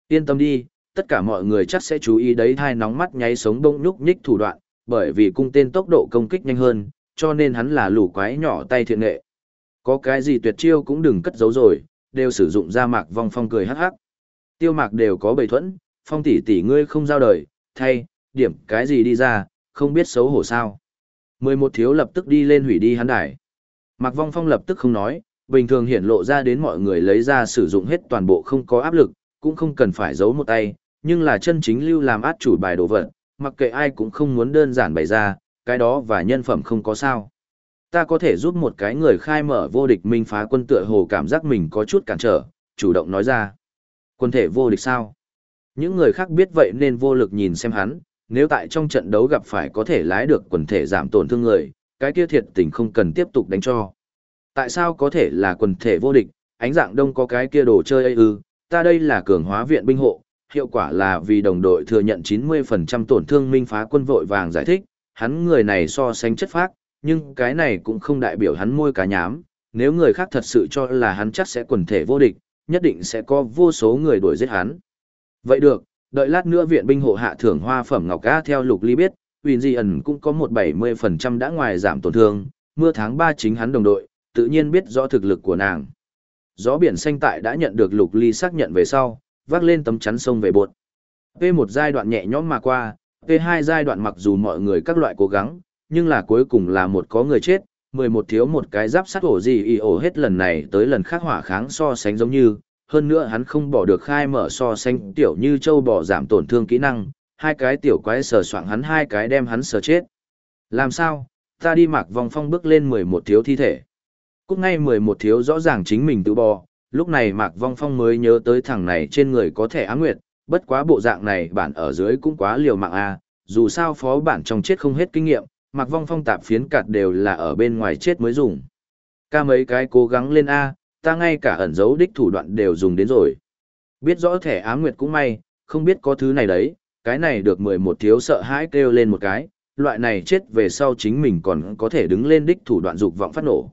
Yên tâm đi, tất cả mọi người chắc sẽ chú ý đấy, hai nóng mắt nháy sống bông nhúc nhích thủ đoạn, bởi vì cung tên tốc độ công kích nhanh hơn, cho nên hắn là lũ quái nhỏ tay thiện nghệ. Có cái gì tuyệt chiêu cũng đừng cất giấu rồi, đều sử dụng ra. Mạc Vong Phong cười hắc hắc. Tiêu Mạc đều có bầy thuẫn, Phong tỷ tỷ ngươi không giao đời, thay, điểm cái gì đi ra, không biết xấu hổ sao. 11 thiếu lập tức đi lên hủy đi hắn đài. Mạc Vong Phong lập tức không nói, bình thường hiển lộ ra đến mọi người lấy ra sử dụng hết toàn bộ, không có áp lực, cũng không cần phải giấu một tay, nhưng là chân chính lưu làm át chủ bài đồ vật, mặc kệ ai cũng không muốn đơn giản bày ra, cái đó và nhân phẩm không có sao. Ta có thể giúp một cái người khai mở vô địch minh phá quân, tựa hồ cảm giác mình có chút cản trở, chủ động nói ra. Quân thể vô địch sao? Những người khác biết vậy nên vô lực nhìn xem hắn, nếu tại trong trận đấu gặp phải có thể lái được quần thể giảm tổn thương người, cái kia thiệt tình không cần tiếp tục đánh cho. Tại sao có thể là quần thể vô địch, ánh dạng đông có cái kia đồ chơi ấy ư, ta đây là cường hóa viện binh hộ, hiệu quả là vì đồng đội thừa nhận 90% tổn thương. Minh phá quân vội vàng giải thích, hắn người này so sánh chất phác, nhưng cái này cũng không đại biểu hắn môi cá nhám, nếu người khác thật sự cho là hắn chắc sẽ quần thể vô địch, nhất định sẽ có vô số người đuổi giết hắn. Vậy được, đợi lát nữa viện binh hộ hạ thưởng hoa phẩm ngọc ca. Theo Lục Ly biết, Winjian cũng có một 70% đã ngoài giảm tổn thương, mưa tháng 3 chính hắn đồng đội, tự nhiên biết rõ thực lực của nàng. Gió biển xanh tại đã nhận được Lục Ly xác nhận về sau, vác lên tấm chắn sông về bột. P1 giai đoạn nhẹ nhõm mà qua, P2 giai đoạn mặc dù mọi người các loại cố gắng, nhưng là cuối cùng là một có người chết, 11 thiếu một cái giáp sắt ổ gì y ổ hết lần này tới lần khác hỏa kháng so sánh giống như, hơn nữa hắn không bỏ được khai mở so sánh tiểu như châu bò giảm tổn thương kỹ năng, hai cái tiểu quái sờ soạng hắn, hai cái đem hắn sờ chết. Làm sao? Ta đi. Mạc Vong Phong bước lên 11 thiếu thi thể. Cút ngay. 11 thiếu rõ ràng chính mình tự bò, lúc này Mạc Vong Phong mới nhớ tới thằng này trên người có thẻ Ám Nguyệt, bất quá bộ dạng này bản ở dưới cũng quá liều mạng a, dù sao phó bản trong chết không hết kinh nghiệm, Mạc Vong Phong tạp phiến cạt đều là ở bên ngoài chết mới dùng. Ca mấy cái cố gắng lên a, ta ngay cả ẩn dấu đích thủ đoạn đều dùng đến rồi. Biết rõ thẻ Ám Nguyệt cũng may, không biết có thứ này đấy, cái này được 11 thiếu sợ hãi kêu lên một cái, loại này chết về sau chính mình còn có thể đứng lên đích thủ đoạn dục vọng phát nổ.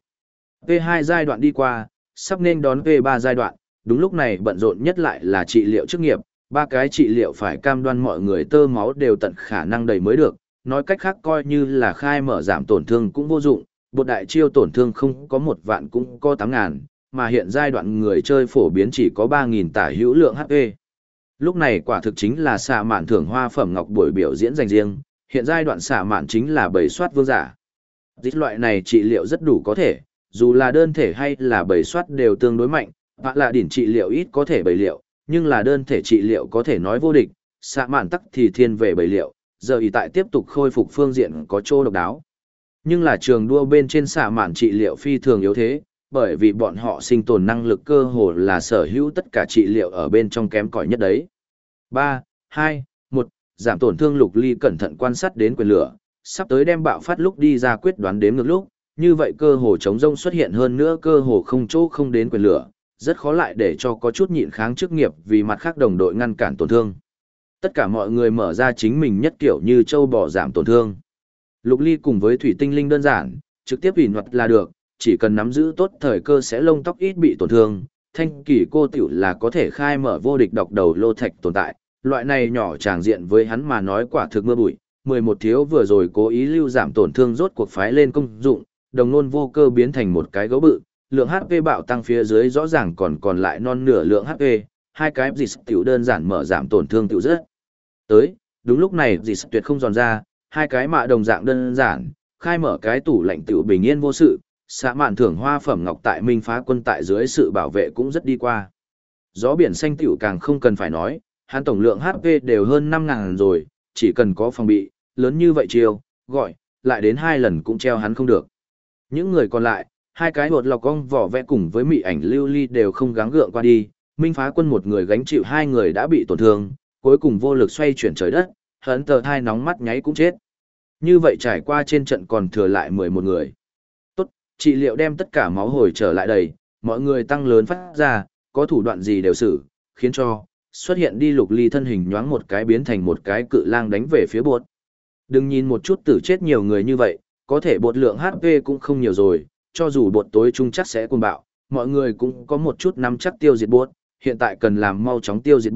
P2 giai đoạn đi qua, sắp nên đón P3 giai đoạn, đúng lúc này bận rộn nhất lại là trị liệu chức nghiệp, ba cái trị liệu phải cam đoan mọi người tơ máu đều tận khả năng đầy mới được, nói cách khác coi như là khai mở giảm tổn thương cũng vô dụng, bột đại chiêu tổn thương không có 1 vạn cũng có 8.000, mà hiện giai đoạn người chơi phổ biến chỉ có 3.000 tả hữu lượng HP. Lúc này quả thực chính là xạ mạn thưởng hoa phẩm ngọc buổi biểu diễn dành riêng, hiện giai đoạn xạ mạn chính là bầy soát vương giả. Dịch loại này trị liệu rất đủ có thể, dù là đơn thể hay là bầy soát đều tương đối mạnh, hoặc là đỉnh trị liệu ít có thể bầy liệu, nhưng là đơn thể trị liệu có thể nói vô địch, xạ mạn tắc thì thiên về bầy liệu, giờ ý tại tiếp tục khôi phục phương diện có chỗ độc đáo. Nhưng là trường đua bên trên xạ mạn trị liệu phi thường yếu thế, bởi vì bọn họ sinh tồn năng lực cơ hồ là sở hữu tất cả trị liệu ở bên trong kém cỏi nhất đấy. 3, 2, 1, giảm tổn thương. Lục Ly cẩn thận quan sát đến quyền lửa, sắp tới đem bạo phát lúc đi ra quyết đoán đếm ngược lúc, như vậy cơ hồ chống rông xuất hiện, hơn nữa cơ hồ không chỗ không đến quyền lửa, rất khó lại để cho có chút nhịn kháng chức nghiệp vì mặt khác đồng đội ngăn cản tổn thương. Tất cả mọi người mở ra chính mình nhất kiểu như châu bò giảm tổn thương. Lục Ly cùng với thủy tinh linh đơn giản, trực tiếp ủy luật là được, chỉ cần nắm giữ tốt thời cơ sẽ lông tóc ít bị tổn thương. Thanh kỳ cô tiểu là có thể khai mở vô địch độc đầu lô thạch tồn tại, loại này nhỏ tràng diện với hắn mà nói quả thực mưa bụi. 11 thiếu vừa rồi cố ý lưu giảm tổn thương rốt cuộc phái lên công dụng, đồng nôn vô cơ biến thành một cái gấu bự, lượng HP bạo tăng phía dưới rõ ràng còn lại non nửa lượng HP, hai cái dịch tiểu đơn giản mở giảm tổn thương tiểu rất. Tới, đúng lúc này dịch tuyệt không giòn ra, hai cái mạ đồng dạng đơn giản, khai mở cái tủ lạnh tiểu bình yên vô sự, xạ mạn thưởng hoa phẩm ngọc tại Minh phá quân tại dưới sự bảo vệ cũng rất đi qua. Gió biển xanh tiểu càng không cần phải nói, hắn tổng lượng HP đều hơn 5.000 rồi, chỉ cần có phòng bị, lớn như vậy chiêu, gọi, lại đến 2 lần cũng treo hắn không được. Những người còn lại, hai cái hột lọc cong vỏ vẽ cùng với mị ảnh lưu ly đều không gắng gượng qua đi, Minh phá quân một người gánh chịu 2 người đã bị tổn thương, cuối cùng vô lực xoay chuyển trời đất, hắn tờ thai nóng mắt nháy cũng chết. Như vậy trải qua trên trận còn thừa lại 11 người. Tốt, trị liệu đem tất cả máu hồi trở lại đầy, mọi người tăng lớn phát ra, có thủ đoạn gì đều xử, khiến cho xuất hiện đi. Lục Ly thân hình nhoáng một cái biến thành một cái cự lang đánh về phía bột. Đừng nhìn một chút tử chết nhiều người như vậy, có thể bột lượng HP cũng không nhiều rồi, cho dù bột tối trung chắc sẽ cuồng bạo, mọi người cũng có một chút nắm chắc tiêu diệt bột, hiện tại cần làm mau chóng tiêu diệt bột,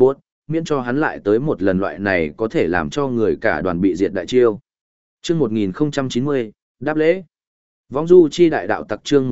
miễn cho hắn lại tới một lần loại này có thể làm cho người cả đoàn bị diệt đại chiêu. Chương 1090, đáp lễ. Võng du chi đại đạo tặc chương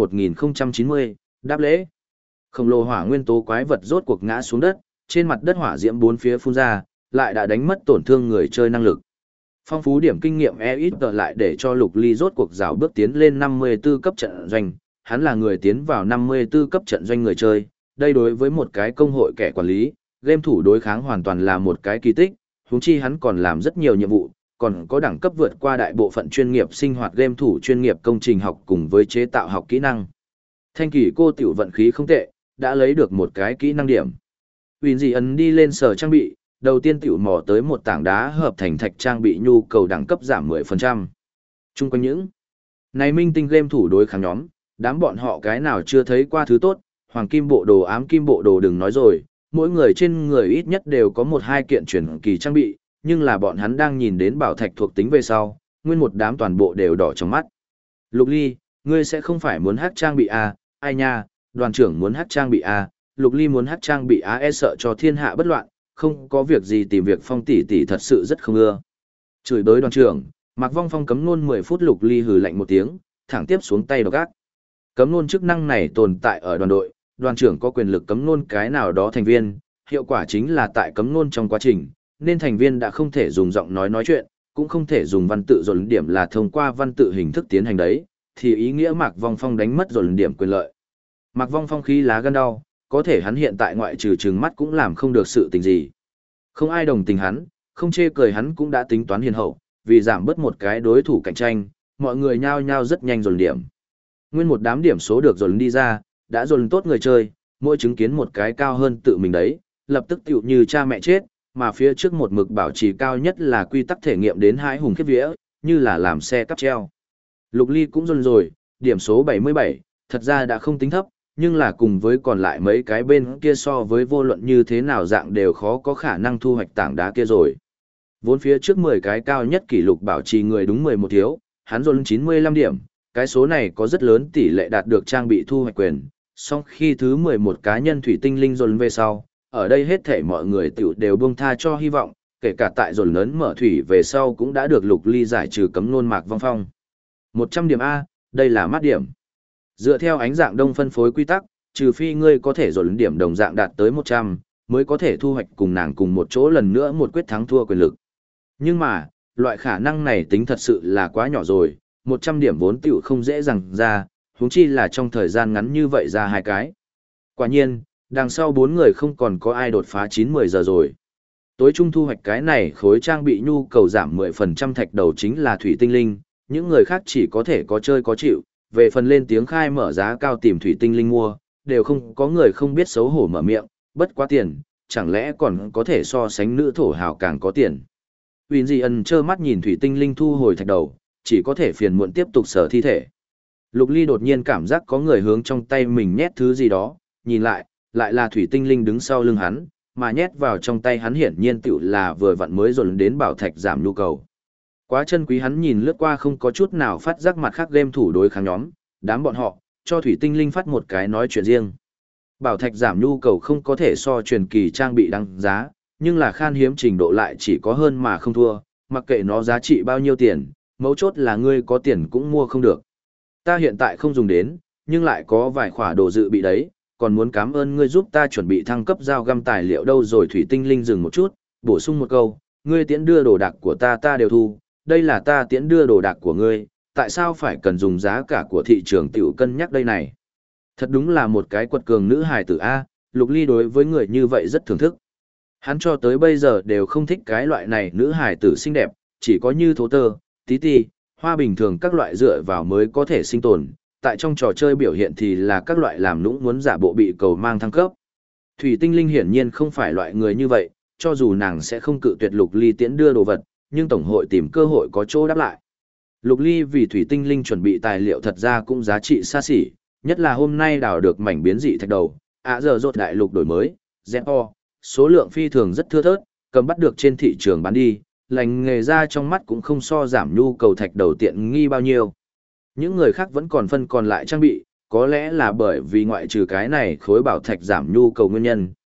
1090, đáp lễ. Khổng lồ hỏa nguyên tố quái vật rốt cuộc ngã xuống đất, trên mặt đất hỏa diễm bốn phía phun ra, lại đã đánh mất tổn thương người chơi năng lực. Phong phú điểm kinh nghiệm ít lại để cho Lục Ly rốt cuộc rào bước tiến lên 54 cấp trận doanh, hắn là người tiến vào 54 cấp trận doanh người chơi, đây đối với một cái công hội kẻ quản lý, game thủ đối kháng hoàn toàn là một cái kỳ tích, huống chi hắn còn làm rất nhiều nhiệm vụ, còn có đẳng cấp vượt qua đại bộ phận chuyên nghiệp sinh hoạt game thủ chuyên nghiệp công trình học cùng với chế tạo học kỹ năng. Thanh Kỳ cô tiểu vận khí không tệ, đã lấy được một cái kỹ năng điểm. Huỳnh dị ấn đi lên sở trang bị, đầu tiên tiểu mò tới một tảng đá hợp thành thạch trang bị nhu cầu đẳng cấp giảm 10%. Chung quanh những này minh tinh game thủ đối kháng nhóm, đám bọn họ cái nào chưa thấy qua thứ tốt, hoàng kim bộ đồ ám kim bộ đồ đừng nói rồi, mỗi người trên người ít nhất đều có một hai kiện chuyển kỳ trang bị, nhưng là bọn hắn đang nhìn đến bảo thạch thuộc tính về sau, nguyên một đám toàn bộ đều đỏ trong mắt. Lục Ly, ngươi sẽ không phải muốn hack trang bị à, ai nha, đoàn trưởng muốn hack trang bị à, Lục Ly muốn hack trang bị à, sợ cho thiên hạ bất loạn, không có việc gì tìm việc Phong tỷ tỷ thật sự rất không ưa. Chửi bới đoàn trưởng, Mạc Vong Phong cấm nôn 10 phút. Lục Ly hừ lạnh một tiếng, thẳng tiếp xuống tay độc ác. Cấm nôn chức năng này tồn tại ở đoàn đội, đoàn trưởng có quyền lực cấm nôn cái nào đó thành viên, hiệu quả chính là tại cấm nôn trong quá trình, nên thành viên đã không thể dùng giọng nói chuyện, cũng không thể dùng văn tự dồn điểm là thông qua văn tự hình thức tiến hành đấy, thì ý nghĩa Mạc Vong Phong đánh mất dồn điểm quyền lợi. Mạc Vong Phong khí lá gan đau, có thể hắn hiện tại ngoại trừ trừng mắt cũng làm không được sự tình gì. Không ai đồng tình hắn, không chê cười hắn cũng đã tính toán hiền hậu, vì giảm bớt một cái đối thủ cạnh tranh, mọi người nhao nhao rất nhanh dồn điểm. Nguyên một đám điểm số được dồn đi ra, đã dồn tốt người chơi, mỗi chứng kiến một cái cao hơn tự mình đấy, lập tức tựu như cha mẹ chết, mà phía trước một mực bảo trì cao nhất là quy tắc thể nghiệm đến hãi hùng khiếp vía, như là làm xe cắp treo. Lục Ly cũng dồn rồi, điểm số 77, thật ra đã không tính thấp, nhưng là cùng với còn lại mấy cái bên kia so với vô luận như thế nào dạng đều khó có khả năng thu hoạch tảng đá kia rồi. Vốn phía trước 10 cái cao nhất kỷ lục bảo trì người đúng 11 thiếu, hắn dồn 95 điểm, cái số này có rất lớn tỷ lệ đạt được trang bị thu hoạch quyền, song khi thứ 11 cá nhân thủy tinh linh dồn về sau, ở đây hết thể mọi người tiểu đều buông tha cho hy vọng, kể cả tại dồn lớn mở thủy về sau cũng đã được Lục Ly giải trừ cấm nôn Mạc Vong Phong. 100 điểm A, đây là mát điểm. Dựa theo ánh dạng đông phân phối quy tắc, trừ phi ngươi có thể dồn điểm đồng dạng đạt tới 100, mới có thể thu hoạch cùng nàng cùng một chỗ lần nữa một quyết thắng thua quyền lực. Nhưng mà, loại khả năng này tính thật sự là quá nhỏ rồi, 100 điểm vốn tiểu không dễ dàng ra, huống chi là trong thời gian ngắn như vậy ra hai cái. Quả nhiên, đằng sau 4 người không còn có ai đột phá 9-10 giờ rồi. Tối trung thu hoạch cái này khối trang bị nhu cầu giảm 10% thạch đầu chính là thủy tinh linh, những người khác chỉ có thể có chơi có chịu, về phần lên tiếng khai mở giá cao tìm thủy tinh linh mua, đều không có người không biết xấu hổ mở miệng, bất quá tiền, chẳng lẽ còn có thể so sánh nữ thổ hào càng có tiền. Huỳnh dị ẩn trơ mắt nhìn thủy tinh linh thu hồi thạch đầu, chỉ có thể phiền muộn tiếp tục sở thi thể. Lục Ly đột nhiên cảm giác có người hướng trong tay mình nhét thứ gì đó, nhìn lại là thủy tinh linh đứng sau lưng hắn, mà nhét vào trong tay hắn hiển nhiên tựu là vừa vặn mới dồn đến bảo thạch giảm nhu cầu. Quá chân quý hắn nhìn lướt qua không có chút nào phát giác mặt khác game thủ đối kháng nhóm, đám bọn họ, cho thủy tinh linh phát một cái nói chuyện riêng. Bảo thạch giảm nhu cầu không có thể so truyền kỳ trang bị đăng giá, nhưng là khan hiếm trình độ lại chỉ có hơn mà không thua, mặc kệ nó giá trị bao nhiêu tiền, mấu chốt là ngươi có tiền cũng mua không được. Ta hiện tại không dùng đến, nhưng lại có vài khỏa đồ dự bị đấy, còn muốn cảm ơn ngươi giúp ta chuẩn bị thăng cấp dao găm tài liệu đâu rồi. Thủy tinh linh dừng một chút, bổ sung một câu, ngươi tiễn đưa đồ đạc của ta đều thu, đây là ta tiễn đưa đồ đạc của ngươi, tại sao phải cần dùng giá cả của thị trường tiểu cân nhắc đây này. Thật đúng là một cái quật cường nữ hài tử A, Lục Ly đối với người như vậy rất thưởng thức. Hắn cho tới bây giờ đều không thích cái loại này nữ hài tử xinh đẹp, chỉ có như thố tơ, tí ti, hoa bình thường các loại dựa vào mới có thể sinh tồn, tại trong trò chơi biểu hiện thì là các loại làm nũng muốn giả bộ bị cầu mang thăng cấp. Thủy tinh linh hiển nhiên không phải loại người như vậy, cho dù nàng sẽ không cự tuyệt Lục Ly tiễn đưa đồ vật, nhưng tổng hội tìm cơ hội có chỗ đáp lại. Lục Ly vì thủy tinh linh chuẩn bị tài liệu thật ra cũng giá trị xa xỉ, nhất là hôm nay đào được mảnh biến dị thạch đầu, giờ rốt đại lục đổi mới, ZO, số lượng phi thường rất thưa thớt, cầm bắt được trên thị trường bán đi, lành nghề ra trong mắt cũng không so giảm nhu cầu thạch đầu tiện nghi bao nhiêu. Những người khác vẫn còn phân còn lại trang bị, có lẽ là bởi vì ngoại trừ cái này khối bảo thạch giảm nhu cầu nguyên nhân,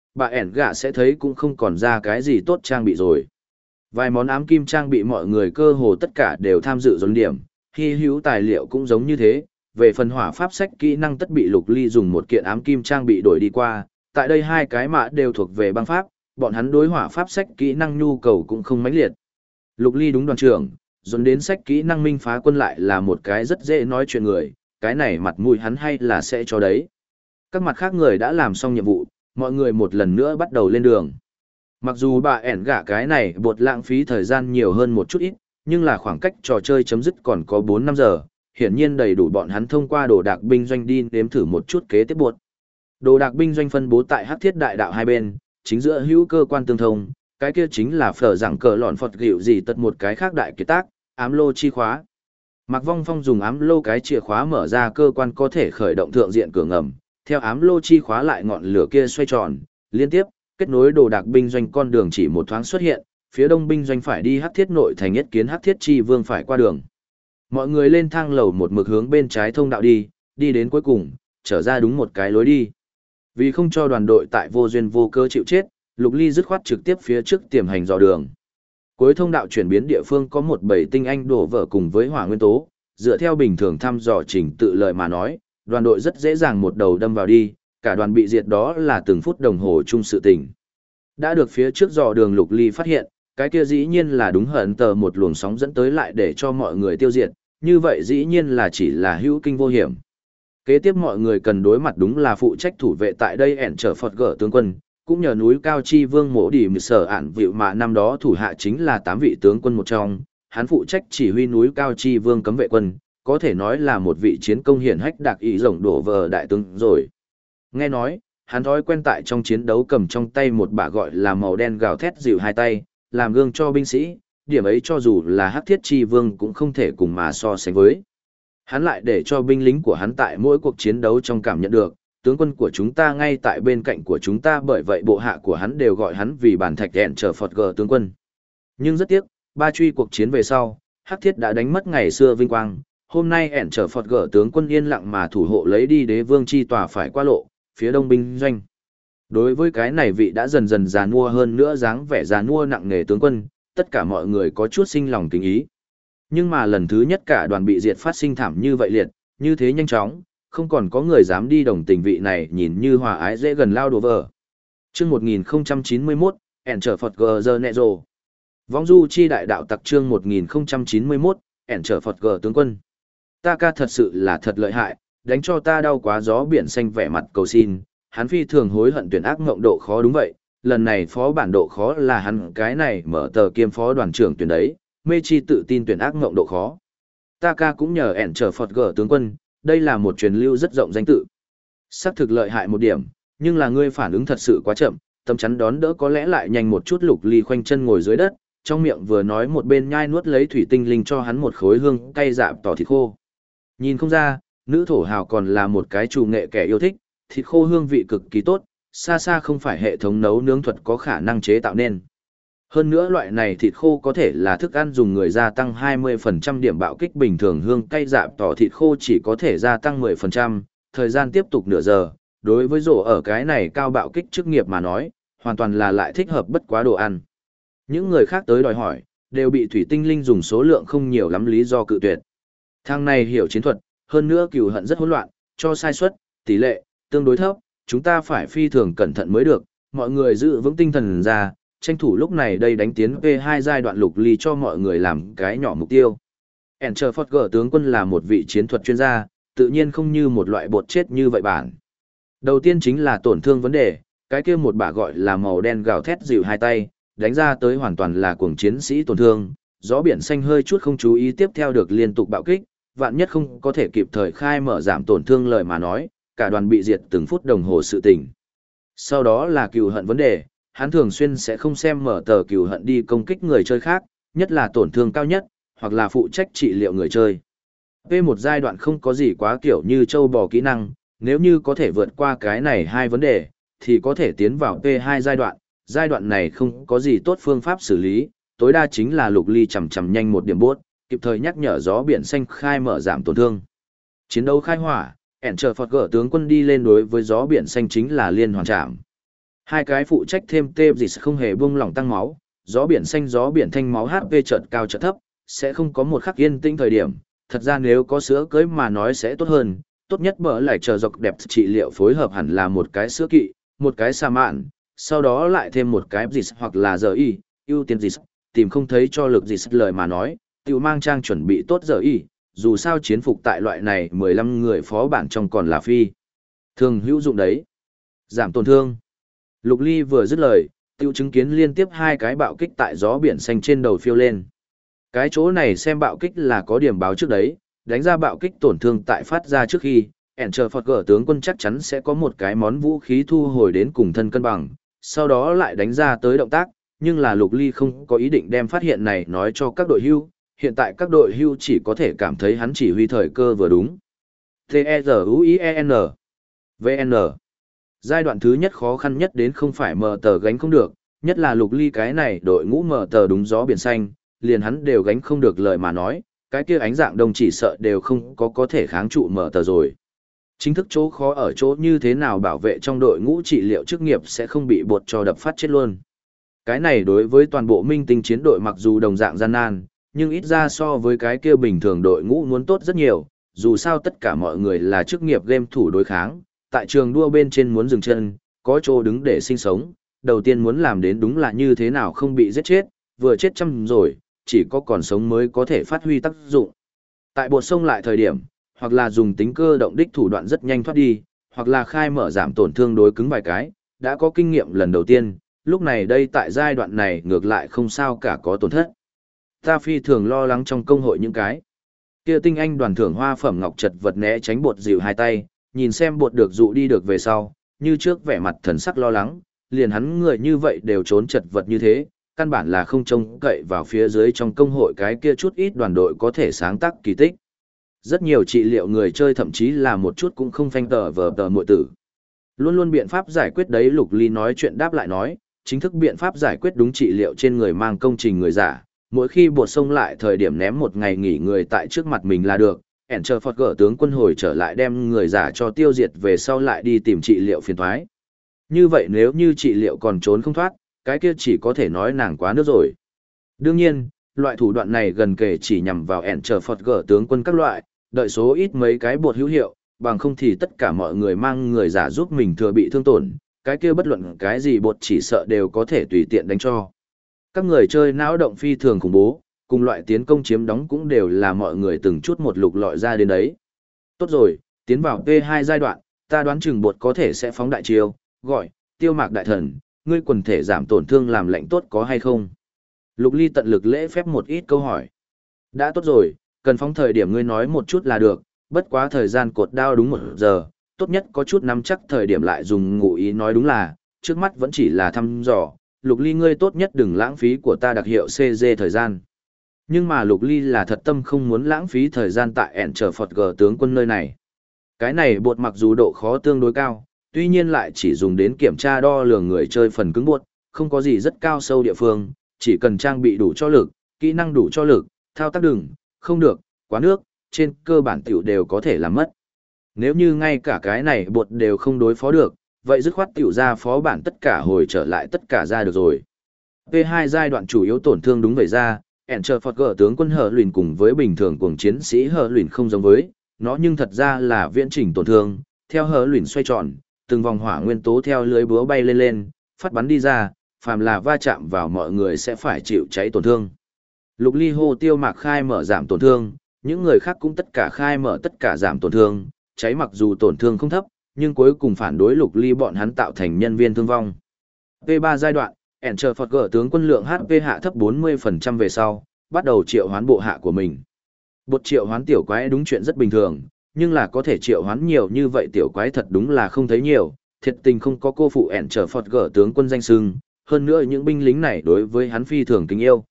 bà ẻn gạ sẽ thấy cũng không còn ra cái gì tốt trang bị rồi. Vài món ám kim trang bị mọi người cơ hồ tất cả đều tham dự dồn điểm, hy hữu tài liệu cũng giống như thế. Về phần hỏa pháp sách kỹ năng tất bị Lục Ly dùng một kiện ám kim trang bị đổi đi qua, tại đây hai cái mã đều thuộc về băng pháp, bọn hắn đối hỏa pháp sách kỹ năng nhu cầu cũng không mãnh liệt. Lục Ly đúng đoàn trưởng, dồn đến sách kỹ năng minh phá quân lại là một cái rất dễ nói chuyện người, cái này mặt mũi hắn hay là sẽ cho đấy. Các mặt khác người đã làm xong nhiệm vụ, mọi người một lần nữa bắt đầu lên đường. Mặc dù bà ẻn gả cái này bột lãng phí thời gian nhiều hơn một chút ít, nhưng là khoảng cách trò chơi chấm dứt còn có 4-5 giờ, hiển nhiên đầy đủ bọn hắn thông qua đồ đạc binh doanh đi nếm thử một chút kế tiếp buộc. Đồ đạc binh doanh phân bố tại hắc thiết đại đạo hai bên, chính giữa hữu cơ quan tương thông, cái kia chính là phở giảng cờ lọn phật gịu gì tật một cái khác đại kiệt tác, ám lô chi khóa. Mạc Vong Phong dùng ám lô cái chìa khóa mở ra cơ quan có thể khởi động thượng diện cửa ngầm, theo ám lô chi khóa lại ngọn lửa kia xoay tròn, liên tiếp, kết nối đồ đạc binh doanh con đường chỉ một thoáng xuất hiện, phía đông binh doanh phải đi hắc thiết nội thành nhất kiến hắc thiết chi vương phải qua đường. Mọi người lên thang lầu một mực hướng bên trái thông đạo đi, đi đến cuối cùng, trở ra đúng một cái lối đi. Vì không cho đoàn đội tại vô duyên vô cớ chịu chết, Lục Ly dứt khoát trực tiếp phía trước tiềm hành dò đường. Cuối thông đạo chuyển biến địa phương có một bầy tinh anh đổ vỡ cùng với hỏa nguyên tố, dựa theo bình thường thăm dò trình tự lời mà nói, đoàn đội rất dễ dàng một đầu đâm vào đi, cả đoàn bị diệt đó là từng phút đồng hồ chung sự tình. Đã được phía trước dò đường Lục Ly phát hiện, cái kia dĩ nhiên là đúng hận tờ một luồng sóng dẫn tới lại để cho mọi người tiêu diệt, như vậy dĩ nhiên là chỉ là hữu kinh vô hiểm. Kế tiếp mọi người cần đối mặt đúng là phụ trách thủ vệ tại đây ẻn trở Phật gở tướng quân, cũng nhờ núi cao chi vương mổ đỉ sở ản vịu mà năm đó thủ hạ chính là 8 vị tướng quân một trong, hắn phụ trách chỉ huy núi cao chi vương cấm vệ quân, có thể nói là một vị chiến công hiển hách đặc ý rồng đổ vờ đại tướng rồi. Nghe nói, hắn thói quen tại trong chiến đấu cầm trong tay một bả gọi là màu đen gào thét dịu hai tay, làm gương cho binh sĩ, điểm ấy cho dù là hắc thiết chi vương cũng không thể cùng mà so sánh với. Hắn lại để cho binh lính của hắn tại mỗi cuộc chiến đấu trong cảm nhận được, tướng quân của chúng ta ngay tại bên cạnh của chúng ta, bởi vậy bộ hạ của hắn đều gọi hắn vì bản thạch đèn trở Phật gờ tướng quân. Nhưng rất tiếc, ba truy cuộc chiến về sau, hắc thiết đã đánh mất ngày xưa vinh quang, hôm nay ẻn trở Phật gờ tướng quân yên lặng mà thủ hộ lấy đi đế vương chi tòa phải qua lộ, phía đông binh doanh. Đối với cái này vị đã dần dần già nua hơn nữa dáng vẻ già nua nặng nề tướng quân, tất cả mọi người có chút sinh lòng kính ý. Nhưng mà lần thứ nhất cả đoàn bị diệt phát sinh thảm như vậy liệt, như thế nhanh chóng, không còn có người dám đi đồng tình vị này nhìn như hòa ái dễ gần lao đồ vờ. Chương 1091, ẻn trở Phật gờ giờ nẹ rồ. Vong du chi đại đạo tặc chương 1091, ẻn trở Phật gờ tướng quân. Ta ca thật sự là thật lợi hại, đánh cho ta đau quá gió biển xanh vẻ mặt cầu xin, hắn phi thường hối hận tuyển ác ngộng độ khó đúng vậy, lần này phó bản độ khó là hắn cái này mở tờ kiêm phó đoàn trưởng tuyển đấy, mê chi tự tin tuyển ác ngộng độ khó. Ta ca cũng nhờ ẻn trở Phật gờ tướng quân, đây là một truyền lưu rất rộng danh tự. Sắc thực lợi hại một điểm, nhưng là ngươi phản ứng thật sự quá chậm, tấm chắn đón đỡ có lẽ lại nhanh một chút. Lục Ly khoanh chân ngồi dưới đất, trong miệng vừa nói một bên nhai nuốt lấy thủy tinh linh cho hắn một khối hương cay dạm tỏ thịt khô. Nhìn không ra, nữ thổ hào còn là một cái chủ nghệ kẻ yêu thích, thịt khô hương vị cực kỳ tốt, xa xa không phải hệ thống nấu nướng thuật có khả năng chế tạo nên. Hơn nữa loại này thịt khô có thể là thức ăn dùng người gia tăng 20% điểm bạo kích, bình thường hương cay dạm tỏ thịt khô chỉ có thể gia tăng 10%, thời gian tiếp tục nửa giờ, đối với rổ ở cái này cao bạo kích chức nghiệp mà nói, hoàn toàn là lại thích hợp bất quá đồ ăn. Những người khác tới đòi hỏi, đều bị thủy tinh linh dùng số lượng không nhiều lắm lý do cự tuyệt. Thằng này hiểu chiến thuật, hơn nữa cừu hận rất hỗn loạn, cho sai suất, tỷ lệ, tương đối thấp, chúng ta phải phi thường cẩn thận mới được, mọi người giữ vững tinh thần ra, tranh thủ lúc này đây đánh tiến P2 giai đoạn. Lục Ly cho mọi người làm cái nhỏ mục tiêu. Enter Forger tướng quân là một vị chiến thuật chuyên gia, tự nhiên không như một loại bột chết như vậy bản. Đầu tiên chính là tổn thương vấn đề, cái kia một bả gọi là màu đen gào thét dịu hai tay, đánh ra tới hoàn toàn là cuồng chiến sĩ tổn thương, gió biển xanh hơi chút không chú ý tiếp theo được liên tục bạo kích, vạn nhất không có thể kịp thời khai mở giảm tổn thương lời mà nói, cả đoàn bị diệt từng phút đồng hồ sự tình. Sau đó là cừu hận vấn đề, hắn thường xuyên sẽ không xem mở tờ cừu hận đi công kích người chơi khác, nhất là tổn thương cao nhất, hoặc là phụ trách trị liệu người chơi. P1 giai đoạn không có gì quá kiểu như châu bò kỹ năng, nếu như có thể vượt qua cái này hai vấn đề, thì có thể tiến vào P2 giai đoạn này không có gì tốt phương pháp xử lý, tối đa chính là Lục Ly chầm nhanh một điểm bốt, kịp thời nhắc nhở gió biển xanh khai mở giảm tổn thương. Chiến đấu khai hỏa, Enter Forger tướng quân đi lên đối với gió biển xanh chính là liên hoàn chạm. Hai cái phụ trách thêm tê gì không hề buông lỏng tăng máu, gió biển xanh gió biển thanh máu HP chợt cao chợt thấp, sẽ không có một khắc yên tĩnh thời điểm. Thật ra nếu có sữa cưới mà nói sẽ tốt hơn, tốt nhất bỡ lại chờ dọc đẹp trị liệu phối hợp hẳn là một cái sữa kỵ, một cái sa mạn, sau đó lại thêm một cái gì hoặc là giờ y, ưu tiên gì, tìm không thấy cho lực gì lời mà nói, tiểu mang trang chuẩn bị tốt giờ y, dù sao chiến phục tại loại này 15 người phó bản trong còn là phi. Thường hữu dụng đấy. Giảm tổn thương. Lục Ly vừa dứt lời, tiêu chứng kiến liên tiếp hai cái bạo kích tại gió biển xanh trên đầu phiêu lên. Cái chỗ này xem bạo kích là có điểm báo trước đấy, đánh ra bạo kích tổn thương tại phát ra trước khi, Enter Phật gở tướng quân chắc chắn sẽ có một cái món vũ khí thu hồi đến cùng thân cân bằng, sau đó lại đánh ra tới động tác, nhưng là Lục Ly không có ý định đem phát hiện này nói cho các đội hưu, hiện tại các đội hưu chỉ có thể cảm thấy hắn chỉ huy thời cơ vừa đúng. T-E-Z-U-I-E-N VN Giai đoạn thứ nhất khó khăn nhất đến không phải mở tờ gánh không được, nhất là Lục Ly cái này đội ngũ mở tờ đúng gió biển xanh, liền hắn đều gánh không được lời mà nói, cái kia ánh dạng đông chỉ sợ đều không có thể kháng trụ mở tờ rồi. Chính thức chỗ khó ở chỗ như thế nào bảo vệ trong đội ngũ trị liệu chức nghiệp sẽ không bị bột cho đập phát chết luôn. Cái này đối với toàn bộ minh tinh chiến đội mặc dù đồng dạng gian nan, nhưng ít ra so với cái kia bình thường đội ngũ muốn tốt rất nhiều, dù sao tất cả mọi người là chức nghiệp game thủ đối kháng, tại trường đua bên trên muốn dừng chân, có chỗ đứng để sinh sống, đầu tiên muốn làm đến đúng là như thế nào không bị giết chết, vừa chết trăm rồi, chỉ có còn sống mới có thể phát huy tác dụng. Tại bột sông lại thời điểm, hoặc là dùng tính cơ động đích thủ đoạn rất nhanh thoát đi, hoặc là khai mở giảm tổn thương đối cứng vài cái, đã có kinh nghiệm lần đầu tiên, lúc này đây tại giai đoạn này ngược lại không sao cả có tổn thất. Ta phi thường lo lắng trong công hội những cái kia tinh anh đoàn thưởng hoa phẩm ngọc chật vật né tránh bột dịu hai tay, nhìn xem bột được dụ đi được về sau, như trước vẻ mặt thần sắc lo lắng, liền hắn người như vậy đều trốn chật vật như thế, căn bản là không trông cậy vào phía dưới trong công hội cái kia chút ít đoàn đội có thể sáng tác kỳ tích. Rất nhiều trị liệu người chơi thậm chí là một chút cũng không phanh tờ vờ tờ muội tử. Luôn luôn biện pháp giải quyết đấy. Lục Ly nói chuyện đáp lại nói, chính thức biện pháp giải quyết đúng trị liệu trên người mang công trình người giả, mỗi khi bột sông lại thời điểm ném một ngày nghỉ người tại trước mặt mình là được, Enter Phật gỡ tướng quân hồi trở lại đem người giả cho tiêu diệt về sau lại đi tìm trị liệu phiền thoái. Như vậy nếu như trị liệu còn trốn không thoát, cái kia chỉ có thể nói nàng quá nước rồi. Đương nhiên, loại thủ đoạn này gần kể chỉ nhằm vào Enter Phật gỡ tướng quân các loại, đợi số ít mấy cái bột hữu hiệu, bằng không thì tất cả mọi người mang người giả giúp mình thừa bị thương tổn, cái kia bất luận cái gì bột chỉ sợ đều có thể tùy tiện đánh cho. Các người chơi não động phi thường khủng bố, cùng loại tiến công chiếm đóng cũng đều là mọi người từng chút một lục lọi ra đến đấy. Tốt rồi, tiến vào P2 giai đoạn, ta đoán chừng bột có thể sẽ phóng đại chiêu, gọi, tiêu mạc đại thần, ngươi quần thể giảm tổn thương làm lệnh tốt có hay không? Lục Ly tận lực lễ phép một ít câu hỏi. Đã tốt rồi, cần phóng thời điểm ngươi nói một chút là được, bất quá thời gian cột đao đúng 1 giờ, tốt nhất có chút nắm chắc thời điểm lại dùng ngụ ý nói đúng là, trước mắt vẫn chỉ là thăm dò, Lục Ly ngươi tốt nhất đừng lãng phí của ta đặc hiệu CG thời gian. Nhưng mà Lục Ly là thật tâm không muốn lãng phí thời gian tại Enter Phật G tướng quân nơi này. Cái này bột mặc dù độ khó tương đối cao, tuy nhiên lại chỉ dùng đến kiểm tra đo lường người chơi phần cứng bột, không có gì rất cao sâu địa phương, chỉ cần trang bị đủ cho lực, kỹ năng đủ cho lực, thao tác đừng, không được, quá nước, trên cơ bản tiểu đều có thể làm mất. Nếu như ngay cả cái này bột đều không đối phó được, vậy dứt khoát tiểu ra phó bản tất cả hồi trở lại tất cả ra được rồi. P2 giai đoạn chủ yếu tổn thương đúng vậy ra, Enter Phật gỡ tướng quân hở luyện cùng với bình thường cuồng chiến sĩ hở luyện không giống với, nó nhưng thật ra là viễn chỉnh tổn thương, theo hở luyện xoay tròn, từng vòng hỏa nguyên tố theo lưới búa bay lên lên, phát bắn đi ra, phàm là va chạm vào mọi người sẽ phải chịu cháy tổn thương. Lục Ly hô tiêu mạc khai mở giảm tổn thương, những người khác cũng tất cả khai mở tất cả giảm tổn thương, cháy mặc dù tổn thương không thấp, nhưng cuối cùng phản đối Lục Ly bọn hắn tạo thành nhân viên thương vong. P3 giai đoạn, Enter Phật gỡ tướng quân lượng HP hạ thấp 40% về sau, bắt đầu triệu hoán bộ hạ của mình. Bột triệu hoán tiểu quái đúng chuyện rất bình thường, nhưng là có thể triệu hoán nhiều như vậy tiểu quái thật đúng là không thấy nhiều, thiệt tình không có cô phụ Enter Phật gỡ tướng quân danh xưng, hơn nữa những binh lính này đối với hắn phi thường kính yêu,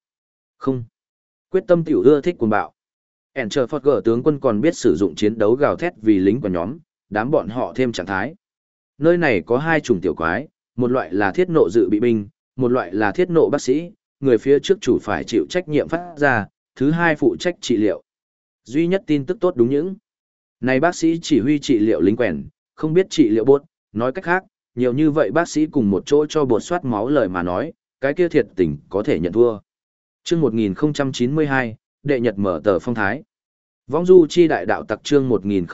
không. Quyết tâm tiểu ưa thích cuồng bạo. Enter Phật gỡ tướng quân còn biết sử dụng chiến đấu gào thét vì lính của nhóm, đám bọn họ thêm trạng thái. Nơi này có 2 chủng tiểu quái, một loại là thiết nộ dự bị binh, một loại là thiết nộ bác sĩ, người phía trước chủ phải chịu trách nhiệm phát ra, thứ hai phụ trách trị liệu. Duy nhất tin tức tốt đúng những. Này bác sĩ chỉ huy trị liệu lính quèn, không biết trị liệu bốt, nói cách khác, nhiều như vậy bác sĩ cùng một chỗ cho bột soát máu lời mà nói, cái kia thiệt tình có thể nhận thua. Chương 1092, đệ nhật mở tờ phong thái. Vong du chi đại đạo tặc chương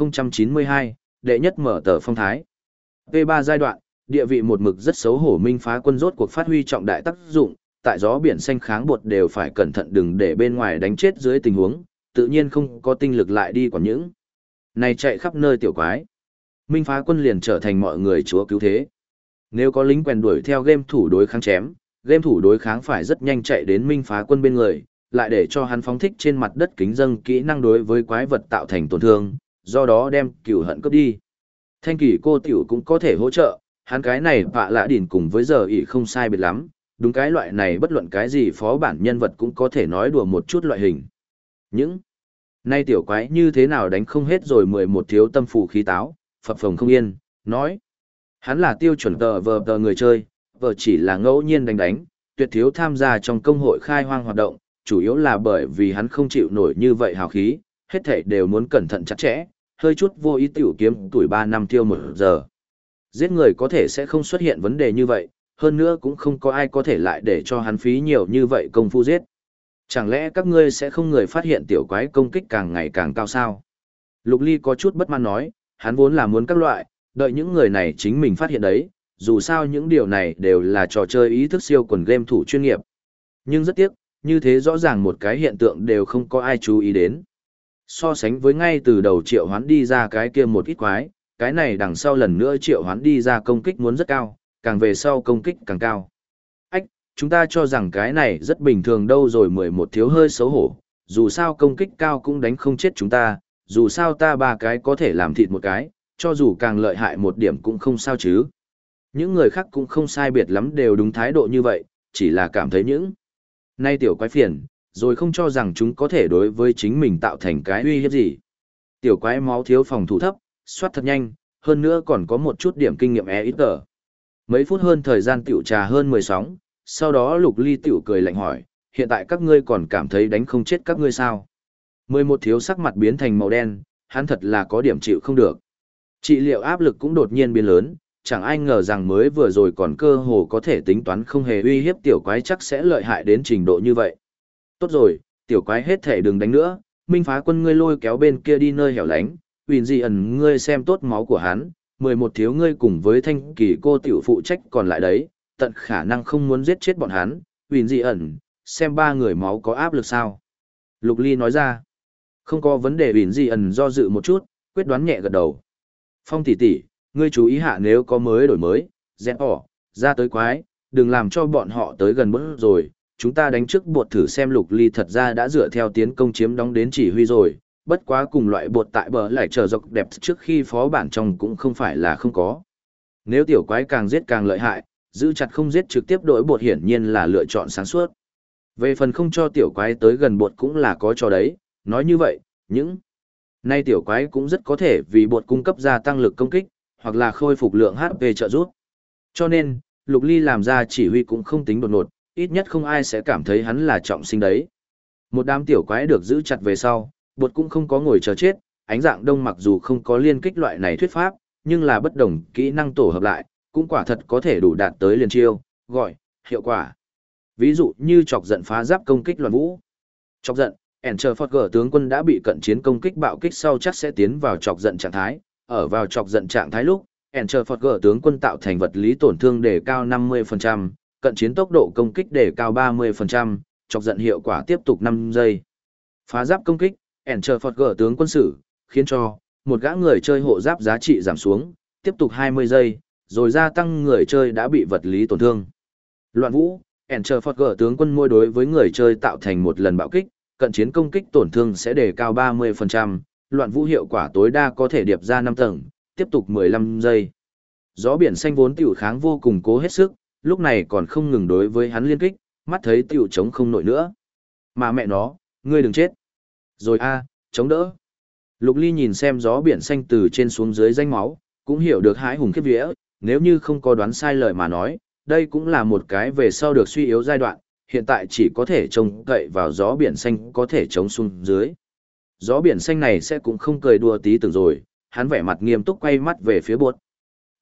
1092, đệ nhất mở tờ phong thái. V3 giai đoạn, địa vị một mực rất xấu hổ Minh Phá Quân rốt cuộc phát huy trọng đại tác dụng, tại gió biển xanh kháng bột đều phải cẩn thận đừng để bên ngoài đánh chết dưới tình huống, tự nhiên không có tinh lực lại đi quản những này chạy khắp nơi tiểu quái. Minh Phá Quân liền trở thành mọi người chúa cứu thế. Nếu có lính quèn đuổi theo game thủ đối kháng chém, game thủ đối kháng phải rất nhanh chạy đến Minh Phá Quân bên người, lại để cho hắn phóng thích trên mặt đất kính dâng kỹ năng đối với quái vật tạo thành tổn thương, do đó đem cửu hận cướp đi. Thanh kỳ cô tiểu cũng có thể hỗ trợ, hắn cái này vạ lạ đỉn cùng với giờ ỉ không sai biệt lắm, đúng cái loại này bất luận cái gì phó bản nhân vật cũng có thể nói đùa một chút loại hình. Những nay tiểu quái như thế nào đánh không hết rồi 11 thiếu tâm phù khí táo, phập phồng không yên, nói. Hắn là tiêu chuẩn tờ người chơi, vờ chỉ là ngẫu nhiên đánh, tuyệt thiếu tham gia trong công hội khai hoang hoạt động, chủ yếu là bởi vì hắn không chịu nổi như vậy hào khí, hết thảy đều muốn cẩn thận chặt chẽ, hơi chút vô ý tiểu kiếm tuổi 3 năm tiêu 1 giờ. Giết người có thể sẽ không xuất hiện vấn đề như vậy, hơn nữa cũng không có ai có thể lại để cho hắn phí nhiều như vậy công phu giết. Chẳng lẽ các ngươi sẽ không người phát hiện tiểu quái công kích càng ngày càng cao sao? Lục Ly có chút bất mãn nói, hắn vốn là muốn các loại, đợi những người này chính mình phát hiện đấy, dù sao những điều này đều là trò chơi ý thức siêu quần game thủ chuyên nghiệp. Nhưng rất tiếc, như thế rõ ràng một cái hiện tượng đều không có ai chú ý đến. So sánh với ngay từ đầu triệu hoán đi ra cái kia một ít quái, cái này đằng sau lần nữa triệu hoán đi ra công kích muốn rất cao, càng về sau công kích càng cao. Ách, chúng ta cho rằng cái này rất bình thường đâu rồi 11 thiếu hơi xấu hổ, dù sao công kích cao cũng đánh không chết chúng ta, dù sao ta 3 cái có thể làm thịt một cái, cho dù càng lợi hại một điểm cũng không sao chứ. Những người khác cũng không sai biệt lắm đều đúng thái độ như vậy, chỉ là cảm thấy những nay tiểu quái phiền, rồi không cho rằng chúng có thể đối với chính mình tạo thành cái uy hiếp gì. Tiểu quái máu thiếu phòng thủ thấp, soát thật nhanh, hơn nữa còn có một chút điểm kinh nghiệm ít tờ. Mấy phút hơn thời gian tiểu trà hơn 10 sóng, sau đó Lục Ly tiểu cười lạnh hỏi, hiện tại các ngươi còn cảm thấy đánh không chết các ngươi sao? 11 thiếu sắc mặt biến thành màu đen, hắn thật là có điểm chịu không được. Trị liệu áp lực cũng đột nhiên biến lớn, chẳng ai ngờ rằng mới vừa rồi còn cơ hồ có thể tính toán không hề uy hiếp tiểu quái chắc sẽ lợi hại đến trình độ như vậy. Tốt rồi, tiểu quái hết thể đừng đánh nữa, Minh Phá Quân ngươi lôi kéo bên kia đi nơi hẻo lánh, Huỳnh Dị ẩn ngươi xem tốt máu của hắn, 11 thiếu ngươi cùng với Thanh Kỳ cô tiểu phụ trách còn lại đấy, tận khả năng không muốn giết chết bọn hắn, Huỳnh Dị ẩn, xem 3 người máu có áp lực sao. Lục Ly nói ra, không có vấn đề. Huỳnh Dị ẩn do dự một chút, quyết đoán nhẹ gật đầu. Phong tỷ tỷ, ngươi chú ý hạ nếu có mới đổi mới, dẹp ỏ, ra tới quái, đừng làm cho bọn họ tới gần bớt rồi, chúng ta đánh trước bột thử xem. Lục Ly thật ra đã dựa theo tiến công chiếm đóng đến chỉ huy rồi, bất quá cùng loại bột tại bờ lại trở dọc đẹp trước khi phó bản trong cũng không phải là không có. Nếu tiểu quái càng giết càng lợi hại, giữ chặt không giết trực tiếp đổi bột hiển nhiên là lựa chọn sáng suốt. Về phần không cho tiểu quái tới gần bột cũng là có cho đấy, nói như vậy, những nay tiểu quái cũng rất có thể vì bột cung cấp gia tăng lực công kích, hoặc là khôi phục lượng HP trợ giúp. Cho nên, Lục Ly làm ra chỉ huy cũng không tính đột ngột, ít nhất không ai sẽ cảm thấy hắn là trọng sinh đấy. Một đám tiểu quái được giữ chặt về sau, bột cũng không có ngồi chờ chết, ánh dạng đông mặc dù không có liên kích loại này thuyết pháp, nhưng là bất đồng kỹ năng tổ hợp lại, cũng quả thật có thể đủ đạt tới liền chiêu, gọi, hiệu quả. Ví dụ như chọc giận phá giáp công kích loạn vũ. Chọc giận, Enterforger tướng quân đã bị cận chiến công kích bạo kích sau chắc sẽ tiến vào chọc giận trạng thái, ở vào chọc giận trạng thái lúc, Enterforger tướng quân tạo thành vật lý tổn thương đề cao 50%, cận chiến tốc độ công kích đề cao 30%, chọc giận hiệu quả tiếp tục 5 giây. Phá giáp công kích, Enterforger tướng quân sử, khiến cho một gã người chơi hộ giáp giá trị giảm xuống, tiếp tục 20 giây, rồi gia tăng người chơi đã bị vật lý tổn thương. Loạn vũ, Enterforger tướng quân mỗi đối với người chơi tạo thành một lần bạo kích, cận chiến công kích tổn thương sẽ đề cao 30%, loạn vũ hiệu quả tối đa có thể điệp ra 5 tầng, tiếp tục 15 giây. Gió biển xanh vốn tiểu kháng vô cùng cố hết sức, lúc này còn không ngừng đối với hắn liên kích, mắt thấy tiểu chống không nổi nữa. Mà mẹ nó, ngươi đừng chết. Rồi chống đỡ. Lục Ly nhìn xem gió biển xanh từ trên xuống dưới danh máu, cũng hiểu được hãi hùng khiếp vía, nếu như không có đoán sai lời mà nói, đây cũng là một cái về sau được suy yếu giai đoạn, hiện tại chỉ có thể trông cậy vào gió biển xanh có thể chống xuống dưới. Gió biển xanh này sẽ cũng không cười đùa tí tưởng rồi, hắn vẻ mặt nghiêm túc quay mắt về phía bột.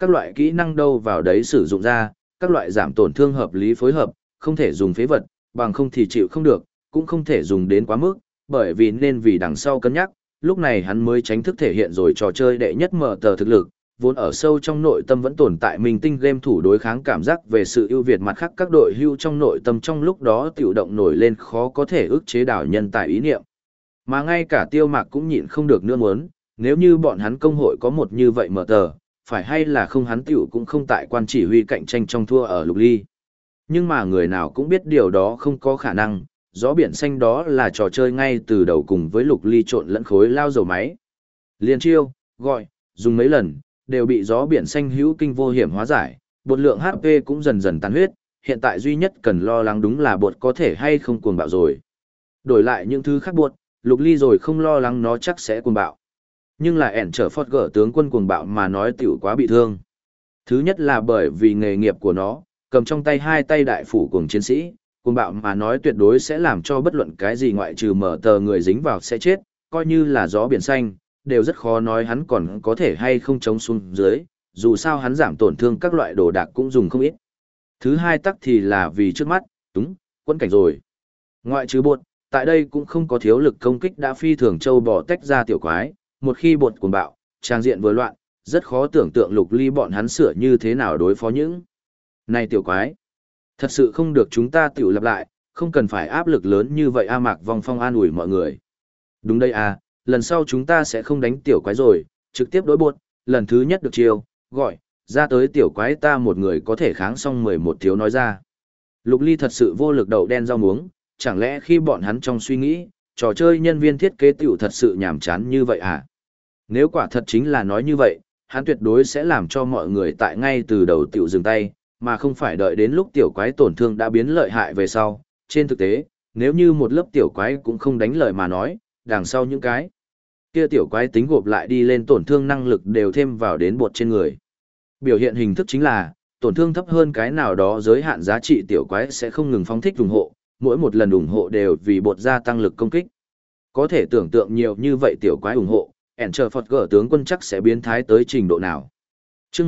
các loại kỹ năng đâu vào đấy sử dụng ra, các loại giảm tổn thương hợp lý phối hợp, không thể dùng phế vật, bằng không thì chịu không được, cũng không thể dùng đến quá mức, bởi vì nên vì đằng sau cân nhắc, lúc này hắn mới tránh thức thể hiện rồi trò chơi đệ nhất mở tờ thực lực, vốn ở sâu trong nội tâm vẫn tồn tại minh tinh game thủ đối kháng cảm giác về sự ưu việt, mặt khác các đội hưu trong nội tâm trong lúc đó tiểu động nổi lên khó có thể ức chế đảo nhân tài ý niệm. Mà ngay cả Tiêu Mạc cũng nhịn không được nữa muốn, nếu như bọn hắn công hội có một như vậy mở tờ, phải hay là không hắn tiểu cũng không tại quan chỉ huy cạnh tranh trong thua ở lục ly. Nhưng mà người nào cũng biết điều đó không có khả năng, gió biển xanh đó là trò chơi ngay từ đầu cùng với lục ly trộn lẫn khối lao dầu máy. Liên chiêu, gọi, dùng mấy lần, đều bị gió biển xanh hữu kinh vô hiểm hóa giải, bột lượng HP cũng dần dần tan huyết, hiện tại duy nhất cần lo lắng đúng là bột có thể hay không cuồng bạo rồi. Đổi lại những thứ khác bột, lục ly rồi không lo lắng nó chắc sẽ cuồng bạo. Nhưng là ẻn trở phót gỡ tướng quân cuồng bạo mà nói tiểu quá bị thương. Thứ nhất là bởi vì nghề nghiệp của nó, cầm trong tay hai tay đại phủ cùng chiến sĩ, cuồng bạo mà nói tuyệt đối sẽ làm cho bất luận cái gì ngoại trừ mở tờ người dính vào sẽ chết, coi như là gió biển xanh, đều rất khó nói hắn còn có thể hay không chống xuống dưới, dù sao hắn giảm tổn thương các loại đồ đạc cũng dùng không ít. Thứ hai tắc thì là vì trước mắt, túng, quân cảnh rồi. Ngoại trừ bột, tại đây cũng không có thiếu lực công kích đã phi thường châu bò tách ra tiểu quái, một khi bột cuồng bạo, trang diện vừa loạn, rất khó tưởng tượng lục ly bọn hắn sửa như thế nào đối phó những này tiểu quái. Thật sự không được chúng ta tiểu lặp lại, không cần phải áp lực lớn như vậy. A Mạc Vong Phong an ủi mọi người. Đúng đây à, lần sau chúng ta sẽ không đánh tiểu quái rồi, trực tiếp đối bột, lần thứ nhất được chiêu, gọi, ra tới tiểu quái ta một người có thể kháng xong 11 thiếu nói ra. Lục ly thật sự vô lực đậu đen rau muống, chẳng lẽ khi bọn hắn trong suy nghĩ, trò chơi nhân viên thiết kế tiểu thật sự nhàm chán như vậy à? Nếu quả thật chính là nói như vậy, hắn tuyệt đối sẽ làm cho mọi người tại ngay từ đầu tiểu dừng tay, mà không phải đợi đến lúc tiểu quái tổn thương đã biến lợi hại về sau. Trên thực tế, nếu như một lớp tiểu quái cũng không đánh lợi mà nói, đằng sau những cái kia tiểu quái tính gộp lại đi lên tổn thương năng lực đều thêm vào đến bột trên người. Biểu hiện hình thức chính là, tổn thương thấp hơn cái nào đó giới hạn giá trị tiểu quái sẽ không ngừng phóng thích ủng hộ, mỗi một lần ủng hộ đều vì bột gia tăng lực công kích. Có thể tưởng tượng nhiều như vậy tiểu quái ủng hộ, Enter Phật gỡ tướng quân chắc sẽ biến thái tới trình độ nào. Chương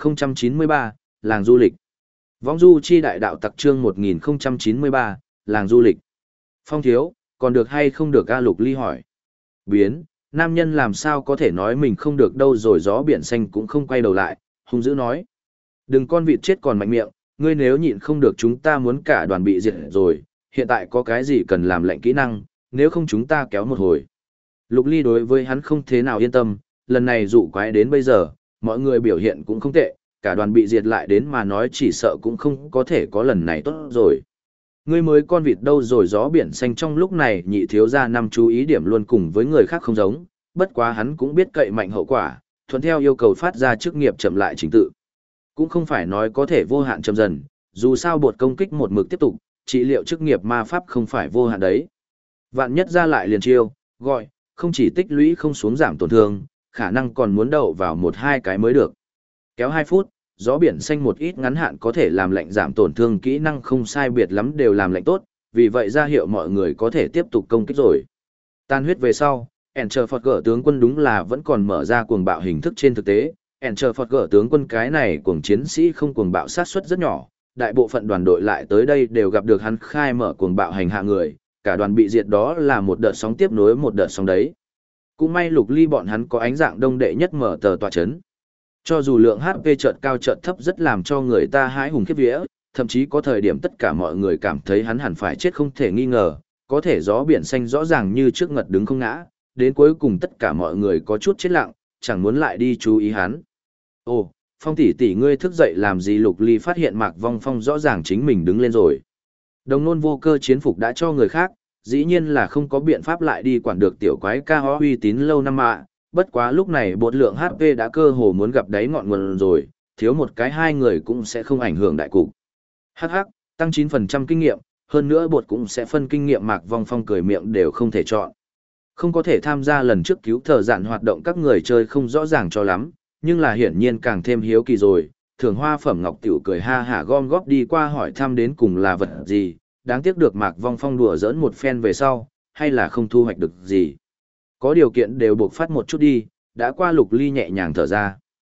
1093, làng du lịch. Vong du chi đại đạo tặc chương 1093, làng du lịch. Phong thiếu, còn được hay không được? A Lục Ly hỏi. Biến, nam nhân làm sao có thể nói mình không được đâu rồi. Gió biển xanh cũng không quay đầu lại, hung dữ nói. Đừng con vịt chết còn mạnh miệng, ngươi nếu nhịn không được chúng ta muốn cả đoàn bị diệt rồi, hiện tại có cái gì cần làm lệnh kỹ năng, nếu không chúng ta kéo một hồi. Lục Ly đối với hắn không thế nào yên tâm, lần này dụ quái đến bây giờ, mọi người biểu hiện cũng không tệ, cả đoàn bị diệt lại đến mà nói chỉ sợ cũng không có thể có lần này tốt rồi. Ngươi mới con vịt đâu rồi. Gió biển xanh trong lúc này nhị thiếu gia năm chú ý điểm luôn cùng với người khác không giống, bất quá hắn cũng biết cậy mạnh hậu quả, thuận theo yêu cầu phát ra chức nghiệp chậm lại trình tự. Cũng không phải nói có thể vô hạn chậm dần, dù sao bột công kích một mực tiếp tục, trị liệu chức nghiệp ma pháp không phải vô hạn đấy. Vạn nhất ra lại liền chiêu, gọi, không chỉ tích lũy không xuống giảm tổn thương, khả năng còn muốn đậu vào 1-2 cái mới được. Kéo 2 phút, gió biển xanh một ít ngắn hạn có thể làm lệnh giảm tổn thương kỹ năng không sai biệt lắm đều làm lệnh tốt, vì vậy ra hiệu mọi người có thể tiếp tục công kích rồi. Tan huyết về sau, Enter Phật gỡ tướng quân đúng là vẫn còn mở ra cuồng bạo hình thức trên thực tế. Enter Phật gỡ tướng quân cái này cuồng chiến sĩ không cuồng bạo sát suất rất nhỏ, đại bộ phận đoàn đội lại tới đây đều gặp được hắn khai mở cuồng bạo hành hạ người, cả đoàn bị diệt đó là một đợt sóng tiếp nối một đợt sóng đấy. Cũng may Lục Ly bọn hắn có ánh dạng đông đệ nhất mở tờ tọa chấn. Cho dù lượng HP chợt cao chợt thấp rất làm cho người ta hãi hùng khiếp vía, thậm chí có thời điểm tất cả mọi người cảm thấy hắn hẳn phải chết không thể nghi ngờ, có thể gió biển xanh rõ ràng như trước ngật đứng không ngã, đến cuối cùng tất cả mọi người có chút chết lặng, chẳng muốn lại đi chú ý hắn. Ồ, Phong tỷ tỷ ngươi thức dậy làm gì? Lục Ly phát hiện Mạc Vong Phong rõ ràng chính mình đứng lên rồi. Đồng nôn vô cơ chiến phục đã cho người khác, dĩ nhiên là không có biện pháp lại đi quản được tiểu quái ca ho uy tín lâu năm ạ. Bất quá lúc này bột lượng HP đã cơ hồ muốn gặp đáy ngọn nguồn rồi, thiếu một cái hai người cũng sẽ không ảnh hưởng đại cục. Hắc hắc, tăng 9% kinh nghiệm, hơn nữa bột cũng sẽ phân kinh nghiệm. Mạc Vong Phong cười miệng đều không thể chọn. Không có thể tham gia lần trước cứu thợ dạn hoạt động các người chơi không rõ ràng cho lắm, nhưng là hiển nhiên càng thêm hiếu kỳ rồi. Thường Hoa Phẩm Ngọc tiểu cười ha hả gom góp đi qua hỏi thăm đến cùng là vật gì, đáng tiếc được Mạc Vong Phong đùa giỡn một phen về sau, hay là không thu hoạch được gì. Có điều kiện đều buộc phát một chút đi, đã qua. Lục Ly nhẹ nhàng thở ra.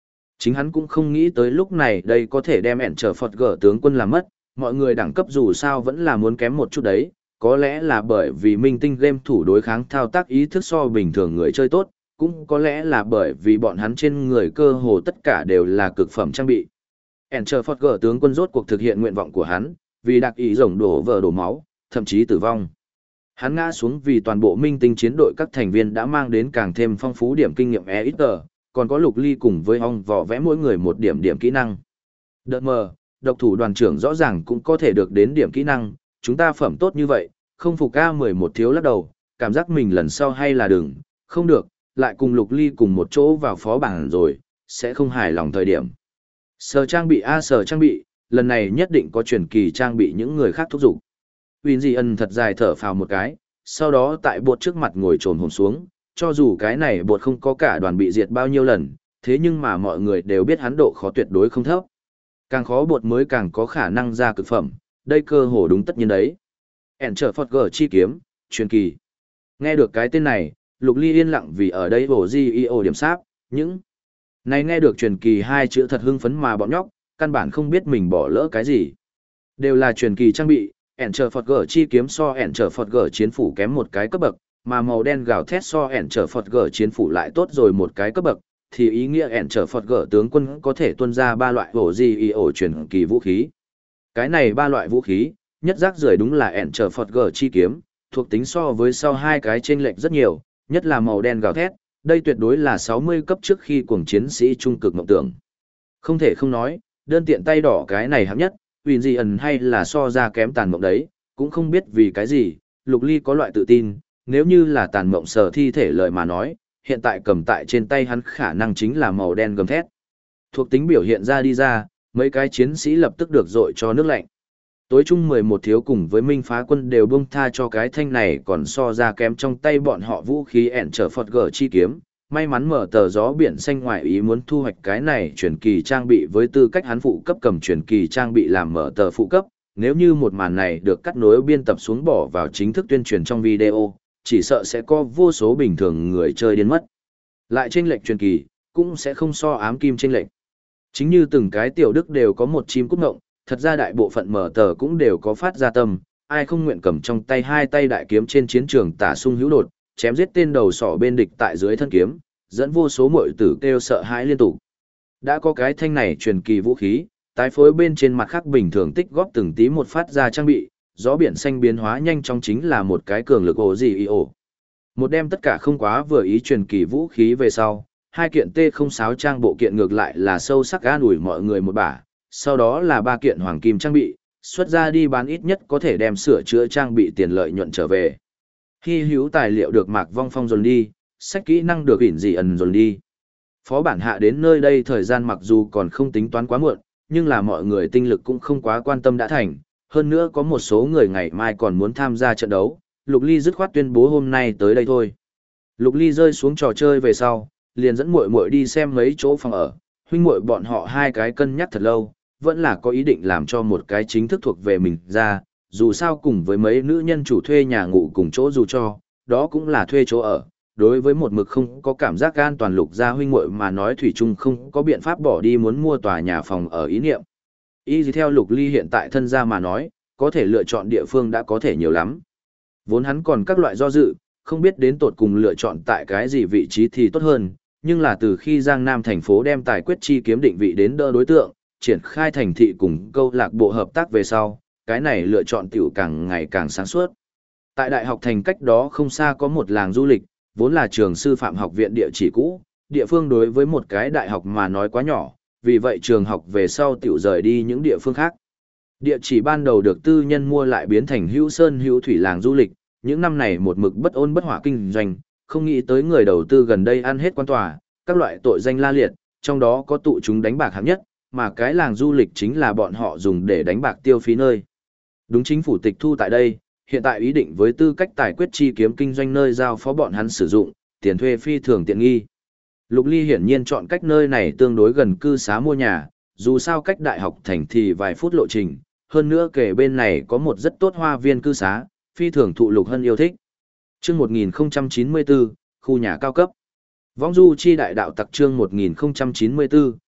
Chính hắn cũng không nghĩ tới lúc này đây có thể đem ẻn trở Phật gở tướng quân làm mất, mọi người đẳng cấp dù sao vẫn là muốn kém một chút đấy, có lẽ là bởi vì minh tinh game thủ đối kháng thao tác ý thức so bình thường người chơi tốt, cũng có lẽ là bởi vì bọn hắn trên người cơ hồ tất cả đều là cực phẩm trang bị. ẻn trở Phật gở tướng quân rốt cuộc thực hiện nguyện vọng của hắn, vì đặc ý rồng đổ vỡ đổ máu, thậm chí tử vong. Hắn ngã xuống vì toàn bộ minh tinh chiến đội các thành viên đã mang đến càng thêm phong phú điểm kinh nghiệm EXP, còn có Lục Ly cùng với ong vỏ vẽ mỗi người một điểm kỹ năng. Đợt mờ, độc thủ đoàn trưởng rõ ràng cũng có thể được đến điểm kỹ năng, chúng ta phẩm tốt như vậy, không phục A11 thiếu lắc đầu, cảm giác mình lần sau hay là đừng, không được, lại cùng Lục Ly cùng một chỗ vào phó bảng rồi, sẽ không hài lòng thời điểm. Sở trang bị sở trang bị, lần này nhất định có truyền kỳ trang bị những người khác thúc giục. Winzian thật dài thở phào một cái, sau đó tại bột trước mặt ngồi trồm hổm xuống, cho dù cái này bột không có cả đoàn bị diệt bao nhiêu lần, thế nhưng mà mọi người đều biết hắn độ khó tuyệt đối không thấp. Càng khó bột mới càng có khả năng ra cực phẩm, đây cơ hồ đúng tất nhiên đấy. Enter Forger chi kiếm, truyền kỳ. Nghe được cái tên này, Lục Ly yên lặng vì ở đây bổ GEO điểm sáp, những này nghe được truyền kỳ hai chữ thật hưng phấn mà bọn nhóc, căn bản không biết mình bỏ lỡ cái gì. Đều là truyền kỳ trang bị, Enter Forger chi kiếm so Enter Forger chiến phủ kém một cái cấp bậc, mà màu đen gào thét so Enter Forger chiến phủ lại tốt rồi một cái cấp bậc, thì ý nghĩa Enter Forger tướng quân có thể tuân ra ba loại bổ GEO truyền kỳ vũ khí. Cái này ba loại vũ khí, nhất rác rưởi đúng là Enter Forger chi kiếm, thuộc tính so với sau hai cái chênh lệch rất nhiều, nhất là màu đen gào thét, đây tuyệt đối là 60 cấp trước khi cuồng chiến sĩ trung cực mộng tưởng. Không thể không nói, đơn tiện tay đỏ cái này hạng nhất, Winzian hay là so ra kém tàn mộng đấy, cũng không biết vì cái gì, Lục Ly có loại tự tin, nếu như là tàn mộng sở thi thể lời mà nói, hiện tại cầm tại trên tay hắn khả năng chính là màu đen gầm thét. Thuộc tính biểu hiện ra đi ra, mấy cái chiến sĩ lập tức được dội cho nước lạnh. Tối chung 11 thiếu cùng với Minh Phá Quân đều buông tha cho cái thanh này còn so ra kém trong tay bọn họ vũ khí ẻn trở Phật gở chi kiếm. May mắn mở tờ gió biển xanh ngoài ý muốn thu hoạch cái này truyền kỳ trang bị với tư cách hắn phụ cấp cầm truyền kỳ trang bị làm mở tờ phụ cấp. Nếu như một màn này được cắt nối biên tập xuống bỏ vào chính thức tuyên truyền trong video, chỉ sợ sẽ có vô số bình thường người chơi điên mất. Lại chênh lệch truyền kỳ, cũng sẽ không so ám kim chênh lệch. Chính như từng cái tiểu đức đều có một chim cút ngộng, thật ra đại bộ phận mở tờ cũng đều có phát ra tâm, ai không nguyện cầm trong tay hai tay đại kiếm trên chiến trường tả sung hữu đột, chém giết tên đầu sỏ bên địch tại dưới thân kiếm, dẫn vô số muội tử kêu sợ hãi liên tục. Đã có cái thanh này truyền kỳ vũ khí, tái phối bên trên mặt khác bình thường tích góp từng tí một phát ra trang bị, gió biển xanh biến hóa nhanh chóng chính là một cái cường lực ổ gì ổ. Một đem tất cả không quá vừa ý truyền kỳ vũ khí về sau, hai kiện T06 trang bộ kiện ngược lại là sâu sắc an ủi mọi người một bả, sau đó là ba kiện hoàng kim trang bị, xuất ra đi bán ít nhất có thể đem sửa chữa trang bị tiền lợi nhuận trở về. Hy hữu tài liệu được Mạc Vong Phong dồn đi, sách kỹ năng được ỉn dị ẩn dồn đi. Phó bản hạ đến nơi đây thời gian mặc dù còn không tính toán quá muộn, nhưng là mọi người tinh lực cũng không quá quan tâm đã thành, hơn nữa có một số người ngày mai còn muốn tham gia trận đấu, Lục Ly dứt khoát tuyên bố hôm nay tới đây thôi. Lục Ly rơi xuống trò chơi về sau, liền dẫn muội muội đi xem mấy chỗ phòng ở, huynh muội bọn họ hai cái cân nhắc thật lâu, vẫn là có ý định làm cho một cái chính thức thuộc về mình ra, dù sao cùng với mấy nữ nhân chủ thuê nhà ngủ cùng chỗ dù cho, đó cũng là thuê chỗ ở. Đối với một mực không có cảm giác an toàn Lục gia huynh muội mà nói thủy chung không có biện pháp bỏ đi muốn mua tòa nhà phòng ở ý niệm. Y theo Lục Ly hiện tại thân gia mà nói, có thể lựa chọn địa phương đã có thể nhiều lắm. Vốn hắn còn các loại do dự, không biết đến tột cùng lựa chọn tại cái gì vị trí thì tốt hơn, nhưng là từ khi Giang Nam thành phố đem tài quyết chi kiếm định vị đến đỡ đối tượng, triển khai thành thị cùng câu lạc bộ hợp tác về sau, cái này lựa chọn tiểu càng ngày càng sáng suốt. Tại đại học thành cách đó không xa có một làng du lịch, vốn là trường sư phạm học viện địa chỉ cũ, địa phương đối với một cái đại học mà nói quá nhỏ, vì vậy trường học về sau tiểu rời đi những địa phương khác. Địa chỉ ban đầu được tư nhân mua lại biến thành hữu sơn hữu thủy làng du lịch, những năm này một mực bất ôn bất hỏa kinh doanh, không nghĩ tới người đầu tư gần đây ăn hết quan tòa, các loại tội danh la liệt, trong đó có tụ chúng đánh bạc hạng nhất, mà cái làng du lịch chính là bọn họ dùng để đánh bạc tiêu phí nơi. Đúng chính phủ tịch thu tại đây, hiện tại ý định với tư cách tài quyết chi kiếm kinh doanh nơi giao phó bọn hắn sử dụng, tiền thuê phi thường tiện nghi. Lục Ly hiển nhiên chọn cách nơi này tương đối gần cư xá mua nhà, dù sao cách đại học thành thì vài phút lộ trình, hơn nữa kể bên này có một rất tốt hoa viên cư xá, phi thường thụ Lục Hân yêu thích. Chương 1094, khu nhà cao cấp. Vong du chi đại đạo tặc chương 1094,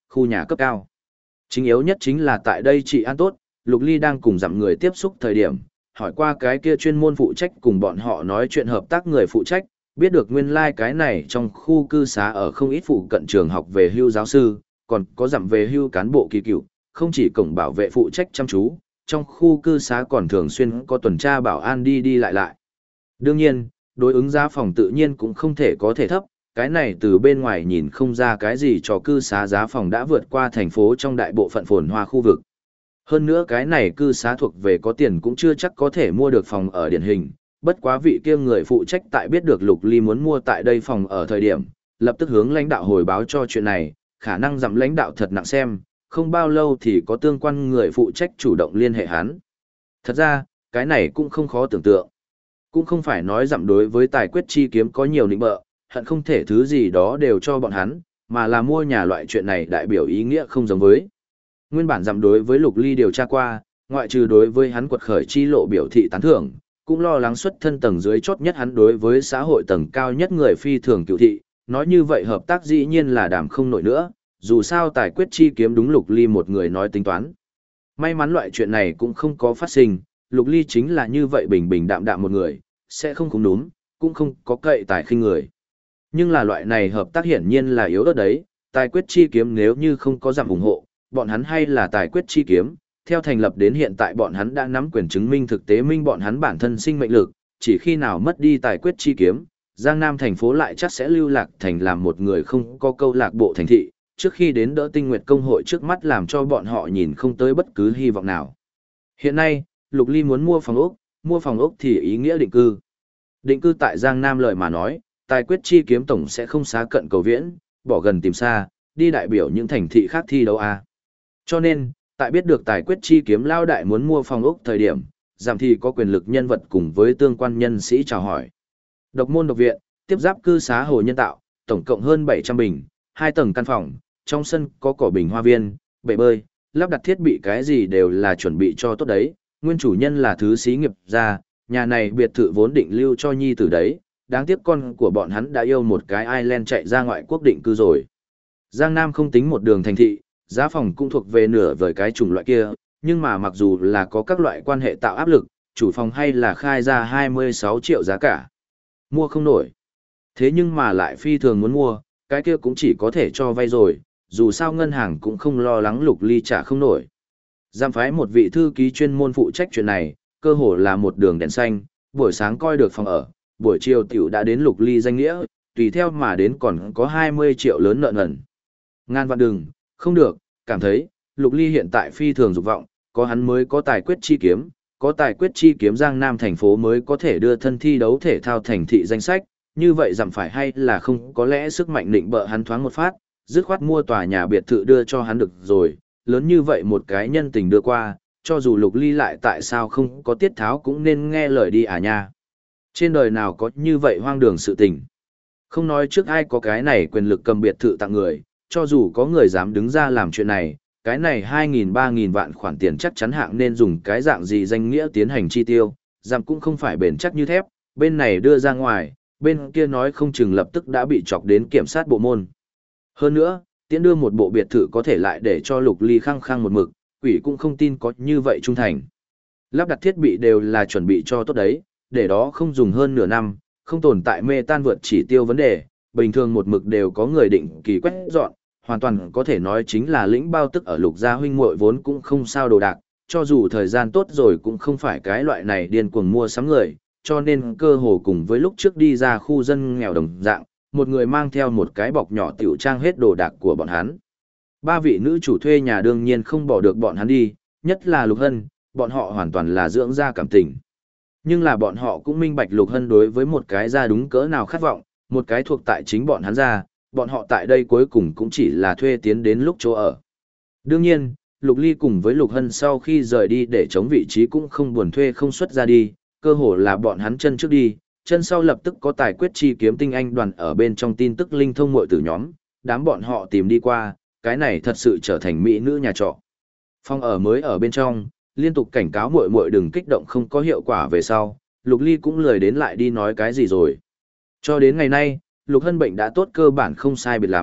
khu nhà cấp cao. Chính yếu nhất chính là tại đây trị an tốt, Lục Ly đang cùng dặm người tiếp xúc thời điểm, hỏi qua cái kia chuyên môn phụ trách cùng bọn họ nói chuyện hợp tác người phụ trách, biết được nguyên lai cái này trong khu cư xá ở không ít phụ cận trường học về hưu giáo sư, còn có dặm về hưu cán bộ kỳ cựu, không chỉ cổng bảo vệ phụ trách chăm chú, trong khu cư xá còn thường xuyên có tuần tra bảo an đi đi lại lại. Đương nhiên, đối ứng giá phòng tự nhiên cũng không thể có thể thấp, cái này từ bên ngoài nhìn không ra cái gì cho cư xá giá phòng đã vượt qua thành phố trong đại bộ phận phồn hoa khu vực. Hơn nữa cái này cư xá thuộc về có tiền cũng chưa chắc có thể mua được phòng ở điển hình, bất quá vị kia người phụ trách tại biết được Lục Ly muốn mua tại đây phòng ở thời điểm, lập tức hướng lãnh đạo hồi báo cho chuyện này, khả năng dặm lãnh đạo thật nặng xem, không bao lâu thì có tương quan người phụ trách chủ động liên hệ hắn. Thật ra, cái này cũng không khó tưởng tượng. Cũng không phải nói dặm đối với tài quyết chi kiếm có nhiều nịnh bợ, hận không thể thứ gì đó đều cho bọn hắn, mà là mua nhà loại chuyện này đại biểu ý nghĩa không giống với. Nguyên bản dặm đối với Lục Ly điều tra qua, ngoại trừ đối với hắn quật khởi chi lộ biểu thị tán thưởng, cũng lo lắng xuất thân tầng dưới chót nhất hắn đối với xã hội tầng cao nhất người phi thường cựu thị, nói như vậy hợp tác dĩ nhiên là đảm không nổi nữa, dù sao tài quyết chi kiếm đúng Lục Ly một người nói tính toán. May mắn loại chuyện này cũng không có phát sinh, Lục Ly chính là như vậy bình bình đạm đạm một người, sẽ không cũng đúng, cũng không có cậy tài khinh người. Nhưng là loại này hợp tác hiển nhiên là yếu ớt đấy, tài quyết chi kiếm nếu như không có giảm ủng hộ, bọn hắn hay là tài quyết chi kiếm, theo thành lập đến hiện tại bọn hắn đã nắm quyền chứng minh thực tế minh bọn hắn bản thân sinh mệnh lực, chỉ khi nào mất đi tài quyết chi kiếm, Giang Nam thành phố lại chắc sẽ lưu lạc thành làm một người không có câu lạc bộ thành thị, trước khi đến đỡ tinh nguyệt công hội trước mắt làm cho bọn họ nhìn không tới bất cứ hy vọng nào. Hiện nay, Lục Ly muốn mua phòng ốc thì ý nghĩa định cư. Định cư tại Giang Nam lời mà nói, tài quyết chi kiếm tổng sẽ không xá cận cầu viễn, bỏ gần tìm xa, đi đại biểu những thành thị khác thi đấu à. Cho nên, tại biết được tài quyết chi kiếm lao đại muốn mua phòng ốc thời điểm, giảm thì có quyền lực nhân vật cùng với tương quan nhân sĩ chào hỏi. Độc môn độc viện, tiếp giáp cư xá hồ nhân tạo, tổng cộng hơn 700 bình, 2 tầng căn phòng, trong sân có cỏ bình hoa viên, bể bơi, lắp đặt thiết bị cái gì đều là chuẩn bị cho tốt đấy, nguyên chủ nhân là thứ xí nghiệp gia, nhà này biệt thự vốn định lưu cho nhi tử đấy, đáng tiếc con của bọn hắn đã yêu một cái Ireland chạy ra ngoại quốc định cư rồi. Giang Nam không tính một đường thành thị, giá phòng cũng thuộc về nửa vời cái chủng loại kia, nhưng mà mặc dù là có các loại quan hệ tạo áp lực, chủ phòng hay là khai ra 26 triệu giá cả. Mua không nổi. Thế nhưng mà lại phi thường muốn mua, cái kia cũng chỉ có thể cho vay rồi, dù sao ngân hàng cũng không lo lắng Lục Ly trả không nổi. Giam phái một vị thư ký chuyên môn phụ trách chuyện này, cơ hồ là một đường đèn xanh, buổi sáng coi được phòng ở, buổi chiều tiểu đã đến Lục Ly danh nghĩa, tùy theo mà đến còn có 20 triệu lớn nợ nần. Ngàn vạn đừng, không được, cảm thấy, Lục Ly hiện tại phi thường dục vọng, có hắn mới có tài quyết chi kiếm, có tài quyết chi kiếm Giang Nam thành phố mới có thể đưa thân thi đấu thể thao thành thị danh sách, như vậy giảm phải hay là không có lẽ sức mạnh định bợ hắn thoáng một phát, dứt khoát mua tòa nhà biệt thự đưa cho hắn được rồi, lớn như vậy một cái nhân tình đưa qua, cho dù Lục Ly lại tại sao không có tiết tháo cũng nên nghe lời đi à nha. Trên đời nào có như vậy hoang đường sự tình. Không nói trước ai có cái này quyền lực cầm biệt thự tặng người, cho dù có người dám đứng ra làm chuyện này, cái này 2.000-3.000 vạn khoản tiền chắc chắn hạng nên dùng cái dạng gì danh nghĩa tiến hành chi tiêu, giảm cũng không phải bền chắc như thép, bên này đưa ra ngoài, bên kia nói không chừng lập tức đã bị chọc đến kiểm sát bộ môn. Hơn nữa, tiễn đưa một bộ biệt thự có thể lại để cho Lục Ly khăng khăng một mực, quỷ cũng không tin có như vậy trung thành. Lắp đặt thiết bị đều là chuẩn bị cho tốt đấy, để đó không dùng hơn nửa năm, không tồn tại mê tan vượt chỉ tiêu vấn đề, bình thường một mực đều có người định kỳ quét dọn, hoàn toàn có thể nói chính là lĩnh bao tức ở Lục gia huynh muội vốn cũng không sao đồ đạc, cho dù thời gian tốt rồi cũng không phải cái loại này điên cuồng mua sắm người, cho nên cơ hồ cùng với lúc trước đi ra khu dân nghèo đồng dạng, một người mang theo một cái bọc nhỏ tiểu trang hết đồ đạc của bọn hắn. Ba vị nữ chủ thuê nhà đương nhiên không bỏ được bọn hắn đi, nhất là Lục Hân, bọn họ hoàn toàn là dưỡng ra cảm tình. Nhưng là bọn họ cũng minh bạch Lục Hân đối với một cái gia đúng cỡ nào khát vọng, một cái thuộc tại chính bọn hắn ra, bọn họ tại đây cuối cùng cũng chỉ là thuê tiến đến lúc chỗ ở. Đương nhiên, Lục Ly cùng với Lục Hân sau khi rời đi để chống vị trí cũng không buồn thuê không xuất ra đi, cơ hồ là bọn hắn chân trước đi, chân sau lập tức có tài quyết chi kiếm tinh anh đoàn ở bên trong tin tức linh thông muội tử nhóm, đám bọn họ tìm đi qua, cái này thật sự trở thành mỹ nữ nhà trọ. Phòng ở mới ở bên trong, liên tục cảnh cáo muội muội đừng kích động không có hiệu quả về sau, Lục Ly cũng lười đến lại đi nói cái gì rồi. Cho đến ngày nay, Lục Hân bệnh đã tốt cơ bản không sai biệt lắm,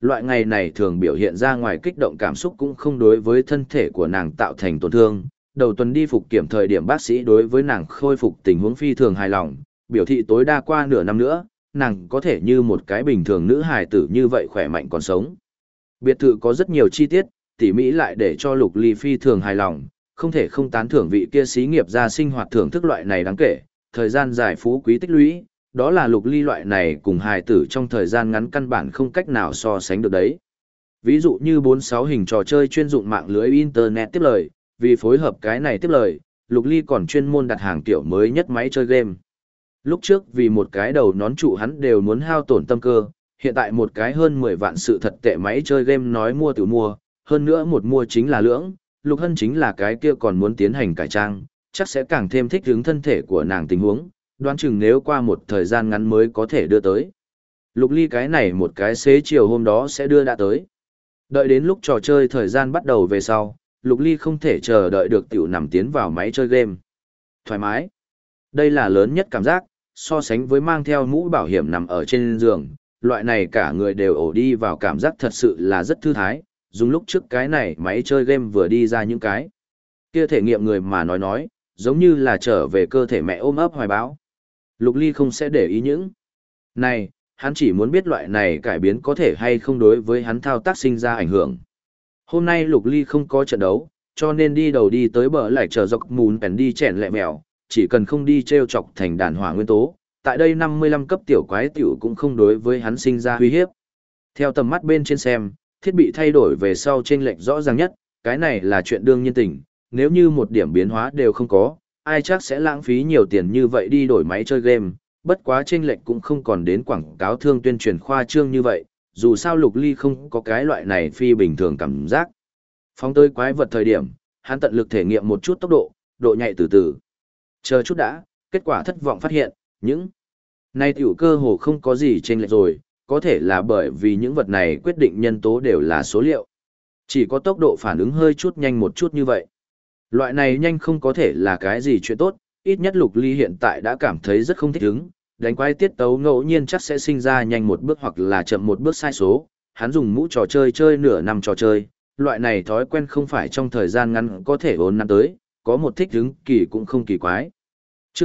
loại ngày này thường biểu hiện ra ngoài kích động cảm xúc cũng không đối với thân thể của nàng tạo thành tổn thương. Đầu tuần đi phục kiểm thời điểm bác sĩ đối với nàng khôi phục tình huống phi thường hài lòng, biểu thị tối đa qua nửa năm nữa, nàng có thể như một cái bình thường nữ hài tử như vậy khỏe mạnh còn sống. Biệt thự có rất nhiều chi tiết, tỉ mỹ lại để cho Lục Ly phi thường hài lòng, không thể không tán thưởng vị kia xí nghiệp gia sinh hoạt thưởng thức loại này đáng kể, thời gian dài phú quý tích lũy, đó là Lục Ly loại này cùng hài tử trong thời gian ngắn căn bản không cách nào so sánh được đấy. Ví dụ như 46 hình trò chơi chuyên dụng mạng lưới Internet tiếp lời, vì phối hợp cái này tiếp lời, Lục Ly còn chuyên môn đặt hàng tiểu mới nhất máy chơi game. Lúc trước vì một cái đầu nón trụ hắn đều muốn hao tổn tâm cơ, hiện tại một cái hơn 10 vạn sự thật tệ máy chơi game nói mua tự mua, hơn nữa một mua chính là lưỡng, Lục Hân chính là cái kia còn muốn tiến hành cải trang, chắc sẽ càng thêm thích ứng thân thể của nàng tình huống, đoán chừng nếu qua một thời gian ngắn mới có thể đưa tới. Lục Ly cái này một cái xế chiều hôm đó sẽ đưa đã tới. Đợi đến lúc trò chơi thời gian bắt đầu về sau, Lục Ly không thể chờ đợi được tiểu nằm tiến vào máy chơi game. Thoải mái. Đây là lớn nhất cảm giác, so sánh với mang theo mũ bảo hiểm nằm ở trên giường, loại này cả người đều ổ đi vào cảm giác thật sự là rất thư thái, dùng lúc trước cái này máy chơi game vừa đi ra những cái. Kia thể nghiệm người mà nói, giống như là trở về cơ thể mẹ ôm ấp hoài bão. Lục Ly không sẽ để ý những này, hắn chỉ muốn biết loại này cải biến có thể hay không đối với hắn thao tác sinh ra ảnh hưởng. Hôm nay Lục Ly không có trận đấu, cho nên đi đầu đi tới bờ lại chờ dọc mùn bèn đi chèn lẹ mèo, chỉ cần không đi treo chọc thành đàn hỏa nguyên tố, tại đây 55 cấp tiểu quái tiểu cũng không đối với hắn sinh ra uy hiếp. Theo tầm mắt bên trên xem, thiết bị thay đổi về sau chênh lệch rõ ràng nhất, cái này là chuyện đương nhiên tình, nếu như một điểm biến hóa đều không có, ai chắc sẽ lãng phí nhiều tiền như vậy đi đổi máy chơi game, bất quá chênh lệch cũng không còn đến quảng cáo thương tuyên truyền khoa trương như vậy, dù sao Lục Ly không có cái loại này phi bình thường cảm giác. Phóng tới quái vật thời điểm, hắn tận lực thể nghiệm một chút tốc độ, độ nhạy từ từ. Chờ chút đã, kết quả thất vọng phát hiện, những này tiểu cơ hồ không có gì chênh lệch rồi, có thể là bởi vì những vật này quyết định nhân tố đều là số liệu. Chỉ có tốc độ phản ứng hơi chút nhanh một chút như vậy. Loại này nhanh không có thể là cái gì chuyện tốt, ít nhất Lục Ly hiện tại đã cảm thấy rất không thích ứng, đánh quái tiết tấu ngẫu nhiên chắc sẽ sinh ra nhanh một bước hoặc là chậm một bước sai số. Hắn dùng mũ trò chơi chơi nửa năm trò chơi, loại này thói quen không phải trong thời gian ngắn có thể ốn năm tới, có một thích ứng kỳ cũng không kỳ quái. Chương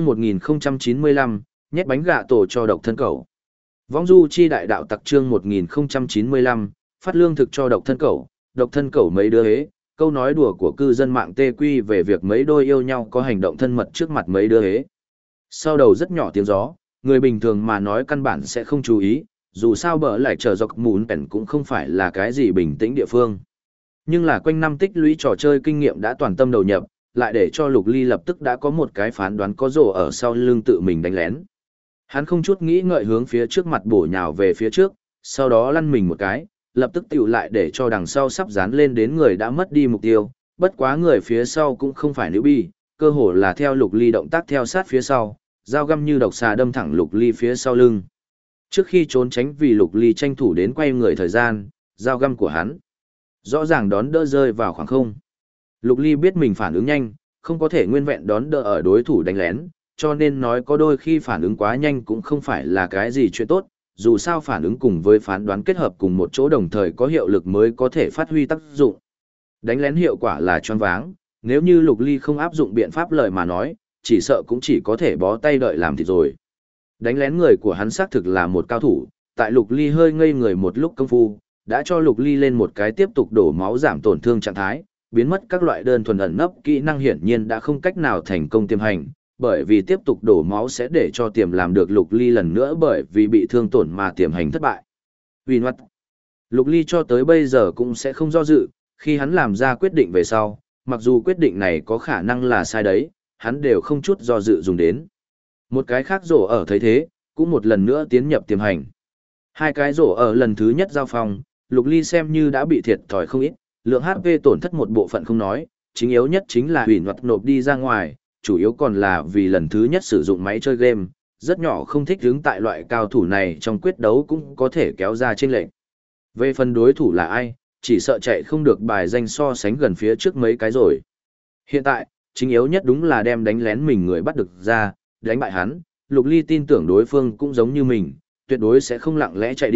1095, nhét bánh gạ tổ cho độc thân cẩu. Vong du chi đại đạo tặc chương 1095, phát lương thực cho độc thân cẩu mấy đứa hế, câu nói đùa của cư dân mạng tê quy về việc mấy đôi yêu nhau có hành động thân mật trước mặt mấy đứa hế. Sau đầu rất nhỏ tiếng gió, người bình thường mà nói căn bản sẽ không chú ý, dù sao bờ lại chờ dọc mún bèn cũng không phải là cái gì bình tĩnh địa phương. Nhưng là quanh năm tích lũy trò chơi kinh nghiệm đã toàn tâm đầu nhập, lại để cho Lục Ly lập tức đã có một cái phán đoán có rổ ở sau lưng tự mình đánh lén. Hắn không chút nghĩ ngợi hướng phía trước mặt bổ nhào về phía trước, sau đó lăn mình một cái, lập tức tiểu lại để cho đằng sau sắp dán lên đến người đã mất đi mục tiêu, bất quá người phía sau cũng không phải nữ bi, cơ hồ là theo Lục Ly động tác theo sát phía sau, dao găm như độc xà đâm thẳng Lục Ly phía sau lưng. Trước khi trốn tránh vì Lục Ly tranh thủ đến quay người thời gian, dao găm của hắn rõ ràng đón đỡ rơi vào khoảng không. Lục Ly biết mình phản ứng nhanh, không có thể nguyên vẹn đón đỡ ở đối thủ đánh lén, cho nên nói có đôi khi phản ứng quá nhanh cũng không phải là cái gì chuyện tốt, dù sao phản ứng cùng với phán đoán kết hợp cùng một chỗ đồng thời có hiệu lực mới có thể phát huy tác dụng. Đánh lén hiệu quả là choáng váng, nếu như Lục Ly không áp dụng biện pháp lời mà nói, chỉ sợ cũng chỉ có thể bó tay đợi làm thịt rồi. Đánh lén người của hắn xác thực là một cao thủ, tại Lục Ly hơi ngây người một lúc công phu, đã cho Lục Ly lên một cái tiếp tục đổ máu giảm tổn thương trạng thái, biến mất các loại đơn thuần ẩn nấp kỹ năng hiển nhiên đã không cách nào thành công tiềm hành, bởi vì tiếp tục đổ máu sẽ để cho tiềm làm được Lục Ly lần nữa bởi vì bị thương tổn mà tiềm hành thất bại. Vì ngoặt, Lục Ly cho tới bây giờ cũng sẽ không do dự, khi hắn làm ra quyết định về sau, mặc dù quyết định này có khả năng là sai đấy, hắn đều không chút do dự dùng đến. Một cái khác rổ ở thấy thế, cũng một lần nữa tiến nhập tiềm hành. Hai cái rổ ở lần thứ nhất giao phong, Lục Ly xem như đã bị thiệt thòi không ít, lượng HP tổn thất một bộ phận không nói, chính yếu nhất chính là hủy ngoặt nộp đi ra ngoài, chủ yếu còn là vì lần thứ nhất sử dụng máy chơi game, rất nhỏ không thích đứng tại loại cao thủ này trong quyết đấu cũng có thể kéo ra chênh lệch. Về phần đối thủ là ai, chỉ sợ chạy không được bài danh so sánh gần phía trước mấy cái rồi. Hiện tại, chính yếu nhất đúng là đem đánh lén mình người bắt được ra, đánh bại hắn, Lục Ly tin tưởng đối phương cũng giống như mình, tuyệt đối sẽ không lặng lẽ chạy đi,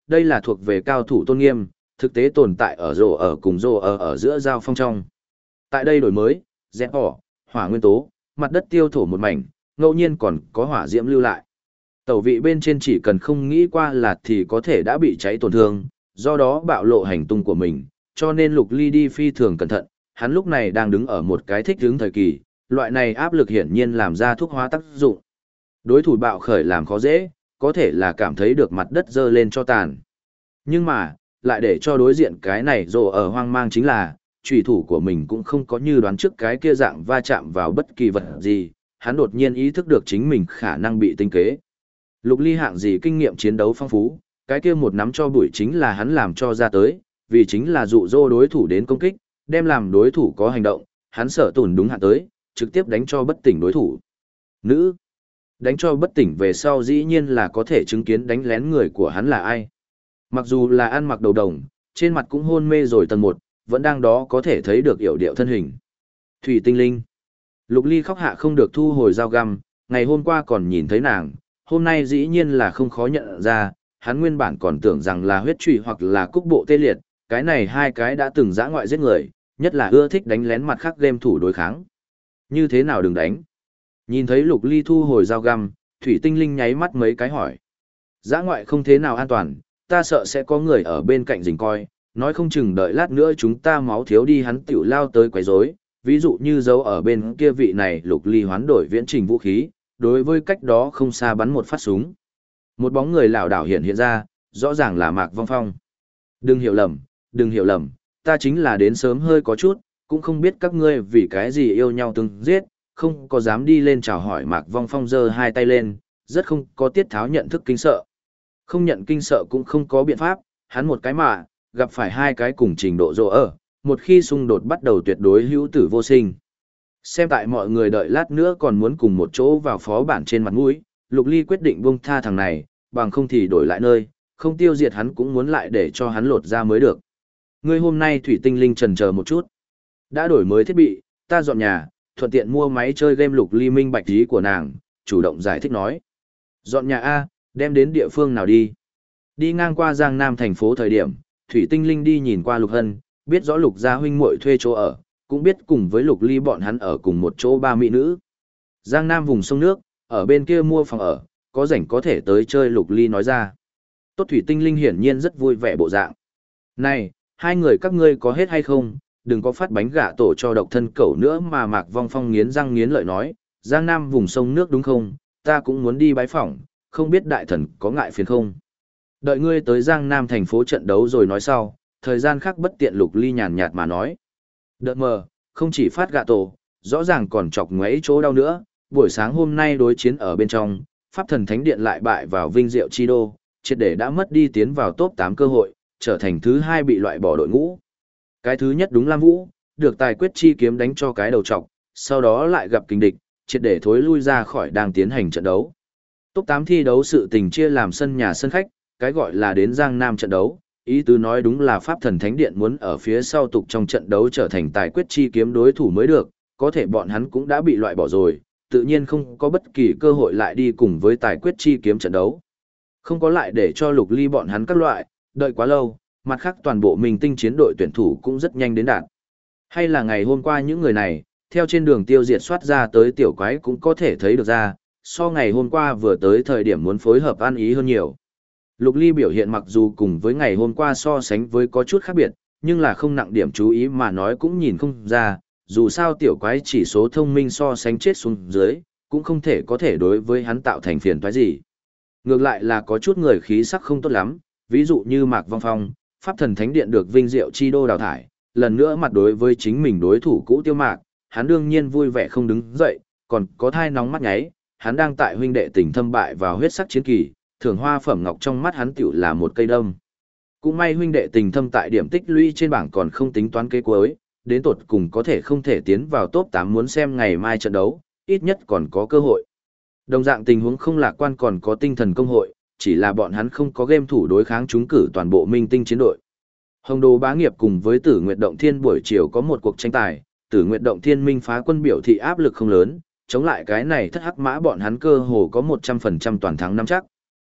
đây là thuộc về cao thủ tôn nghiêm, thực tế tồn tại ở rồ ở cùng rồ ở giữa giao phong trong. Tại đây đổi mới, dẹp bỏ, hỏa nguyên tố, mặt đất tiêu thổ một mảnh, ngẫu nhiên còn có hỏa diễm lưu lại. Tẩu vị bên trên chỉ cần không nghĩ qua là thì có thể đã bị cháy tổn thương, do đó bạo lộ hành tung của mình, cho nên Lục Ly đi phi thường cẩn thận, hắn lúc này đang đứng ở một cái thích hướng thời kỳ, loại này áp lực hiển nhiên làm ra thuốc hóa tác dụng. Đối thủ bạo khởi làm khó dễ, có thể là cảm thấy được mặt đất dơ lên cho tàn. Nhưng mà, lại để cho đối diện cái này rồ ở hoang mang chính là, chủy thủ của mình cũng không có như đoán trước cái kia dạng va chạm vào bất kỳ vật gì, hắn đột nhiên ý thức được chính mình khả năng bị tinh kế. Lục Ly hạng gì kinh nghiệm chiến đấu phong phú, cái kia một nắm cho bụi chính là hắn làm cho ra tới, vì chính là dụ dỗ đối thủ đến công kích, đem làm đối thủ có hành động, hắn sợ tủn đúng hạn tới, trực tiếp đánh cho bất tỉnh đối thủ. Nữ, đánh cho bất tỉnh về sau dĩ nhiên là có thể chứng kiến đánh lén người của hắn là ai. Mặc dù là ăn mặc đầu đồng, trên mặt cũng hôn mê rồi tầng một, vẫn đang đó có thể thấy được yểu điệu thân hình. Thủy Tinh Linh. Lục Ly khóc hạ không được thu hồi dao găm, ngày hôm qua còn nhìn thấy nàng, hôm nay dĩ nhiên là không khó nhận ra, hắn nguyên bản còn tưởng rằng là huyết trùy hoặc là cúc bộ tê liệt, cái này hai cái đã từng dã ngoại giết người, nhất là ưa thích đánh lén mặt khác game thủ đối kháng. Như thế nào đừng đánh? Nhìn thấy Lục Ly thu hồi dao găm, Thủy Tinh Linh nháy mắt mấy cái hỏi. Dã ngoại không thế nào an toàn, ta sợ sẽ có người ở bên cạnh rình coi, nói không chừng đợi lát nữa chúng ta máu thiếu đi hắn tiểu lao tới quấy rối, ví dụ như giấu ở bên kia vị này Lục Ly hoán đổi viễn trình vũ khí, đối với cách đó không xa bắn một phát súng. Một bóng người lảo đảo hiện ra, rõ ràng là Mạc Vong Phong. Đừng hiểu lầm, ta chính là đến sớm hơi có chút, cũng không biết các ngươi vì cái gì yêu nhau từng giết, không có dám đi lên chào hỏi. Mạc Vong Phong giơ hai tay lên, rất không có tiết tháo nhận thức kinh sợ. Không nhận kinh sợ cũng không có biện pháp, hắn một cái mà, gặp phải hai cái cùng trình độ rộ ở, một khi xung đột bắt đầu tuyệt đối hữu tử vô sinh. Xem tại mọi người đợi lát nữa còn muốn cùng một chỗ vào phó bản trên mặt mũi, Lục Ly quyết định buông tha thằng này, bằng không thì đổi lại nơi, không tiêu diệt hắn cũng muốn lại để cho hắn lột ra mới được. Ngươi hôm nay Thủy Tinh Linh chần chờ một chút. Đã đổi mới thiết bị, ta dọn nhà, thuận tiện mua máy chơi game. Lục Ly minh bạch ý của nàng, chủ động giải thích nói. Dọn nhà A, đem đến địa phương nào đi? Đi ngang qua Giang Nam thành phố thời điểm, Thủy Tinh Linh đi nhìn qua Lục Hân, biết rõ Lục gia huynh muội thuê chỗ ở, cũng biết cùng với Lục Ly bọn hắn ở cùng một chỗ ba mỹ nữ. Giang Nam vùng sông nước, ở bên kia mua phòng ở, có rảnh có thể tới chơi. Lục Ly nói ra. Tốt. Thủy Tinh Linh hiển nhiên rất vui vẻ bộ dạng. Này, hai người các ngươi có hết hay không, đừng có phát bánh gạ tổ cho độc thân cẩu nữa. Mà Mạc Vong Phong nghiến răng nghiến lợi nói, Giang Nam vùng sông nước đúng không, ta cũng muốn đi bái phỏng, không biết đại thần có ngại phiền không. Đợi ngươi tới Giang Nam thành phố trận đấu rồi nói sau, thời gian khác bất tiện. Lục Ly nhàn nhạt mà nói. Đợt mờ, không chỉ phát gạ tổ, rõ ràng còn chọc ngoáy chỗ đau nữa, buổi sáng hôm nay đối chiến ở bên trong, Pháp Thần Thánh Điện lại bại vào Vinh Diệu Chi Đô, triệt để đã mất đi tiến vào top 8 cơ hội, trở thành thứ hai bị loại bỏ đội ngũ. Cái thứ nhất đúng Lam Vũ, được tài quyết chi kiếm đánh cho cái đầu trọc, sau đó lại gặp kình địch, triệt để thối lui ra khỏi đang tiến hành trận đấu. Top 8 thi đấu sự tình chia làm sân nhà sân khách, cái gọi là đến Giang Nam trận đấu, ý tứ nói đúng là Pháp Thần Thánh Điện muốn ở phía sau tục trong trận đấu trở thành tài quyết chi kiếm đối thủ mới được, có thể bọn hắn cũng đã bị loại bỏ rồi, tự nhiên không có bất kỳ cơ hội lại đi cùng với tài quyết chi kiếm trận đấu. Không có lại để cho Lục Ly bọn hắn các loại, đợi quá lâu, mặt khác toàn bộ mình tinh chiến đội tuyển thủ cũng rất nhanh đến đạt. Hay là ngày hôm qua những người này, theo trên đường tiêu diệt soát ra tới tiểu quái cũng có thể thấy được ra, so ngày hôm qua vừa tới thời điểm muốn phối hợp ăn ý hơn nhiều. Lục Ly biểu hiện mặc dù cùng với ngày hôm qua so sánh với có chút khác biệt, nhưng là không nặng điểm chú ý mà nói cũng nhìn không ra, dù sao tiểu quái chỉ số thông minh so sánh chết xuống dưới, cũng không thể có thể đối với hắn tạo thành phiền toái gì. Ngược lại là có chút người khí sắc không tốt lắm, ví dụ như Mạc Vong Phong, Pháp Thần Thánh Điện được Vinh Diệu Chi Đô đào thải, lần nữa mặt đối với chính mình đối thủ cũ Tiêu Mạc, hắn đương nhiên vui vẻ không đứng dậy, còn có thai nóng mắt nháy, hắn đang tại huynh đệ tình thâm bại vào huyết sắc chiến kỳ, thưởng hoa phẩm ngọc trong mắt hắn tiểu là một cây đâm. Cũng may huynh đệ tình thâm tại điểm tích lũy trên bảng còn không tính toán kế cuối, đến tột cùng có thể không thể tiến vào top 8 muốn xem ngày mai trận đấu, ít nhất còn có cơ hội. Đồng dạng tình huống không lạc quan còn có tinh thần công hội, chỉ là bọn hắn không có game thủ đối kháng trúng cử toàn bộ minh tinh chiến đội. Hồng Đồ Bá Nghiệp cùng với Tử Nguyệt Động Thiên buổi chiều có một cuộc tranh tài, Tử Nguyệt Động Thiên minh phá quân biểu thị áp lực không lớn, chống lại cái này thất hắc mã bọn hắn cơ hồ có 100% toàn thắng nắm chắc.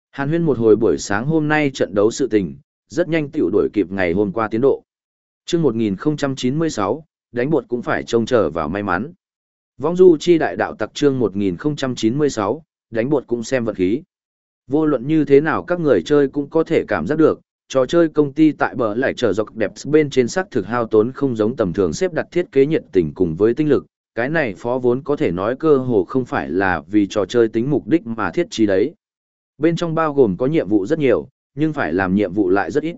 Hàn huyên một hồi buổi sáng hôm nay trận đấu sự tình, rất nhanh tiểu đuổi kịp ngày hôm qua tiến độ. Chương 1096, đánh bột cũng phải trông chờ vào may mắn. Vong du chi đại đạo tặc chương 1096, đánh bột cũng xem vận khí. Vô luận như thế nào các người chơi cũng có thể cảm giác được, trò chơi công ty tại bờ lại trở dọc đẹp bên trên sắc thực hao tốn không giống tầm thường xếp đặt thiết kế nhiệt tình cùng với tinh lực, cái này phó vốn có thể nói cơ hồ không phải là vì trò chơi tính mục đích mà thiết trí đấy. Bên trong bao gồm có nhiệm vụ rất nhiều, nhưng phải làm nhiệm vụ lại rất ít.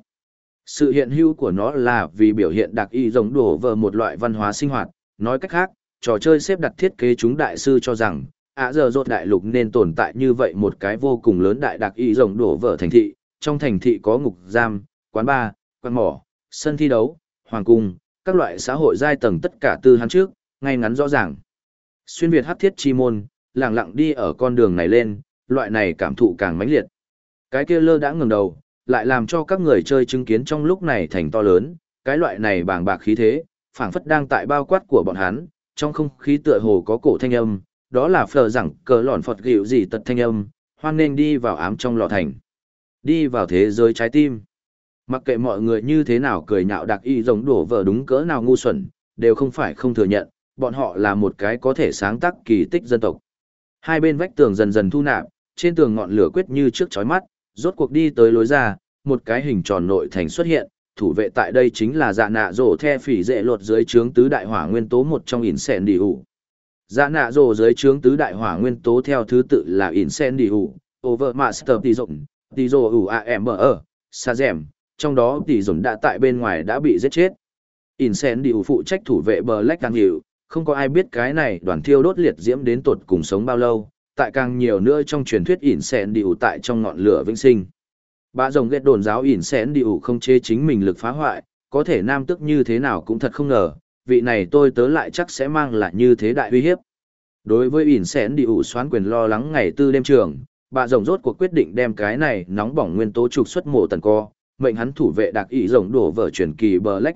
Sự hiện hữu của nó là vì biểu hiện đặc y giống đổ vờ một loại văn hóa sinh hoạt, nói cách khác, trò chơi xếp đặt thiết kế chúng đại sư cho rằng, giờ rốt đại lục nên tồn tại như vậy một cái vô cùng lớn đại đặc y giống đổ vỡ thành thị, trong thành thị có ngục giam, quán bar, quán mỏ, sân thi đấu, hoàng cung, các loại xã hội giai tầng tất cả từ hắn trước, ngay ngắn rõ ràng. Xuyên Việt hắc thiết chi môn, lặng lặng đi ở con đường này lên, loại này cảm thụ càng mãnh liệt. Cái kia lơ đã ngẩng đầu, lại làm cho các người chơi chứng kiến trong lúc này thành to lớn, cái loại này bàng bạc khí thế, phảng phất đang tại bao quát của bọn hắn, trong không khí tựa hồ có cổ thanh âm, đó là phờ rằng cờ lòn phật gịu gì tật thanh âm, hoan nên đi vào ám trong lò thành. Đi vào thế giới trái tim. Mặc kệ mọi người như thế nào cười nhạo đặc y giống đổ vỡ đúng cỡ nào ngu xuẩn, đều không phải không thừa nhận, bọn họ là một cái có thể sáng tác kỳ tích dân tộc. Hai bên vách tường dần dần thu nạp, trên tường ngọn lửa quyết như trước chói mắt, rốt cuộc đi tới lối ra, một cái hình tròn nội thành xuất hiện, thủ vệ tại đây chính là dạ nạ rổ the phỉ dệ lột dưới trướng tứ đại hỏa nguyên tố một trong Incendiu. Dạ nạ rổ dưới trướng tứ đại hỏa nguyên tố theo thứ tự là Incendiu, Overmaster tỷ rổ UAMBE, Sazem, trong đó tỷ dồn đã tại bên ngoài đã bị giết chết. Incendiu phụ trách thủ vệ Black Daniel, không có ai biết cái này đoàn thiêu đốt liệt diễm đến tột cùng sống bao lâu, tại càng nhiều nữa trong truyền thuyết Incendiu tại trong ngọn lửa vĩnh sinh. Bạ rồng ghét đồn giáo Incendiu không chế chính mình lực phá hoại, có thể nam tức như thế nào cũng thật không ngờ, vị này tôi tớ lại chắc sẽ mang lại như thế đại uy hiếp. Đối với Incendiu xoán quyền lo lắng ngày tư đêm trường, bạ rồng rốt cuộc quyết định đem cái này nóng bỏng nguyên tố trục xuất mổ tần co, mệnh hắn thủ vệ đặc ý rồng đổ vở truyền kỳ Black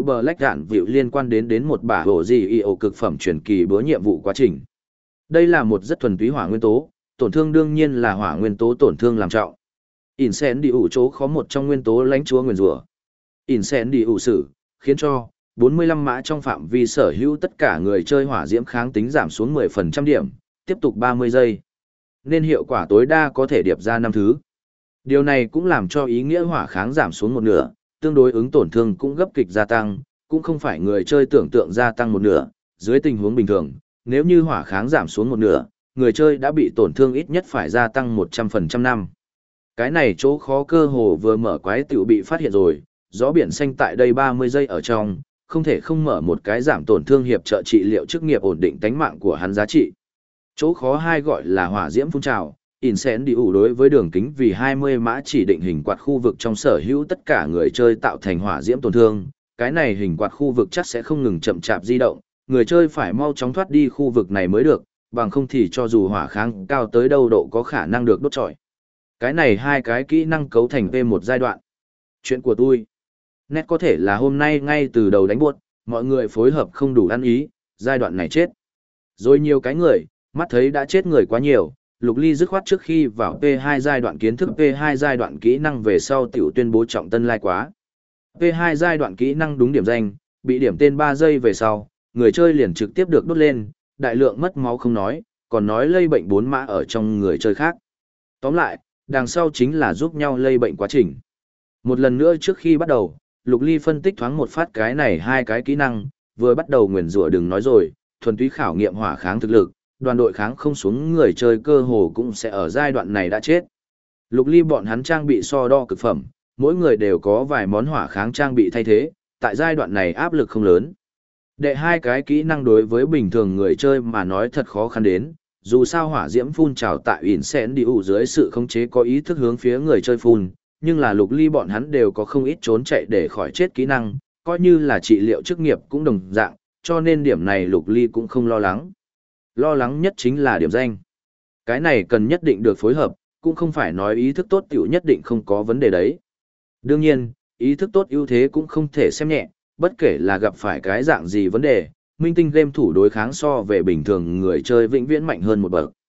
Đạn Vĩu liên quan đến một bả hồ gì yêu cực phẩm truyền kỳ bữa nhiệm vụ quá trình. Đây là một rất thuần túy hỏa nguyên tố, tổn thương đương nhiên là hỏa nguyên tố tổn thương làm trọng. Incendiu chỗ khó một trong nguyên tố lãnh chúa nguyền rủa. Incendiu sử, khiến cho 45 mã trong phạm vi sở hữu tất cả người chơi hỏa diễm kháng tính giảm xuống 10% điểm, tiếp tục 30 giây. Nên hiệu quả tối đa có thể điệp ra 5 thứ. Điều này cũng làm cho ý nghĩa hỏa kháng giảm xuống một nửa, tương đối ứng tổn thương cũng gấp kịch gia tăng, cũng không phải người chơi tưởng tượng gia tăng một nửa. Dưới tình huống bình thường, nếu như hỏa kháng giảm xuống một nửa, người chơi đã bị tổn thương ít nhất phải gia tăng 100% năm. Cái này chỗ khó cơ hồ vừa mở quái tiểu bị phát hiện rồi, gió biển xanh tại đây 30 giây ở trong, không thể không mở một cái giảm tổn thương hiệp trợ trị liệu chức nghiệp ổn định tánh mạng của hắn giá trị. Chỗ khó hai gọi là hỏa diễm phun trào, Incendiu đối với đường kính vì 20 mã chỉ định hình quạt khu vực trong sở hữu tất cả người chơi tạo thành hỏa diễm tổn thương, cái này hình quạt khu vực chắc sẽ không ngừng chậm chạp di động, người chơi phải mau chóng thoát đi khu vực này mới được, bằng không thì cho dù hỏa kháng cao tới đâu độ có khả năng được đốt trọi. Cái này hai cái kỹ năng cấu thành P1 giai đoạn. Chuyện của tôi. Nét có thể là hôm nay ngay từ đầu đánh buốt, mọi người phối hợp không đủ ăn ý, giai đoạn này chết. Rồi nhiều cái người, mắt thấy đã chết người quá nhiều, Lục Ly dứt khoát trước khi vào P2 giai đoạn kiến thức P2 giai đoạn kỹ năng về sau tiểu tuyên bố trọng tân lai quá. P2 giai đoạn kỹ năng đúng điểm danh, bị điểm tên 3 giây về sau, người chơi liền trực tiếp được đốt lên, đại lượng mất máu không nói, còn nói lây bệnh 4 mã ở trong người chơi khác. Tóm lại, đằng sau chính là giúp nhau lây bệnh quá trình. Một lần nữa trước khi bắt đầu, Lục Ly phân tích thoáng một phát cái này hai cái kỹ năng, vừa bắt đầu nguyền rủa đừng nói rồi, thuần túy khảo nghiệm hỏa kháng thực lực, đoàn đội kháng không xuống người chơi cơ hồ cũng sẽ ở giai đoạn này đã chết. Lục Ly bọn hắn trang bị so đo cực phẩm, mỗi người đều có vài món hỏa kháng trang bị thay thế, tại giai đoạn này áp lực không lớn. Đệ hai cái kỹ năng đối với bình thường người chơi mà nói thật khó khăn đến, dù sao hỏa diễm phun trào tại Incendiu dưới sự khống chế có ý thức hướng phía người chơi phun, nhưng là Lục Ly bọn hắn đều có không ít trốn chạy để khỏi chết kỹ năng, coi như là trị liệu chức nghiệp cũng đồng dạng, cho nên điểm này Lục Ly cũng không lo lắng. Lo lắng nhất chính là điểm danh. Cái này cần nhất định được phối hợp, cũng không phải nói ý thức tốt tiểu nhất định không có vấn đề đấy. Đương nhiên, ý thức tốt ưu thế cũng không thể xem nhẹ, bất kể là gặp phải cái dạng gì vấn đề, minh tinh game thủ đối kháng so về bình thường người chơi vĩnh viễn mạnh hơn một bậc.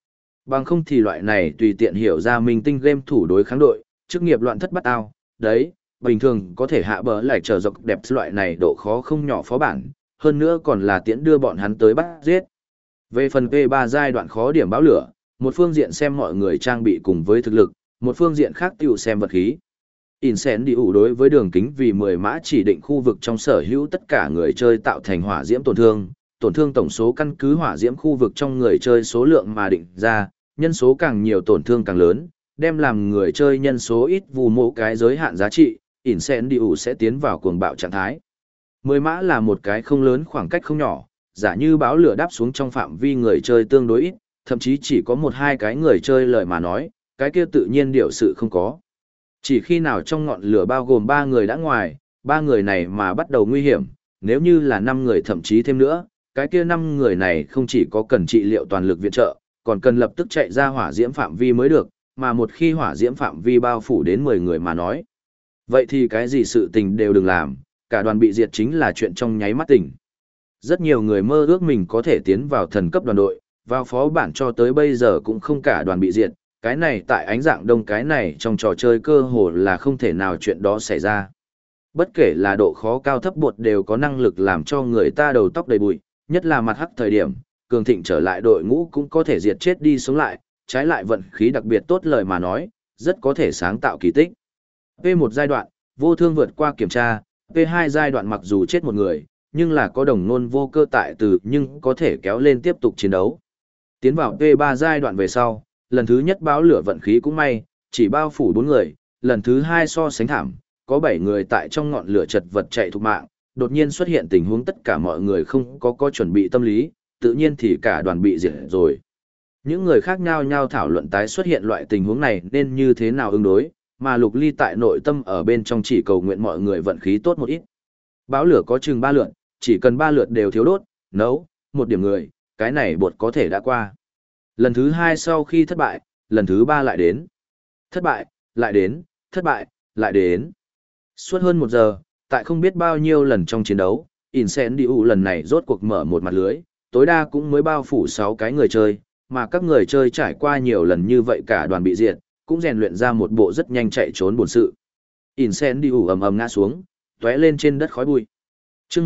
Bằng không thì loại này tùy tiện hiểu ra minh tinh game thủ đối kháng đội, chức nghiệp loạn thất bát ao, đấy, bình thường có thể hạ bờ lại trở dọc đẹp loại này độ khó không nhỏ phó bản, hơn nữa còn là tiễn đưa bọn hắn tới bắt giết. Về phần P3 giai đoạn khó điểm báo lửa, một phương diện xem mọi người trang bị cùng với thực lực, một phương diện khác tiểu xem vật khí. Incendiu đối với đường kính vì 10 mã chỉ định khu vực trong sở hữu tất cả người chơi tạo thành hỏa diễm tổn thương tổng số căn cứ hỏa diễm khu vực trong người chơi số lượng mà định ra, nhân số càng nhiều tổn thương càng lớn, đem làm người chơi nhân số ít vù mộ cái giới hạn giá trị, Incendiu sẽ tiến vào cuồng bạo trạng thái. 10 mã là một cái không lớn khoảng cách không nhỏ, giả như báo lửa đáp xuống trong phạm vi người chơi tương đối ít, thậm chí chỉ có 1-2 cái người chơi lời mà nói, cái kia tự nhiên điều sự không có. Chỉ khi nào trong ngọn lửa bao gồm 3 người đã ngoài, 3 người này mà bắt đầu nguy hiểm, nếu như là 5 người thậm chí thêm nữa, cái kia 5 người này không chỉ có cần trị liệu toàn lực viện trợ, còn cần lập tức chạy ra hỏa diễm phạm vi mới được, mà một khi hỏa diễm phạm vi bao phủ đến 10 người mà nói. Vậy thì cái gì sự tình đều đừng làm, cả đoàn bị diệt chính là chuyện trong nháy mắt tỉnh. Rất nhiều người mơ ước mình có thể tiến vào thần cấp đoàn đội, vào phó bản cho tới bây giờ cũng không cả đoàn bị diệt, cái này tại ánh dạng đông cái này trong trò chơi cơ hồ là không thể nào chuyện đó xảy ra. Bất kể là độ khó cao thấp bột đều có năng lực làm cho người ta đầu tóc đầy bụi, nhất là mặt hắc thời điểm, cường thịnh trở lại đội ngũ cũng có thể diệt chết đi sống lại, trái lại vận khí đặc biệt tốt lời mà nói, rất có thể sáng tạo kỳ tích. P1 giai đoạn, vô thương vượt qua kiểm tra, P2 giai đoạn mặc dù chết một người, nhưng là có đồng nôn vô cơ tại từ nhưng có thể kéo lên tiếp tục chiến đấu. Tiến vào P3 giai đoạn về sau, lần thứ nhất báo lửa vận khí cũng may, chỉ bao phủ 4 người, lần thứ 2 so sánh thảm, có 7 người tại trong ngọn lửa chật vật chạy thục mạng, đột nhiên xuất hiện tình huống tất cả mọi người không có chuẩn bị tâm lý, tự nhiên thì cả đoàn bị diệt rồi. Những người khác nhau nhau thảo luận tái xuất hiện loại tình huống này nên như thế nào ứng đối, mà Lục Ly tại nội tâm ở bên trong chỉ cầu nguyện mọi người vận khí tốt một ít. Báo lửa có chừng 3 lượt, chỉ cần 3 lượt đều thiếu đốt, nấu, một điểm người, cái này bột có thể đã qua. Lần thứ 2 sau khi thất bại, lần thứ 3 lại đến. Thất bại, lại đến, thất bại, lại đến. Suốt hơn 1 giờ, tại không biết bao nhiêu lần trong chiến đấu, Incendiu lần này rốt cuộc mở một mặt lưới, tối đa cũng mới bao phủ 6 cái người chơi, mà các người chơi trải qua nhiều lần như vậy cả đoàn bị diệt, cũng rèn luyện ra một bộ rất nhanh chạy trốn buồn sự. Incendiu ầm ầm ngã xuống, tóe lên trên đất khói bụi. Chương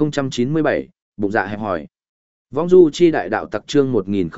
1097, bụng dạ hẹp hỏi. Vong du chi đại đạo tặc chương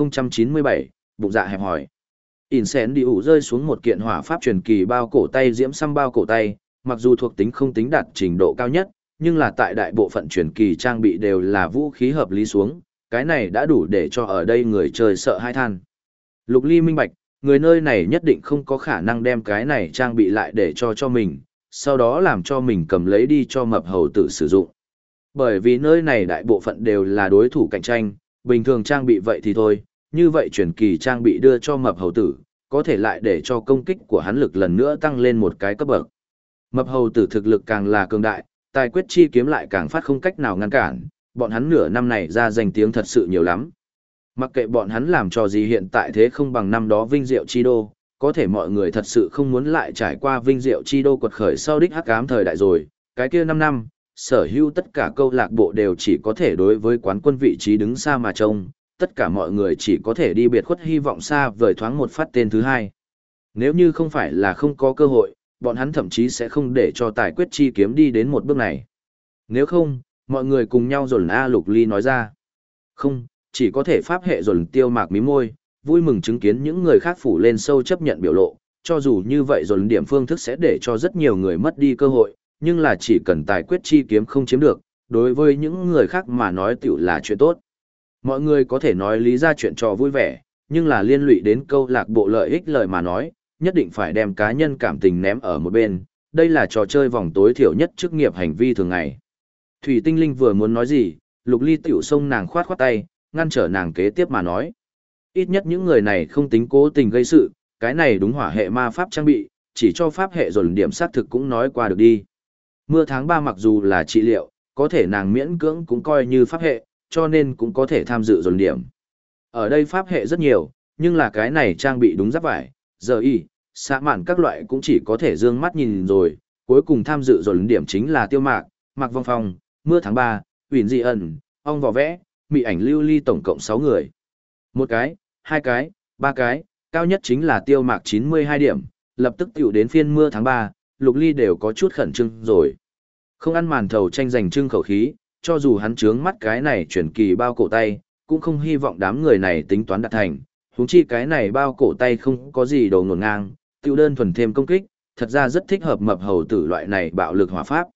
1097, bụng dạ hẹp hỏi. Incendiu rơi xuống một kiện hỏa pháp truyền kỳ bao cổ tay diễm xăm bao cổ tay, mặc dù thuộc tính không tính đạt trình độ cao nhất, nhưng là tại đại bộ phận truyền kỳ trang bị đều là vũ khí hợp lý xuống, cái này đã đủ để cho ở đây người chơi sợ hai than. Lục Ly minh bạch, người nơi này nhất định không có khả năng đem cái này trang bị lại để cho mình, sau đó làm cho mình cầm lấy đi cho mập hầu tử sử dụng. Bởi vì nơi này đại bộ phận đều là đối thủ cạnh tranh, bình thường trang bị vậy thì thôi, như vậy truyền kỳ trang bị đưa cho mập hầu tử, có thể lại để cho công kích của hắn lực lần nữa tăng lên một cái cấp bậc. Mập hầu tử thực lực càng là cường đại, tài quyết chi kiếm lại càng phát không cách nào ngăn cản, bọn hắn nửa năm này ra danh tiếng thật sự nhiều lắm. Mặc kệ bọn hắn làm trò gì hiện tại thế không bằng năm đó vinh diệu chi đô, có thể mọi người thật sự không muốn lại trải qua vinh diệu chi đô quật khởi sau đích hắc ám thời đại rồi, cái kia 5 năm, sở hữu tất cả câu lạc bộ đều chỉ có thể đối với quán quân vị trí đứng xa mà trông, tất cả mọi người chỉ có thể đi biệt khuất hy vọng xa vời thoáng một phát tên thứ hai. Nếu như không phải là không có cơ hội, bọn hắn thậm chí sẽ không để cho tài quyết chi kiếm đi đến một bước này. Nếu không, mọi người cùng nhau dồn A Lục Ly nói ra. Không, chỉ có thể pháp hệ dồn tiêu mạc mí môi, vui mừng chứng kiến những người khác phủ lên sâu chấp nhận biểu lộ, cho dù như vậy dồn điểm phương thức sẽ để cho rất nhiều người mất đi cơ hội, nhưng là chỉ cần tài quyết chi kiếm không chiếm được, đối với những người khác mà nói tiểu là chuyện tốt. Mọi người có thể nói lý ra chuyện trò vui vẻ, nhưng là liên lụy đến câu lạc bộ lợi ích lời mà nói, nhất định phải đem cá nhân cảm tình ném ở một bên, đây là trò chơi vòng tối thiểu nhất chức nghiệp hành vi thường ngày. Thủy Tinh Linh vừa muốn nói gì, Lục Ly tiểu xông nàng khoát khoát tay, ngăn trở nàng kế tiếp mà nói. Ít nhất những người này không tính cố tình gây sự, cái này đúng hỏa hệ ma pháp trang bị, chỉ cho pháp hệ dồn điểm xác thực cũng nói qua được đi. Mưa tháng 3 mặc dù là trị liệu, có thể nàng miễn cưỡng cũng coi như pháp hệ, cho nên cũng có thể tham dự dồn điểm. Ở đây pháp hệ rất nhiều, nhưng là cái này trang bị đúng giáp vải, giờ y, xã mạn các loại cũng chỉ có thể dương mắt nhìn rồi, cuối cùng tham dự dồn điểm chính là Tiêu Mạc, Mạc Vong Phong, Mưa tháng 3, Huyền Dị Ẩn, Ong Vỏ Vẽ, Mị Ảnh Lưu Ly tổng cộng 6 người. Một cái, hai cái, ba cái, cao nhất chính là Tiêu Mạc 92 điểm, lập tức tiểu đến phiên mưa tháng 3, Lục Ly đều có chút khẩn trương rồi. Không ăn màn thầu tranh giành trưng khẩu khí, cho dù hắn trướng mắt cái này chuyển kỳ bao cổ tay, cũng không hy vọng đám người này tính toán đạt thành, huống chi cái này bao cổ tay không có gì đồ ngổn ngang, tiêu đơn thuần thêm công kích, thật ra rất thích hợp mập hầu tử loại này bạo lực hỏa pháp.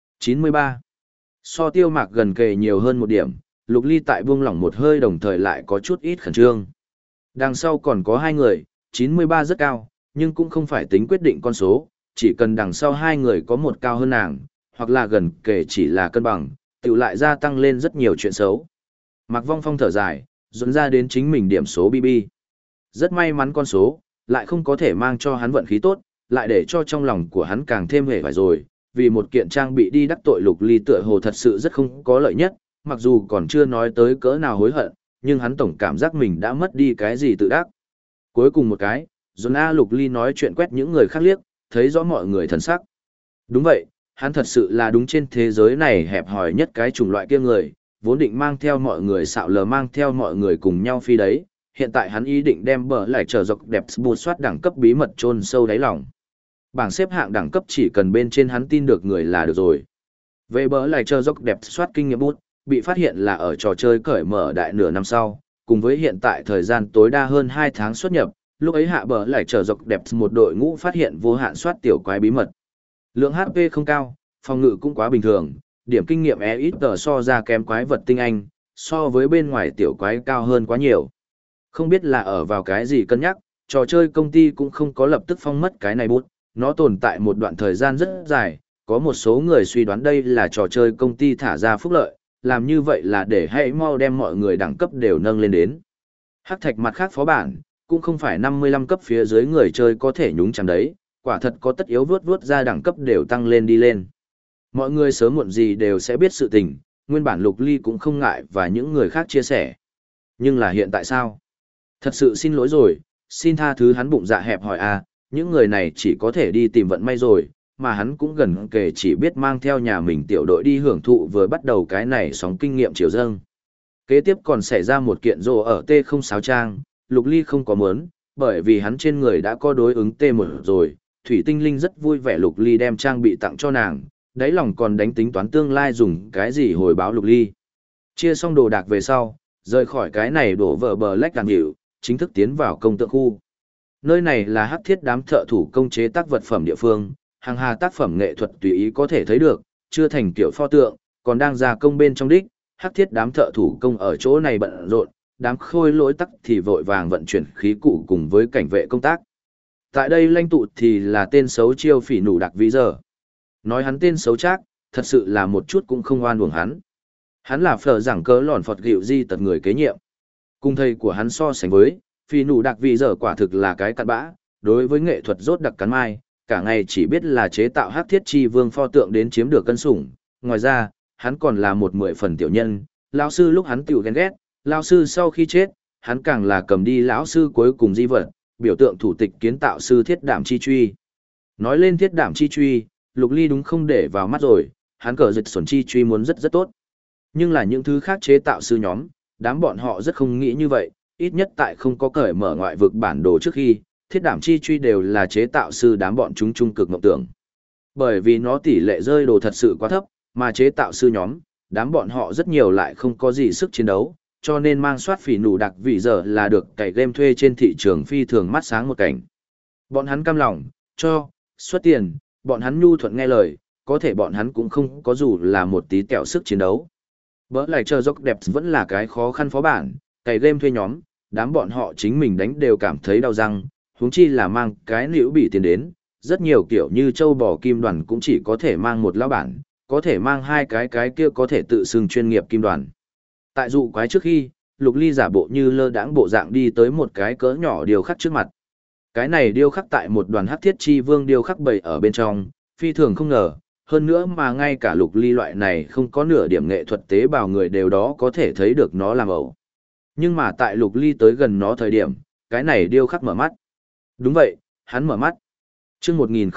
93. So Tiêu Mạc gần kề nhiều hơn một điểm, Lục Ly tại buông lỏng một hơi đồng thời lại có chút ít khẩn trương. Đằng sau còn có hai người, 93 rất cao, nhưng cũng không phải tính quyết định con số, chỉ cần đằng sau hai người có một cao hơn nàng, hoặc là gần kề chỉ là cân bằng, tự lại gia tăng lên rất nhiều chuyện xấu. Mạc Vong Phong thở dài, dồn ra đến chính mình điểm số BB. Rất may mắn con số, lại không có thể mang cho hắn vận khí tốt, lại để cho trong lòng của hắn càng thêm hề vải rồi, vì một kiện trang bị đi đắc tội Lục Ly tựa hồ thật sự rất không có lợi nhất, mặc dù còn chưa nói tới cỡ nào hối hận, nhưng hắn tổng cảm giác mình đã mất đi cái gì tự đắc. Cuối cùng một cái, dồn A Lục Ly nói chuyện quét những người khác liếc, thấy rõ mọi người thần sắc. Đúng vậy, hắn thật sự là đúng trên thế giới này hẹp hòi nhất cái chủng loại kia người, vốn định mang theo mọi người xạo lờ mang theo mọi người cùng nhau phi đấy, hiện tại hắn ý định đem bờ lại trở dọc đẹp bù soát đẳng cấp bí mật chôn sâu đáy lòng. Bảng xếp hạng đẳng cấp chỉ cần bên trên hắn tin được người là được rồi. Về bờ lại trở dọc đẹp soát kinh nghiệm bút, bị phát hiện là ở trò chơi cởi mở đại nửa năm sau, cùng với hiện tại thời gian tối đa hơn 2 tháng xuất nhập, lúc ấy hạ bờ lại trở dọc đẹp một đội ngũ phát hiện vô hạn soát tiểu quái bí mật. Lượng HP không cao, phòng ngự cũng quá bình thường, điểm kinh nghiệm ít so ra kém quái vật tinh anh, so với bên ngoài tiểu quái cao hơn quá nhiều. Không biết là ở vào cái gì cân nhắc, trò chơi công ty cũng không có lập tức phong mất cái này bút, nó tồn tại một đoạn thời gian rất dài, có một số người suy đoán đây là trò chơi công ty thả ra phúc lợi, làm như vậy là để hãy mau đem mọi người đẳng cấp đều nâng lên đến. Hắc thạch mặt khác phó bản, cũng không phải 55 cấp phía dưới người chơi có thể nhúng chạm đấy, quả thật có tất yếu vuốt ra đẳng cấp đều tăng lên đi lên. Mọi người sớm muộn gì đều sẽ biết sự tình, nguyên bản Lục Ly cũng không ngại và những người khác chia sẻ. Nhưng là hiện tại sao? Thật sự xin lỗi rồi, xin tha thứ hắn bụng dạ hẹp hỏi những người này chỉ có thể đi tìm vận may rồi, mà hắn cũng gần kể chỉ biết mang theo nhà mình tiểu đội đi hưởng thụ vừa bắt đầu cái này sóng kinh nghiệm chiều dâng. Kế tiếp còn xảy ra một kiện rồ ở T06 trang, Lục Ly không có muốn, bởi vì hắn trên người đã có đối ứng T1 rồi, Thủy Tinh Linh rất vui vẻ Lục Ly đem trang bị tặng cho nàng, đáy lòng còn đánh tính toán tương lai dùng cái gì hồi báo Lục Ly. Chia xong đồ đạc về sau, rời khỏi cái này đổ vợ bờ lách càng hiệu, chính thức tiến vào công tượng khu. Nơi này là hắc thiết đám thợ thủ công chế tác vật phẩm địa phương, hàng hà tác phẩm nghệ thuật tùy ý có thể thấy được, chưa thành kiểu pho tượng, còn đang gia công bên trong đích, hắc thiết đám thợ thủ công ở chỗ này bận rộn, đám khôi lỗi tắc thì vội vàng vận chuyển khí cụ cùng với cảnh vệ công tác. Tại đây lãnh tụ thì là tên xấu chiêu phỉ nụ đặc vĩ giờ. Nói hắn tên xấu chắc, thật sự là một chút cũng không oan uổng hắn. Hắn là phở giảng cớ lòn phọt gịu di tật người kế nhiệm. Cùng thầy của hắn so sánh với, phỉ nụ đặc vĩ giờ quả thực là cái cặn bã, đối với nghệ thuật rốt đặc cắn mai, cả ngày chỉ biết là chế tạo hắc thiết chi vương pho tượng đến chiếm được cân sủng. Ngoài ra, hắn còn là một 10 phần tiểu nhân, lão sư lúc hắn tiểu ghen ghét, lão sư sau khi chết, hắn càng là cầm đi lão sư cuối cùng di vật, biểu tượng thủ tịch kiến tạo sư thiết đảm chi truy. Nói lên thiết đảm chi truy, Lục Ly đúng không để vào mắt rồi, hắn cờ dịch xuẩn chi truy muốn rất rất tốt. Nhưng là những thứ khác chế tạo sư nhóm, đám bọn họ rất không nghĩ như vậy, ít nhất tại không có cởi mở ngoại vực bản đồ trước khi, thiết đảm chi truy đều là chế tạo sư đám bọn chúng trung cực mộng tưởng. Bởi vì nó tỷ lệ rơi đồ thật sự quá thấp, mà chế tạo sư nhóm, đám bọn họ rất nhiều lại không có gì sức chiến đấu, cho nên mang soát phỉ nụ đặc vị giờ là được cày game thuê trên thị trường phi thường mắt sáng một cảnh. Bọn hắn cam lòng, cho, xuất tiền, bọn hắn nhu thuận nghe lời, có thể bọn hắn cũng không có dù là một tí kẹo sức chiến đấu. Bỡ lại chờ dốc đẹp vẫn là cái khó khăn phó bản, cày game thuê nhóm, đám bọn họ chính mình đánh đều cảm thấy đau răng, huống chi là mang cái liễu bị tiền đến, rất nhiều kiểu như châu bò kim đoàn cũng chỉ có thể mang một lão bản, có thể mang hai cái kia có thể tự xưng chuyên nghiệp kim đoàn. Tại dụ quái trước khi, Lục Ly giả bộ như lơ đãng bộ dạng đi tới một cái cỡ nhỏ điêu khắc trước mặt. Cái này điêu khắc tại một đoàn hắc thiết chi vương điêu khắc bày ở bên trong, phi thường không ngờ, hơn nữa mà ngay cả Lục Ly loại này không có nửa điểm nghệ thuật tế bào người đều đó có thể thấy được nó làm ẩu. Nhưng mà tại Lục Ly tới gần nó thời điểm, cái này điêu khắc mở mắt. Đúng vậy, hắn mở mắt. Chương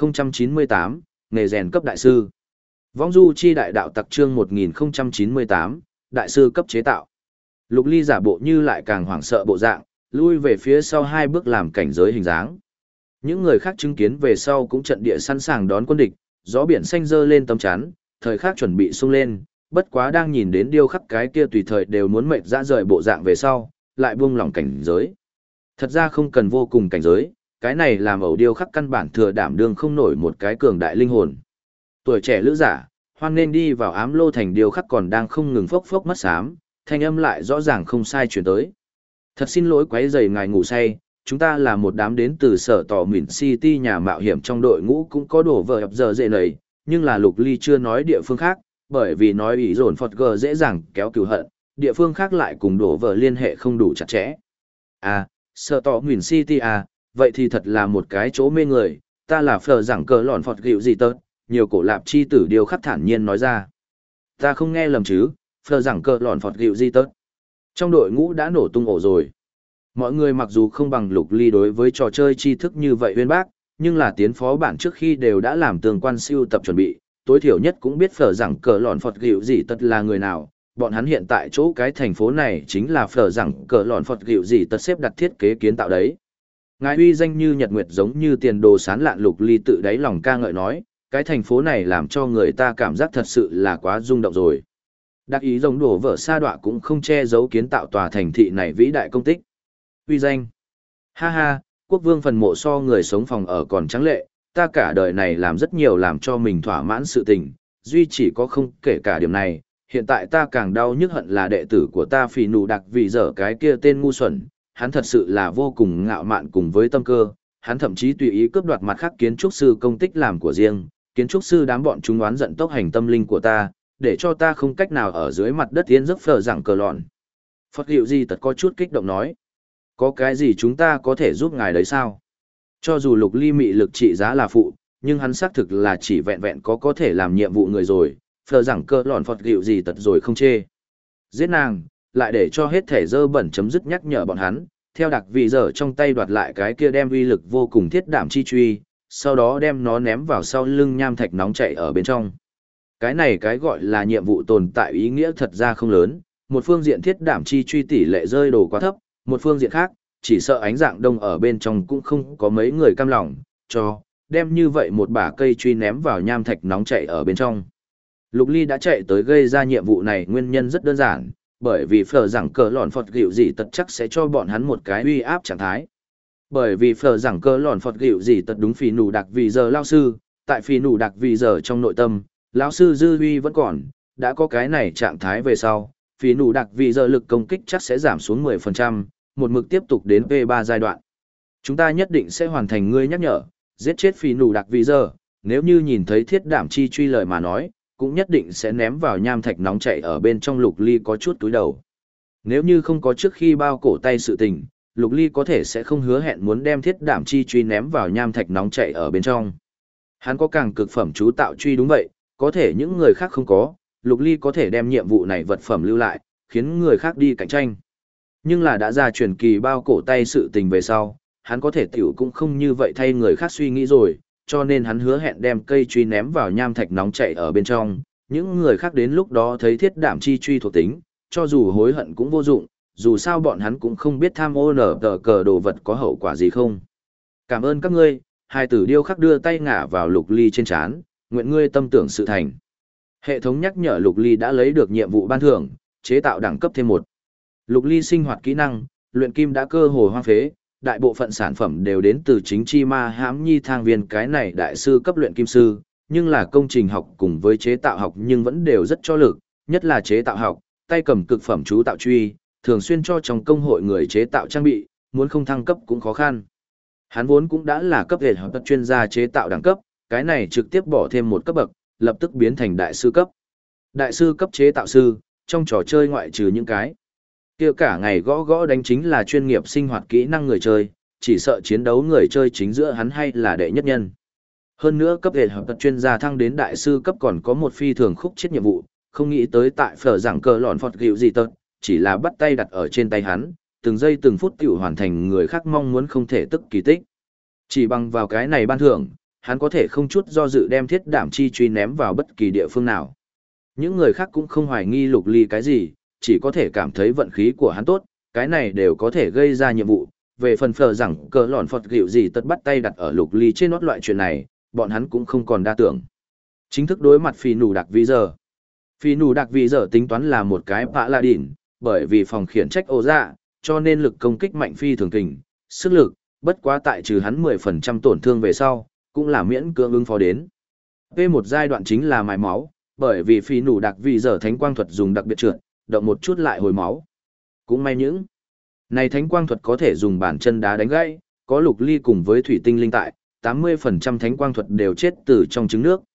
1098, nghề rèn cấp đại sư. Vong du chi đại đạo tặc chương 1098, đại sư cấp chế tạo. Lục Ly giả bộ như lại càng hoảng sợ bộ dạng, lui về phía sau 2 bước làm cảnh giới hình dáng. Những người khác chứng kiến về sau cũng trận địa sẵn sàng đón quân địch, gió biển xanh dơ lên tấm chắn, thời khắc chuẩn bị xung lên, bất quá đang nhìn đến điêu khắc cái kia tùy thời đều muốn mệt dã rời bộ dạng về sau, lại buông lỏng cảnh giới. Thật ra không cần vô cùng cảnh giới, cái này làm ẩu điêu khắc căn bản thừa đảm đương không nổi một cái cường đại linh hồn. Tuổi trẻ lữ giả, hoan nên đi vào ám lô thành điêu khắc còn đang không ngừng phốc phốc mất xám, thanh âm lại rõ ràng không sai chuyển tới. Thật xin lỗi quấy rầy ngài ngủ say, chúng ta là một đám đến từ sở tỏ Mìn City nhà mạo hiểm trong đội ngũ cũng có đổ vợ giờ dễ nầy, nhưng là Lục Ly chưa nói địa phương khác, bởi vì nói ý dồn Phật gờ dễ dàng kéo cừu hận, địa phương khác lại cùng đổ vợ liên hệ không đủ chặt chẽ. À, sở tỏ Mìn City à, vậy thì thật là một cái chỗ mê người, ta là phở giảng cờ lòn Phật gịu gì tớt, nhiều cổ lạp chi tử điều khắc thản nhiên nói ra. Ta không nghe lầm chứ, phở giảng cờ lòn Phật gịu gì tớt. Trong đội ngũ đã nổ tung ổ rồi. Mọi người mặc dù không bằng Lục Ly đối với trò chơi tri thức như vậy uyên bác, nhưng là tiến phó bản trước khi đều đã làm tương quan siêu tập chuẩn bị, tối thiểu nhất cũng biết phở rằng cờ lòn Phật gịu gì tật là người nào. Bọn hắn hiện tại chỗ cái thành phố này chính là phở rằng cờ lòn Phật gịu gì tật xếp đặt thiết kế kiến tạo đấy. Ngài uy danh như nhật nguyệt giống như tiền đồ sán lạn. Lục Ly tự đáy lòng ca ngợi nói, cái thành phố này làm cho người ta cảm giác thật sự là quá rung động rồi. Đặc ý giống đổ vỡ sa đọa cũng không che giấu kiến tạo tòa thành thị này vĩ đại công tích. Uy danh. Ha ha, quốc vương phần mộ so người sống phòng ở còn trắng lệ, ta cả đời này làm rất nhiều làm cho mình thỏa mãn sự tình, duy chỉ có không kể cả điểm này, hiện tại ta càng đau nhức hận là đệ tử của ta phì nụ đặc vì dở cái kia tên ngu xuẩn, hắn thật sự là vô cùng ngạo mạn cùng với tâm cơ, hắn thậm chí tùy ý cướp đoạt mặt khác kiến trúc sư công tích làm của riêng, kiến trúc sư đám bọn chúng oán giận tốc hành tâm linh của ta, để cho ta không cách nào ở dưới mặt đất tiến giấc phở rằng cờ lọn. Phật hiệu gì tật có chút kích động nói. Có cái gì chúng ta có thể giúp ngài đấy sao? Cho dù Lục Ly mị lực trị giá là phụ, nhưng hắn xác thực là chỉ vẹn vẹn có thể làm nhiệm vụ người rồi, phở rằng cờ lọn Phật hiệu gì tật rồi không chê. Giết nàng, lại để cho hết thể dơ bẩn chấm dứt nhắc nhở bọn hắn, theo đặc vị giờ trong tay đoạt lại cái kia đem uy lực vô cùng thiết đảm chi truy, sau đó đem nó ném vào sau lưng nham thạch nóng chảy ở bên trong. Cái này cái gọi là nhiệm vụ tồn tại ý nghĩa thật ra không lớn, một phương diện thiết đảm chi truy tỷ lệ rơi đồ quá thấp, một phương diện khác, chỉ sợ ánh dạng đông ở bên trong cũng không có mấy người cam lòng, cho, đem như vậy một bả cây truy ném vào nham thạch nóng chảy ở bên trong. Lục Ly đã chạy tới gây ra nhiệm vụ này nguyên nhân rất đơn giản, bởi vì phở rằng cờ lòn Phật gịu gì tật chắc sẽ cho bọn hắn một cái uy áp trạng thái. Bởi vì phở rằng cờ lòn Phật gịu gì tật đúng phì nụ đặc vì giờ lao sư, tại phì nụ đặc vì giờ trong nội tâm, lão sư dư uy vẫn còn, đã có cái này trạng thái về sau, phí nụ đặc vì giờ lực công kích chắc sẽ giảm xuống 10%, một mực tiếp tục đến V3 giai đoạn. Chúng ta nhất định sẽ hoàn thành ngươi nhắc nhở, giết chết phí nụ đặc vì giờ, nếu như nhìn thấy thiết đảm chi truy lời mà nói, cũng nhất định sẽ ném vào nham thạch nóng chảy ở bên trong. Lục Ly có chút túi đầu. Nếu như không có trước khi bao cổ tay sự tình, Lục Ly có thể sẽ không hứa hẹn muốn đem thiết đảm chi truy ném vào nham thạch nóng chảy ở bên trong. Hắn có càng cực phẩm chú tạo truy đúng vậy, có thể những người khác không có, Lục Ly có thể đem nhiệm vụ này vật phẩm lưu lại, khiến người khác đi cạnh tranh. Nhưng là đã ra truyền kỳ bao cổ tay sự tình về sau, hắn có thể tiểu cũng không như vậy thay người khác suy nghĩ rồi, cho nên hắn hứa hẹn đem cây truy ném vào nham thạch nóng chảy ở bên trong, những người khác đến lúc đó thấy thiết đảm chi truy thuộc tính, cho dù hối hận cũng vô dụng, dù sao bọn hắn cũng không biết tham ô nở tờ cờ đồ vật có hậu quả gì không. Cảm ơn các ngươi, hai tử điêu khắc đưa tay ngả vào Lục Ly trên trán, nguyện ngươi tâm tưởng sự thành. Hệ thống nhắc nhở Lục Ly đã lấy được nhiệm vụ ban thưởng, chế tạo đẳng cấp thêm 1. Lục Ly sinh hoạt kỹ năng, luyện kim đã cơ hồ hoang phế, đại bộ phận sản phẩm đều đến từ chính chi ma hãm nhi thang viên cái này đại sư cấp luyện kim sư, nhưng là công trình học cùng với chế tạo học nhưng vẫn đều rất cho lực, nhất là chế tạo học, tay cầm cực phẩm chú tạo truy, thường xuyên cho trong công hội người chế tạo trang bị, muốn không thăng cấp cũng khó khăn. Hắn vốn cũng đã là cấp hệ học chuyên gia chế tạo đẳng cấp, cái này trực tiếp bỏ thêm một cấp bậc, lập tức biến thành đại sư cấp. Đại sư cấp chế tạo sư, trong trò chơi ngoại trừ những cái kia cả ngày gõ gõ đánh chính là chuyên nghiệp sinh hoạt kỹ năng người chơi, chỉ sợ chiến đấu người chơi chính giữa hắn hay là đệ nhất nhân. Hơn nữa cấp hệ học chuyên gia thăng đến đại sư cấp còn có một phi thường khúc chết nhiệm vụ, không nghĩ tới tại phở giảng cờ lọn Phật gịu gì tật, chỉ là bắt tay đặt ở trên tay hắn, từng giây từng phút tiểu hoàn thành người khác mong muốn không thể tức kỳ tích. Chỉ bằng vào cái này ban thưởng, hắn có thể không chút do dự đem thiết đảm chi truy ném vào bất kỳ địa phương nào. Những người khác cũng không hoài nghi Lục Ly cái gì, chỉ có thể cảm thấy vận khí của hắn tốt, cái này đều có thể gây ra nhiệm vụ. Về phần phở rằng cờ lòn phật gịu gì tất bắt tay đặt ở Lục Ly trên nót loại chuyện này, bọn hắn cũng không còn đa tưởng. Chính thức đối mặt Phi Nù Đặc Vĩ Giờ. Phi Nù Đặc Vĩ Giờ tính toán là một cái Paladin, bởi vì phòng khiển trách ô dạ, cho nên lực công kích mạnh phi thường kình, sức lực, bất quá tại trừ hắn 10% tổn thương về sau, cũng là miễn cưỡng ứng phó đến. P1 giai đoạn chính là mài máu, bởi vì Phi Nù Đặc Vĩ Giờ thánh quang thuật dùng đặc biệt trượt, động một chút lại hồi máu. Cũng may những này thánh quang thuật có thể dùng bàn chân đá đánh gãy, có Lục Ly cùng với thủy tinh linh tại, 80% thánh quang thuật đều chết từ trong trứng nước.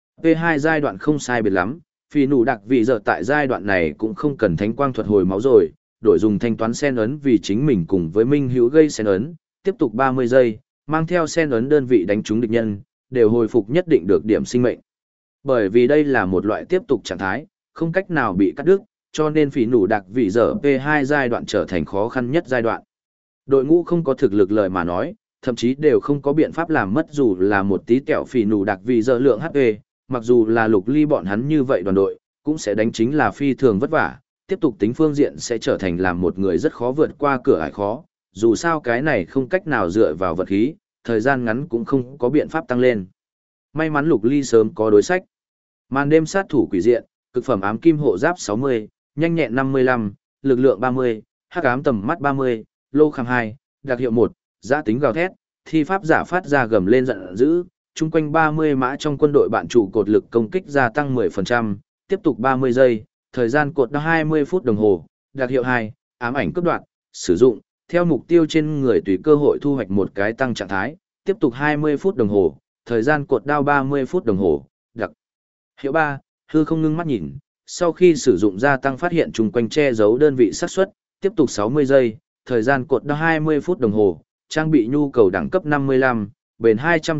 P2 giai đoạn không sai biệt lắm, Phi Nù Đặc Vĩ Giờ tại giai đoạn này cũng không cần thánh quang thuật hồi máu rồi, đổi dùng thanh toán sen ấn vì chính mình cùng với Minh Hữu gây sen ấn, tiếp tục 30 giây, mang theo sen ấn đơn vị đánh trúng địch nhân, đều hồi phục nhất định được điểm sinh mệnh. Bởi vì đây là một loại tiếp tục trạng thái, không cách nào bị cắt đứt, cho nên Phi Nù Đặc Vĩ Giờ P2 giai đoạn trở thành khó khăn nhất giai đoạn. Đội ngũ không có thực lực lời mà nói, thậm chí đều không có biện pháp làm mất dù là một tí kẹo Phi Nù Đặc Vĩ Giờ lượng HP, mặc dù là Lục Ly bọn hắn như vậy đoàn đội, cũng sẽ đánh chính là phi thường vất vả, tiếp tục tính phương diện sẽ trở thành làm một người rất khó vượt qua cửa ải khó, dù sao cái này không cách nào dựa vào vật khí, thời gian ngắn cũng không có biện pháp tăng lên. May mắn Lục Ly sớm có đối sách. Màn đêm sát thủ quỷ diện, cực phẩm ám kim hộ giáp 60, nhanh nhẹn 55, lực lượng 30, hắc ám tầm mắt 30, lô kham 2, đặc hiệu 1, giã tính gào thét, thi pháp giả phát ra gầm lên giận dữ, chung quanh 30 mã trong quân đội bạn trụ cột lực công kích gia tăng 10%, tiếp tục 30 giây, thời gian cột 20 phút đồng hồ, đặc hiệu 2, ám ảnh cấp đoạn, sử dụng, theo mục tiêu trên người tùy cơ hội thu hoạch một cái tăng trạng thái, tiếp tục 20 phút đồng hồ, thời gian cột đao 30 phút đồng hồ, đặc hiệu 3, hư không ngưng mắt nhìn, sau khi sử dụng gia tăng phát hiện chung quanh che giấu đơn vị xác suất, tiếp tục 60 giây, thời gian cột đao 20 phút đồng hồ, trang bị nhu cầu đẳng cấp 55, bền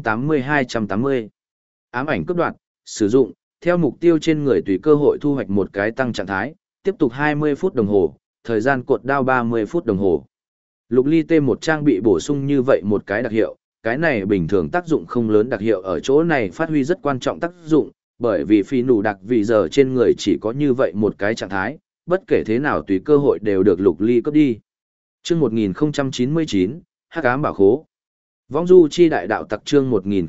280-280. Ám ảnh cấp đoạn, sử dụng, theo mục tiêu trên người tùy cơ hội thu hoạch một cái tăng trạng thái, tiếp tục 20 phút đồng hồ, thời gian cột đao 30 phút đồng hồ. Lục Ly T1 trang bị bổ sung như vậy một cái đặc hiệu, cái này bình thường tác dụng không lớn, đặc hiệu ở chỗ này phát huy rất quan trọng tác dụng, bởi vì Phi Nù Đặc Vĩ Giờ trên người chỉ có như vậy một cái trạng thái, bất kể thế nào tùy cơ hội đều được Lục Ly cướp đi. Chương 1099, Hắc ám bảo khố. Vong du chi đại đạo tặc chương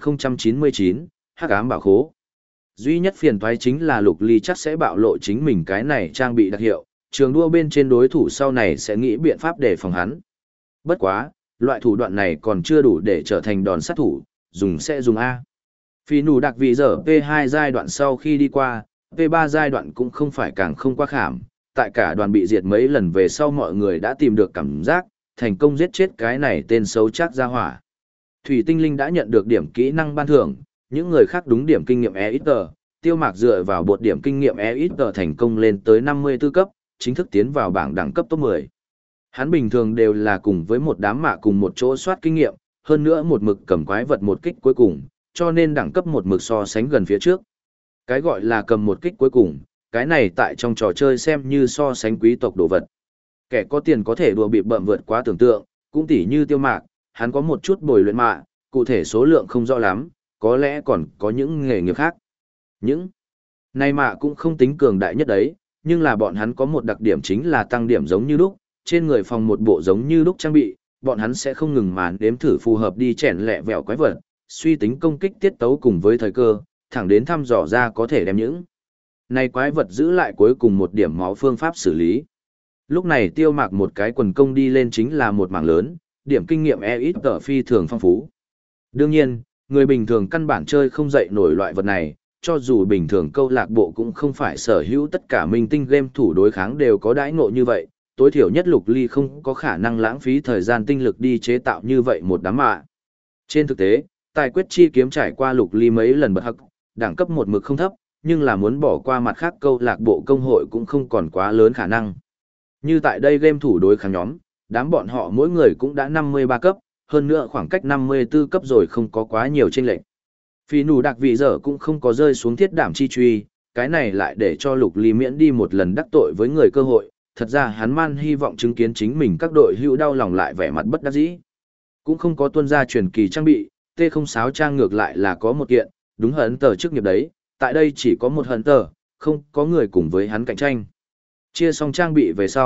1099, Hắc ám bảo khố. Duy nhất phiền toái chính là Lục Ly chắc sẽ bạo lộ chính mình cái này trang bị đặc hiệu, trường đua bên trên đối thủ sau này sẽ nghĩ biện pháp để phòng hắn. Bất quá, loại thủ đoạn này còn chưa đủ để trở thành đòn sát thủ, dùng sẽ dùng A. Phi Nù Đặc Vĩ Giờ P2 giai đoạn sau khi đi qua, P3 giai đoạn cũng không phải càng không qua khảm, tại cả đoàn bị diệt mấy lần về sau mọi người đã tìm được cảm giác, thành công giết chết cái này tên xấu chắc ra hỏa. Thủy Tinh Linh đã nhận được điểm kỹ năng ban thưởng, những người khác đúng điểm kinh nghiệm EXP, Tiêu Mạc dựa vào bột điểm kinh nghiệm EXP thành công lên tới 54 cấp, chính thức tiến vào bảng đẳng cấp top 10. Hắn bình thường đều là cùng với một đám mạ cùng một chỗ soát kinh nghiệm, hơn nữa một mực cầm quái vật một kích cuối cùng, cho nên đẳng cấp một mực so sánh gần phía trước. Cái gọi là cầm một kích cuối cùng, cái này tại trong trò chơi xem như so sánh quý tộc đồ vật. Kẻ có tiền có thể đùa bịp bợm vượt quá tưởng tượng, cũng tỉ như Tiêu Mạc, hắn có một chút bồi luyện mạ, cụ thể số lượng không rõ lắm, có lẽ còn có những nghề nghiệp khác. Những này mạ cũng không tính cường đại nhất đấy, nhưng là bọn hắn có một đặc điểm chính là tăng điểm giống như lúc, trên người phòng một bộ giống như lúc trang bị, bọn hắn sẽ không ngừng màn đếm thử phù hợp đi chèn lẹ vẹo quái vật, suy tính công kích tiết tấu cùng với thời cơ, thẳng đến thăm dò ra có thể đem những này quái vật giữ lại cuối cùng một điểm máu phương pháp xử lý. Lúc này Tiêu Mạc một cái quần công đi lên chính là một mảng lớn, điểm kinh nghiệm EXP phi thường phong phú. Đương nhiên, người bình thường căn bản chơi không dậy nổi loại vật này, cho dù bình thường câu lạc bộ cũng không phải sở hữu tất cả minh tinh game thủ đối kháng đều có đãi ngộ như vậy, tối thiểu nhất Lục Ly không có khả năng lãng phí thời gian tinh lực đi chế tạo như vậy một đám mạ. Trên thực tế, tài quyết chi kiếm trải qua Lục Ly mấy lần bật hắc, đẳng cấp một mực không thấp, nhưng là muốn bỏ qua mặt khác câu lạc bộ công hội cũng không còn quá lớn khả năng. Như tại đây game thủ đối kháng nhóm, đám bọn họ mỗi người cũng đã 53 cấp, hơn nữa khoảng cách 54 cấp rồi không có quá nhiều chênh lệch. Phi Nù Đặc Vĩ Giờ cũng không có rơi xuống thiết đảm chi truy, cái này lại để cho Lục Ly miễn đi một lần đắc tội với người cơ hội, thật ra hắn man hy vọng chứng kiến chính mình các đội hữu đau lòng lại vẻ mặt bất đắc dĩ. Cũng không có tuân ra truyền kỳ trang bị, T06 trang ngược lại là có một kiện, đúng hận tờ chức nghiệp đấy, tại đây chỉ có một hận tờ, không có người cùng với hắn cạnh tranh. Chia xong trang bị về sau,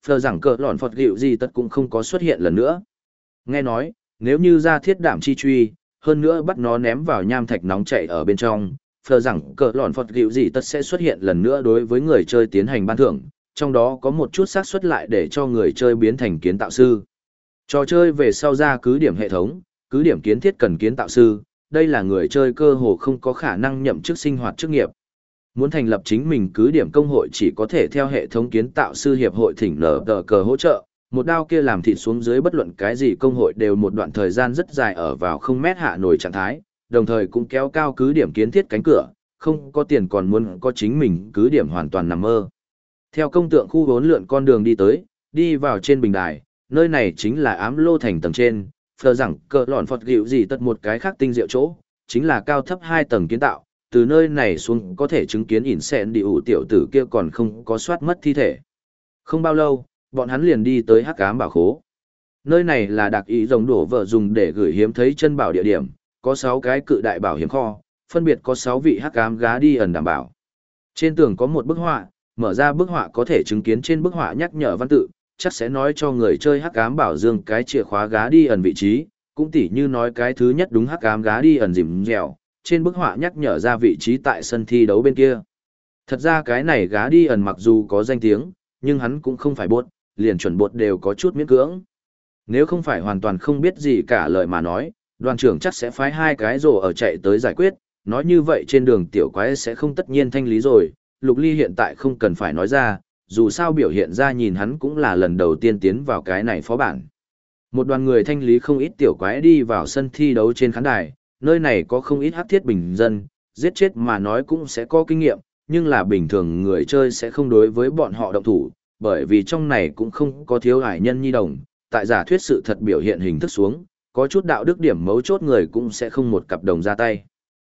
phờ rằng cờ lòn phọt gịu gì tất cũng không có xuất hiện lần nữa. Nghe nói, nếu như ra thiết đảm chi truy, hơn nữa bắt nó ném vào nham thạch nóng chảy ở bên trong, phờ rằng cờ lòn phọt gịu gì tất sẽ xuất hiện lần nữa đối với người chơi tiến hành ban thưởng, trong đó có một chút xác suất lại để cho người chơi biến thành kiến tạo sư. Trò chơi về sau ra cứ điểm hệ thống, cứ điểm kiến thiết cần kiến tạo sư, đây là người chơi cơ hồ không có khả năng nhậm chức sinh hoạt chức nghiệp. Muốn thành lập chính mình cứ điểm công hội chỉ có thể theo hệ thống kiến tạo sư hiệp hội thỉnh nở tờ cờ hỗ trợ, một đao kia làm thịt xuống dưới bất luận cái gì công hội đều một đoạn thời gian rất dài ở vào không mét hạ nổi trạng thái, đồng thời cũng kéo cao cứ điểm kiến thiết cánh cửa, không có tiền còn muốn có chính mình cứ điểm hoàn toàn nằm mơ. Theo công tượng khu vốn lượn con đường đi tới, đi vào trên bình đài, nơi này chính là ám lô thành tầng trên, phờ rằng cờ lòn phọt gịu gì tất một cái khác tinh diệu chỗ, chính là cao thấp 2 tầng kiến tạo, từ nơi này xuống có thể chứng kiến ỉn xẹn đi ủ tiểu tử kia còn không có soát mất thi thể. Không bao lâu, bọn hắn liền đi tới hắc ám bảo khố. Nơi này là đặc ý rồng đổ vợ dùng để gửi hiếm thấy chân bảo địa điểm, có 6 cái cự đại bảo hiểm kho, phân biệt có 6 vị hắc ám gá đi ẩn đảm bảo. Trên tường có một bức họa, mở ra bức họa có thể chứng kiến trên bức họa nhắc nhở văn tự, chắc sẽ nói cho người chơi hắc ám bảo dương cái chìa khóa gá đi ẩn vị trí, cũng tỉ như nói cái thứ nhất đúng hắc ám gá đi ẩn dìm dẻo, trên bức họa nhắc nhở ra vị trí tại sân thi đấu bên kia. Thật ra cái này gá đi ẩn mặc dù có danh tiếng, nhưng hắn cũng không phải bột, liền chuẩn bột đều có chút miễn cưỡng. Nếu không phải hoàn toàn không biết gì cả lời mà nói, đoàn trưởng chắc sẽ phái 2 cái rồ ở chạy tới giải quyết, nói như vậy trên đường tiểu quái sẽ không tất nhiên thanh lý rồi, Lục Ly hiện tại không cần phải nói ra, dù sao biểu hiện ra nhìn hắn cũng là lần đầu tiên tiến vào cái này phó bản. Một đoàn người thanh lý không ít tiểu quái đi vào sân thi đấu trên khán đài, nơi này có không ít hắc thiết bình dân, giết chết mà nói cũng sẽ có kinh nghiệm, nhưng là bình thường người chơi sẽ không đối với bọn họ động thủ, bởi vì trong này cũng không có thiếu hải nhân nhi đồng, tại giả thuyết sự thật biểu hiện hình thức xuống, có chút đạo đức điểm mấu chốt người cũng sẽ không một cặp đồng ra tay.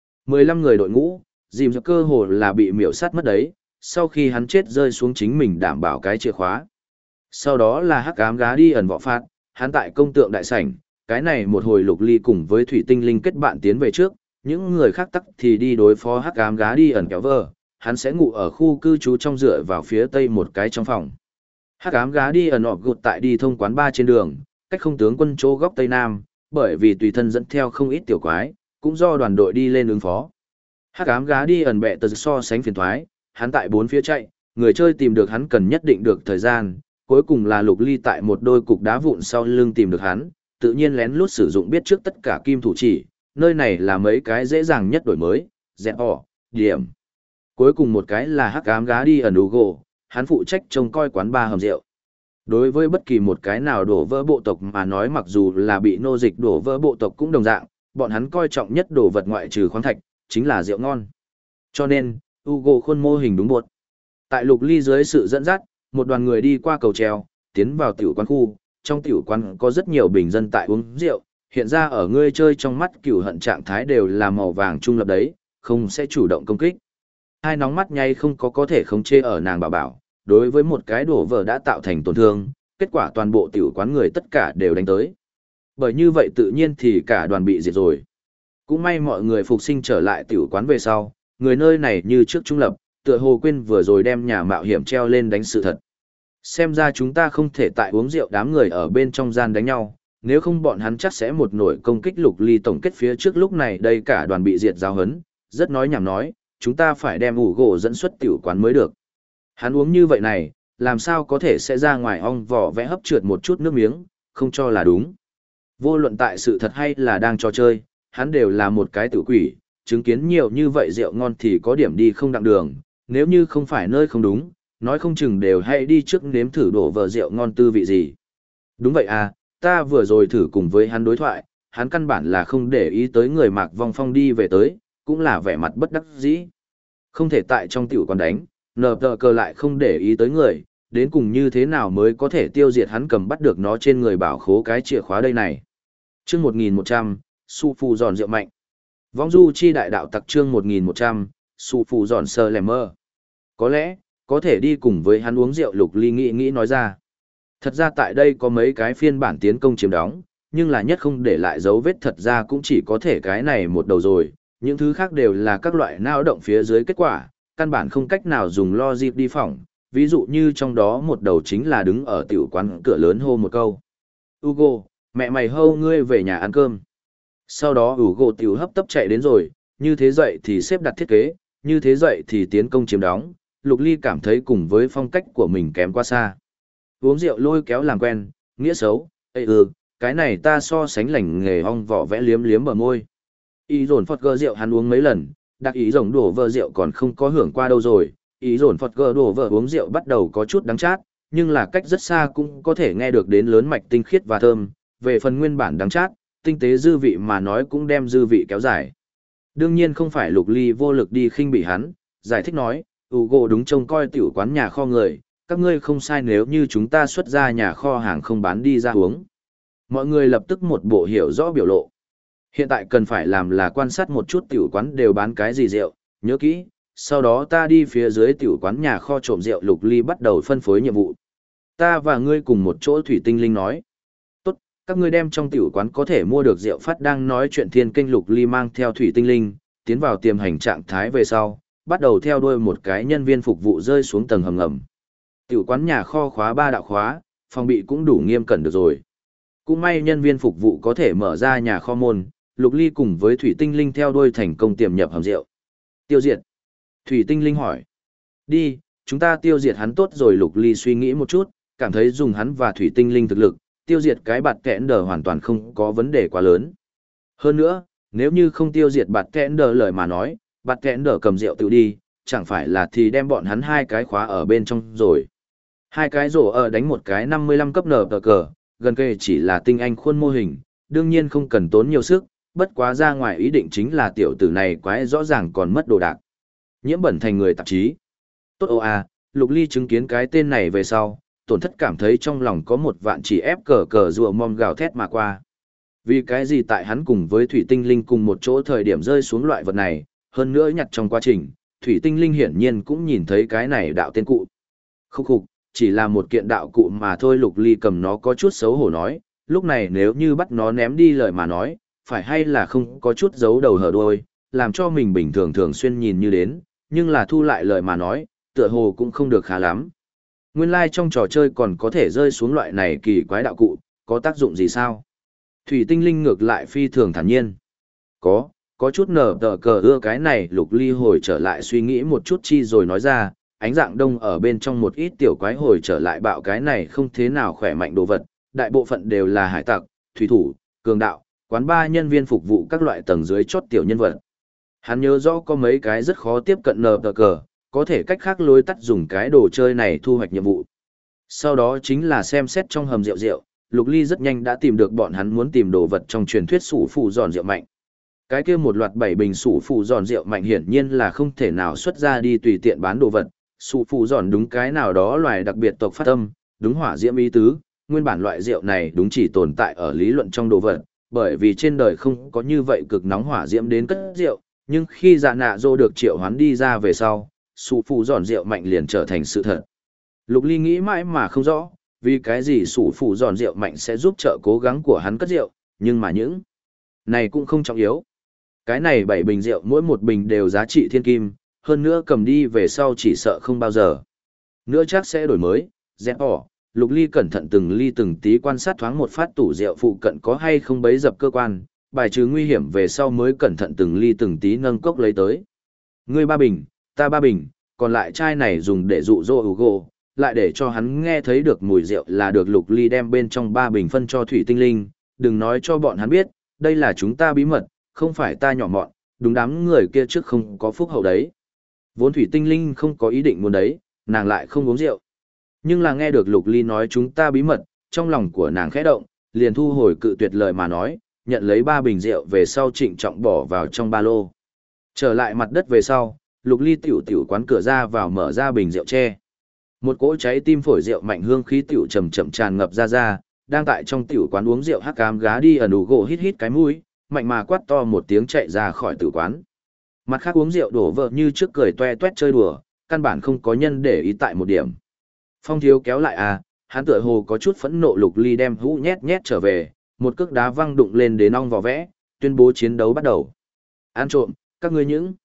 15 người đội ngũ, dìm cho cơ hồ là bị miểu sát mất đấy, sau khi hắn chết rơi xuống chính mình đảm bảo cái chìa khóa. Sau đó là hắc ám gá đi ẩn võ phạt, hắn tại công tượng đại sảnh, cái này một hồi Lục Ly cùng với Thủy Tinh Linh kết bạn tiến về trước, những người khác tắc thì đi đối phó hắc ám gá đi ẩn kéo vơ, hắn sẽ ngủ ở khu cư trú trong dựa vào phía tây một cái trong phòng. Hắc ám gá đi ẩn ọp gụt tại đi thông quán ba trên đường, cách không tướng quân chỗ góc tây nam, bởi vì tùy thân dẫn theo không ít tiểu quái, cũng do đoàn đội đi lên ứng phó. Hắc ám gá đi ẩn bẹ tờ so sánh phiền thoái, hắn tại 4 phía chạy, người chơi tìm được hắn cần nhất định được thời gian, cuối cùng là Lục Ly tại một đôi cục đá vụn sau lưng tìm được hắn, tự nhiên lén lút sử dụng biết trước tất cả kim thủ chỉ, nơi này là mấy cái dễ dàng nhất đổi mới, dẹp điểm. Cuối cùng một cái là hắc ám gá đi ẩn Ugo, hắn phụ trách trông coi quán bar hầm rượu. Đối với bất kỳ một cái nào đổ vỡ bộ tộc mà nói mặc dù là bị nô dịch đổ vỡ bộ tộc cũng đồng dạng, bọn hắn coi trọng nhất đồ vật ngoại trừ khoáng thạch, chính là rượu ngon. Cho nên, Ugo khuôn mô hình đúng bột. Tại Lục Ly dưới sự dẫn dắt, một đoàn người đi qua cầu treo, tiến vào tiểu quán khu, trong tiểu quán có rất nhiều bình dân tại uống rượu, hiện ra ở người chơi trong mắt cửu hận trạng thái đều là màu vàng trung lập đấy, không sẽ chủ động công kích. Hai nóng mắt nhay không có thể khống chế ở nàng bảo bảo, đối với một cái đổ vỡ đã tạo thành tổn thương, kết quả toàn bộ tiểu quán người tất cả đều đánh tới. Bởi như vậy tự nhiên thì cả đoàn bị diệt rồi. Cũng may mọi người phục sinh trở lại tiểu quán về sau, người nơi này như trước trung lập, tựa hồ quên vừa rồi đem nhà mạo hiểm treo lên đánh sự thật. Xem ra chúng ta không thể tại uống rượu đám người ở bên trong gian đánh nhau, nếu không bọn hắn chắc sẽ một nổi công kích Lục Ly tổng kết phía trước lúc này đây cả đoàn bị diệt giáo hấn, rất nói nhảm nói, chúng ta phải đem ủ gỗ dẫn xuất tiểu quán mới được. Hắn uống như vậy này, làm sao có thể sẽ ra ngoài ong vỏ vẽ hấp trượt một chút nước miếng, không cho là đúng. Vô luận tại sự thật hay là đang trò chơi, hắn đều là một cái tử quỷ, chứng kiến nhiều như vậy rượu ngon thì có điểm đi không đặng đường, nếu như không phải nơi không đúng, nói không chừng đều hay đi trước nếm thử đổ vợ rượu ngon tư vị gì. Đúng vậy à, ta vừa rồi thử cùng với hắn đối thoại, hắn căn bản là không để ý tới người Mạc Vong Phong đi về tới, cũng là vẻ mặt bất đắc dĩ. Không thể tại trong tiểu còn đánh, nờ tờ cờ lại không để ý tới người, đến cùng như thế nào mới có thể tiêu diệt hắn cầm bắt được nó trên người bảo khố cái chìa khóa đây này. Chương 1100, Su Phù giòn rượu mạnh. Vong du chi đại đạo tặc chương 1100, Su Phù giòn sơ lèm mơ. Có lẽ, có thể đi cùng với hắn uống rượu. Lục Ly nghĩ nói ra. Thật ra tại đây có mấy cái phiên bản tiến công chiếm đóng, nhưng là nhất không để lại dấu vết thật ra cũng chỉ có thể cái này một đầu rồi, những thứ khác đều là các loại nao động phía dưới kết quả, căn bản không cách nào dùng logic đi phỏng, Ví dụ như trong đó một đầu chính là đứng ở tiểu quán cửa lớn hô một câu. Hugo, mẹ mày hâu ngươi về nhà ăn cơm. Sau đó Hugo tiểu hấp tấp chạy đến rồi, như thế dậy thì xếp đặt thiết kế, như thế dậy thì tiến công chiếm đóng, Lục Ly cảm thấy cùng với phong cách của mình kém quá xa. Uống rượu lôi kéo làm quen, nghĩa xấu, cái này ta so sánh lành nghề ong vỏ vẽ liếm liếm bờ môi. Ý dồn phọt gơ rượu hắn uống mấy lần, đặc ý rồng đổ vợ rượu còn không có hưởng qua đâu rồi, ý dồn phọt gơ đổ vợ uống rượu bắt đầu có chút đắng chát, nhưng là cách rất xa cũng có thể nghe được đến lớn mạch tinh khiết và thơm, về phần nguyên bản đắng chát, tinh tế dư vị mà nói cũng đem dư vị kéo dài. Đương nhiên không phải Lục Ly vô lực đi khinh bị hắn, giải thích nói, Hugo đúng trông coi tiểu quán nhà kho người, các ngươi không sai nếu như chúng ta xuất ra nhà kho hàng không bán đi ra uống. Mọi người lập tức một bộ hiểu rõ biểu lộ. Hiện tại cần phải làm là quan sát một chút tiểu quán đều bán cái gì rượu, nhớ kỹ, sau đó ta đi phía dưới tiểu quán nhà kho trộm rượu. Lục Ly bắt đầu phân phối nhiệm vụ. Ta và ngươi cùng một chỗ. Thủy Tinh Linh nói. Tốt, các ngươi đem trong tiểu quán có thể mua được rượu phát. Đang nói chuyện thiên kênh Lục Ly mang theo Thủy Tinh Linh, tiến vào tiềm hành trạng thái về sau, bắt đầu theo đuôi một cái nhân viên phục vụ rơi xuống tầng hầm ngầm. Tiểu quán nhà kho khóa 3 đạo khóa, phòng bị cũng đủ nghiêm cẩn được rồi. Cũng may nhân viên phục vụ có thể mở ra nhà kho môn, Lục Ly cùng với Thủy Tinh Linh theo đuôi thành công tiềm nhập hầm rượu. Tiêu diệt. Thủy Tinh Linh hỏi. Đi, chúng ta tiêu diệt hắn tốt rồi. Lục Ly suy nghĩ một chút, cảm thấy dùng hắn và Thủy Tinh Linh thực lực, tiêu diệt cái bạt kẽn đờ hoàn toàn không có vấn đề quá lớn. Hơn nữa, nếu như không tiêu diệt bạt kẽn đờ lời mà nói, bạt kẽn đờ cầm rượu tự đi, chẳng phải là thì đem bọn hắn hai cái khóa ở bên trong rồi. Hai cái rổ ở đánh một cái 55 cấp nở tờ cờ, gần kề chỉ là tinh anh khuôn mô hình, đương nhiên không cần tốn nhiều sức, bất quá ra ngoài ý định chính là tiểu tử này quái rõ ràng còn mất đồ đạc. Nhiễm bẩn thành người tạp chí. Tốt Lục Ly chứng kiến cái tên này về sau, tổn thất cảm thấy trong lòng có một vạn chỉ ép cờ cờ rùa mom gào thét mà qua. Vì cái gì tại hắn cùng với Thủy Tinh Linh cùng một chỗ thời điểm rơi xuống loại vật này, hơn nữa nhặt trong quá trình, Thủy Tinh Linh hiển nhiên cũng nhìn thấy cái này đạo tên cụ. Khúc, chỉ là một kiện đạo cụ mà thôi. Lục Ly cầm nó có chút xấu hổ nói, lúc này nếu như bắt nó ném đi lời mà nói, phải hay là không có chút giấu đầu hở đuôi, làm cho mình bình thường thường xuyên nhìn như đến, nhưng là thu lại lời mà nói, tựa hồ cũng không được khá lắm. Nguyên lai trong trò chơi còn có thể rơi xuống loại này kỳ quái đạo cụ, có tác dụng gì sao? Thủy Tinh Linh ngược lại phi thường thản nhiên. Có chút nở tờ cờ ưa cái này. Lục Ly hồi trở lại suy nghĩ một chút chi rồi nói ra, ánh dạng đông ở bên trong một ít tiểu quái hồi trở lại bạo cái này không thế nào khỏe mạnh đồ vật, đại bộ phận đều là hải tặc, thủy thủ, cường đạo, quán bar nhân viên phục vụ các loại tầng dưới chốt tiểu nhân vật. Hắn nhớ rõ có mấy cái rất khó tiếp cận nở tờ cờ, có thể cách khác lối tắt dùng cái đồ chơi này thu hoạch nhiệm vụ. Sau đó chính là xem xét trong hầm rượu, Lục Ly rất nhanh đã tìm được bọn hắn muốn tìm đồ vật trong truyền thuyết sủ phụ giòn rượu mạnh. Cái kia một loạt 7 bình sủ phụ giòn rượu mạnh hiển nhiên là không thể nào xuất ra đi tùy tiện bán đồ vật. Sủ phụ giòn đúng cái nào đó loài đặc biệt tộc phát âm, đúng hỏa diễm ý tứ, nguyên bản loại rượu này đúng chỉ tồn tại ở lý luận trong đồ vật, bởi vì trên đời không có như vậy cực nóng hỏa diễm đến cất rượu, nhưng khi dạ nạ dô được triệu hoán đi ra về sau, sủ phụ giòn rượu mạnh liền trở thành sự thật. Lục Ly nghĩ mãi mà không rõ, vì cái gì sủ phụ giòn rượu mạnh sẽ giúp trợ cố gắng của hắn cất rượu, nhưng mà những này cũng không trọng yếu. Cái này 7 bình rượu mỗi một bình đều giá trị thiên kim, hơn nữa cầm đi về sau chỉ sợ không bao giờ nữa chắc sẽ đổi mới. Dẹp bỏ. Lục Ly cẩn thận từng ly từng tí quan sát thoáng một phát tủ rượu phụ cận có hay không bấy dập cơ quan, bài trừ nguy hiểm về sau mới cẩn thận từng ly từng tí nâng cốc lấy tới. Ngươi 3 bình, ta 3 bình, còn lại chai này dùng để dụ dỗ Hugo, lại để cho hắn nghe thấy được mùi rượu là được. Lục Ly đem bên trong 3 bình phân cho Thủy Tinh Linh, đừng nói cho bọn hắn biết, đây là chúng ta bí mật, không phải ta nhỏ mọn, đúng đám người kia trước không có phúc hậu đấy. Vốn Thủy Tinh Linh không có ý định muốn đấy, nàng lại không uống rượu. Nhưng là nghe được Lục Ly nói chúng ta bí mật, trong lòng của nàng khẽ động, liền thu hồi cự tuyệt lời mà nói, nhận lấy 3 bình rượu về sau trịnh trọng bỏ vào trong ba lô. Trở lại mặt đất về sau, Lục Ly tiểu quán cửa ra vào mở ra bình rượu tre. Một cỗ cháy tim phổi rượu mạnh hương khí tiểu chậm chậm tràn ngập ra, đang tại trong tiểu quán uống rượu hắc cám gá đi ở đủ gỗ hít hít cái mũi, mạnh mà quát to một tiếng chạy ra khỏi tiểu quán. Mặt khác uống rượu đổ vợ như trước cười toe toét chơi đùa, căn bản không có nhân để ý tại một điểm. Phong Thiếu kéo lại hắn tựa hồ có chút phẫn nộ. Lục Ly đem hũ nhét nhét trở về, một cước đá văng đụng lên đến ong vỏ vẽ, tuyên bố chiến đấu bắt đầu. Ăn trộm, các ngươi những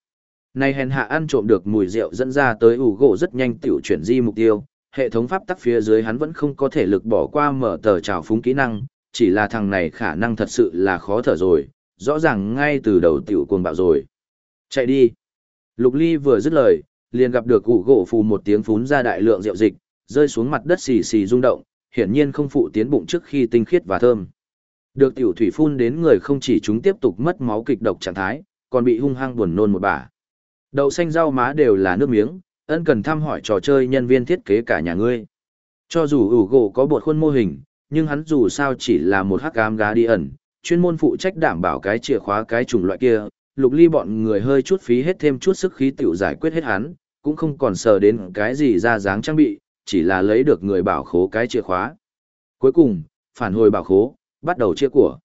Này hèn hạ ăn trộm được mùi rượu dẫn ra tới ủ gỗ rất nhanh tiểu chuyển di mục tiêu, hệ thống pháp tắc phía dưới hắn vẫn không có thể lực bỏ qua mở tờ trào phúng kỹ năng, chỉ là thằng này khả năng thật sự là khó thở rồi, rõ ràng ngay từ đầu tiểu cuồng bạo rồi. Chạy đi. Lục Ly vừa dứt lời, liền gặp được ủ gỗ phù một tiếng phún ra đại lượng rượu dịch, rơi xuống mặt đất xì xì rung động, hiển nhiên không phụ tiến bụng trước khi tinh khiết và thơm. Được tiểu thủy phun đến người không chỉ chúng tiếp tục mất máu kịch độc trạng thái, còn bị hung hăng buồn nôn một bả. Đậu xanh rau má đều là nước miếng, ân cần thăm hỏi trò chơi nhân viên thiết kế cả nhà ngươi. Cho dù ủ gỗ có bột khuôn mô hình, nhưng hắn dù sao chỉ là một hắc ám gá đi ẩn, chuyên môn phụ trách đảm bảo cái chìa khóa cái chủng loại kia. Lục Ly bọn người hơi chút phí hết thêm chút sức khí tiểu giải quyết hết hắn, cũng không còn sờ đến cái gì ra dáng trang bị, chỉ là lấy được người bảo khố cái chìa khóa. Cuối cùng, phản hồi bảo khố, bắt đầu chia của.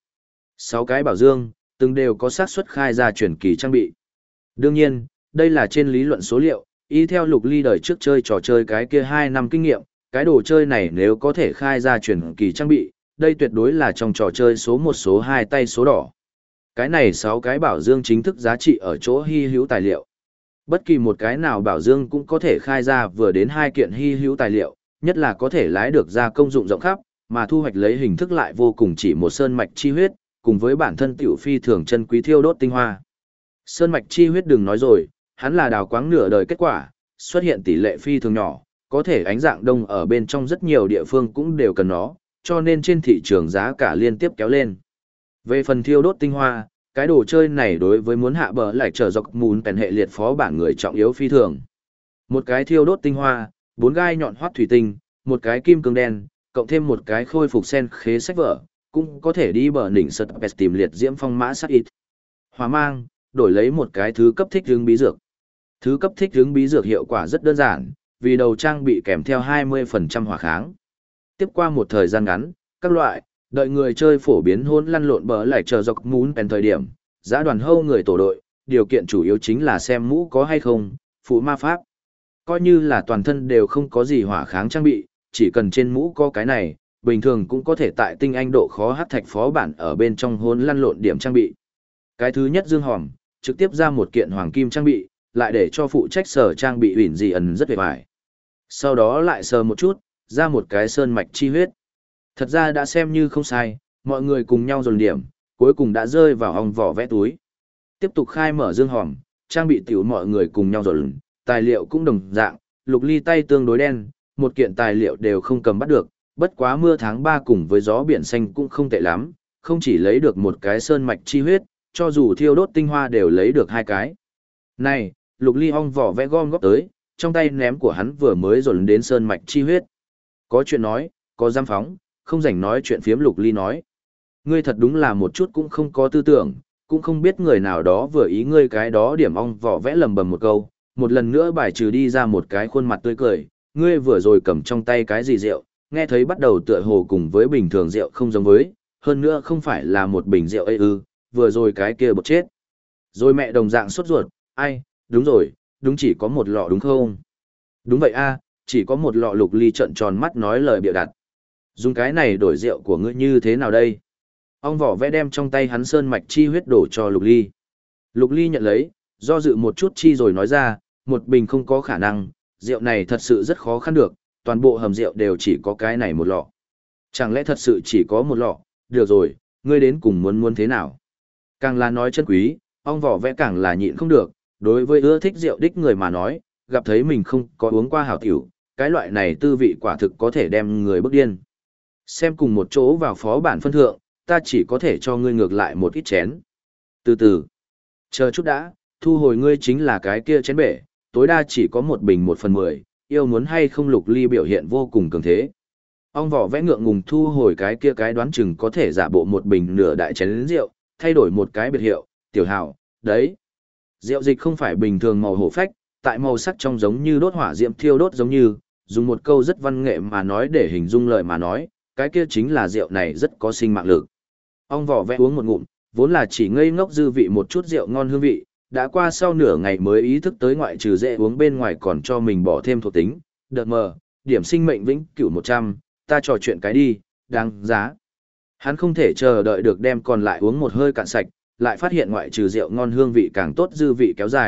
6 cái bảo dương, từng đều có xác suất khai ra truyền kỳ trang bị. Đương nhiên, đây là trên lý luận số liệu, y theo Lục Ly đời trước chơi trò chơi cái kia 2 năm kinh nghiệm, cái đồ chơi này nếu có thể khai ra truyền kỳ trang bị, đây tuyệt đối là trong trò chơi số 1 số 2 tay số đỏ. Cái này 6 cái bảo dương chính thức giá trị ở chỗ hy hữu tài liệu. Bất kỳ một cái nào bảo dương cũng có thể khai ra vừa đến 2 kiện hy hữu tài liệu, nhất là có thể lái được ra công dụng rộng khắp, mà thu hoạch lấy hình thức lại vô cùng chỉ một sơn mạch chi huyết, cùng với bản thân tiểu phi thường chân quý thiêu đốt tinh hoa. Sơn mạch chi huyết đừng nói rồi, hắn là đào quáng nửa đời kết quả, xuất hiện tỷ lệ phi thường nhỏ, có thể ánh dạng đông ở bên trong rất nhiều địa phương cũng đều cần nó, cho nên trên thị trường giá cả liên tiếp kéo lên. Về phần thiêu đốt tinh hoa, cái đồ chơi này đối với muốn hạ bờ lại trở dọc mún bèn hệ liệt phó bản người trọng yếu phi thường. Một cái thiêu đốt tinh hoa, 4 gai nhọn hoắt thủy tinh, một cái kim cương đen, cộng thêm một cái khôi phục sen khế sách vở, cũng có thể đi bờ đỉnh sật pest tìm liệt diễm phong mã sát ít. Hỏa mang, đổi lấy một cái thứ cấp thích hướng bí dược. Thứ cấp thích hướng bí dược hiệu quả rất đơn giản, vì đầu trang bị kèm theo 20% hỏa kháng. Tiếp qua một thời gian ngắn, các loại, đợi người chơi phổ biến hỗn lăn lộn bờ lại chờ dọc mún bèn thời điểm, giã đoàn hâu người tổ đội, điều kiện chủ yếu chính là xem mũ có hay không, phụ ma pháp. Coi như là toàn thân đều không có gì hỏa kháng trang bị, chỉ cần trên mũ có cái này, bình thường cũng có thể tại tinh anh độ khó hắc thạch phó bản ở bên trong hỗn lăn lộn điểm trang bị. Cái thứ nhất dương hòm, trực tiếp ra một kiện hoàng kim trang bị, lại để cho phụ trách sở trang bị hủy dị ẩn rất vẻ vải. Sau đó lại sờ một chút, ra một cái sơn mạch chi huyết. Thật ra đã xem như không sai, mọi người cùng nhau dồn điểm, cuối cùng đã rơi vào hòng vỏ vẽ túi. Tiếp tục khai mở dương hòm, trang bị tiểu mọi người cùng nhau dồn, tài liệu cũng đồng dạng, Lục Ly tay tương đối đen, một kiện tài liệu đều không cầm bắt được, bất quá mưa tháng 3 cùng với gió biển xanh cũng không tệ lắm, không chỉ lấy được một cái sơn mạch chi huyết, cho dù thiêu đốt tinh hoa đều lấy được 2 cái. Này, Lục Ly ong vỏ vẽ gom góp tới, trong tay ném của hắn vừa mới dồn đến sơn mạch chi huyết. Có chuyện nói, có giam phóng, không rảnh nói chuyện phiếm. Lục Ly nói. Ngươi thật đúng là một chút cũng không có tư tưởng, cũng không biết người nào đó vừa ý ngươi cái đó điểm ong vỏ vẽ lầm bầm một câu, một lần nữa bài trừ đi ra một cái khuôn mặt tươi cười, ngươi vừa rồi cầm trong tay cái gì rượu, nghe thấy bắt đầu tựa hồ cùng với bình thường rượu không giống với, hơn nữa không phải là một bình rượu ấy ư, vừa rồi cái kia bột chết. Rồi mẹ đồng dạng sốt ruột, ai, đúng rồi, đúng chỉ có một lọ đúng không? Đúng vậy a, chỉ có một lọ. Lục Ly trợn tròn mắt nói lời bịa đặt. Dùng cái này đổi rượu của ngươi như thế nào đây? Ong vỏ vẽ đem trong tay hắn sơn mạch chi huyết đổ cho Lục Ly. Lục Ly nhận lấy, do dự một chút chi rồi nói ra, một bình không có khả năng, rượu này thật sự rất khó khăn được, toàn bộ hầm rượu đều chỉ có cái này một lọ. Chẳng lẽ thật sự chỉ có một lọ? Được rồi, ngươi đến cùng muốn thế nào? Càng là nói chân quý, ong vỏ vẽ càng là nhịn không được, đối với ưa thích rượu đích người mà nói, gặp thấy mình không có uống qua hảo tiểu, cái loại này tư vị quả thực có thể đem người bức điên. Xem cùng một chỗ vào phó bản phân thượng, ta chỉ có thể cho ngươi ngược lại một ít chén. Từ từ, chờ chút đã, thu hồi ngươi chính là cái kia chén bể, tối đa chỉ có một bình 1/10, yêu muốn hay không. Lục Ly biểu hiện vô cùng cường thế. Ong vỏ vẽ ngượng ngùng thu hồi cái kia cái đoán chừng có thể giả bộ một bình nửa đại chén rượu, thay đổi một cái biệt hiệu, tiểu hảo, đấy. Rượu dịch không phải bình thường màu hổ phách, tại màu sắc trong giống như đốt hỏa diệm thiêu đốt giống như, dùng một câu rất văn nghệ mà nói để hình dung lời mà nói, cái kia chính là rượu này rất có sinh mạng lực. Ong vỏ vẽ uống một ngụm, vốn là chỉ ngây ngốc dư vị một chút rượu ngon hương vị, đã qua sau nửa ngày mới ý thức tới ngoại trừ dễ uống bên ngoài còn cho mình bỏ thêm thuộc tính, đợt mờ, điểm sinh mệnh vĩnh cửu 100, ta trò chuyện cái đi, đáng giá. Hắn không thể chờ đợi được đem còn lại uống một hơi cạn sạch, lại phát hiện ngoại trừ rượu ngon hương vị càng tốt dư vị kéo dài,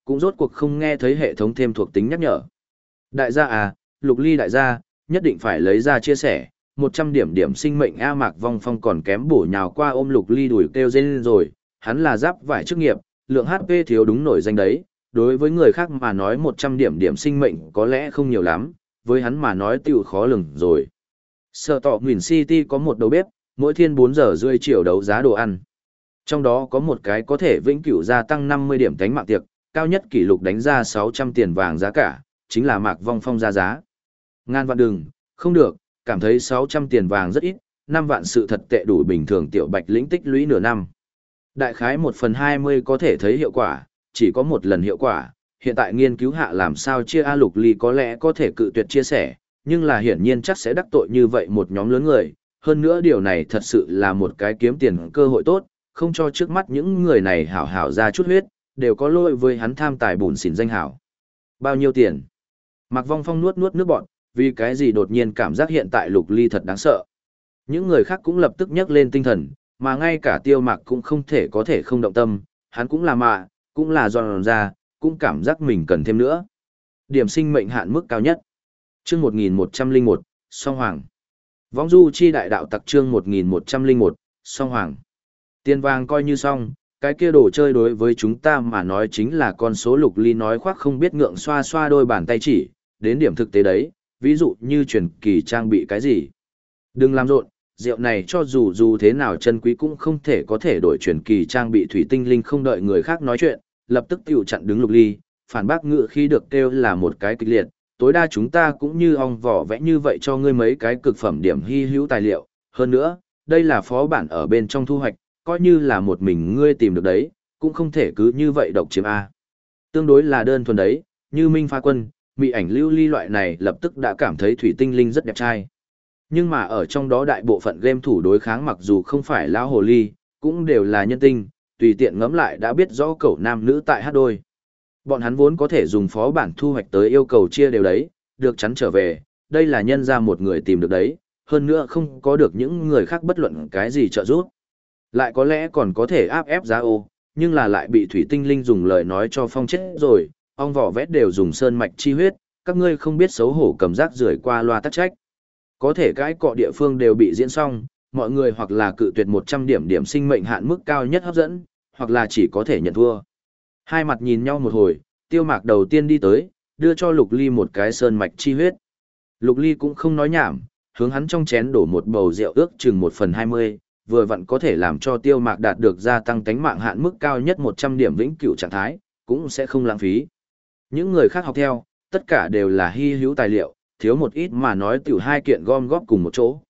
cũng rốt cuộc không nghe thấy hệ thống thêm thuộc tính nhắc nhở. Đại gia à, Lục Ly đại gia, nhất định phải lấy ra chia sẻ, 100 điểm điểm sinh mệnh A Mạc Vong Phong còn kém bổ nhào qua ôm Lục Ly đuổi kêu rên rồi, hắn là giáp vải chức nghiệp, lượng HP thiếu đúng nổi danh đấy, đối với người khác mà nói 100 điểm điểm sinh mệnh có lẽ không nhiều lắm, với hắn mà nói tiểu khó lường rồi. Sở tọ Nguyễn City có một đầu bếp, mỗi thiên 4 giờ rưỡi chiều đấu giá đồ ăn. Trong đó có một cái có thể vĩnh cửu gia tăng 50 điểm tánh mạng tiệc, cao nhất kỷ lục đánh ra 600 tiền vàng giá cả, chính là Mạc Vong Phong ra giá. Ngàn vạn đừng, không được, cảm thấy 600 tiền vàng rất ít, 5 vạn sự thật tệ đủ bình thường tiểu bạch lĩnh tích lũy nửa năm. Đại khái 1/20 có thể thấy hiệu quả, chỉ có một lần hiệu quả, hiện tại nghiên cứu hạ làm sao chia A Lục Ly có lẽ có thể cự tuyệt chia sẻ, nhưng là hiển nhiên chắc sẽ đắc tội như vậy một nhóm lớn người, hơn nữa điều này thật sự là một cái kiếm tiền cơ hội tốt, không cho trước mắt những người này hảo hảo ra chút huyết, đều có lỗi với hắn tham tài bùn xỉn danh hảo. Bao nhiêu tiền? Mạc Vong Phong nuốt nuốt nước bọt, vì cái gì đột nhiên cảm giác hiện tại Lục Ly thật đáng sợ. Những người khác cũng lập tức nhấc lên tinh thần, mà ngay cả Tiêu Mạc cũng không thể có thể không động tâm, hắn cũng là mạ, cũng là giòn ra, cũng cảm giác mình cần thêm nữa. Điểm sinh mệnh hạn mức cao nhất. Chương 1101, Song Hoàng. Võng du chi đại đạo tặc chương 1101, Song Hoàng. Tiền vàng coi như xong, cái kia đồ chơi đối với chúng ta mà nói chính là con số. Lục Ly nói khoác không biết ngượng xoa xoa đôi bàn tay chỉ, đến điểm thực tế đấy, ví dụ như truyền kỳ trang bị cái gì. Đừng làm rộn, rượu này cho dù thế nào chân quý cũng không thể có thể đổi truyền kỳ trang bị. Thủy Tinh Linh không đợi người khác nói chuyện, lập tức tiểu chặn đứng Lục Ly, phản bác ngự khi được kêu là một cái kịch liệt, tối đa chúng ta cũng như ong vỏ vẽ như vậy cho ngươi mấy cái cực phẩm điểm hy hữu tài liệu, hơn nữa, đây là phó bản ở bên trong thu hoạch, coi như là một mình ngươi tìm được đấy, cũng không thể cứ như vậy độc chiếm A. Tương đối là đơn thuần đấy, như Minh Pha Quân, Mị Ảnh Lưu Ly loại này lập tức đã cảm thấy Thủy Tinh Linh rất đẹp trai. Nhưng mà ở trong đó đại bộ phận game thủ đối kháng mặc dù không phải lão hồ ly, cũng đều là nhân tinh, tùy tiện ngẫm lại đã biết rõ cậu nam nữ tại hát đôi. Bọn hắn vốn có thể dùng phó bản thu hoạch tới yêu cầu chia đều đấy, được chắn trở về, đây là nhân ra một người tìm được đấy, hơn nữa không có được những người khác bất luận cái gì trợ giúp. Lại có lẽ còn có thể áp ép giá ô, nhưng là lại bị Thủy Tinh Linh dùng lời nói cho phong chết rồi, ong vỏ vét đều dùng sơn mạch chi huyết, các ngươi không biết xấu hổ cầm rác rưởi qua loa tắc trách. Có thể cái cọ địa phương đều bị diễn xong, mọi người hoặc là cự tuyệt 100 điểm điểm sinh mệnh hạn mức cao nhất hấp dẫn, hoặc là chỉ có thể nhận thua. Hai mặt nhìn nhau một hồi, Tiêu Mạc đầu tiên đi tới, đưa cho Lục Ly một cái sơn mạch chi huyết. Lục Ly cũng không nói nhảm, hướng hắn trong chén đổ một bầu rượu ước chừng 1/20, vừa vặn có thể làm cho Tiêu Mạc đạt được gia tăng tánh mạng hạn mức cao nhất 100 điểm vĩnh cửu trạng thái, cũng sẽ không lãng phí. Những người khác học theo, tất cả đều là hy hữu tài liệu, thiếu một ít mà nói tiểu hai kiện gom góp cùng một chỗ.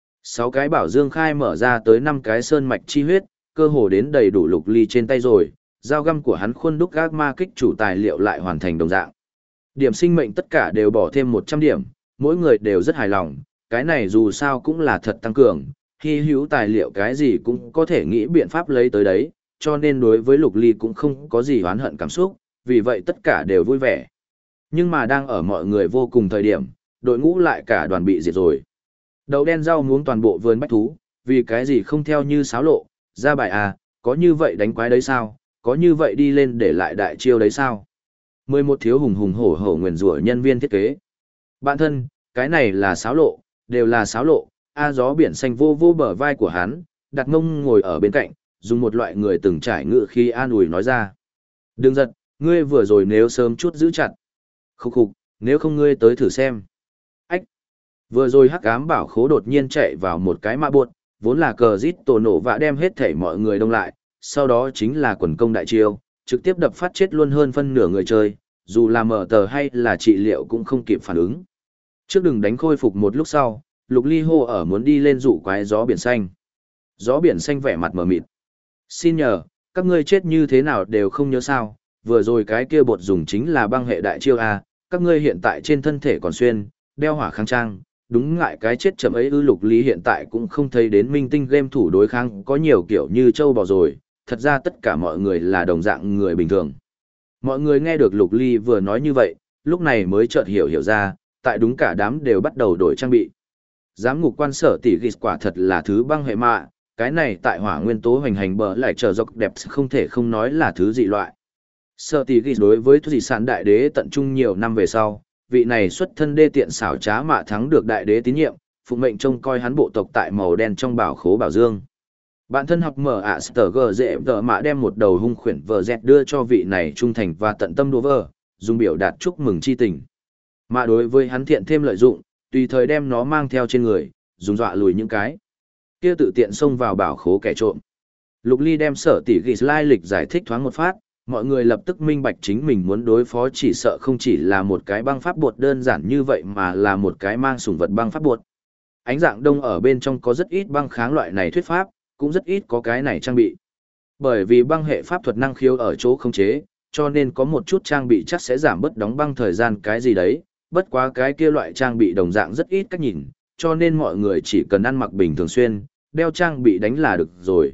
6 cái bảo dương khai mở ra tới 5 cái sơn mạch chi huyết, cơ hồ đến đầy đủ Lục Ly trên tay rồi, dao găm của hắn khuôn đúc gác ma kích chủ tài liệu lại hoàn thành đồng dạng. Điểm sinh mệnh tất cả đều bỏ thêm 100 điểm, mỗi người đều rất hài lòng, cái này dù sao cũng là thật tăng cường, hy hữu tài liệu cái gì cũng có thể nghĩ biện pháp lấy tới đấy, cho nên đối với Lục Ly cũng không có gì oán hận cảm xúc, vì vậy tất cả đều vui vẻ. Nhưng mà đang ở mọi người vô cùng thời điểm, đội ngũ lại cả đoàn bị diệt rồi. Đậu đen rau muống toàn bộ vườn bách thú, vì cái gì không theo như sáo lộ, ra bài à, có như vậy đánh quái đấy sao, có như vậy đi lên để lại đại chiêu đấy sao. 11 thiếu hùng hùng hổ hổ nguyền rủa nhân viên thiết kế. Bạn thân, cái này là sáo lộ, đều là sáo lộ. A gió biển xanh vô vô bờ vai của hắn, đặt mông ngồi ở bên cạnh, dùng một loại người từng trải ngự khi an ủi nói ra. Đừng giật, ngươi vừa rồi nếu sớm chút giữ chặt. Khúc khục, nếu không ngươi tới thử xem. Ách! Vừa rồi hắc ám bảo khố đột nhiên chạy vào một cái mã buột, vốn là cờ rít tổ nổ và đem hết thảy mọi người đông lại, sau đó chính là quần công đại chiêu, trực tiếp đập phát chết luôn hơn phân nửa người chơi, dù là mở tờ hay là trị liệu cũng không kịp phản ứng. Trước đừng đánh khôi phục một lúc sau, Lục Ly hô ở muốn đi lên dụ quái gió biển xanh. Gió biển xanh vẻ mặt mờ mịt. Xin nhờ, các ngươi chết như thế nào đều không nhớ sao, vừa rồi cái kia bột dùng chính là băng hệ đại chiêu A, các ngươi hiện tại trên thân thể còn xuyên, đeo hỏa kháng trang, đúng ngại cái chết chậm ấy ư. Lục Ly hiện tại cũng không thấy đến minh tinh game thủ đối kháng có nhiều kiểu như châu bò rồi, thật ra tất cả mọi người là đồng dạng người bình thường. Mọi người nghe được Lục Ly vừa nói như vậy, lúc này mới chợt hiểu ra, tại đúng cả đám đều bắt đầu đổi trang bị. Giám ngục quan sở tỷ ghi quả thật là thứ băng hệ mạ, cái này tại hỏa nguyên tố hoành hành bờ lại trở dọc đẹp không thể không nói là thứ dị loại. Sở tỷ ghi đối với Thuy sản đại đế tận trung nhiều năm về sau, vị này xuất thân đê tiện xảo trá mạ thắng được đại đế tín nhiệm, phụ mệnh trông coi hắn bộ tộc tại màu đen trong bảo khố bảo dương. Bản thân học mở ạ sở gờ dễ vợ mạ đem một đầu hung khuyển vợ dẹt đưa cho vị này trung thành và tận tâm đô vơ, dùng biểu đạt chúc mừng chi tình. Mà đối với hắn thiện thêm lợi dụng, tùy thời đem nó mang theo trên người, dùng dọa lùi những cái kia tự tiện xông vào bảo khố kẻ trộm. Lục Ly đem sở tỷ ghi lai lịch giải thích thoáng một phát, mọi người lập tức minh bạch chính mình muốn đối phó chỉ sợ không chỉ là một cái băng pháp bột đơn giản như vậy mà là một cái mang sủng vật băng pháp bột. Ánh dạng đông ở bên trong có rất ít băng kháng loại này thuyết pháp, cũng rất ít có cái này trang bị. Bởi vì băng hệ pháp thuật năng khiếu ở chỗ không chế, cho nên có một chút trang bị chắc sẽ giảm bớt đóng băng thời gian cái gì đấy, bất quá cái kia loại trang bị đồng dạng rất ít cách nhìn, cho nên mọi người chỉ cần ăn mặc bình thường xuyên, đeo trang bị đánh là được rồi.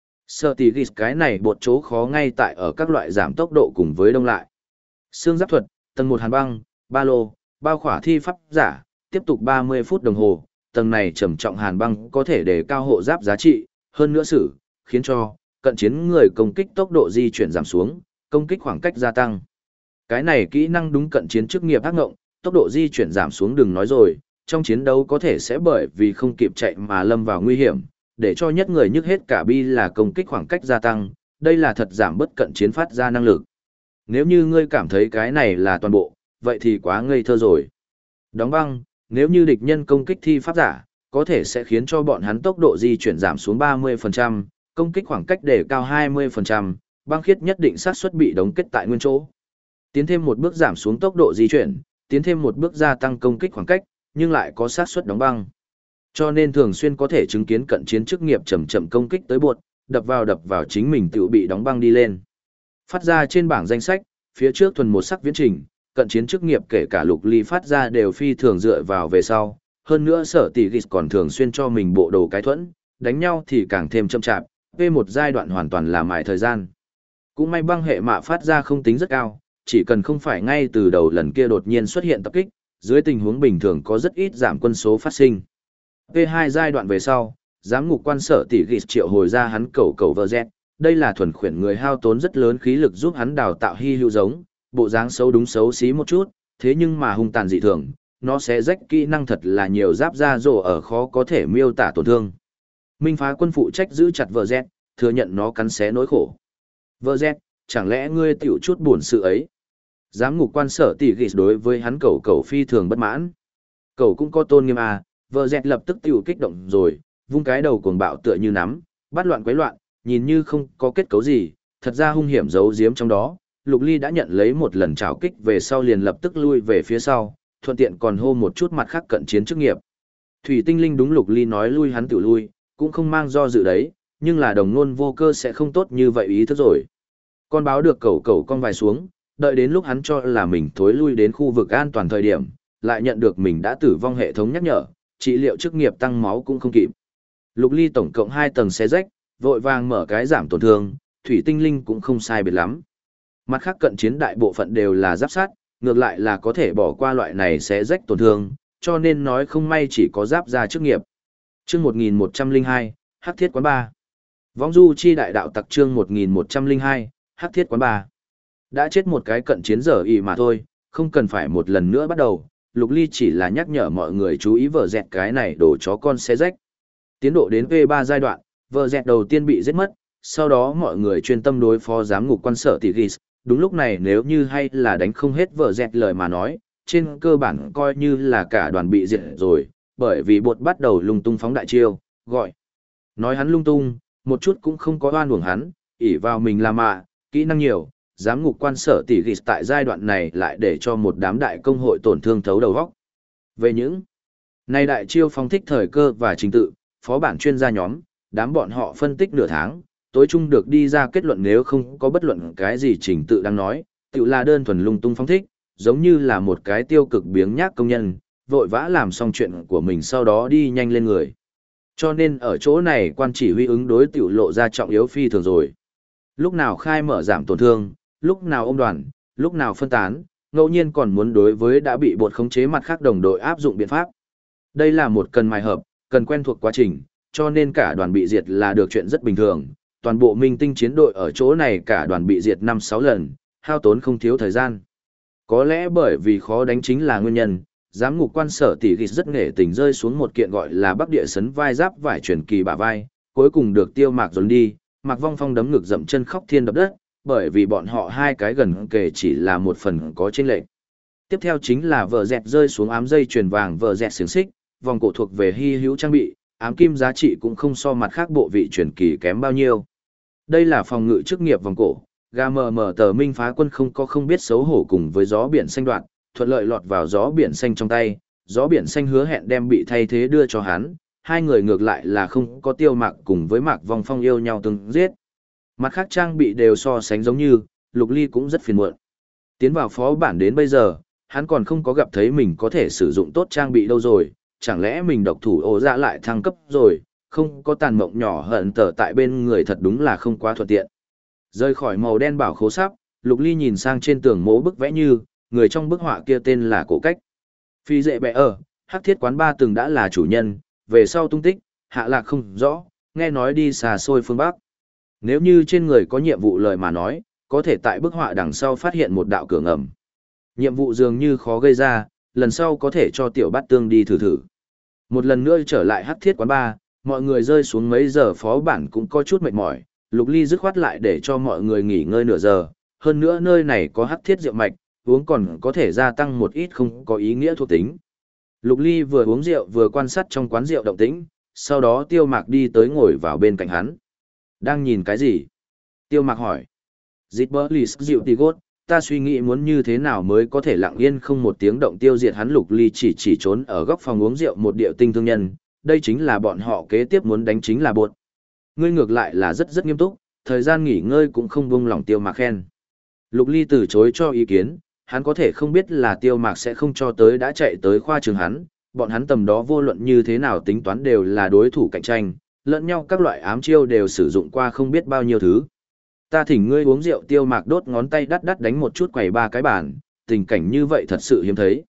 Sở tỷ ghi cái này bột chỗ khó ngay tại ở các loại giảm tốc độ cùng với đông lại. Xương giáp thuật, tầng 1 hàn băng, ba lô, bao khỏa thi pháp giả, tiếp tục 30 phút đồng hồ, tầng này trầm trọng hàn băng có thể đề cao hộ giáp giá trị, hơn nữa khiến cho cận chiến người công kích tốc độ di chuyển giảm xuống, công kích khoảng cách gia tăng. Cái này kỹ năng đúng cận chiến chức nghiệp ác ngộng, tốc độ di chuyển giảm xuống đừng nói rồi, trong chiến đấu có thể sẽ bởi vì không kịp chạy mà lâm vào nguy hiểm, để cho nhất người nhức hết cả bi là công kích khoảng cách gia tăng, đây là thật giảm bất cận chiến phát ra năng lực. Nếu như ngươi cảm thấy cái này là toàn bộ, vậy thì quá ngây thơ rồi. Đóng băng, nếu như địch nhân công kích thi pháp giả, có thể sẽ khiến cho bọn hắn tốc độ di chuyển giảm xuống 30%, công kích khoảng cách đề cao 20%, băng khiết nhất định xác suất bị đóng kết tại nguyên chỗ. Tiến thêm một bước giảm xuống tốc độ di chuyển, tiến thêm một bước gia tăng công kích khoảng cách, nhưng lại có xác suất đóng băng. Cho nên thường xuyên có thể chứng kiến cận chiến chức nghiệp chậm chậm công kích tới bột, đập vào chính mình tự bị đóng băng đi lên. Phát ra trên bảng danh sách, phía trước thuần một sắc viễn trình, cận chiến chức nghiệp kể cả Lục Ly phát ra đều phi thường dựa vào về sau, hơn nữa sở tỷ ghi còn thường xuyên cho mình bộ đồ cái thuẫn, đánh nhau thì càng thêm chậm chạp, về một giai đoạn hoàn toàn là mài thời gian. Cũng may băng hệ mạ phát ra không tính rất cao, chỉ cần không phải ngay từ đầu lần kia đột nhiên xuất hiện tập kích, dưới tình huống bình thường có rất ít giảm quân số phát sinh. P2 giai đoạn về sau, giám ngục quan sở tỷ ghi triệu hồi ra hắn cầu vợ dẹt, đây là thuần khuyển người hao tốn rất lớn khí lực giúp hắn đào tạo hy hữu giống, bộ dáng xấu đúng xấu xí một chút, thế nhưng mà hung tàn dị thường, nó sẽ rách kỹ năng thật là nhiều giáp da rổ ở khó có thể miêu tả tổn thương. Minh phá quân phụ trách giữ chặt vợ dẹt, thừa nhận nó cắn xé nỗi khổ. Vợ dẹt, chẳng lẽ ngươi tiểu chút buồn sự ấy? Giám ngục quan sở tỷ ghi đối với hắn cầu phi thường bất mãn. Cầu cũng có tôn nghiêm à, vợ dẹt lập tức tiểu kích động rồi, vung cái đầu cuồng bạo tựa như nắm, bắt loạn quấy loạn, nhìn như không có kết cấu gì, thật ra hung hiểm giấu giếm trong đó. Lục Ly đã nhận lấy một lần trảo kích về sau liền lập tức lui về phía sau, thuận tiện còn hô một chút mặt khác cận chiến chức nghiệp. Thủy tinh linh đúng Lục Ly nói lui hắn tự lui, cũng không mang do dự đấy, nhưng là đồng nôn vô cơ sẽ không tốt như vậy ý thức rồi. Con báo được cầu con vài xuống, đợi đến lúc hắn cho là mình thối lui đến khu vực an toàn thời điểm, lại nhận được mình đã tử vong hệ thống nhắc nhở, trị liệu chức nghiệp tăng máu cũng không kịp. Lục Ly tổng cộng 2 tầng xé rách, vội vàng mở cái giảm tổn thương, thủy tinh linh cũng không sai biệt lắm. Mặt khác cận chiến đại bộ phận đều là giáp sát, ngược lại là có thể bỏ qua loại này xé rách tổn thương, cho nên nói không may chỉ có giáp ra chức nghiệp. Chương 1102, Hắc Thiết Quán 3. Vong du chi đại đạo tặc chương 1102, Hắc Thiết Quán 3. Đã chết một cái cận chiến giờ ý mà thôi, không cần phải một lần nữa bắt đầu, Lục Ly chỉ là nhắc nhở mọi người chú ý vợ dẹt cái này đổ chó con xé rách. Tiến độ đến V3 giai đoạn, vợ dẹt đầu tiên bị giết mất, sau đó mọi người chuyên tâm đối phó giám ngục quan sở tỷ ghi. Đúng lúc này nếu như hay là đánh không hết vợ dẹt lời mà nói, trên cơ bản coi như là cả đoàn bị diệt rồi, bởi vì bột bắt đầu lung tung phóng đại chiêu, gọi. Nói hắn lung tung, một chút cũng không có oan uổng hắn, ỷ vào mình là mạ, kỹ năng nhiều, giám ngục quan sở tỷ ghi tại giai đoạn này lại để cho một đám đại công hội tổn thương thấu đầu góc. Về những này đại chiêu phóng thích thời cơ và trình tự, phó bản chuyên gia nhóm, đám bọn họ phân tích nửa tháng, tối chung được đi ra kết luận nếu không có bất luận cái gì trình tự đang nói, tự là đơn thuần lung tung phóng thích, giống như là một cái tiêu cực biếng nhác công nhân, vội vã làm xong chuyện của mình sau đó đi nhanh lên người. Cho nên ở chỗ này quan chỉ huy ứng đối tiểu lộ ra trọng yếu phi thường rồi. Lúc nào khai mở giảm tổn thương, lúc nào ôm đoàn, lúc nào phân tán, ngẫu nhiên còn muốn đối với đã bị bột khống chế mặt khác đồng đội áp dụng biện pháp. Đây là một cần mài hợp, cần quen thuộc quá trình, cho nên cả đoàn bị diệt là được chuyện rất bình thường. Toàn bộ minh tinh chiến đội ở chỗ này cả đoàn bị diệt 5-6 lần, hao tốn không thiếu thời gian. Có lẽ bởi vì khó đánh chính là nguyên nhân, giám ngục quan Sở Tỷ Ghịt rất nghệ tình rơi xuống một kiện gọi là Bắc Địa Sấn vai giáp vải truyền kỳ bả vai, cuối cùng được Tiêu Mạc dồn đi, Mạc Vong Phong đấm ngực dậm chân khóc thiên đập đất, bởi vì bọn họ hai cái gần kề chỉ là một phần có chênh lệch. Tiếp theo chính là vợ dẹt rơi xuống ám dây chuyền vàng vợ dẹt xiềng xích, vòng cổ thuộc về hy hữu trang bị, ám kim giá trị cũng không so mặt khác bộ vị truyền kỳ kém bao nhiêu. Đây là phòng ngự chức nghiệp vòng cổ, gà mờ mờ tờ minh phá quân không biết xấu hổ cùng với gió biển xanh đoạn, thuận lợi lọt vào gió biển xanh trong tay, gió biển xanh hứa hẹn đem bị thay thế đưa cho hắn, hai người ngược lại là không có Tiêu Mạc cùng với Mạc Vong Phong yêu nhau từng giết. Mặt khác trang bị đều so sánh giống như, Lục Ly cũng rất phiền muộn. Tiến vào phó bản đến bây giờ, hắn còn không có gặp thấy mình có thể sử dụng tốt trang bị đâu rồi, chẳng lẽ mình độc thủ ổ dạ lại thăng cấp rồi, không có tàn mộng nhỏ hận tở tại bên người thật đúng là không quá thuận tiện. Rời khỏi màu đen bảo khố sắp, Lục Ly nhìn sang trên tường mố bức vẽ như, người trong bức họa kia tên là Cổ Cách. Phi dệ bẹ ở, Hắc Thiết quán ba từng đã là chủ nhân, về sau tung tích, hạ lạc không rõ, nghe nói đi xa xôi phương Bắc. Nếu như trên người có nhiệm vụ lời mà nói, có thể tại bức họa đằng sau phát hiện một đạo cửa ngầm. Nhiệm vụ dường như khó gây ra, lần sau có thể cho tiểu bát tương đi thử thử. Một lần nữa trở lại Hắc Thiết quán ba, mọi người rơi xuống mấy giờ phó bản cũng có chút mệt mỏi, Lục Ly dứt khoát lại để cho mọi người nghỉ ngơi nửa giờ, hơn nữa nơi này có Hắc Thiết rượu mạch, uống còn có thể gia tăng một ít không có ý nghĩa thuộc tính. Lục Ly vừa uống rượu vừa quan sát trong quán rượu động tĩnh, sau đó Tiêu Mạc đi tới ngồi vào bên cạnh hắn. Đang nhìn cái gì? Tiêu Mạc hỏi. Dịp bơ lì sức dịu tì gốt, ta suy nghĩ muốn như thế nào mới có thể lặng yên không một tiếng động tiêu diệt hắn. Lục Ly chỉ trốn ở góc phòng uống rượu một điệu tinh thương nhân, đây chính là bọn họ kế tiếp muốn đánh chính là bột. Ngươi ngược lại là rất nghiêm túc, thời gian nghỉ ngơi cũng không buông lỏng. Tiêu Mạc khen. Lục Ly từ chối cho ý kiến, hắn có thể không biết là Tiêu Mạc sẽ không cho tới đã chạy tới khoa trường hắn, bọn hắn tầm đó vô luận như thế nào tính toán đều là đối thủ cạnh tranh, lẫn nhau các loại ám chiêu đều sử dụng qua không biết bao nhiêu thứ. Ta thỉnh ngươi uống rượu. Tiêu Mạc đốt ngón tay đắt đánh một chút quầy ba cái bàn, tình cảnh như vậy thật sự hiếm thấy.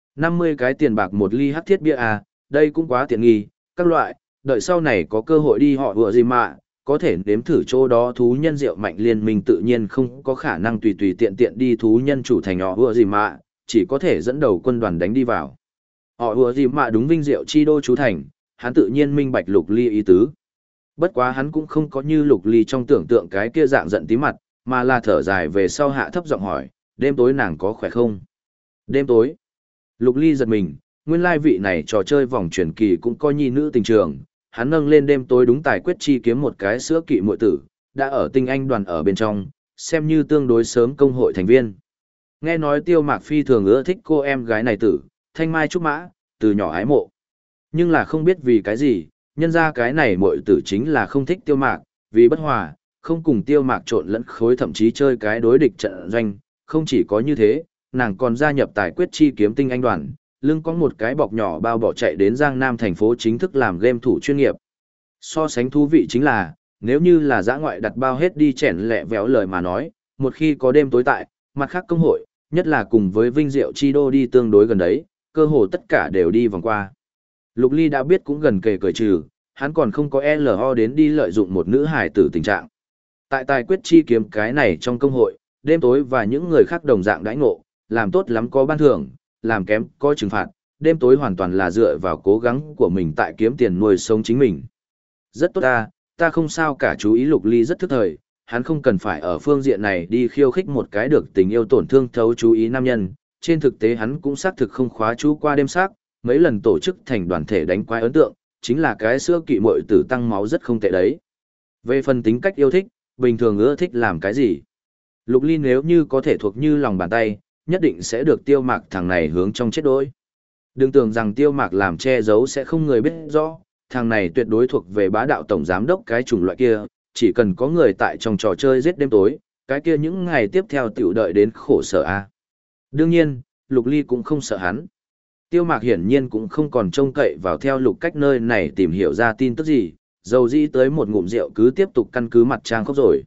50 cái tiền bạc một ly Hắc Thiết bia à, đây cũng quá tiện nghi, các loại, đợi sau này có cơ hội đi họ vừa gì mà, có thể nếm thử chỗ đó thú nhân rượu mạnh liên minh tự nhiên không có khả năng tùy tiện đi thú nhân chủ thành họ vừa gì mà, chỉ có thể dẫn đầu quân đoàn đánh đi vào. Họ vừa gì mà đúng vinh diệu chi đô chú thành, hắn tự nhiên minh bạch Lục Ly ý tứ. Bất quá hắn cũng không có như Lục Ly trong tưởng tượng cái kia dạng giận tí mặt, mà là thở dài về sau hạ thấp giọng hỏi, đêm tối nàng có khỏe không? Đêm tối. Lục Ly giật mình, nguyên lai vị này trò chơi vòng truyền kỳ cũng coi nhi nữ tình trường, hắn nâng lên đêm tối đúng tài quyết chi kiếm một cái sữa kỵ muội tử, đã ở tinh anh đoàn ở bên trong, xem như tương đối sớm công hội thành viên. Nghe nói Tiêu Mạc phi thường ưa thích cô em gái này tử, thanh mai trúc mã, từ nhỏ ái mộ. Nhưng là không biết vì cái gì, nhân ra cái này muội tử chính là không thích Tiêu Mạc, vì bất hòa, không cùng Tiêu Mạc trộn lẫn khối, thậm chí chơi cái đối địch trận doanh, không chỉ có như thế, nàng còn gia nhập tài quyết chi kiếm tinh anh đoàn, lưng có một cái bọc nhỏ bao bỏ chạy đến Giang Nam thành phố chính thức làm game thủ chuyên nghiệp. So sánh thú vị chính là, nếu như là dã ngoại đặt bao hết đi chèn lẹ véo lời mà nói, một khi có đêm tối tại, mặt khác công hội, nhất là cùng với Vinh Diệu Chi Đô đi tương đối gần đấy, cơ hồ tất cả đều đi vòng qua. Lục Ly đã biết cũng gần kề cởi trừ, hắn còn không có LO đến đi lợi dụng một nữ hài tử tình trạng. Tại tài quyết chi kiếm cái này trong công hội, đêm tối và những người khác đồng dạng đãi ngộ, làm tốt lắm có ban thưởng, làm kém có trừng phạt, đêm tối hoàn toàn là dựa vào cố gắng của mình tại kiếm tiền nuôi sống chính mình. Rất tốt ta không sao cả. Chú ý Lục Ly rất thức thời, hắn không cần phải ở phương diện này đi khiêu khích một cái được tình yêu tổn thương thấu chú ý nam nhân, trên thực tế hắn cũng xác thực không khóa chú qua đêm sắc, mấy lần tổ chức thành đoàn thể đánh quái ấn tượng, chính là cái sữa kỵ muội tử tăng máu rất không tệ đấy. Về phần tính cách yêu thích, bình thường ưa thích làm cái gì? Lục Ly nếu như có thể thuộc như lòng bàn tay, nhất định sẽ được Tiêu Mạc thằng này hướng trong chết đuối. Đừng tưởng rằng Tiêu Mạc làm che giấu sẽ không người biết rõ, thằng này tuyệt đối thuộc về bá đạo tổng giám đốc cái chủng loại kia, chỉ cần có người tại trong trò chơi giết đêm tối, cái kia những ngày tiếp theo tiểu đợi đến khổ sở a. Đương nhiên, Lục Ly cũng không sợ hắn. Tiêu Mạc hiển nhiên cũng không còn trông cậy vào theo Lục Cách nơi này tìm hiểu ra tin tức gì, dầu dĩ tới một ngụm rượu cứ tiếp tục căn cứ mặt trang khóc rồi.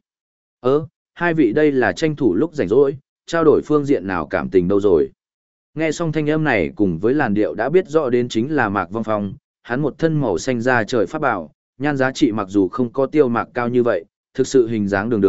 Hai vị đây là tranh thủ lúc rảnh rỗi, trao đổi phương diện nào cảm tình đâu rồi. Nghe xong thanh âm này cùng với làn điệu đã biết rõ đến chính là Mạc Vong Phong, hắn một thân màu xanh da trời pháp bảo, nhan giá trị mặc dù không có Tiêu Mạc cao như vậy, thực sự hình dáng đường đường,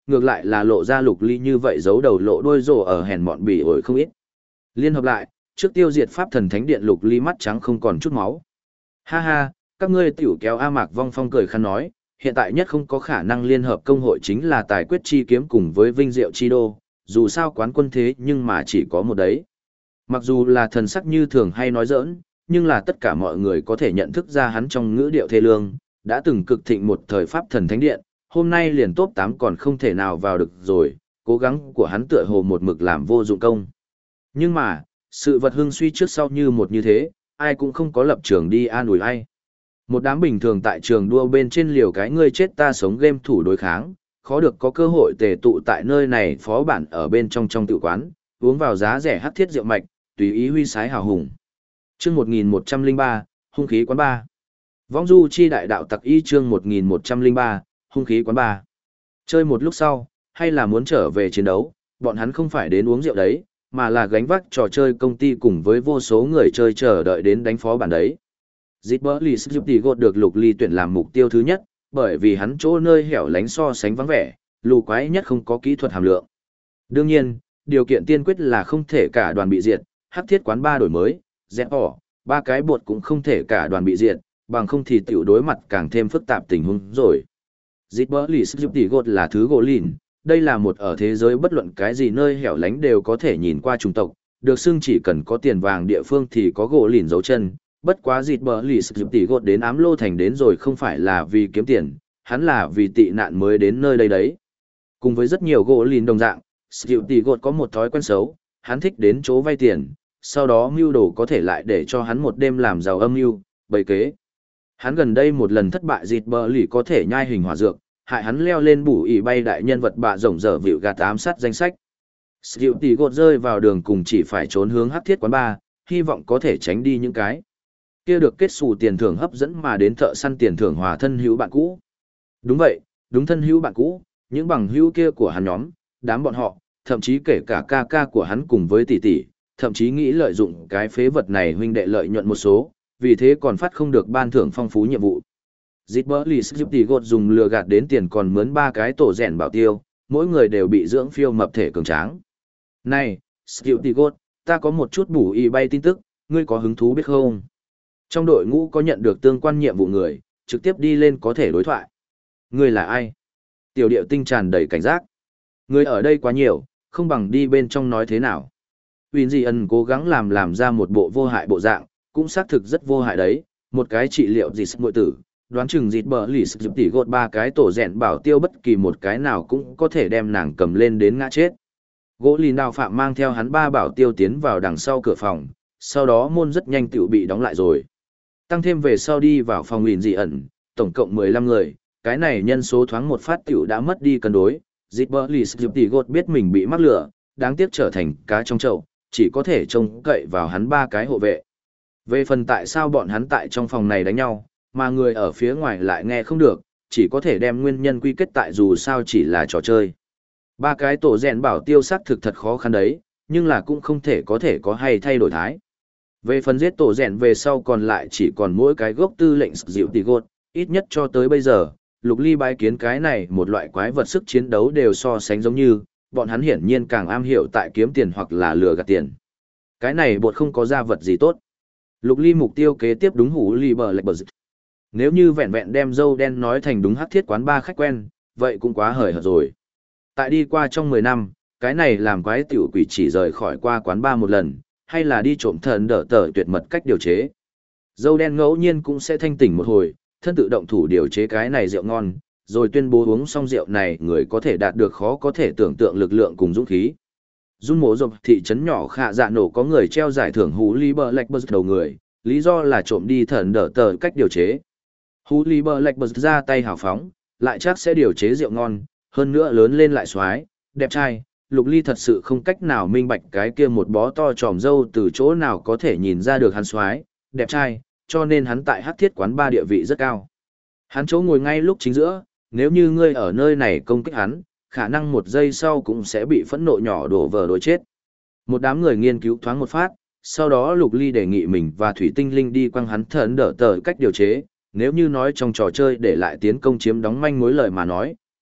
ngược lại là lộ ra Lục Ly như vậy giấu đầu lộ đuôi rồ ở hèn mọn bỉ ổi không ít. Liên hợp lại, trước tiêu diệt Pháp Thần Thánh Điện, Lục Ly mắt trắng không còn chút máu. Ha ha, các ngươi tiểu kéo A Mạc Vong Phong cười khăn nói, hiện tại nhất không có khả năng liên hợp công hội chính là tài quyết chi kiếm cùng với vinh diệu chi đô, dù sao quán quân thế nhưng mà chỉ có một đấy. Mặc dù là thần sắc như thường hay nói giỡn, nhưng là tất cả mọi người có thể nhận thức ra hắn trong ngữ điệu thê lương, đã từng cực thịnh một thời Pháp Thần Thánh Điện, hôm nay liền top 8 còn không thể nào vào được rồi, cố gắng của hắn tựa hồ một mực làm vô dụng công. Nhưng mà, sự vật hưng suy trước sau như một như thế, ai cũng không có lập trường đi an ủi ai. Một đám bình thường tại trường đua bên trên liều cái ngươi chết ta sống game thủ đối kháng, khó được có cơ hội tề tụ tại nơi này phó bản ở bên trong tự quán, uống vào giá rẻ hắc thiết rượu mạch, tùy ý huy sái hào hùng. Chương 1103, hung khí quán ba. Vong du chi đại đạo tặc y chương 1103, hung khí quán ba. Chơi một lúc sau, hay là muốn trở về chiến đấu, bọn hắn không phải đến uống rượu đấy, mà là gánh vác trò chơi công ty cùng với vô số người chơi chờ đợi đến đánh phó bản đấy. Zipperly Skype được Lục Ly tuyển làm mục tiêu thứ nhất, bởi vì hắn chỗ nơi hẻo lánh so sánh vắng vẻ, lù quái nhất không có kỹ thuật hàm lượng. Đương nhiên, điều kiện tiên quyết là không thể cả đoàn bị diệt, hắc thiết quán ba đổi mới, dẹp bỏ, ba cái bột cũng không thể cả đoàn bị diệt, bằng không thì tiểu đối mặt càng thêm phức tạp tình huống rồi. Zipperly Skype là thứ gỗ lìn, đây là một ở thế giới bất luận cái gì nơi hẻo lánh đều có thể nhìn qua chủng tộc, được xưng chỉ cần có tiền vàng địa phương thì có gỗ lìn dấu chân. Bất quá dịt bờ lì sụp tỉ gột đến ám lô thành đến rồi không phải là vì kiếm tiền, hắn là vì tị nạn mới đến nơi đây đấy. Cùng với rất nhiều gỗ lìn đồng dạng, sụp tỉ gột có một thói quen xấu, hắn thích đến chỗ vay tiền, sau đó mưu đồ có thể lại để cho hắn một đêm làm giàu âm mưu, bày kế. Hắn gần đây một lần thất bại dịt bờ lì có thể nhai hình hỏa dược, hại hắn leo lên bù ỉ bay đại nhân vật bạ rồng dở vịu gạt ám sát danh sách. Sụp tỉ gột rơi vào đường cùng chỉ phải trốn hướng hắc thiết quán ba, hy vọng có thể tránh đi những cái kia được kết xù tiền thưởng hấp dẫn mà đến thợ săn tiền thưởng hòa thân hữu bạn cũ. Đúng vậy, đúng thân hữu bạn cũ, những bằng hữu kia của hắn nhóm, đám bọn họ, thậm chí kể cả ca ca của hắn cùng với tỷ tỷ, thậm chí nghĩ lợi dụng cái phế vật này huynh đệ lợi nhuận một số, vì thế còn phát không được ban thưởng phong phú nhiệm vụ. Zipperly Skype dùng lừa gạt đến tiền còn mướn ba cái tổ rèn bảo tiêu, mỗi người đều bị dưỡng phiêu mập thể cường tráng. Này, Skype, ta có một chút bù y bay tin tức, ngươi có hứng thú biết không? Trong đội ngũ có nhận được tương quan nhiệm vụ người, trực tiếp đi lên có thể đối thoại. Ngươi là ai? Tiểu điệu tinh tràn đầy cảnh giác. Người ở đây quá nhiều, không bằng đi bên trong nói thế nào. Winji cố gắng làm ra một bộ vô hại bộ dạng, cũng xác thực rất vô hại đấy. Một cái trị liệu gì sức mội tử, đoán chừng dịt bờ lì sức tỉ gột ba cái tổ rèn bảo tiêu bất kỳ một cái nào cũng có thể đem nàng cầm lên đến ngã chết. Gỗ lìn đào phạm mang theo hắn ba bảo tiêu tiến vào đằng sau cửa phòng, sau đó môn rất nhanh tự bị đóng lại rồi. Tăng thêm về sau đi vào phòng Winji tổng cộng 15 người, cái này nhân số thoáng một phát tiểu đã mất đi cân đối. Zipperly Skype biết mình bị mắc lửa, đáng tiếc trở thành cá trong chậu, chỉ có thể trông cậy vào hắn ba cái hộ vệ. Về phần tại sao bọn hắn tại trong phòng này đánh nhau, mà người ở phía ngoài lại nghe không được, chỉ có thể đem nguyên nhân quy kết tại dù sao chỉ là trò chơi. Ba cái tổ rèn bảo tiêu xác thực thật khó khăn đấy, nhưng là cũng không thể có hay thay đổi thái. Về phần giết tổ rèn về sau còn lại chỉ còn mỗi cái gốc tư lệnh dịu tỉ gột, ít nhất cho tới bây giờ, Lục Ly bái kiến cái này một loại quái vật sức chiến đấu đều so sánh giống như, bọn hắn hiển nhiên càng am hiểu tại kiếm tiền hoặc là lừa gạt tiền. Cái này bột không có ra vật gì tốt. Lục Ly mục tiêu kế tiếp đúng hủ ly bờ lệch bờ dịch. Nếu như vẹn vẹn đem dâu đen nói thành đúng hắc thiết quán ba khách quen, vậy cũng quá hời hợt rồi. Tại đi qua trong 10 năm, cái này làm quái tiểu quỷ chỉ rời khỏi qua quán ba một lần, hay là đi trộm thần đỡ tờ tuyệt mật cách điều chế. Dâu đen ngẫu nhiên cũng sẽ thanh tỉnh một hồi, thân tự động thủ điều chế cái này rượu ngon, rồi tuyên bố uống xong rượu này người có thể đạt được khó có thể tưởng tượng lực lượng cùng dũng khí. Dung mộ rộng thị trấn nhỏ khạ dạ nổ có người treo giải thưởng hú lý bờ lạch bờ đầu người, lý do là trộm đi thần đỡ tờ cách điều chế. Hú lý bờ lạch bờ ra tay hào phóng, lại chắc sẽ điều chế rượu ngon, hơn nữa lớn lên lại xoái, đẹp trai. Lục Ly thật sự không cách nào minh bạch cái kia một bó to tròm dâu từ chỗ nào có thể nhìn ra được hắn xoái, đẹp trai, cho nên hắn tại hắc thiết quán ba địa vị rất cao. Hắn chỗ ngồi ngay lúc chính giữa, nếu như ngươi ở nơi này công kích hắn, khả năng một giây sau cũng sẽ bị phẫn nộ nhỏ đổ vỡ đối chết. Một đám người nghiên cứu thoáng một phát, sau đó Lục Ly đề nghị mình và Thủy Tinh Linh đi quăng hắn thần đỡ tờ cách điều chế, nếu như nói trong trò chơi để lại tiến công chiếm đóng manh mối lời mà nói,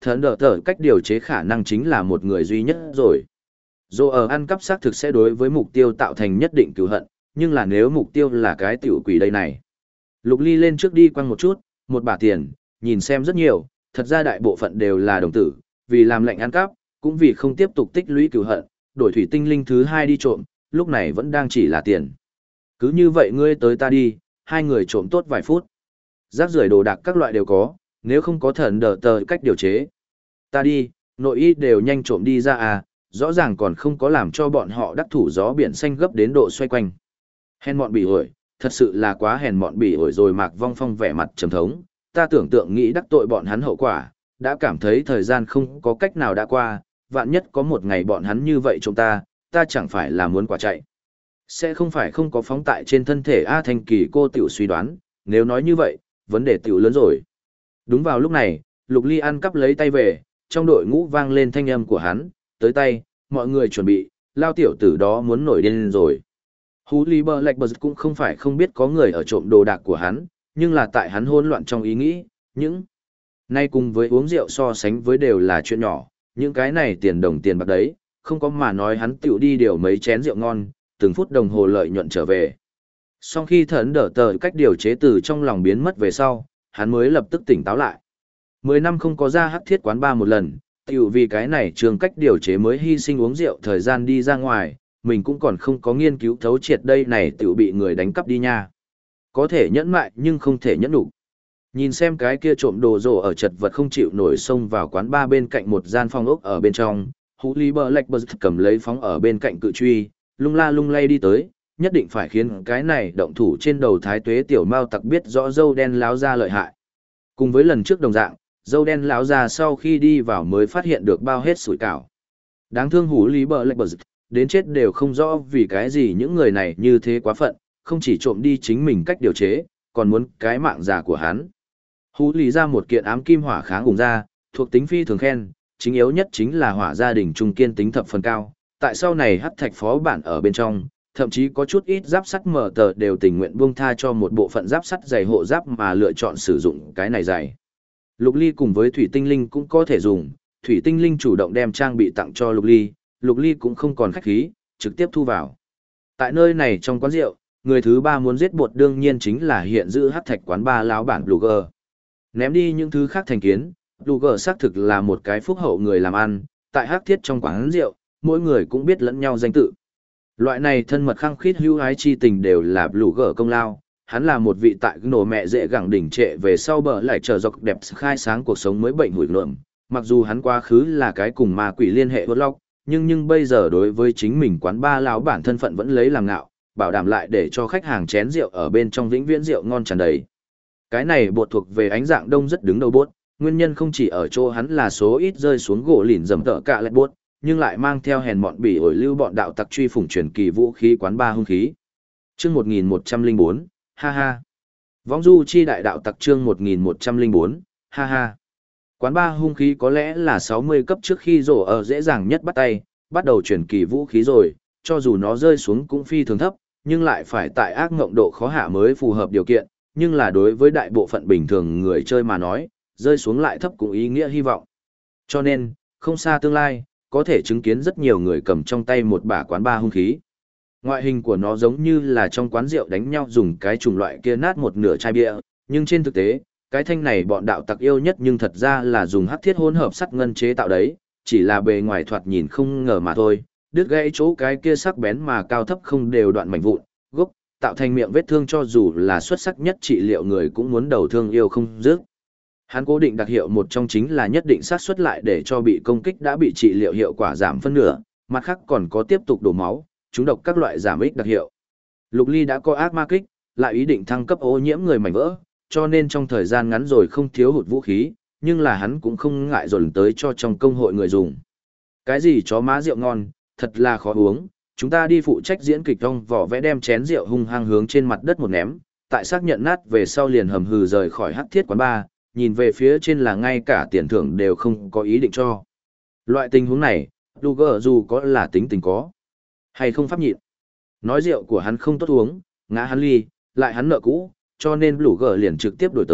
thần đỡ tờ cách điều chế khả năng chính là một người duy nhất rồi. Dù ở ăn cắp xác thực sẽ đối với mục tiêu tạo thành nhất định cừu hận, nhưng là nếu mục tiêu là cái tiểu quỷ đây này. Lục Ly lên trước đi quăng một chút, một bả tiền, nhìn xem rất nhiều, thật ra đại bộ phận đều là đồng tử, vì làm lệnh ăn cắp, cũng vì không tiếp tục tích lũy cừu hận, đổi thủy tinh linh thứ hai đi trộm, lúc này vẫn đang chỉ là tiền. Cứ như vậy ngươi tới ta đi, hai người trộm tốt vài phút. Rác rưởi đồ đạc các loại đều có, nếu không có thần đỡ tờ cách điều chế. Ta đi, nội y đều nhanh trộm đi ra à, rõ ràng còn không có làm cho bọn họ đắc thủ gió biển xanh gấp đến độ xoay quanh. Hèn mọn bỉ ổi, thật sự là quá hèn mọn bỉ ổi rồi. Mạc Vong Phong vẻ mặt trầm thống, ta tưởng tượng nghĩ đắc tội bọn hắn hậu quả, đã cảm thấy thời gian không có cách nào đã qua, vạn nhất có một ngày bọn hắn như vậy chúng ta chẳng phải là muốn quả chạy. Sẽ không phải không có phóng tại trên thân thể A Thanh Kỳ cô tiểu suy đoán, nếu nói như vậy, vấn đề tiểu lớn rồi. Đúng vào lúc này, Lục Ly ăn cắp lấy tay về, trong đội ngũ vang lên thanh âm của hắn, tới tay, mọi người chuẩn bị, lao tiểu tử đó muốn nổi điên rồi. Hú Lý Bờ Lạch Bờ cũng không phải không biết có người ở trộm đồ đạc của hắn, nhưng là tại hắn hỗn loạn trong ý nghĩ, những nay cùng với uống rượu so sánh với đều là chuyện nhỏ, những cái này tiền đồng tiền bạc đấy, không có mà nói hắn tiểu đi điều mấy chén rượu ngon, từng phút đồng hồ lợi nhuận trở về. Sau khi thần đỡ tờ cách điều chế từ trong lòng biến mất về sau, hắn mới lập tức tỉnh táo lại. 10 năm không có ra hắc thiết quán ba một lần, tiểu vì cái này trường cách điều chế mới hy sinh uống rượu thời gian đi ra ngoài, mình cũng còn không có nghiên cứu thấu triệt đây này tiểu bị người đánh cắp đi nha. Có thể nhẫn mại nhưng không thể nhẫn đủ. Nhìn xem cái kia trộm đồ rổ ở chật vật không chịu nổi xông vào quán ba bên cạnh một gian phòng ốc ở bên trong, Hú Lý Bờ Lạch Bờ cầm lấy phóng ở bên cạnh cự truy, lung la lung lay đi tới, nhất định phải khiến cái này động thủ trên đầu thái tuế tiểu mao tặc biết rõ dâu đen láo ra lợi hại. Cùng với lần trước đồng dạng, dâu đen láo ra sau khi đi vào mới phát hiện được bao hết sủi cảo. Đáng thương Hú Lý Bờ Lạch Bờ đến chết đều không rõ vì cái gì những người này như thế quá phận, không chỉ trộm đi chính mình cách điều chế, còn muốn cái mạng già của hắn. Hú Lý ra một kiện ám kim hỏa kháng cùng ra, thuộc tính phi thường khen, chính yếu nhất chính là hỏa gia đình trung kiên tính thập phần cao, tại sau này hắc thạch phó bản ở bên trong, thậm chí có chút ít giáp sắt mở tờ đều tình nguyện buông tha cho một bộ phận giáp sắt dày hộ giáp mà lựa chọn sử dụng cái này dày. Lục Ly cùng với Thủy Tinh Linh cũng có thể dùng, Thủy Tinh Linh chủ động đem trang bị tặng cho Lục Ly cũng không còn khách khí, trực tiếp thu vào. Tại nơi này trong quán rượu, người thứ ba muốn giết bột đương nhiên chính là hiện giữ hắc thạch quán ba láo bản Blugger. Ném đi những thứ khác thành kiến, Blugger xác thực là một cái phúc hậu người làm ăn, tại hắc thiết trong quán rượu, mỗi người cũng biết lẫn nhau danh tự. Loại này thân mật khăng khít hữu ái chi tình đều là Blugger công lao, hắn là một vị tại nổ mẹ dễ gẳng đỉnh trệ về sau bờ lại trở dọc đẹp khai sáng cuộc sống mới bệnh hủi lượm. Mặc dù hắn quá khứ là cái cùng ma quỷ liên hệ hốt lóc, nhưng bây giờ đối với chính mình quán ba lão bản thân phận vẫn lấy làm ngạo, bảo đảm lại để cho khách hàng chén rượu ở bên trong vĩnh viễn rượu ngon tràn đầy. Cái này bột thuộc về ánh dạng đông rất đứng đầu bốt, nguyên nhân không chỉ ở chỗ hắn là số ít rơi xuống gỗ lìn dầm tợ cả lại bốt, nhưng lại mang theo hèn mọn bỉ ổi lưu bọn đạo tặc truy phủng truyền kỳ vũ khí quán ba hung khí. Chương 1104, ha ha. Võng du chi đại đạo tặc chương 1104, ha ha. Quán ba hung khí có lẽ là 60 cấp trước khi rổ ở dễ dàng nhất bắt tay, bắt đầu truyền kỳ vũ khí rồi, cho dù nó rơi xuống cũng phi thường thấp, nhưng lại phải tại ác ngộng độ khó hạ mới phù hợp điều kiện, nhưng là đối với đại bộ phận bình thường người chơi mà nói, rơi xuống lại thấp cũng ý nghĩa hy vọng. Cho nên, không xa tương lai, có thể chứng kiến rất nhiều người cầm trong tay một bả quán ba hung khí. Ngoại hình của nó giống như là trong quán rượu đánh nhau dùng cái chủng loại kia nát một nửa chai bia, nhưng trên thực tế, cái thanh này bọn đạo tặc yêu nhất nhưng thật ra là dùng hắc thiết hỗn hợp sắt ngân chế tạo đấy, chỉ là bề ngoài thoạt nhìn không ngờ mà thôi, đứt gãy chỗ cái kia sắc bén mà cao thấp không đều đoạn mảnh vụn, gốc, tạo thành miệng vết thương cho dù là xuất sắc nhất trị liệu người cũng muốn đầu thương yêu không dứt. Hắn cố định đặc hiệu một trong chính là nhất định sát xuất lại để cho bị công kích đã bị trị liệu hiệu quả giảm phân nửa, mặt khác còn có tiếp tục đổ máu, trúng độc các loại giảm ích đặc hiệu. Lục Ly đã có ác ma kích, lại ý định thăng cấp ô nhiễm người mảnh vỡ, cho nên trong thời gian ngắn rồi không thiếu hụt vũ khí, nhưng là hắn cũng không ngại dồn tới cho trong công hội người dùng. Cái gì chó má rượu ngon, thật là khó uống, chúng ta đi phụ trách diễn kịch trong vỏ vẽ đem chén rượu hung hăng hướng trên mặt đất một ném, tại xác nhận nát về sau liền hầm hừ rời khỏi hắc thiết quán bar, nhìn về phía trên là ngay cả tiền thưởng đều không có ý định cho. Loại tình huống này, Luger dù có là tính tình có, hay không pháp nhịn. Nói rượu của hắn không tốt uống, ngã hắn ly, lại hắn nợ cũ, cho nên Luger liền trực tiếp đổi tới,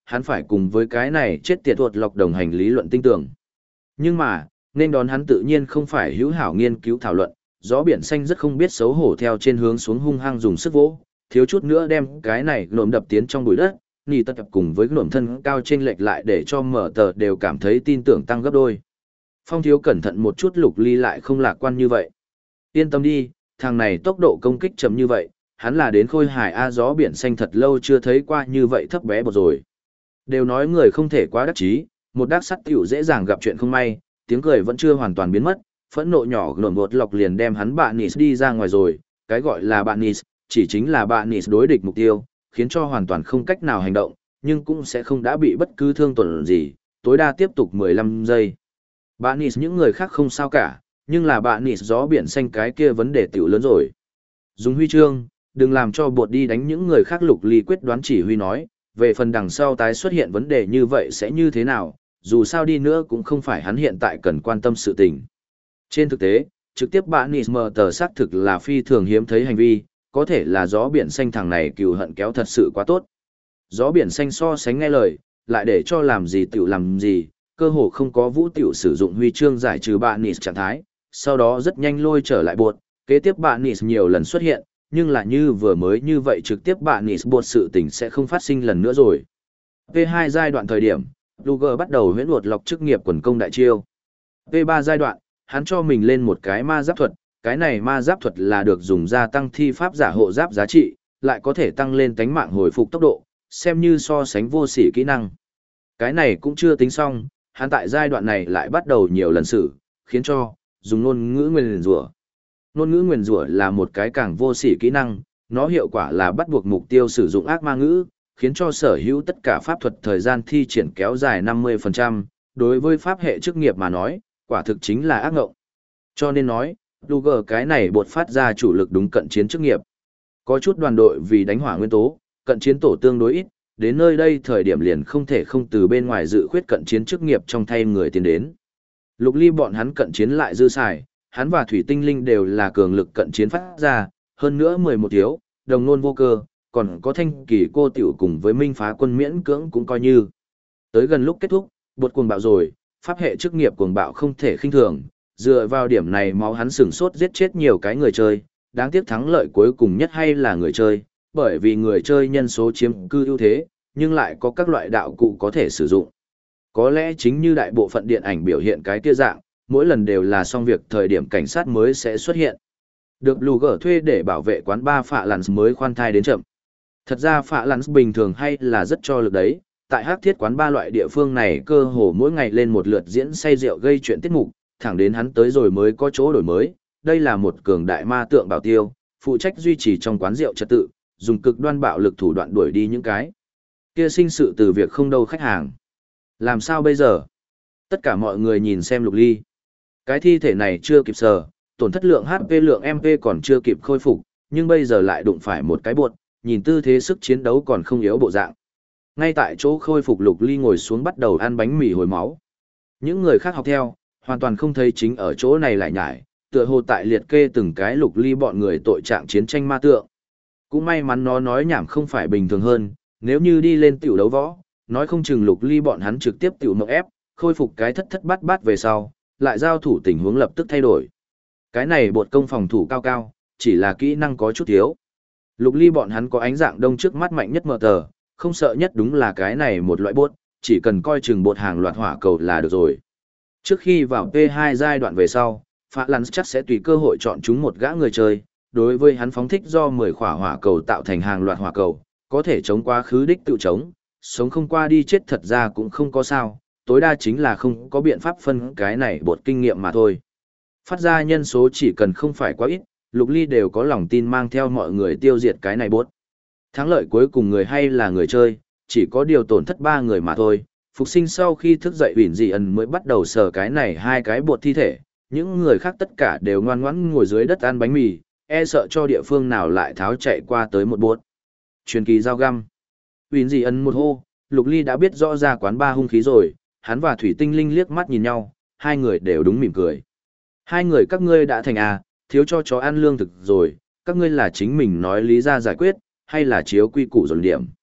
hắn phải cùng với cái này chết tiệt tuột lọc đồng hành lý luận tinh tưởng. Nhưng mà, nên đón hắn tự nhiên không phải hữu hảo nghiên cứu thảo luận, gió biển xanh rất không biết xấu hổ theo trên hướng xuống hung hăng dùng sức vỗ, thiếu chút nữa đem cái này nổm đập tiến trong bụi đất, nỉ tật tập cùng với nổm thân cao trên lệch lại để cho mở tờ đều cảm thấy tin tưởng tăng gấp đôi. Phong thiếu cẩn thận một chút Lục Ly lại không lạc quan như vậy. Yên tâm đi, thằng này tốc độ công kích chậm như vậy, hắn là đến khôi hải A, gió biển xanh thật lâu chưa thấy qua như vậy thấp bé bột rồi. Đều nói người không thể quá đắc chí, một đắc sắt tiểu dễ dàng gặp chuyện không may, tiếng cười vẫn chưa hoàn toàn biến mất, phẫn nộ nhỏ nổm bột lọc liền đem hắn bạn Nis đi ra ngoài rồi, cái gọi là bạn Nis, chỉ chính là bạn Nis đối địch mục tiêu, khiến cho hoàn toàn không cách nào hành động, nhưng cũng sẽ không đã bị bất cứ thương tổn gì, tối đa tiếp tục 15 giây. Bạn Nis những người khác không sao cả, nhưng là bạn Nis gió biển xanh cái kia vấn đề tiểu lớn rồi. Dùng huy chương, đừng làm cho bột đi đánh những người khác. Lục Ly quyết đoán chỉ huy nói, về phần đằng sau tái xuất hiện vấn đề như vậy sẽ như thế nào, dù sao đi nữa cũng không phải hắn hiện tại cần quan tâm sự tình. Trên thực tế, trực tiếp bạn Nis mờ tờ xác thực là phi thường hiếm thấy hành vi, có thể là gió biển xanh thằng này cừu hận kéo thật sự quá tốt. Gió biển xanh so sánh nghe lời, lại để cho làm gì tiểu làm gì, cơ hồ không có vũ tiểu sử dụng huy chương giải trừ bạn Nis trạng thái, sau đó rất nhanh lôi trở lại bột, kế tiếp bạn Nis nhiều lần xuất hiện, nhưng là như vừa mới như vậy trực tiếp bạn Nis bột sự tình sẽ không phát sinh lần nữa rồi. P2 giai đoạn thời điểm, Luger bắt đầu huyễn luật lọc chức nghiệp quần công đại chiêu. P3 giai đoạn, hắn cho mình lên một cái ma giáp thuật, cái này ma giáp thuật là được dùng gia tăng thi pháp giả hộ giáp giá trị, lại có thể tăng lên tánh mạng hồi phục tốc độ, xem như so sánh vô sỉ kỹ năng. Cái này cũng chưa tính xong, hắn tại giai đoạn này lại bắt đầu nhiều lần sử, khiến cho dùng ngôn ngữ nguyền rủa. Ngôn ngữ nguyền rủa là một cái càng vô sỉ kỹ năng, nó hiệu quả là bắt buộc mục tiêu sử dụng ác ma ngữ, khiến cho sở hữu tất cả pháp thuật thời gian thi triển kéo dài 50%, đối với pháp hệ chức nghiệp mà nói, quả thực chính là ác ngộng. Cho nên nói, Luger cái này bột phát ra chủ lực đúng cận chiến chức nghiệp. Có chút đoàn đội vì đánh hỏa nguyên tố, cận chiến tổ tương đối ít, đến nơi đây thời điểm liền không thể không từ bên ngoài dự khuyết cận chiến chức nghiệp trong thay người tiến đến. Lục Ly bọn hắn cận chiến lại dư xài, hắn và Thủy Tinh Linh đều là cường lực cận chiến phát ra, hơn nữa 11 thiếu, đồng nôn vô cơ, còn có Thanh Kỳ cô tiểu cùng với Minh Phá Quân miễn cưỡng cũng coi như. Tới gần lúc kết thúc, bột cuồng bạo rồi, pháp hệ chức nghiệp cuồng bạo không thể khinh thường, dựa vào điểm này máu hắn sửng sốt giết chết nhiều cái người chơi, đáng tiếc thắng lợi cuối cùng nhất hay là người chơi, bởi vì người chơi nhân số chiếm cư ưu thế, nhưng lại có các loại đạo cụ có thể sử dụng. Có lẽ chính như đại bộ phận điện ảnh biểu hiện cái kia dạng, mỗi lần đều là xong việc thời điểm cảnh sát mới sẽ xuất hiện. Được Luger thuê để bảo vệ quán bar Phạ Lance mới khoan thai đến chậm. Thật ra Phạ Lance bình thường hay là rất cho lực đấy, tại hắc thiết quán ba loại địa phương này cơ hồ mỗi ngày lên một lượt diễn say rượu gây chuyện tiết mục, thẳng đến hắn tới rồi mới có chỗ đổi mới. Đây là một cường đại ma tượng bảo tiêu, phụ trách duy trì trong quán rượu trật tự, dùng cực đoan bạo lực thủ đoạn đuổi đi những cái kia sinh sự từ việc không đâu khách hàng. Làm sao bây giờ? Tất cả mọi người nhìn xem Lục Ly. Cái thi thể này chưa kịp sờ, tổn thất lượng HP lượng MP còn chưa kịp khôi phục, nhưng bây giờ lại đụng phải một cái bột, nhìn tư thế sức chiến đấu còn không yếu bộ dạng. Ngay tại chỗ khôi phục Lục Ly ngồi xuống bắt đầu ăn bánh mì hồi máu. Những người khác học theo, hoàn toàn không thấy chính ở chỗ này lại nhải, tựa hồ tại liệt kê từng cái Lục Ly bọn người tội trạng chiến tranh ma tượng. Cũng may mắn nó nói nhảm không phải bình thường hơn, nếu như đi lên tiểu đấu võ, nói không chừng Lục Ly bọn hắn trực tiếp tiểu mộng ép, khôi phục cái thất thất bát bát về sau, lại giao thủ tình huống lập tức thay đổi. Cái này bột công phòng thủ cao cao, chỉ là kỹ năng có chút thiếu. Lục Ly bọn hắn có ánh dạng đông trước mắt mạnh nhất mở tờ, không sợ nhất đúng là cái này một loại bột, chỉ cần coi chừng bột hàng loạt hỏa cầu là được rồi. Trước khi vào P2 giai đoạn về sau, Phạ Lance chắc sẽ tùy cơ hội chọn chúng một gã người chơi, đối với hắn phóng thích do 10 khỏa hỏa cầu tạo thành hàng loạt hỏa cầu, có thể chống quá khứ đích tự chống, sống không qua đi chết thật ra cũng không có sao, tối đa chính là không có biện pháp phân cái này bột kinh nghiệm mà thôi. Phát ra nhân số chỉ cần không phải quá ít, Lục Ly đều có lòng tin mang theo mọi người tiêu diệt cái này bột. Thắng lợi cuối cùng người hay là người chơi, chỉ có điều tổn thất 3 người mà thôi. Phục sinh sau khi thức dậy Huỳnh Dị Ẩn mới bắt đầu sờ cái này hai cái bột thi thể, những người khác tất cả đều ngoan ngoãn ngồi dưới đất ăn bánh mì, e sợ cho địa phương nào lại tháo chạy qua tới một bột. Truyền kỳ dao găm. Huỳnh Dị Ẩn một hô, Lục Ly đã biết rõ ra quán ba hung khí rồi, hắn và Thủy Tinh Linh liếc mắt nhìn nhau, hai người đều đúng mỉm cười. Hai người các ngươi đã thành à, thiếu cho chó ăn lương thực rồi, các ngươi là chính mình nói lý ra giải quyết, hay là chiếu quy củ dồn điểm.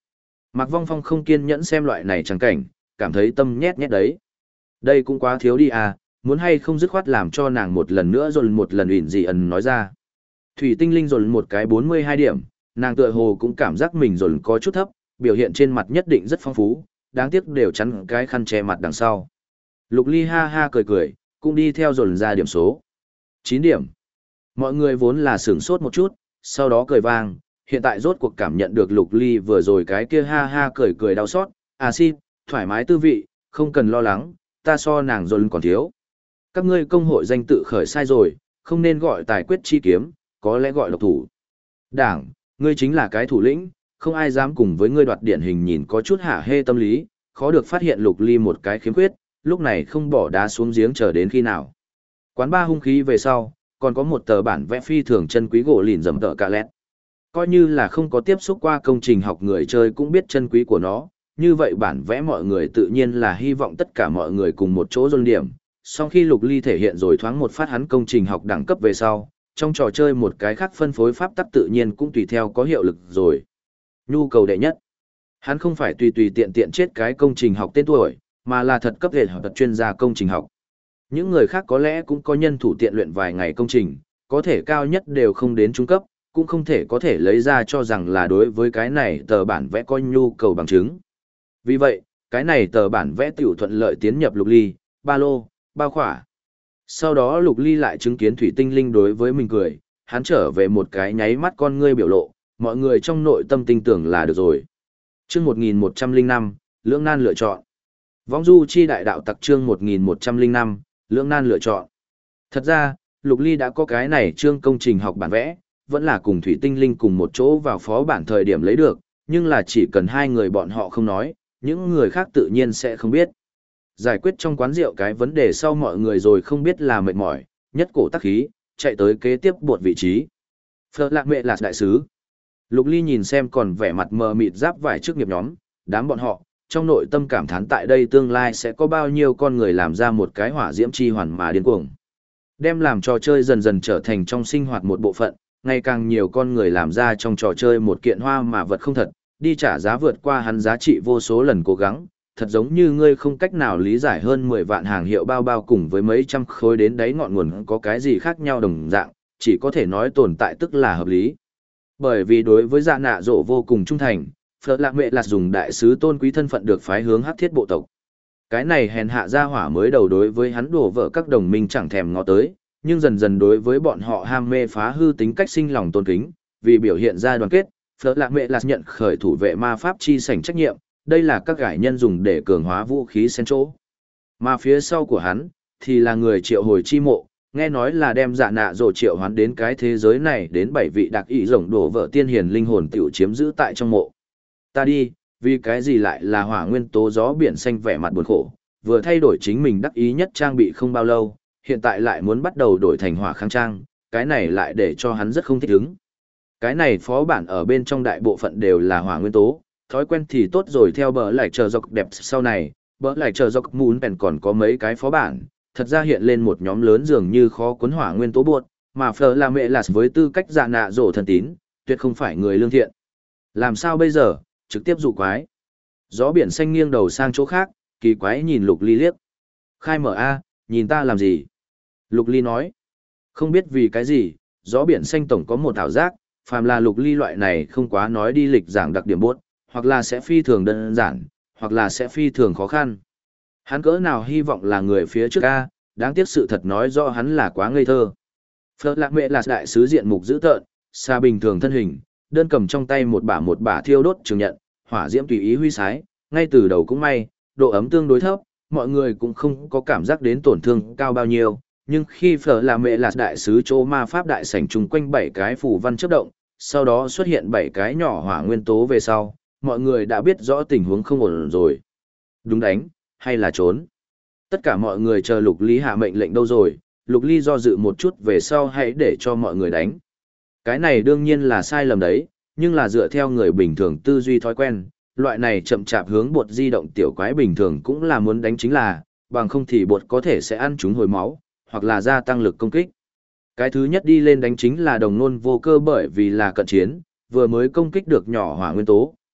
Mạc Vong Phong không kiên nhẫn xem loại này chẳng cảnh, cảm thấy tâm nhét nhét đấy. Đây cũng quá thiếu đi à, muốn hay không dứt khoát làm cho nàng một lần nữa rồi một lần ủy dị ẩn nói ra. Thủy tinh linh rồi một cái 42 điểm, nàng tựa hồ cũng cảm giác mình rồi có chút thấp, biểu hiện trên mặt nhất định rất phong phú, đáng tiếc đều chắn cái khăn che mặt đằng sau. Lục Ly ha ha cười cười, cũng đi theo rồi ra điểm số. 9 điểm. Mọi người vốn là sửng sốt một chút, sau đó cười vang, hiện tại rốt cuộc cảm nhận được Lục Ly vừa rồi cái kia ha ha cười cười đau xót, à xin, thoải mái tư vị, không cần lo lắng, ta so nàng rồi còn thiếu. Các ngươi công hội danh tự khởi sai rồi, không nên gọi tài quyết chi kiếm, có lẽ gọi độc thủ. Đảng, ngươi chính là cái thủ lĩnh, không ai dám cùng với ngươi đoạt điển hình nhìn có chút hả hê tâm lý, khó được phát hiện Lục Ly một cái khiếm khuyết, lúc này không bỏ đá xuống giếng chờ đến khi nào. Quán ba hung khí về sau, còn có một tờ bản vẽ phi thường chân quý gỗ lìn dầm tợ cà lẹt. Coi như là không có tiếp xúc qua công trình học người chơi cũng biết chân quý của nó, như vậy bản vẽ mọi người tự nhiên là hy vọng tất cả mọi người cùng một chỗ dồn điểm. Sau khi Lục Ly thể hiện rồi thoáng một phát hắn công trình học đẳng cấp về sau, trong trò chơi một cái khác phân phối pháp tắc tự nhiên cũng tùy theo có hiệu lực rồi. Nhu cầu đệ nhất. Hắn không phải tùy tùy tiện tiện chết cái công trình học tên tuổi, mà là thật cấp hệ học tập chuyên gia công trình học. Những người khác có lẽ cũng có nhân thủ tiện luyện vài ngày công trình, có thể cao nhất đều không đến trung cấp, cũng không thể có thể lấy ra cho rằng là đối với cái này tờ bản vẽ có nhu cầu bằng chứng. Vì vậy, cái này tờ bản vẽ tiểu thuận lợi tiến nhập Lục Ly, ba lô, bao khỏa. Sau đó Lục Ly lại chứng kiến thủy tinh linh đối với mình cười, hắn trở về một cái nháy mắt con ngươi biểu lộ, mọi người trong nội tâm tin tưởng là được rồi. Chương 1105, lưỡng nan lựa chọn. Vong du chi đại đạo tặc chương 1105, lưỡng nan lựa chọn. Thật ra, Lục Ly đã có cái này chương công trình học bản vẽ, vẫn là cùng thủy tinh linh cùng một chỗ vào phó bản thời điểm lấy được, nhưng là chỉ cần hai người bọn họ không nói, những người khác tự nhiên sẽ không biết. Giải quyết trong quán rượu cái vấn đề sau mọi người rồi không biết là mệt mỏi, nhất cổ tắc khí, chạy tới kế tiếp buộc vị trí. Phở lạc mẹ là đại sứ. Lục Ly nhìn xem còn vẻ mặt mờ mịt giáp vải trước nghiệp nhóm, đám bọn họ, trong nội tâm cảm thán tại đây tương lai sẽ có bao nhiêu con người làm ra một cái hỏa diễm chi hoàn mà điên cuồng. Đem làm trò chơi dần dần trở thành trong sinh hoạt một bộ phận, ngày càng nhiều con người làm ra trong trò chơi một kiện hoa mà vật không thật, đi trả giá vượt qua hắn giá trị vô số lần cố gắng, thật giống như ngươi không cách nào lý giải hơn 10 vạn hàng hiệu bao bao cùng với mấy trăm khối đến đáy ngọn nguồn có cái gì khác nhau đồng dạng, chỉ có thể nói tồn tại tức là hợp lý. Bởi vì đối với dạ nạ rộ vô cùng trung thành, Phở Lạc Mẹ là dùng đại sứ tôn quý thân phận được phái hướng hắc thiết bộ tộc. Cái này hèn hạ gia hỏa mới đầu đối với hắn đổ vỡ các đồng minh chẳng thèm ngó tới, nhưng dần dần đối với bọn họ ham mê phá hư tính cách sinh lòng tôn kính, vì biểu hiện ra đoàn kết, Phở Lạc Mẹ là nhận khởi thủ vệ ma pháp chi sảnh trách nhiệm, đây là các gải nhân dùng để cường hóa vũ khí sen chỗ. Mà phía sau của hắn, thì là người triệu hồi chi mộ, nghe nói là đem dạ nạ rồ triệu hoán đến cái thế giới này đến 7 vị đặc ý rồng đổ vỡ tiên hiền linh hồn tiểu chiếm giữ tại trong mộ. Ta đi, vì cái gì lại là hỏa nguyên tố gió biển xanh vẻ mặt buồn khổ, vừa thay đổi chính mình đắc ý nhất trang bị không bao lâu, hiện tại lại muốn bắt đầu đổi thành hỏa kháng trang, cái này lại để cho hắn rất không thích ứng. Cái này phó bản ở bên trong đại bộ phận đều là hỏa nguyên tố, thói quen thì tốt rồi theo bờ lại chờ dọc đẹp sau này, bờ lại chờ dọc muốn bèn còn có mấy cái phó bản, thật ra hiện lên một nhóm lớn dường như khó cuốn hỏa nguyên tố buộc, mà Phở là mẹ là với tư cách dạ nạ rổ thần tín, tuyệt không phải người lương thiện. Làm sao bây giờ, trực tiếp dụ quái. Gió biển xanh nghiêng đầu sang chỗ khác, kỳ quái nhìn Lục Ly liếc. Khai mở A, nhìn ta làm gì? Lục Ly nói. Không biết vì cái gì, gió biển xanh tổng có một ảo giác, phàm là Lục Ly loại này không quá nói đi lịch giảng đặc điểm buốt, hoặc là sẽ phi thường đơn giản, hoặc là sẽ phi thường khó khăn. Hắn cỡ nào hy vọng là người phía trước A, đáng tiếc sự thật nói rõ hắn là quá ngây thơ. Phở Lạc Mẹ là đại sứ diện mục dữ tợn, xa bình thường thân hình, đơn cầm trong tay một bả thiêu đốt trường nhận, hỏa diễm tùy ý huy sái, ngay từ đầu cũng may, độ ấm tương đối thấp, mọi người cũng không có cảm giác đến tổn thương cao bao nhiêu, nhưng khi Phở là mẹ là đại sứ chỗ ma pháp đại sảnh chung quanh 7 cái phù văn chớp động, sau đó xuất hiện 7 cái nhỏ hỏa nguyên tố về sau, mọi người đã biết rõ tình huống không ổn rồi. Đúng đánh, hay là trốn? Tất cả mọi người chờ Lục Ly hạ mệnh lệnh đâu rồi, Lục Ly do dự một chút về sau hãy để cho mọi người đánh. Cái này đương nhiên là sai lầm đấy, nhưng là dựa theo người bình thường tư duy thói quen, loại này chậm chạp hướng bột di động tiểu quái bình thường cũng là muốn đánh chính là, bằng không thì bột có thể sẽ ăn chúng hồi máu, hoặc là gia tăng lực công kích. Cái thứ nhất đi lên đánh chính là đồng nôn vô cơ bởi vì là cận chiến, vừa mới công kích được nhỏ hỏa nguyên tố,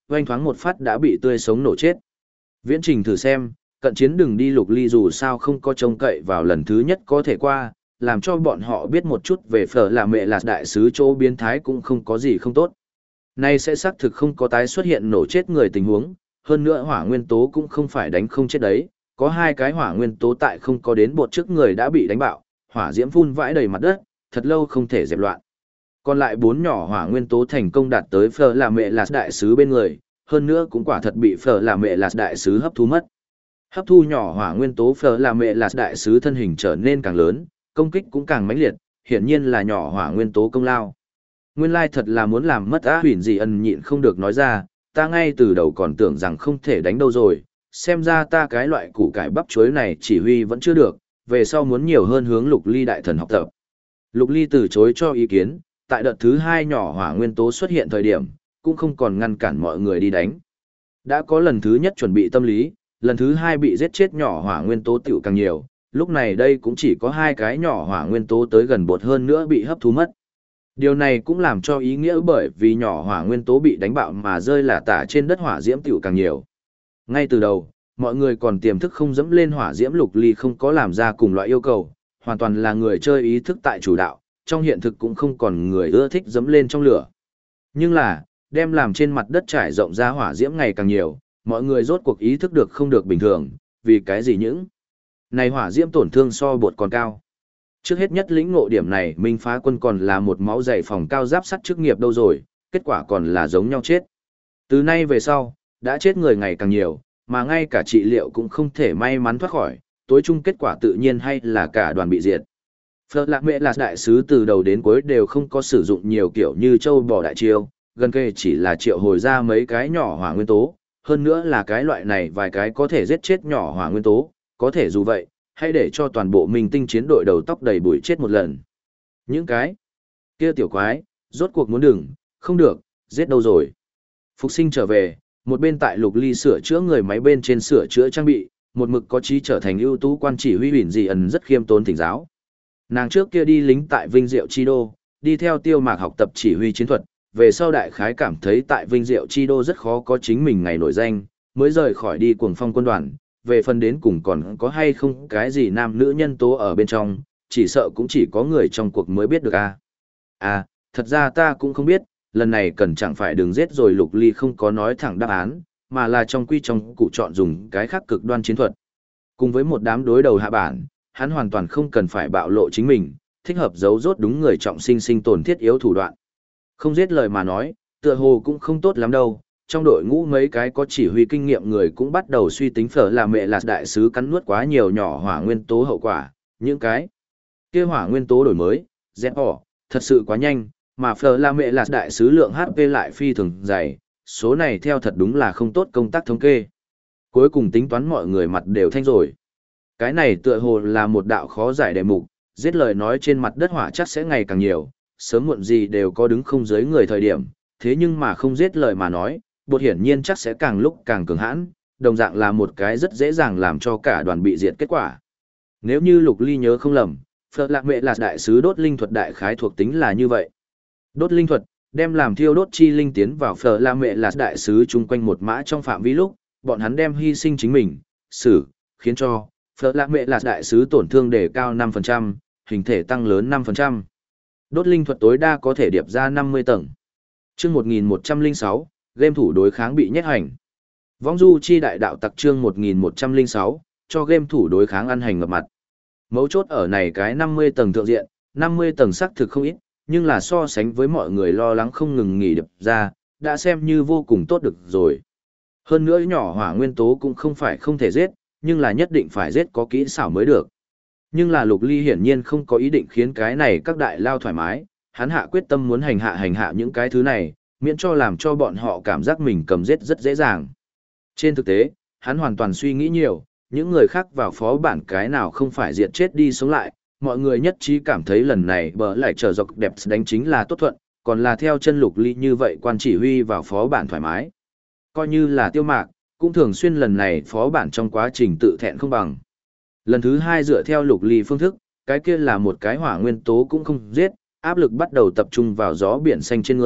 oanh thoáng một phát đã bị tươi sống nổ chết. Viễn trình thử xem, cận chiến đừng đi. Lục Ly dù sao không có trông cậy vào lần thứ nhất có thể qua, làm cho bọn họ biết một chút về phở là mẹ là đại sứ chỗ biến thái cũng không có gì không tốt. Nay sẽ xác thực không có tái xuất hiện nổ chết người tình huống, hơn nữa hỏa nguyên tố cũng không phải đánh không chết đấy, có hai cái hỏa nguyên tố tại không có đến bột trước người đã bị đánh bạo, hỏa diễm phun vãi đầy mặt đất, thật lâu không thể dẹp loạn. Còn lại 4 nhỏ hỏa nguyên tố thành công đạt tới phở là mẹ là đại sứ bên người, hơn nữa cũng quả thật bị phở là mẹ là đại sứ hấp thu mất. Hấp thu nhỏ hỏa nguyên tố phở là mẹ là đại sứ thân hình trở nên càng lớn, công kích cũng càng mãnh liệt, hiển nhiên là nhỏ hỏa nguyên tố công lao. Nguyên lai thật là muốn làm mất á. Huyền Dị Ân nhịn không được nói ra, ta ngay từ đầu còn tưởng rằng không thể đánh đâu rồi, xem ra ta cái loại củ cải bắp chuối này chỉ huy vẫn chưa được, về sau muốn nhiều hơn hướng Lục Ly đại thần học tập. Lục Ly từ chối cho ý kiến, tại đợt thứ 2 nhỏ hỏa nguyên tố xuất hiện thời điểm, cũng không còn ngăn cản mọi người đi đánh. Đã có lần thứ nhất chuẩn bị tâm lý, lần thứ 2 bị giết chết nhỏ hỏa nguyên tố tiểu càng nhiều, lúc này đây cũng chỉ có 2 cái nhỏ hỏa nguyên tố tới gần bột hơn nữa bị hấp thu mất. Điều này cũng làm cho ý nghĩa bởi vì nhỏ hỏa nguyên tố bị đánh bạo mà rơi lả tả trên đất hỏa diễm tiểu càng nhiều. Ngay từ đầu, mọi người còn tiềm thức không dẫm lên hỏa diễm. Lục Ly không có làm ra cùng loại yêu cầu, hoàn toàn là người chơi ý thức tại chủ đạo, trong hiện thực cũng không còn người ưa thích dẫm lên trong lửa. Nhưng là, đem làm trên mặt đất trải rộng ra hỏa diễm ngày càng nhiều, mọi người rốt cuộc ý thức được không được bình thường, vì cái gì những này hỏa diễm tổn thương so bột còn cao. Trước hết nhất lĩnh ngộ điểm này, Minh Phá Quân còn là một máu dày phòng cao giáp sắt chức nghiệp đâu rồi, kết quả còn là giống nhau chết. Từ nay về sau, đã chết người ngày càng nhiều, mà ngay cả trị liệu cũng không thể may mắn thoát khỏi, tối chung kết quả tự nhiên hay là cả đoàn bị diệt. Phật Lạc Mẹ là đại sứ từ đầu đến cuối đều không có sử dụng nhiều kiểu như châu bò đại chiêu, gần kề chỉ là triệu hồi ra mấy cái nhỏ hỏa nguyên tố, hơn nữa là cái loại này vài cái có thể giết chết nhỏ hỏa nguyên tố, có thể dù vậy, hãy để cho toàn bộ minh tinh chiến đội đầu tóc đầy bụi chết một lần. Những cái kia tiểu quái, rốt cuộc muốn đừng, không được, giết đâu rồi. Phục sinh trở về, một bên tại Lục Ly sửa chữa người máy bên trên sửa chữa trang bị, một mực có chí trở thành ưu tú quan chỉ huy Huyền Dị Ân rất khiêm tốn thỉnh giáo. Nàng trước kia đi lính tại Vinh Diệu Chi Đô, đi theo Tiêu Mạc học tập chỉ huy chiến thuật, về sau đại khái cảm thấy tại Vinh Diệu Chi Đô rất khó có chính mình ngày nổi danh, mới rời khỏi đi Cuồng Phong quân đoàn, về phần đến cùng còn có hay không cái gì nam nữ nhân tố ở bên trong, chỉ sợ cũng chỉ có người trong cuộc mới biết được a. Thật ra ta cũng không biết, lần này cần chẳng phải đừng giết rồi. Lục Ly không có nói thẳng đáp án, mà là trong cụ chọn dùng cái khác cực đoan chiến thuật. Cùng với một đám đối đầu hạ bản, hắn hoàn toàn không cần phải bạo lộ chính mình, thích hợp giấu rốt đúng người trọng sinh tồn thiết yếu thủ đoạn. Không giết lời mà nói, tựa hồ cũng không tốt lắm đâu. Trong đội ngũ mấy cái có chỉ huy kinh nghiệm người cũng bắt đầu suy tính Phở là mẹ là đại sứ cắn nuốt quá nhiều nhỏ hỏa nguyên tố hậu quả, những cái kia hỏa nguyên tố đổi mới, thật sự quá nhanh, mà Phở là mẹ là đại sứ lượng HP lại phi thường dày, số này theo thật đúng là không tốt công tác thống kê. Cuối cùng tính toán mọi người mặt đều thanh rồi. Cái này tựa hồ là một đạo khó giải đề mục, giết lời nói trên mặt đất hỏa chắc sẽ ngày càng nhiều, sớm muộn gì đều có đứng không dưới người thời điểm, thế nhưng mà không giết lời mà nói, bột hiển nhiên chắc sẽ càng lúc càng cường hãn, đồng dạng là một cái rất dễ dàng làm cho cả đoàn bị diệt kết quả. Nếu như Lục Ly nhớ không lầm, Phật Lạc Mẹ là đại sứ đốt linh thuật đại khái thuộc tính là như vậy. Đốt linh thuật, đem làm thiêu đốt chi linh tiến vào Phật Lạc Mẹ là đại sứ chung quanh một mã trong phạm vi lúc, bọn hắn đem hy sinh chính mình, khiến cho Phật Lạc Mẹ là đại sứ tổn thương đề cao 5%, hình thể tăng lớn 5%. Đốt linh thuật tối đa có thể điệp ra 50 tầng. Chương 1106, game thủ đối kháng bị nhét hành. Vong du chi đại đạo tặc chương 1106, cho game thủ đối kháng ăn hành ngập mặt. Mấu chốt ở này cái 50 tầng thượng diện, 50 tầng xác thực không ít, nhưng là so sánh với mọi người lo lắng không ngừng nghỉ điệp ra, đã xem như vô cùng tốt được rồi. Hơn nữa nhỏ hỏa nguyên tố cũng không phải không thể giết, nhưng là nhất định phải giết có kỹ xảo mới được. Nhưng là Lục Ly hiển nhiên không có ý định khiến cái này các đại lao thoải mái, hắn hạ quyết tâm muốn hành hạ những cái thứ này, miễn cho làm cho bọn họ cảm giác mình cầm giết rất dễ dàng. Trên thực tế, hắn hoàn toàn suy nghĩ nhiều, những người khác vào phó bản cái nào không phải diệt chết đi sống lại, mọi người nhất trí cảm thấy lần này bờ lại trở dọc đẹp đánh chính là tốt thuận, còn là theo chân Lục Ly như vậy quan chỉ huy vào phó bản thoải mái. Coi như là Tiêu Mạc, cũng thường xuyên lần này phó bản trong quá trình tự thẹn không bằng. Lần thứ 2 dựa theo Lục Ly phương thức, cái kia là một cái hỏa nguyên tố cũng không giết, áp lực bắt đầu tập trung vào gió biển xanh trên người,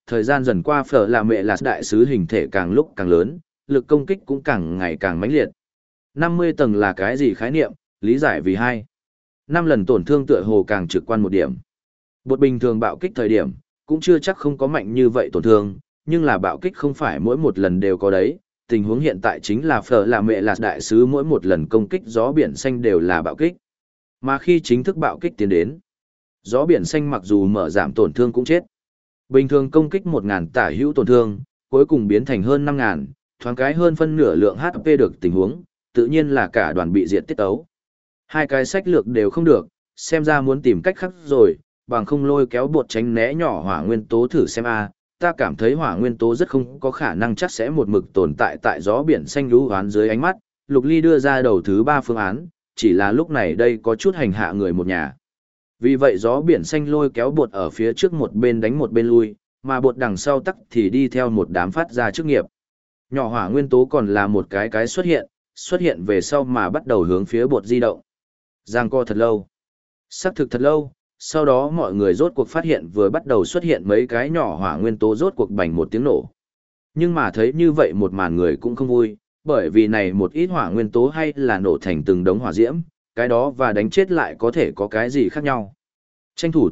thời gian dần qua phở là mẹ là đại sứ hình thể càng lúc càng lớn, lực công kích cũng càng ngày càng mãnh liệt. 50 tầng là cái gì khái niệm, lý giải vì 2. 5 lần tổn thương tựa hồ càng trực quan một điểm. Bột bình thường bạo kích thời điểm, cũng chưa chắc không có mạnh như vậy tổn thương, nhưng là bạo kích không phải mỗi một lần đều có đấy. Tình huống hiện tại chính là phở là mẹ là đại sứ mỗi một lần công kích gió biển xanh đều là bạo kích. Mà khi chính thức bạo kích tiến đến, gió biển xanh mặc dù mở giảm tổn thương cũng chết. Bình thường công kích 1.000 tả hữu tổn thương, cuối cùng biến thành hơn 5.000, thoáng cái hơn phân nửa lượng HP được tình huống, tự nhiên là cả đoàn bị diệt tiết ấu. Hai cái sách lược đều không được, xem ra muốn tìm cách khác rồi, bằng không lôi kéo bột tránh né nhỏ hỏa nguyên tố thử xem a. Ta cảm thấy hỏa nguyên tố rất không có khả năng chắc sẽ một mực tồn tại tại gió biển xanh lũ hoán dưới ánh mắt. Lục Ly đưa ra đầu thứ 3 phương án, chỉ là lúc này đây có chút hành hạ người một nhà. Vì vậy gió biển xanh lôi kéo bột ở phía trước một bên đánh một bên lui, mà bột đằng sau tắc thì đi theo một đám phát ra chức nghiệp. Nhỏ hỏa nguyên tố còn là một cái xuất hiện về sau mà bắt đầu hướng phía bột di động. Giang co thật lâu. Xác thực thật lâu, sau đó mọi người rốt cuộc phát hiện vừa bắt đầu xuất hiện mấy cái nhỏ hỏa nguyên tố rốt cuộc bành một tiếng nổ. Nhưng mà thấy như vậy một màn người cũng không vui, bởi vì này một ít hỏa nguyên tố hay là nổ thành từng đống hỏa diễm, cái đó và đánh chết lại có thể có cái gì khác nhau. Tranh thủ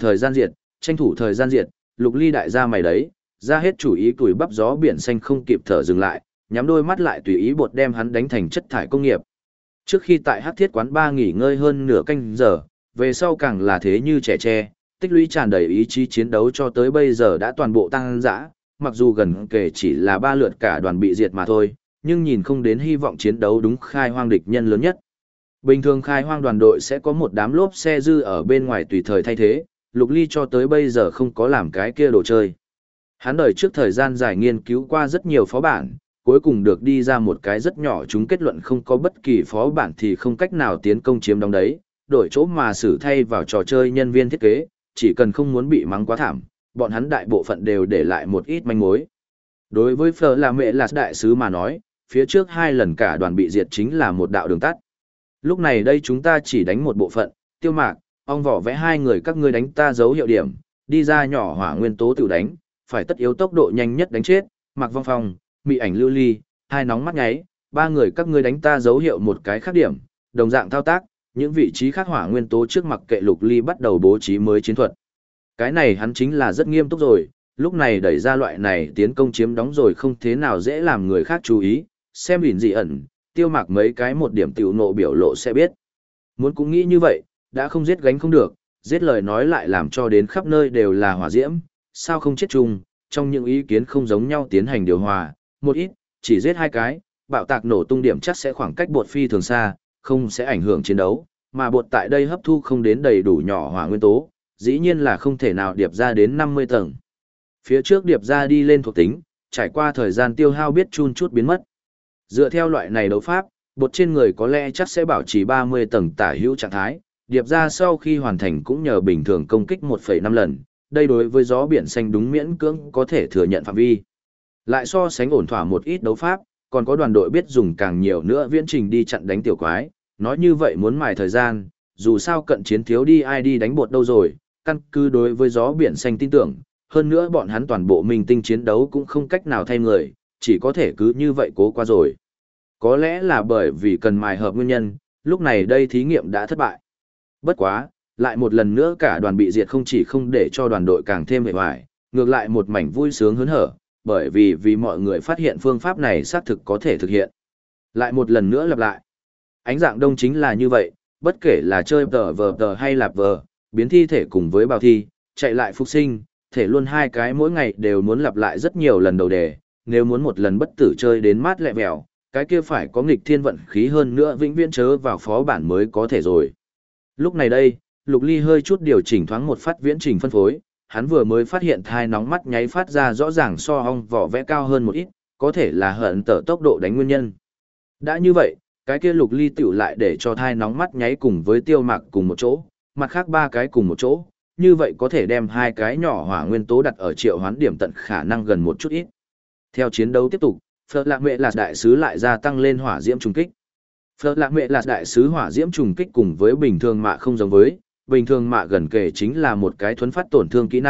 thời gian diệt, Lục Ly đại gia mày đấy, ra hết chủ ý tuổi bắp gió biển xanh không kịp thở dừng lại, nhắm đôi mắt lại tùy ý bột đem hắn đánh thành chất thải công nghiệp. Trước khi tại Hắc Thiết quán ba nghỉ ngơi hơn nửa canh giờ, về sau càng là thế như trẻ tre, tích lũy tràn đầy ý chí chiến đấu cho tới bây giờ đã toàn bộ tăng dã, mặc dù gần kể chỉ là 3 lượt cả đoàn bị diệt mà thôi, nhưng nhìn không đến hy vọng chiến đấu đúng khai hoang địch nhân lớn nhất. Bình thường khai hoang đoàn đội sẽ có một đám lốp xe dư ở bên ngoài tùy thời thay thế, Lục Ly cho tới bây giờ không có làm cái kia đồ chơi. Hắn đời trước thời gian dài nghiên cứu qua rất nhiều phó bản, cuối cùng được đi ra một cái rất nhỏ chúng kết luận không có bất kỳ phó bản thì không cách nào tiến công chiếm đóng đấy, đổi chỗ mà xử thay vào trò chơi nhân viên thiết kế, chỉ cần không muốn bị mắng quá thảm, bọn hắn đại bộ phận đều để lại một ít manh mối. Đối với Phở là mẹ là đại sứ mà nói, phía trước 2 lần cả đoàn bị diệt chính là một đạo đường tắt. Lúc này đây chúng ta chỉ đánh một bộ phận, Tiêu Mạc, ong vỏ vẽ 2 người các ngươi đánh ta dấu hiệu điểm, đi ra nhỏ hỏa nguyên tố tự đánh, phải tất yếu tốc độ nhanh nhất đánh chết, Mạc Vong Phong, Mị Ảnh Lưu Ly, hai nóng mắt nháy, 3 người các ngươi đánh ta dấu hiệu một cái khác điểm, đồng dạng thao tác, những vị trí khác hỏa nguyên tố trước mặc kệ Lục Ly bắt đầu bố trí mới chiến thuật. Cái này hắn chính là rất nghiêm túc rồi, lúc này đẩy ra loại này tiến công chiếm đóng rồi không thế nào dễ làm người khác chú ý, xem hình dị ẩn, Tiêu Mạc mấy cái một điểm tiểu nộ biểu lộ sẽ biết. Muốn cũng nghĩ như vậy, đã không giết gánh không được, giết lời nói lại làm cho đến khắp nơi đều là hỏa diễm, sao không chết chung, trong những ý kiến không giống nhau tiến hành điều hòa, một ít, chỉ giết 2 cái, bạo tạc nổ tung điểm chắc sẽ khoảng cách bột phi thường xa, không sẽ ảnh hưởng chiến đấu, mà bột tại đây hấp thu không đến đầy đủ nhỏ hỏa nguyên tố, dĩ nhiên là không thể nào điệp ra đến 50 tầng. Phía trước điệp ra đi lên thuộc tính, trải qua thời gian tiêu hao biết chun chút biến mất. Dựa theo loại này đấu pháp, bột trên người có lẽ chắc sẽ bảo trì 30 tầng tả hữu trạng thái, điệp ra sau khi hoàn thành cũng nhờ bình thường công kích 1,5 lần, đây đối với gió biển xanh đúng miễn cưỡng có thể thừa nhận phạm vi. Lại so sánh ổn thỏa một ít đấu pháp, còn có đoàn đội biết dùng càng nhiều nữa viễn trình đi chặn đánh tiểu quái, nói như vậy muốn mài thời gian, dù sao cận chiến thiếu đi ai đi đánh bột đâu rồi, căn cứ đối với gió biển xanh tin tưởng, hơn nữa bọn hắn toàn bộ minh tinh chiến đấu cũng không cách nào thay người, chỉ có thể cứ như vậy cố qua rồi. Có lẽ là bởi vì cần mài hợp nguyên nhân, lúc này đây thí nghiệm đã thất bại. Bất quá, lại một lần nữa cả đoàn bị diệt không chỉ không để cho đoàn đội càng thêm hề hoài, ngược lại một mảnh vui sướng hớn hở, bởi vì mọi người phát hiện phương pháp này xác thực có thể thực hiện. Lại một lần nữa lặp lại. Ánh dạng đông chính là như vậy, bất kể là chơi tờ hay lạp vờ, biến thi thể cùng với bào thi, chạy lại phục sinh, thể luôn 2 cái mỗi ngày đều muốn lặp lại rất nhiều lần đầu đề, nếu muốn một lần bất tử chơi đến mát lẹ mèo, cái kia phải có nghịch thiên vận khí hơn nữa vĩnh viễn chớ vào phó bản mới có thể rồi. Lúc này đây, Lục Ly hơi chút điều chỉnh thoáng một phát viễn trình phân phối, hắn vừa mới phát hiện thai nóng mắt nháy phát ra rõ ràng so ong vỏ vẽ cao hơn một ít, có thể là hận tở tốc độ đánh nguyên nhân. Đã như vậy, cái kia Lục Ly tiểu lại để cho thai nóng mắt nháy cùng với Tiêu Mạc cùng một chỗ, mặt khác 3 cái cùng một chỗ, như vậy có thể đem 2 cái nhỏ hỏa nguyên tố đặt ở triệu hoán điểm tận khả năng gần một chút ít. Theo chiến đấu tiếp tục, Phật Lạc Mẹ Lạc đại sứ lại gia tăng lên hỏa diễm trùng kích. Phật Lạc Mẹ Lạc đại sứ hỏa diễm trùng kích cùng với bình thường mạ không giống với, bình thường mạ gần kề chính là một cái thuấn phát tổn thương kỹ năng,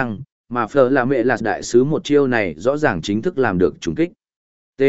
mà Phở là mẹ là đại sứ một chiêu này rõ ràng chính thức làm được trùng kích. T.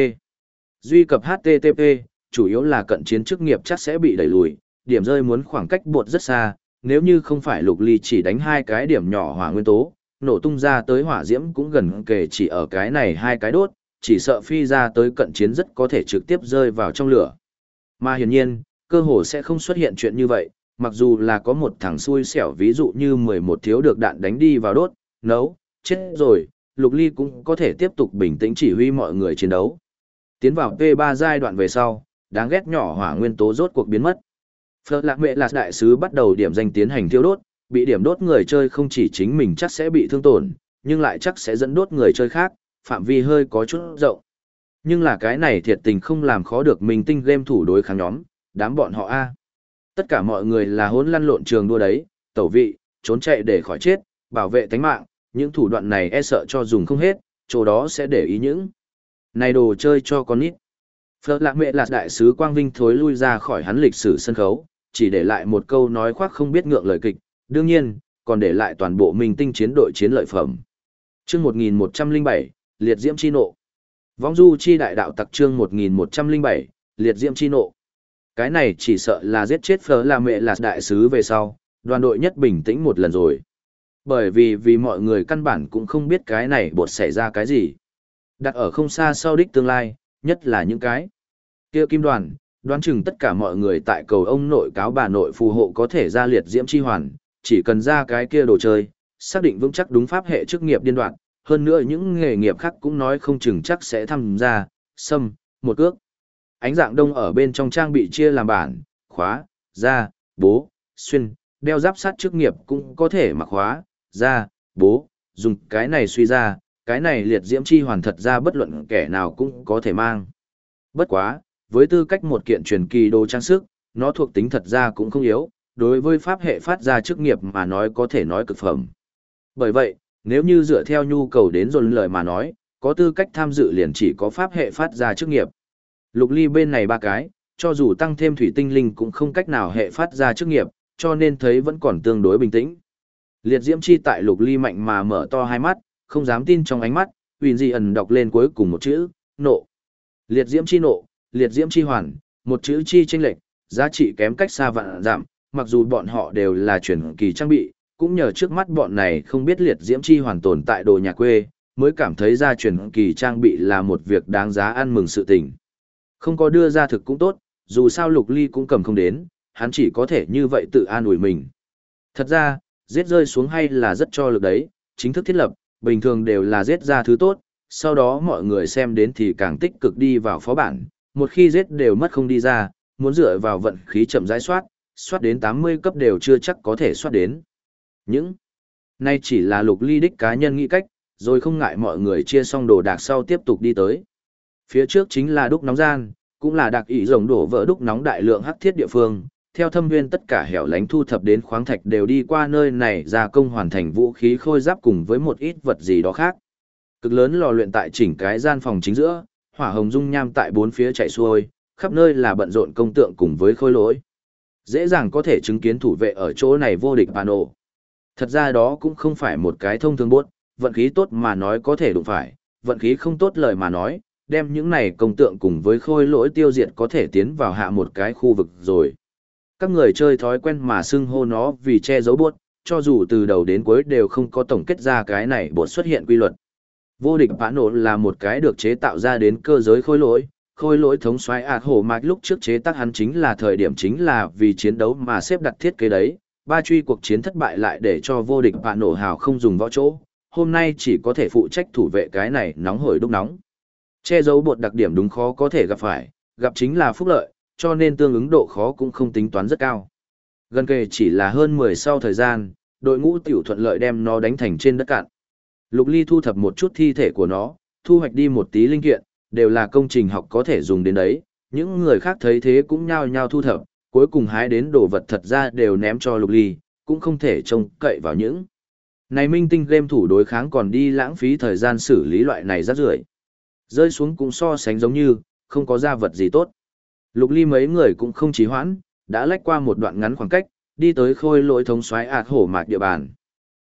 Duy cập HTTP, chủ yếu là cận chiến chức nghiệp chắc sẽ bị đẩy lùi, điểm rơi muốn khoảng cách bột rất xa, nếu như không phải Lục Ly chỉ đánh hai cái điểm nhỏ hỏa nguyên tố, nổ tung ra tới hỏa diễm cũng gần kề chỉ ở cái này hai cái đốt, chỉ sợ phi ra tới cận chiến rất có thể trực tiếp rơi vào trong lửa. Mà hiển nhiên, cơ hồ sẽ không xuất hiện chuyện như vậy, mặc dù là có một thằng xui xẻo ví dụ như 11 thiếu được đạn đánh đi vào đốt, nấu, chết rồi, Lục Ly cũng có thể tiếp tục bình tĩnh chỉ huy mọi người chiến đấu. Tiến vào P3 giai đoạn về sau, đáng ghét nhỏ hỏa nguyên tố rốt cuộc biến mất. Phở lạc mẹ là đại sứ bắt đầu điểm danh tiến hành thiêu đốt, bị điểm đốt người chơi không chỉ chính mình chắc sẽ bị thương tổn, nhưng lại chắc sẽ dẫn đốt người chơi khác, phạm vi hơi có chút rộng. Nhưng là cái này thiệt tình không làm khó được mình tinh game thủ đối kháng nhóm, đám bọn họ A. Tất cả mọi người là hỗn lăn lộn trường đua đấy, tẩu vị, trốn chạy để khỏi chết, bảo vệ tánh mạng, những thủ đoạn này e sợ cho dùng không hết, chỗ đó sẽ để ý những này đồ chơi cho con nít. Phở lạc mẹ là đại sứ Quang Vinh thối lui ra khỏi hắn lịch sử sân khấu, chỉ để lại một câu nói khoác không biết ngượng lời kịch, đương nhiên, còn để lại toàn bộ minh tinh chiến đội chiến lợi phẩm. Chương 1107, Liệt Diễm Chi Nộ. Vong Du Chi Đại Đạo Tặc chương 1107, Liệt Diễm Chi Nộ. Cái này chỉ sợ là giết chết Phở là mẹ là đại sứ về sau, đoàn đội nhất bình tĩnh một lần rồi. Bởi vì mọi người căn bản cũng không biết cái này bột xảy ra cái gì. Đặt ở không xa sau đích tương lai, nhất là những cái kia kim đoàn, đoán chừng tất cả mọi người tại cầu ông nội cáo bà nội phù hộ có thể ra liệt diễm chi hoàn, chỉ cần ra cái kia đồ chơi, xác định vững chắc đúng pháp hệ chức nghiệp điên đoạn, hơn nữa những nghề nghiệp khác cũng nói không chừng chắc sẽ tham gia, xâm, một cước. Ánh dạng đông ở bên trong trang bị chia làm bản, khóa, da, bố, xuyên, đeo giáp sát chức nghiệp cũng có thể mặc khóa, da, bố, dùng cái này suy ra, cái này liệt diễm chi hoàn thật ra bất luận kẻ nào cũng có thể mang. Bất quá, với tư cách một kiện truyền kỳ đồ trang sức, nó thuộc tính thật ra cũng không yếu, đối với pháp hệ phát ra chức nghiệp mà nói có thể nói cực phẩm. Bởi vậy, nếu như dựa theo nhu cầu đến dồn lời mà nói, có tư cách tham dự liền chỉ có pháp hệ phát ra chức nghiệp. Lục Ly bên này ba cái, cho dù tăng thêm thủy tinh linh cũng không cách nào hệ phát ra chức nghiệp, cho nên thấy vẫn còn tương đối bình tĩnh. Liệt diễm chi tại Lục Ly mạnh mà mở to hai mắt, không dám tin trong ánh mắt, Huỳnh ẩn đọc lên cuối cùng một chữ, nộ. Liệt diễm chi nộ, liệt diễm chi hoàn, một chữ chi chênh lệch, giá trị kém cách xa vạn giảm, mặc dù bọn họ đều là truyền kỳ trang bị, cũng nhờ trước mắt bọn này không biết liệt diễm chi hoàn tồn tại đồ nhà quê, mới cảm thấy ra truyền kỳ trang bị là một việc đáng giá ăn mừng sự tình. Không có đưa ra thực cũng tốt, dù sao Lục Ly cũng cầm không đến, hắn chỉ có thể như vậy tự an ủi mình. Thật ra, giết rơi xuống hay là rất cho lực đấy, chính thức thiết lập, bình thường đều là giết ra thứ tốt, sau đó mọi người xem đến thì càng tích cực đi vào phó bản, một khi giết đều mất không đi ra, muốn dựa vào vận khí chậm rãi soát đến 80 cấp đều chưa chắc có thể soát đến. Những nay chỉ là Lục Ly đích cá nhân nghĩ cách, rồi không ngại mọi người chia xong đồ đạc sau tiếp tục đi tới. Phía trước chính là đúc nóng gian, cũng là đặc ý rồng đổ vỡ đúc nóng đại lượng hắc thiết địa phương. Theo thâm nguyên tất cả hẻo lánh thu thập đến khoáng thạch đều đi qua nơi này gia công hoàn thành vũ khí khôi giáp cùng với một ít vật gì đó khác. Cực lớn lò luyện tại chỉnh cái gian phòng chính giữa, hỏa hồng dung nham tại bốn phía chạy xuôi, khắp nơi là bận rộn công tượng cùng với khôi lỗi. Dễ dàng có thể chứng kiến thủ vệ ở chỗ này vô địch bàn ổ. Thật ra đó cũng không phải một cái thông thường bốt, vận khí tốt mà nói có thể đụng phải, vận khí không tốt lời mà nói, đem những này công tượng cùng với khôi lỗi tiêu diệt có thể tiến vào hạ một cái khu vực rồi. Các người chơi thói quen mà xưng hô nó vì che giấu bốt, cho dù từ đầu đến cuối đều không có tổng kết ra cái này bột xuất hiện quy luật. Vô địch bản nổ là một cái được chế tạo ra đến cơ giới khôi lỗi thống soái hổ mạch lúc trước chế tác hắn chính là thời điểm chính là vì chiến đấu mà xếp đặt thiết kế đấy, ba truy cuộc chiến thất bại lại để cho vô địch bản nổ hào không dùng võ chỗ, hôm nay chỉ có thể phụ trách thủ vệ cái này nóng hổi đúc nóng. Che giấu bột đặc điểm đúng khó có thể gặp phải, gặp chính là phúc lợi, cho nên tương ứng độ khó cũng không tính toán rất cao. Gần kề chỉ là hơn 10 sau thời gian, đội ngũ tiểu thuận lợi đem nó đánh thành trên đất cạn. Lục Ly thu thập một chút thi thể của nó, thu hoạch đi một tí linh kiện, đều là công trình học có thể dùng đến đấy, những người khác thấy thế cũng nhao nhao thu thập, cuối cùng hái đến đồ vật thật ra đều ném cho Lục Ly, cũng không thể trông cậy vào những. Này minh tinh game thủ đối kháng còn đi lãng phí thời gian xử lý loại này rác rưởi. Rơi xuống cũng so sánh giống như, không có ra vật gì tốt. Lục Ly mấy người cũng không trì hoãn, đã lách qua một đoạn ngắn khoảng cách, đi tới khôi lỗi thống soái hổ mạc địa bàn.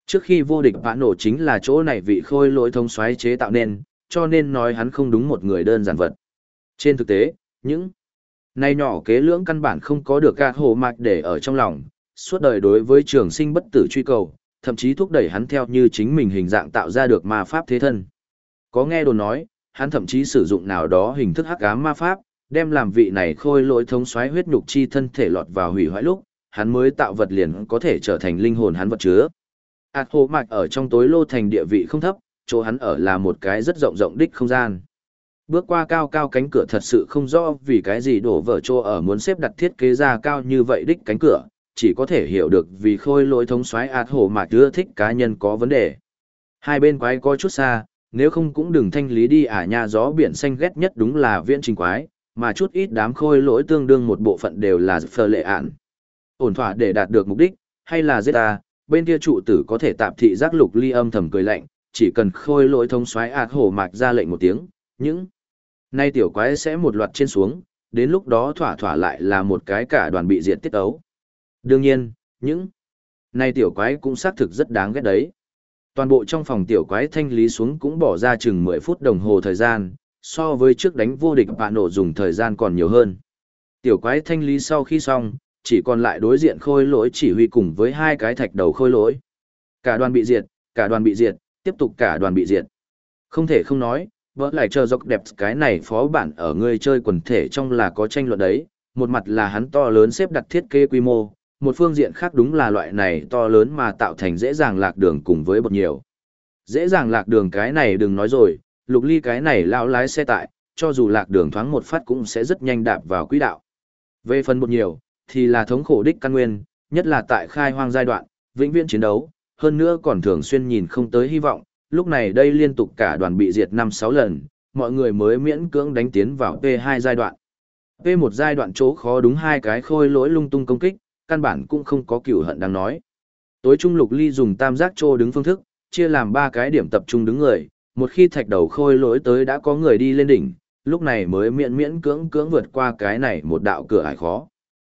Trước khi vô địch vã nổ chính là chỗ này vị khôi lỗi thống soái chế tạo nên, cho nên nói hắn không đúng một người đơn giản vật. Trên thực tế, những này nhỏ kế lưỡng căn bản không có được gạt hồ mạc để ở trong lòng, suốt đời đối với trường sinh bất tử truy cầu, thậm chí thúc đẩy hắn theo như chính mình hình dạng tạo ra được ma pháp thế thân. Có nghe đồn nói, hắn thậm chí sử dụng nào đó hình thức hắc ám ma pháp, đem làm vị này khôi lỗi thống soái huyết nhục chi thân thể lọt vào hủy hoại lúc, hắn mới tạo vật liền có thể trở thành linh hồn hắn vật chứa. Át hồ mạc ở trong tối lô thành địa vị không thấp, chỗ hắn ở là một cái rất rộng rộng đích không gian. Bước qua cao cao cánh cửa thật sự không rõ vì cái gì đổ vỡ chỗ ở muốn xếp đặt thiết kế ra cao như vậy đích cánh cửa, chỉ có thể hiểu được vì khôi lỗi thống soái át hồ mạc ưa thích cá nhân có vấn đề. Hai bên quái có chút xa, nếu không cũng đừng thanh lý đi nha, gió biển xanh ghét nhất đúng là viễn trình quái, mà chút ít đám khôi lỗi tương đương một bộ phận đều là phờ lệ ản. Ổn thỏa để đạt được mục đích, hay là giết ta, bên kia trụ tử có thể tạm thị giác Lục Ly âm thầm cười lạnh, chỉ cần khôi lỗi thống soái ạt hổ mạc ra lệnh một tiếng, những nay tiểu quái sẽ một loạt trên xuống, đến lúc đó thỏa thỏa lại là một cái cả đoàn bị diệt tiết ấu. Đương nhiên, những nay tiểu quái cũng xác thực rất đáng ghét đấy. Toàn bộ trong phòng tiểu quái thanh lý xuống cũng bỏ ra chừng 10 phút đồng hồ thời gian, so với trước đánh vô địch bạn nổ dùng thời gian còn nhiều hơn. Tiểu quái thanh lý sau khi xong, chỉ còn lại đối diện khôi lỗi chỉ huy cùng với hai cái thạch đầu khôi lỗi. Cả đoàn bị diệt, cả đoàn bị diệt, tiếp tục cả đoàn bị diệt. Không thể không nói, vỡ lại chờ dọc đẹp cái này phó bản ở người chơi quần thể trong là có tranh luận đấy, một mặt là hắn to lớn xếp đặt thiết kế quy mô, một phương diện khác đúng là loại này to lớn mà tạo thành dễ dàng lạc đường cùng với bột nhiều. Dễ dàng lạc đường cái này đừng nói rồi, Lục Ly cái này lão lái xe tải, cho dù lạc đường thoáng một phát cũng sẽ rất nhanh đạp vào quỹ đạo. Về phần bột nhiều, thì là thống khổ đích căn nguyên, nhất là tại khai hoang giai đoạn, vĩnh viễn chiến đấu, hơn nữa còn thường xuyên nhìn không tới hy vọng, lúc này đây liên tục cả đoàn bị diệt 5-6 lần, mọi người mới miễn cưỡng đánh tiến vào P2 giai đoạn. P1 giai đoạn chỗ khó đúng hai cái khôi lỗi lung tung công kích, căn bản cũng không có cửu hận đáng nói. Tối trung Lục Ly dùng tam giác trô đứng phương thức, chia làm 3 cái điểm tập trung đứng người, một khi thạch đầu khôi lỗi tới đã có người đi lên đỉnh, lúc này mới miễn cưỡng vượt qua cái này một đạo cửa ải khó.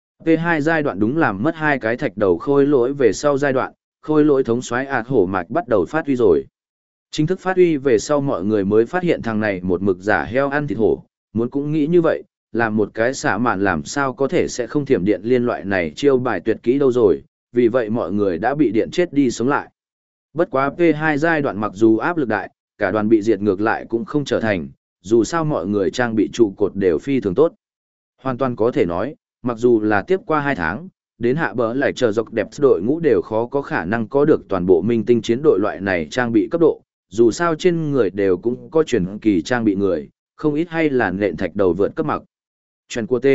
P2 giai đoạn đúng làm mất hai cái thạch đầu khôi lỗi về sau giai đoạn, khôi lỗi thống soái ạt hổ mạch bắt đầu phát huy rồi. Chính thức phát huy về sau mọi người mới phát hiện thằng này một mực giả heo ăn thịt hổ, muốn cũng nghĩ như vậy, làm một cái xả mạn làm sao có thể sẽ không thiểm điện liên loại này chiêu bài tuyệt kỹ đâu rồi, vì vậy mọi người đã bị điện chết đi sống lại. Bất quá P2 giai đoạn mặc dù áp lực đại, cả đoàn bị diệt ngược lại cũng không trở thành, dù sao mọi người trang bị trụ cột đều phi thường tốt. Hoàn toàn có thể nói, mặc dù là tiếp qua 2 tháng, đến hạ bờ lại chờ dọc đẹp đội ngũ đều khó có khả năng có được toàn bộ minh tinh chiến đội loại này trang bị cấp độ, dù sao trên người đều cũng có truyền kỳ trang bị người, không ít hay là nện thạch đầu vượt cấp mặc. Truyền của T.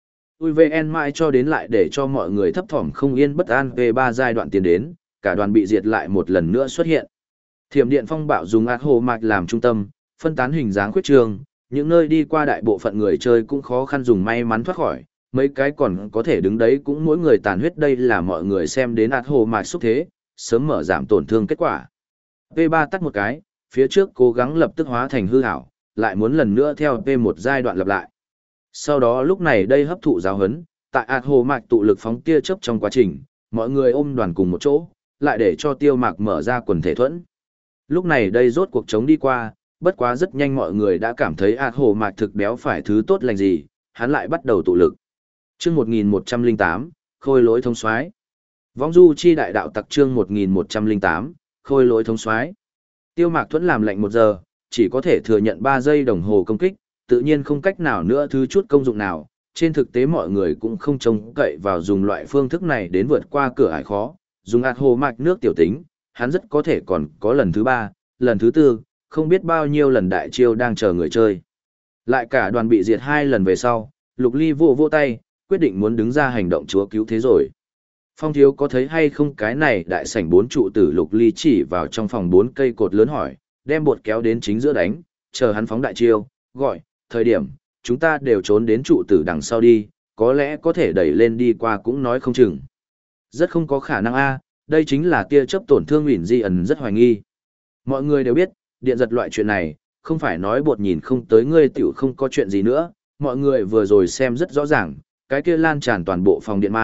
UVN mãi cho đến lại để cho mọi người thấp thỏm không yên bất an về 3 giai đoạn tiến đến, cả đoàn bị diệt lại một lần nữa xuất hiện. Thiểm điện phong bạo dùng ác hồ mạch làm trung tâm, phân tán hình dáng khuyết trường, những nơi đi qua đại bộ phận người chơi cũng khó khăn dùng may mắn thoát khỏi, mấy cái còn có thể đứng đấy cũng mỗi người tàn huyết đây là mọi người xem đến ác hồ mạch xúc thế, sớm mở giảm tổn thương kết quả. P3 tắt một cái, phía trước cố gắng lập tức hóa thành hư ảo, lại muốn lần nữa theo P1 giai đoạn lặp lại. Sau đó lúc này đây hấp thụ giáo hấn, tại ác hồ mạch tụ lực phóng tia chớp trong quá trình, mọi người ôm đoàn cùng một chỗ, lại để cho tiêu mạc mở ra quần thể thuẫn. Lúc này đây rốt cuộc chống đi qua, bất quá rất nhanh mọi người đã cảm thấy ác hồ mạch thực béo phải thứ tốt lành gì, hắn lại bắt đầu tụ lực. Chương 1108, khôi lỗi thông soái. Vong du chi đại đạo tặc chương 1108, khôi lỗi thông soái. Tiêu Mạc Thuẫn làm lệnh 1 giờ, chỉ có thể thừa nhận 3 giây đồng hồ công kích, tự nhiên không cách nào nữa thứ chút công dụng nào. Trên thực tế mọi người cũng không trông cậy vào dùng loại phương thức này đến vượt qua cửa ải khó, dùng ạt hồ mạch nước tiểu tính, hắn rất có thể còn có lần thứ 3, lần thứ 4, không biết bao nhiêu lần đại chiêu đang chờ người chơi. Lại cả đoàn bị diệt 2 lần về sau, Lục Ly vỗ tay, quyết định muốn đứng ra hành động chúa cứu thế rồi. Phong thiếu có thấy hay không cái này đại sảnh 4 trụ tử Lục Ly chỉ vào trong phòng 4 cây cột lớn hỏi, đem bột kéo đến chính giữa đánh, chờ hắn phóng đại chiêu, gọi, thời điểm, chúng ta đều trốn đến trụ tử đằng sau đi, có lẽ có thể đẩy lên đi qua cũng nói không chừng. Rất không có khả năng a, đây chính là tia chớp tổn thương ỉn di ẩn rất hoài nghi. Mọi người đều biết, điện giật loại chuyện này, không phải nói bột nhìn không tới ngươi tiểu không có chuyện gì nữa, mọi người vừa rồi xem rất rõ ràng, cái kia lan tràn toàn bộ phòng điện mang,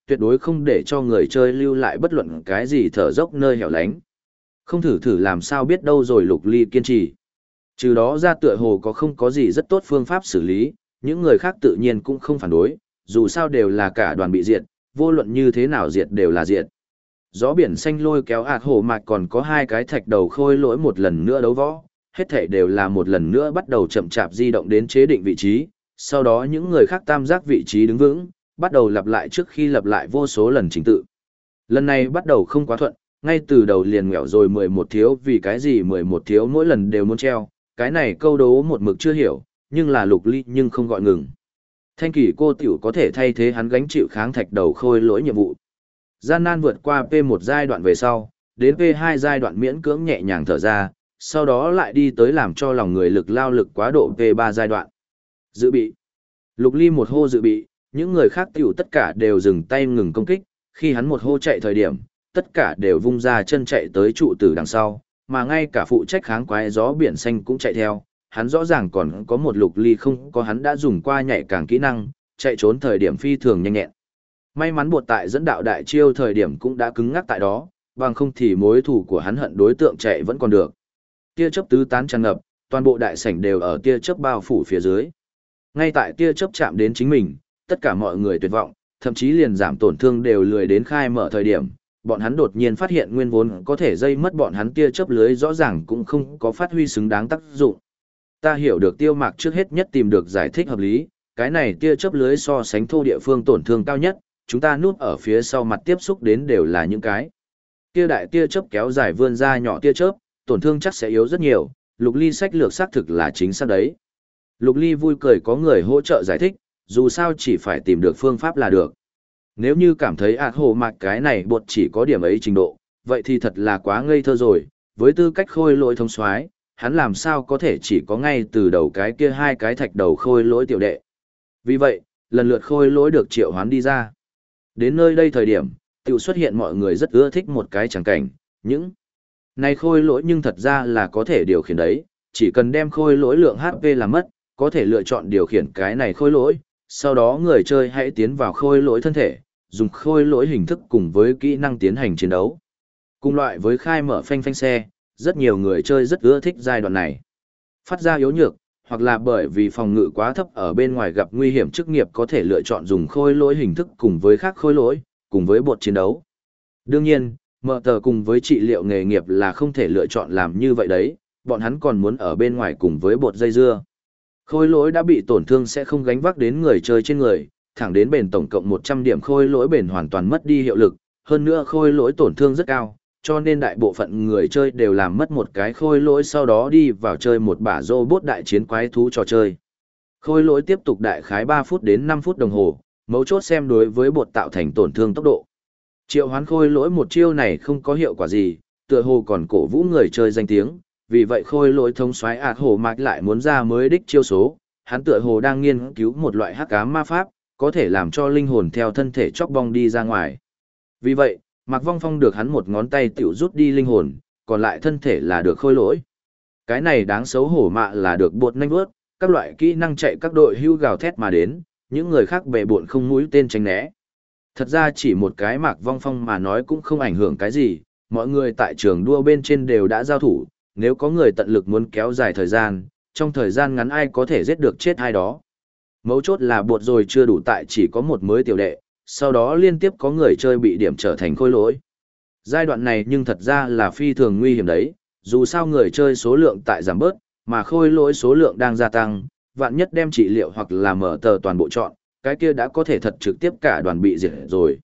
tuyệt đối không để cho người chơi lưu lại bất luận cái gì thở dốc nơi hẻo lánh. Không thử thử làm sao biết đâu rồi Lục Ly kiên trì. Trừ đó ra tựa hồ không có gì rất tốt phương pháp xử lý, những người khác tự nhiên cũng không phản đối, dù sao đều là cả đoàn bị diệt, vô luận như thế nào diệt đều là diệt. Gió biển xanh lôi kéo ạt hổ mạc còn có hai cái thạch đầu khôi lỗi một lần nữa đấu võ, hết thể đều là một lần nữa bắt đầu chậm chạp di động đến chế định vị trí, sau đó những người khác tam giác vị trí đứng vững, bắt đầu lặp lại trước khi lặp lại vô số lần trình tự. Lần này bắt đầu không quá thuận, ngay từ đầu liền nghẹo rồi 11 thiếu vì cái gì 11 thiếu mỗi lần đều muốn treo, cái này câu đố một mực chưa hiểu, nhưng là Lục Ly nhưng không gọi ngừng. Thanh kỷ cô tiểu có thể thay thế hắn gánh chịu kháng thạch đầu khôi lỗi nhiệm vụ. Gian nan vượt qua P1 giai đoạn về sau, đến P2 giai đoạn miễn cưỡng nhẹ nhàng thở ra, sau đó lại đi tới làm cho lòng người lực lao lực quá độ P3 giai đoạn. Dự bị. Lục Ly một hô dự bị, những người khác tiểu tất cả đều dừng tay ngừng công kích, khi hắn một hô chạy thời điểm, tất cả đều vung ra chân chạy tới trụ tử đằng sau, mà ngay cả phụ trách kháng quái gió biển xanh cũng chạy theo, hắn rõ ràng còn có một Lục Ly không có hắn đã dùng qua nhảy càng kỹ năng, chạy trốn thời điểm phi thường nhanh nhẹn. May mắn buộc tại dẫn đạo đại chiêu thời điểm cũng đã cứng ngắc tại đó, bằng không thì mối thủ của hắn hận đối tượng chạy vẫn còn được. Tia chớp tứ tán tràn ngập, toàn bộ đại sảnh đều ở tia chớp bao phủ phía dưới. Ngay tại tia chớp chạm đến chính mình, tất cả mọi người tuyệt vọng, thậm chí liền giảm tổn thương đều lười đến khai mở thời điểm, bọn hắn đột nhiên phát hiện nguyên vốn có thể dây mất bọn hắn tia chớp lưới rõ ràng cũng không có phát huy xứng đáng tác dụng. Ta hiểu được Tiêu Mạc trước hết nhất tìm được giải thích hợp lý, cái này tia chớp lưới so sánh thô địa phương tổn thương cao nhất, chúng ta núp ở phía sau mặt tiếp xúc đến đều là những cái tia đại tia chớp kéo dài vươn ra nhỏ tia chớp, tổn thương chắc sẽ yếu rất nhiều. Lục Ly sách lược xác thực là chính xác đấy. Lục Ly vui cười có người hỗ trợ giải thích, dù sao chỉ phải tìm được phương pháp là được. Nếu như cảm thấy ạt hồ mạc cái này bột chỉ có điểm ấy trình độ, vậy thì thật là quá ngây thơ rồi, với tư cách khôi lỗi thông soái, hắn làm sao có thể chỉ có ngay từ đầu cái kia hai cái thạch đầu khôi lỗi tiểu đệ. Vì vậy, lần lượt khôi lỗi được triệu hoán đi ra. Đến nơi đây thời điểm, tiểu xuất hiện mọi người rất ưa thích một cái chẳng cảnh, những này khôi lỗi nhưng thật ra là có thể điều khiển đấy, chỉ cần đem khôi lỗi lượng HP làm mất, có thể lựa chọn điều khiển cái này khôi lỗi, sau đó người chơi hãy tiến vào khôi lỗi thân thể, dùng khôi lỗi hình thức cùng với kỹ năng tiến hành chiến đấu. Cùng loại với khai mở phanh phanh xe, rất nhiều người chơi rất ưa thích giai đoạn này. Phát ra yếu nhược, hoặc là bởi vì phòng ngự quá thấp ở bên ngoài gặp nguy hiểm chức nghiệp có thể lựa chọn dùng khôi lỗi hình thức cùng với khác khôi lỗi, cùng với bột chiến đấu. Đương nhiên, mở tờ cùng với trị liệu nghề nghiệp là không thể lựa chọn làm như vậy đấy, bọn hắn còn muốn ở bên ngoài cùng với bột dây dưa. Khôi lỗi đã bị tổn thương sẽ không gánh vác đến người chơi trên người, thẳng đến bền tổng cộng 100 điểm khôi lỗi bền hoàn toàn mất đi hiệu lực, hơn nữa khôi lỗi tổn thương rất cao, cho nên đại bộ phận người chơi đều làm mất một cái khôi lỗi sau đó đi vào chơi một bả robot đại chiến quái thú trò chơi. Khôi lỗi tiếp tục đại khái 3 phút đến 5 phút đồng hồ, mấu chốt xem đối với bột tạo thành tổn thương tốc độ. Triệu hoán khôi lỗi một chiêu này không có hiệu quả gì, tựa hồ còn cổ vũ người chơi danh tiếng, vì vậy khôi lỗi thống soái ạt hổ mạc lại muốn ra mới đích chiêu số, hắn tựa hồ đang nghiên cứu một loại hắc ám ma pháp, có thể làm cho linh hồn theo thân thể chóc bong đi ra ngoài. Vì vậy, Mạc Vong Phong được hắn một ngón tay tiểu rút đi linh hồn, còn lại thân thể là được khôi lỗi. Cái này đáng xấu hổ mạ là được bột nhanh vớt, các loại kỹ năng chạy các đội hưu gào thét mà đến, những người khác bệ bộn không mũi tên tránh né. Thật ra chỉ một cái Mạc Vong Phong mà nói cũng không ảnh hưởng cái gì, mọi người tại trường đua bên trên đều đã giao thủ, nếu có người tận lực muốn kéo dài thời gian, trong thời gian ngắn ai có thể giết được chết ai đó. Mấu chốt là bột rồi chưa đủ tại chỉ có một mới tiểu đệ, sau đó liên tiếp có người chơi bị điểm trở thành khôi lỗi. Giai đoạn này nhưng thật ra là phi thường nguy hiểm đấy, dù sao người chơi số lượng tại giảm bớt, mà khôi lỗi số lượng đang gia tăng, vạn nhất đem trị liệu hoặc là mở tờ toàn bộ chọn, cái kia đã có thể thật trực tiếp cả đoàn bị diệt rồi.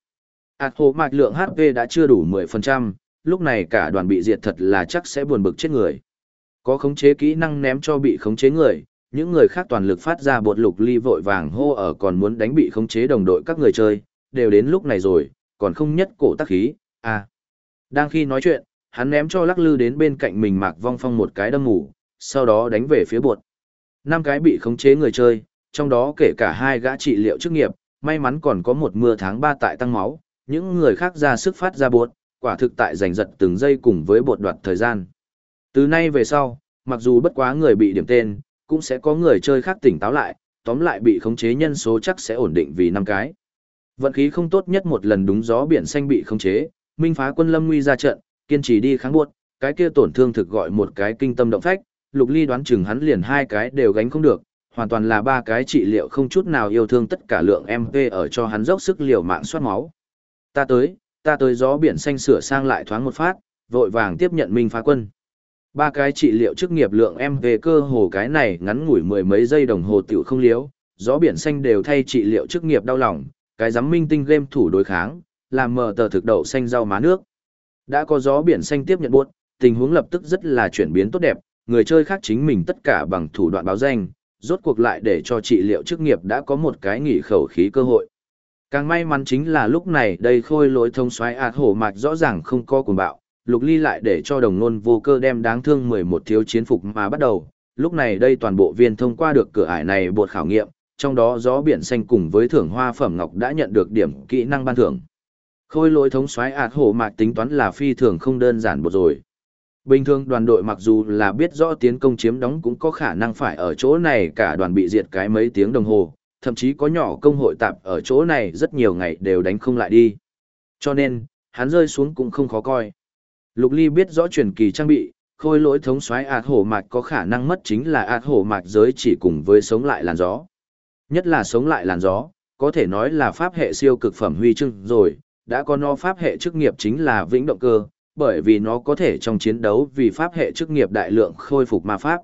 Hồ mạch lượng HP đã chưa đủ 10%, lúc này cả đoàn bị diệt thật là chắc sẽ buồn bực chết người. Có khống chế kỹ năng ném cho bị khống chế người, những người khác toàn lực phát ra bột Lục Ly vội vàng hô ở còn muốn đánh bị khống chế đồng đội các người chơi, đều đến lúc này rồi, còn không nhất cổ tác khí, à. Đang khi nói chuyện, hắn ném cho lắc lư đến bên cạnh mình Mạc Vong Phong một cái đâm ngủ, sau đó đánh về phía bột. 5 cái bị khống chế người chơi, trong đó kể cả 2 gã trị liệu chức nghiệp, may mắn còn có một mưa tháng 3 tại tăng máu, những người khác ra sức phát ra bột, quả thực tại giành giật từng giây cùng với bột đoạt thời gian. Từ nay về sau, mặc dù bất quá người bị điểm tên, cũng sẽ có người chơi khác tỉnh táo lại, tóm lại bị khống chế nhân số chắc sẽ ổn định vì 5 cái. Vận khí không tốt nhất một lần đúng gió biển xanh bị khống chế, Minh Phá Quân lâm nguy ra trận, kiên trì đi kháng buốt, cái kia tổn thương thực gọi một cái kinh tâm động phách, Lục Ly đoán chừng hắn liền hai cái đều gánh không được, hoàn toàn là ba cái trị liệu không chút nào yêu thương tất cả lượng MP ở cho hắn dốc sức liều mạng soát máu. Ta tới gió biển xanh sửa sang lại thoáng một phát, vội vàng tiếp nhận Minh Phá Quân. Ba cái trị liệu chức nghiệp lượng MP cơ hồ cái này ngắn ngủi mười mấy giây đồng hồ tiểu không liếu, gió biển xanh đều thay trị liệu chức nghiệp đau lòng, cái giám minh tinh game thủ đối kháng, làm mờ tờ thực đậu xanh rau má nước. Đã có gió biển xanh tiếp nhận buốt, tình huống lập tức rất là chuyển biến tốt đẹp, người chơi khác chính mình tất cả bằng thủ đoạn báo danh, rốt cuộc lại để cho trị liệu chức nghiệp đã có một cái nghỉ khẩu khí cơ hội. Càng may mắn chính là lúc này đây khôi lỗi thông xoáy hổ mạch rõ ràng không có cuồng bạo, Lục Ly lại để cho đồng nôn vô cơ đem đáng thương 11 thiếu chiến phục mà bắt đầu, lúc này đây toàn bộ viên thông qua được cửa ải này bột khảo nghiệm, trong đó gió biển xanh cùng với thưởng hoa phẩm ngọc đã nhận được điểm kỹ năng ban thưởng. Khôi lỗi thống soái hổ mạch tính toán là phi thường không đơn giản một rồi. Bình thường đoàn đội mặc dù là biết rõ tiến công chiếm đóng cũng có khả năng phải ở chỗ này cả đoàn bị diệt cái mấy tiếng đồng hồ, thậm chí có nhỏ công hội tạp ở chỗ này rất nhiều ngày đều đánh không lại đi. Cho nên, hắn rơi xuống cũng không khó coi. Lục Ly biết rõ truyền kỳ trang bị, khôi lỗi thống soái hổ mạch có khả năng mất chính là hổ mạch giới chỉ cùng với sống lại làn gió. Nhất là sống lại làn gió, có thể nói là pháp hệ siêu cực phẩm huy chương rồi, đã có nó pháp hệ chức nghiệp chính là vĩnh động cơ, bởi vì nó có thể trong chiến đấu vì pháp hệ chức nghiệp đại lượng khôi phục ma pháp.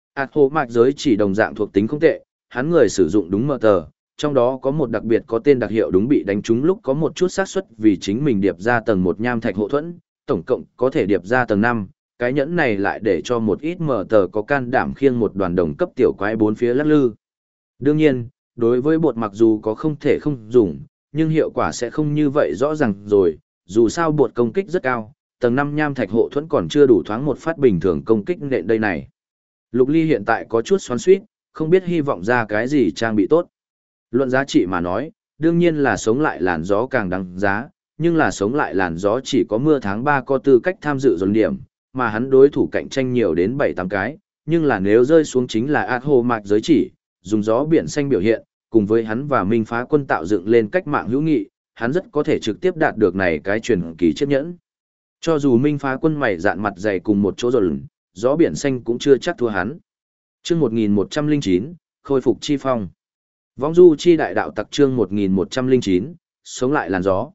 Hổ mạch giới chỉ đồng dạng thuộc tính không tệ, hắn người sử dụng đúng mờ tờ, trong đó có một đặc biệt có tên đặc hiệu đúng bị đánh trúng lúc có một chút xác suất vì chính mình điệp ra tầng 1 nham thạch hộ thuẫn, tổng cộng có thể điệp ra tầng 5, cái nhẫn này lại để cho một ít mờ tờ có can đảm khiêng một đoàn đồng cấp tiểu quái bốn phía lắc lư. Đương nhiên, đối với bột mặc dù có không thể không dùng, nhưng hiệu quả sẽ không như vậy rõ ràng rồi, dù sao bột công kích rất cao, tầng 5 nham thạch hộ thuẫn còn chưa đủ thoáng một phát bình thường công kích nện đây này. Lục Ly hiện tại có chút xoắn xuýt, không biết hy vọng ra cái gì trang bị tốt. Luận giá trị mà nói, đương nhiên là sống lại làn gió càng đáng giá, nhưng là sống lại làn gió chỉ có mưa tháng 3 có tư cách tham dự dồn điểm, mà hắn đối thủ cạnh tranh nhiều đến 7-8 cái, nhưng là nếu rơi xuống chính là hổ mạch giới chỉ, dùng gió biển xanh biểu hiện, cùng với hắn và Minh Phá Quân tạo dựng lên cách mạng hữu nghị, hắn rất có thể trực tiếp đạt được này cái truyền kỳ chiếc nhẫn. Cho dù Minh Phá Quân mày dạn mặt dày cùng một chỗ rồi, gió biển xanh cũng chưa chắc thua hắn. Chương 1109, khôi phục chi phong. Vong du chi đại đạo tặc chương 1109, sống lại làn gió.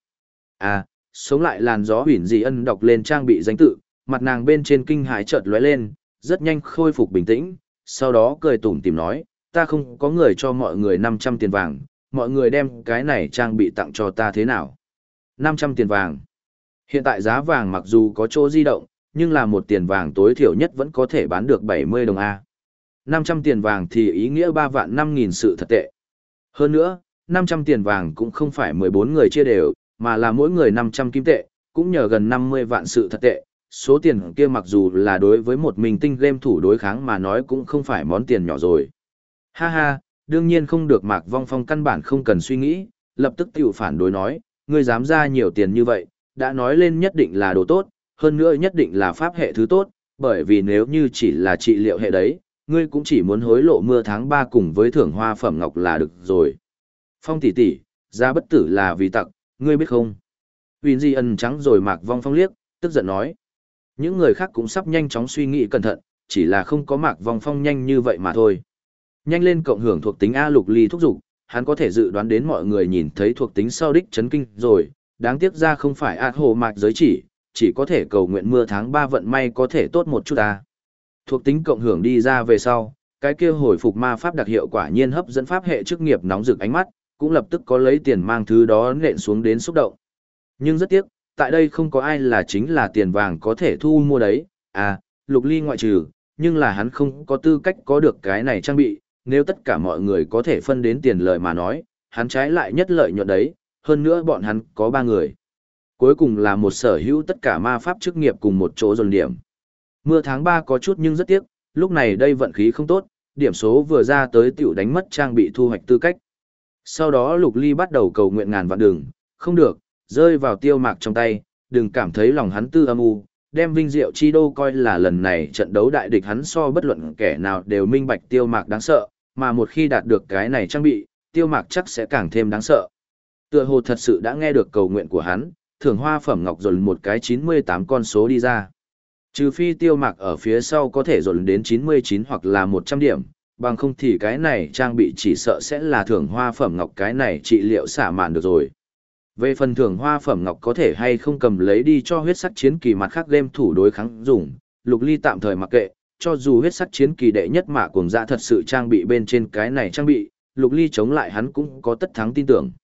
Sống lại làn gió Huyền Dị Ân đọc lên trang bị danh tự, mặt nàng bên trên kinh hãi chợt lóe lên, rất nhanh khôi phục bình tĩnh, sau đó cười tủm tỉm nói, ta không có người cho mọi người 500 tiền vàng, mọi người đem cái này trang bị tặng cho ta thế nào? 500 tiền vàng. Hiện tại giá vàng mặc dù có chỗ di động, nhưng là một tiền vàng tối thiểu nhất vẫn có thể bán được 70 đồng A. 500 tiền vàng thì ý nghĩa 3 vạn 5.000 sự thật tệ. Hơn nữa, 500 tiền vàng cũng không phải 14 người chia đều, mà là mỗi người 500 kim tệ, cũng nhờ gần 50 vạn sự thật tệ. Số tiền kia mặc dù là đối với một mình tinh game thủ đối kháng mà nói cũng không phải món tiền nhỏ rồi. Ha ha, đương nhiên không được. Mạc Vong Phong căn bản không cần suy nghĩ, lập tức tiểu phản đối nói, ngươi dám ra nhiều tiền như vậy, đã nói lên nhất định là đồ tốt, hơn nữa nhất định là pháp hệ thứ tốt, bởi vì nếu như chỉ là trị liệu hệ đấy, ngươi cũng chỉ muốn hối lộ mưa tháng 3 cùng với thưởng hoa phẩm ngọc là được rồi. Phong tỷ tỷ, ra bất tử là vì tặc, ngươi biết không? Huyền Dị Ân trắng rồi Mạc Vong Phong liếc, tức giận nói. Những người khác cũng sắp nhanh chóng suy nghĩ cẩn thận, chỉ là không có Mạc Vong Phong nhanh như vậy mà thôi. Nhanh lên cộng hưởng thuộc tính A. Lục Ly thúc giục, hắn có thể dự đoán đến mọi người nhìn thấy thuộc tính sau đích chấn kinh rồi, đáng tiếc ra không phải hổ mạch giới chỉ có thể cầu nguyện mưa tháng 3 vận may có thể tốt một chút ta. Thuộc tính cộng hưởng đi ra về sau, cái kia hồi phục ma pháp đặc hiệu quả nhiên hấp dẫn pháp hệ chức nghiệp nóng rực ánh mắt, cũng lập tức có lấy tiền mang thứ đó nện xuống đến xúc động. Nhưng rất tiếc, tại đây không có ai là chính là tiền vàng có thể thu mua đấy, Lục Ly ngoại trừ, nhưng là hắn không có tư cách có được cái này trang bị, nếu tất cả mọi người có thể phân đến tiền lợi mà nói, hắn trái lại nhất lợi nhuận đấy, hơn nữa bọn hắn có 3 người. Cuối cùng là một sở hữu tất cả ma pháp chức nghiệp cùng một chỗ dồn điểm. Mưa tháng 3 có chút nhưng rất tiếc, lúc này đây vận khí không tốt, điểm số vừa ra tới tiểu đánh mất trang bị thu hoạch tư cách. Sau đó Lục Ly bắt đầu cầu nguyện ngàn vạn đường, không được, rơi vào Tiêu Mạc trong tay, đừng cảm thấy lòng hắn tư âm u, đem Vinh Diệu Chi Đô coi là lần này trận đấu đại địch hắn so bất luận kẻ nào đều minh bạch Tiêu Mạc đáng sợ, mà một khi đạt được cái này trang bị, Tiêu Mạc chắc sẽ càng thêm đáng sợ. Tựa hồ thật sự đã nghe được cầu nguyện của hắn, thưởng hoa phẩm ngọc dồn một cái 98 con số đi ra. Trừ phi Tiêu Mạc ở phía sau có thể dồn đến 99 hoặc là 100 điểm, bằng không thì cái này trang bị chỉ sợ sẽ là thưởng hoa phẩm ngọc cái này trị liệu xả mạn được rồi. Về phần thưởng hoa phẩm ngọc có thể hay không cầm lấy đi cho huyết sắc chiến kỳ mặt khác game thủ đối kháng dùng, Lục Ly tạm thời mặc kệ, cho dù huyết sắc chiến kỳ đệ nhất mạ cuồng dạ thật sự trang bị bên trên cái này trang bị, Lục Ly chống lại hắn cũng có tất thắng tin tưởng.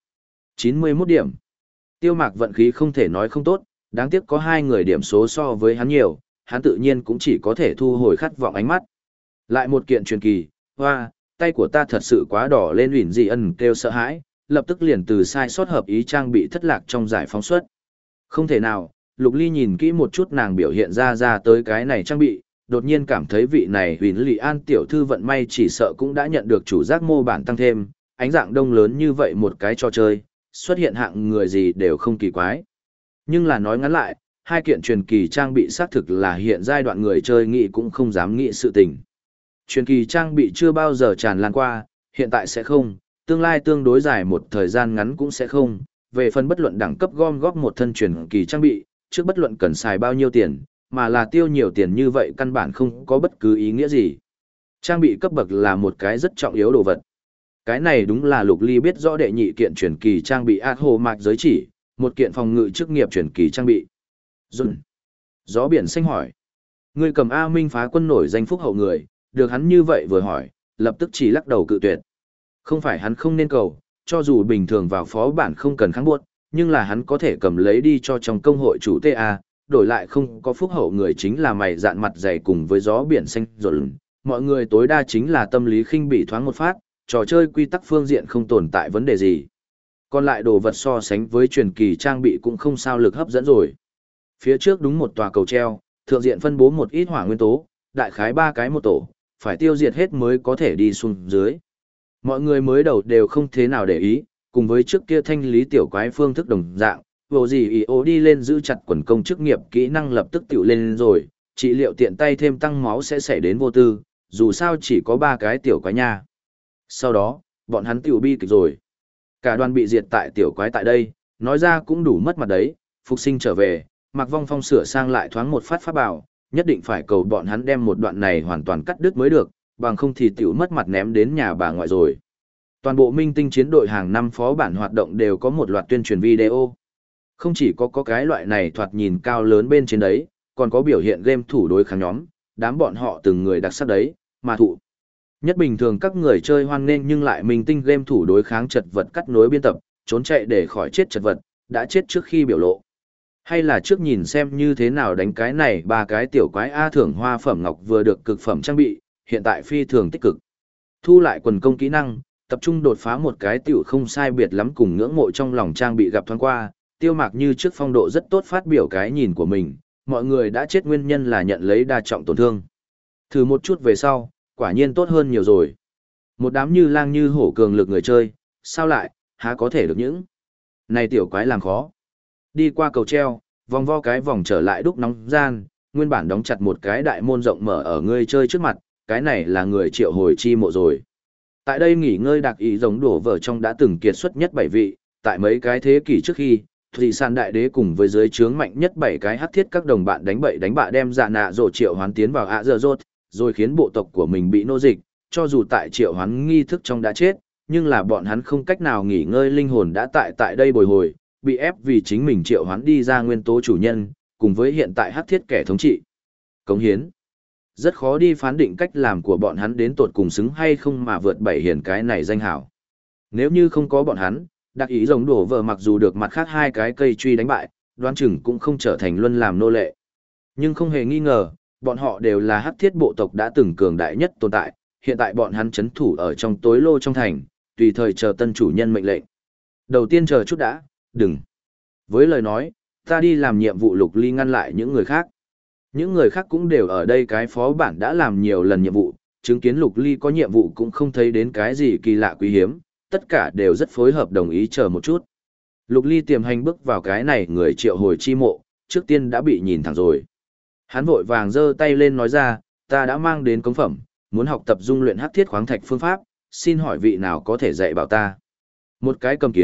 91 điểm. Tiêu Mạc vận khí không thể nói không tốt, đáng tiếc có hai người điểm số so với hắn nhiều, hắn tự nhiên cũng chỉ có thể thu hồi khát vọng ánh mắt. Lại một kiện truyền kỳ, hoa, tay của ta thật sự quá đỏ lên. Uyển Dị Ân kêu sợ hãi, lập tức liền từ sai sót hợp ý trang bị thất lạc trong giải phóng suất. Không thể nào, Lục Ly nhìn kỹ một chút nàng biểu hiện ra tới cái này trang bị, đột nhiên cảm thấy vị này Uyển Lị An tiểu thư vận may chỉ sợ cũng đã nhận được chủ giác mô bản tăng thêm, ánh dạng đông lớn như vậy một cái trò chơi, xuất hiện hạng người gì đều không kỳ quái. Nhưng là nói ngắn lại, hai kiện truyền kỳ trang bị xác thực là hiện giai đoạn người chơi nghĩ cũng không dám nghĩ sự tình. Truyền kỳ trang bị chưa bao giờ tràn lan qua, hiện tại sẽ không, tương lai tương đối dài một thời gian ngắn cũng sẽ không. Về phần bất luận đẳng cấp gom góp một thân truyền kỳ trang bị, trước bất luận cần xài bao nhiêu tiền, mà là tiêu nhiều tiền như vậy căn bản không có bất cứ ý nghĩa gì. Trang bị cấp bậc là một cái rất trọng yếu đồ vật. Cái này đúng là Lục Ly biết rõ đệ nhị kiện truyền kỳ trang bị ác hồ mạc giới chỉ, một kiện phòng ngự chức nghiệp truyền kỳ trang bị. Dùn. Gió biển xanh hỏi. Ngươi cầm A Minh phá quân nổi danh phúc hậu người, được hắn như vậy vừa hỏi, lập tức chỉ lắc đầu cự tuyệt. Không phải hắn không nên cầu, cho dù bình thường vào phó bản không cần kháng buốt, nhưng là hắn có thể cầm lấy đi cho trong công hội chủ TA, đổi lại không có phúc hậu người chính là mày dạn mặt dày cùng với gió biển xanh rồi. Mọi người tối đa chính là tâm lý khinh bỉ thoáng một phát, trò chơi quy tắc phương diện không tồn tại vấn đề gì. Còn lại đồ vật so sánh với truyền kỳ trang bị cũng không sao lực hấp dẫn rồi. Phía trước đúng một tòa cầu treo, thượng diện phân bố một ít hỏa nguyên tố, đại khái 3 cái một tổ, phải tiêu diệt hết mới có thể đi xuống dưới. Mọi người mới đầu đều không thế nào để ý, cùng với trước kia thanh lý tiểu quái phương thức đồng dạng, vô gì ý ố đi lên giữ chặt quần công chức nghiệp kỹ năng lập tức tiểu lên rồi, trị liệu tiện tay thêm tăng máu sẽ xảy đến vô tư, dù sao chỉ có 3 cái tiểu quái nha. Sau đó, bọn hắn tiểu bi kịch rồi. Cả đoàn bị diệt tại tiểu quái tại đây, nói ra cũng đủ mất mặt đấy, phục sinh trở về, Mạc Vong Phong sửa sang lại thoáng một phát pháp bảo, nhất định phải cầu bọn hắn đem một đoạn này hoàn toàn cắt đứt mới được, bằng không thì tiểu mất mặt ném đến nhà bà ngoại rồi. Toàn bộ Minh Tinh chiến đội hàng năm phó bản hoạt động đều có một loạt tuyên truyền video. Không chỉ có cái loại này thoạt nhìn cao lớn bên trên đấy, còn có biểu hiện game thủ đối kháng nhóm, đám bọn họ từng người đặc sắc đấy, mà thụ. Nhất bình thường các người chơi hoan nghênh nhưng lại Minh Tinh game thủ đối kháng chật vật cắt nối biên tập, trốn chạy để khỏi chết chật vật, đã chết trước khi biểu lộ. Hay là trước nhìn xem như thế nào đánh cái này 3 cái tiểu quái A thưởng hoa phẩm ngọc vừa được cực phẩm trang bị, hiện tại phi thường tích cực. Thu lại quần công kỹ năng, tập trung đột phá một cái tiểu không sai biệt lắm cùng ngưỡng mộ trong lòng trang bị gặp thoáng qua, Tiêu Mạc như trước phong độ rất tốt phát biểu cái nhìn của mình, mọi người đã chết nguyên nhân là nhận lấy đa trọng tổn thương. Thử một chút về sau, quả nhiên tốt hơn nhiều rồi. Một đám như lang như hổ cường lực người chơi, sao lại, há có thể được những này tiểu quái làm khó. Đi qua cầu treo, vòng vo cái vòng trở lại đúc nóng gian, nguyên bản đóng chặt một cái đại môn rộng mở ở người chơi trước mặt, cái này là người triệu hồi chi mộ rồi. Tại đây nghỉ ngơi đặc ý giống đổ vở trong đã từng kiệt xuất nhất 7 vị, tại mấy cái thế kỷ trước khi, Thủy San Đại Đế cùng với giới chướng mạnh nhất 7 cái hắc thiết các đồng bạn đánh bậy đánh bạ đem dạ nạ rổ triệu hoán tiến vào ạ giờ rốt, rồi khiến bộ tộc của mình bị nô dịch, cho dù tại triệu hoán nghi thức trong đã chết, nhưng là bọn hắn không cách nào nghỉ ngơi linh hồn đã tại đây bồi hồi, bị ép vì chính mình triệu hoán đi ra nguyên tố chủ nhân, cùng với hiện tại hắc thiết kẻ thống trị. Cống hiến. Rất khó đi phán định cách làm của bọn hắn đến tột cùng xứng hay không mà vượt bảy hiển cái này danh hảo. Nếu như không có bọn hắn, đặc ý giống đổ vợ mặc dù được mặt khác 2 cái cây truy đánh bại, đoán chừng cũng không trở thành luân làm nô lệ. Nhưng không hề nghi ngờ, bọn họ đều là hắc thiết bộ tộc đã từng cường đại nhất tồn tại, hiện tại bọn hắn chấn thủ ở trong tối lô trong thành, tùy thời chờ tân chủ nhân mệnh lệnh. Đầu tiên chờ chút đã, đừng. Với lời nói, ta đi làm nhiệm vụ Lục Ly ngăn lại những người khác. Những người khác cũng đều ở đây cái phó bản đã làm nhiều lần nhiệm vụ, chứng kiến Lục Ly có nhiệm vụ cũng không thấy đến cái gì kỳ lạ quý hiếm, tất cả đều rất phối hợp đồng ý chờ một chút. Lục Ly tiềm hành bước vào cái này người triệu hồi chi mộ, trước tiên đã bị nhìn thẳng rồi. Hắn vội vàng giơ tay lên nói ra, ta đã mang đến cống phẩm, muốn học tập dung luyện hắc thiết khoáng thạch phương pháp, xin hỏi vị nào có thể dạy bảo ta. Một cái cầm kiếm,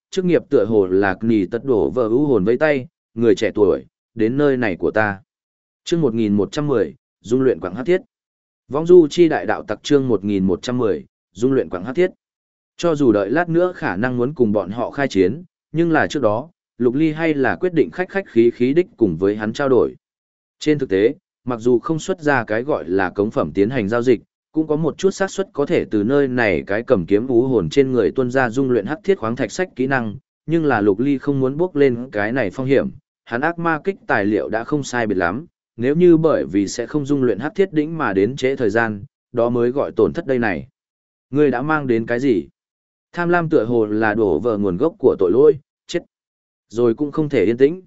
chức nghiệp tựa hồ là nì tật đổ vờ ưu hồn với tay, người trẻ tuổi, đến nơi này của ta. Chương 1110, dung luyện quảng hắc thiết. Vong du chi đại đạo tặc chương 1110, dung luyện quảng hắc thiết. Cho dù đợi lát nữa khả năng muốn cùng bọn họ khai chiến, nhưng là trước đó, Lục Ly hay là quyết định khách khách khí khí đích cùng với hắn trao đổi. Trên thực tế, mặc dù không xuất ra cái gọi là cống phẩm tiến hành giao dịch, cũng có một chút xác suất có thể từ nơi này cái cầm kiếm ú hồn trên người tuân ra dung luyện hắc thiết khoáng thạch sách kỹ năng, nhưng là Lục Ly không muốn bước lên cái này phong hiểm, hắn ác ma kích tài liệu đã không sai biệt lắm, nếu như bởi vì sẽ không dung luyện hắc thiết đỉnh mà đến trễ thời gian, đó mới gọi tổn thất đây này. Ngươi đã mang đến cái gì? Tham lam tựa hồ là đổ vỡ nguồn gốc của tội lỗi, chết. Rồi cũng không thể yên tĩnh.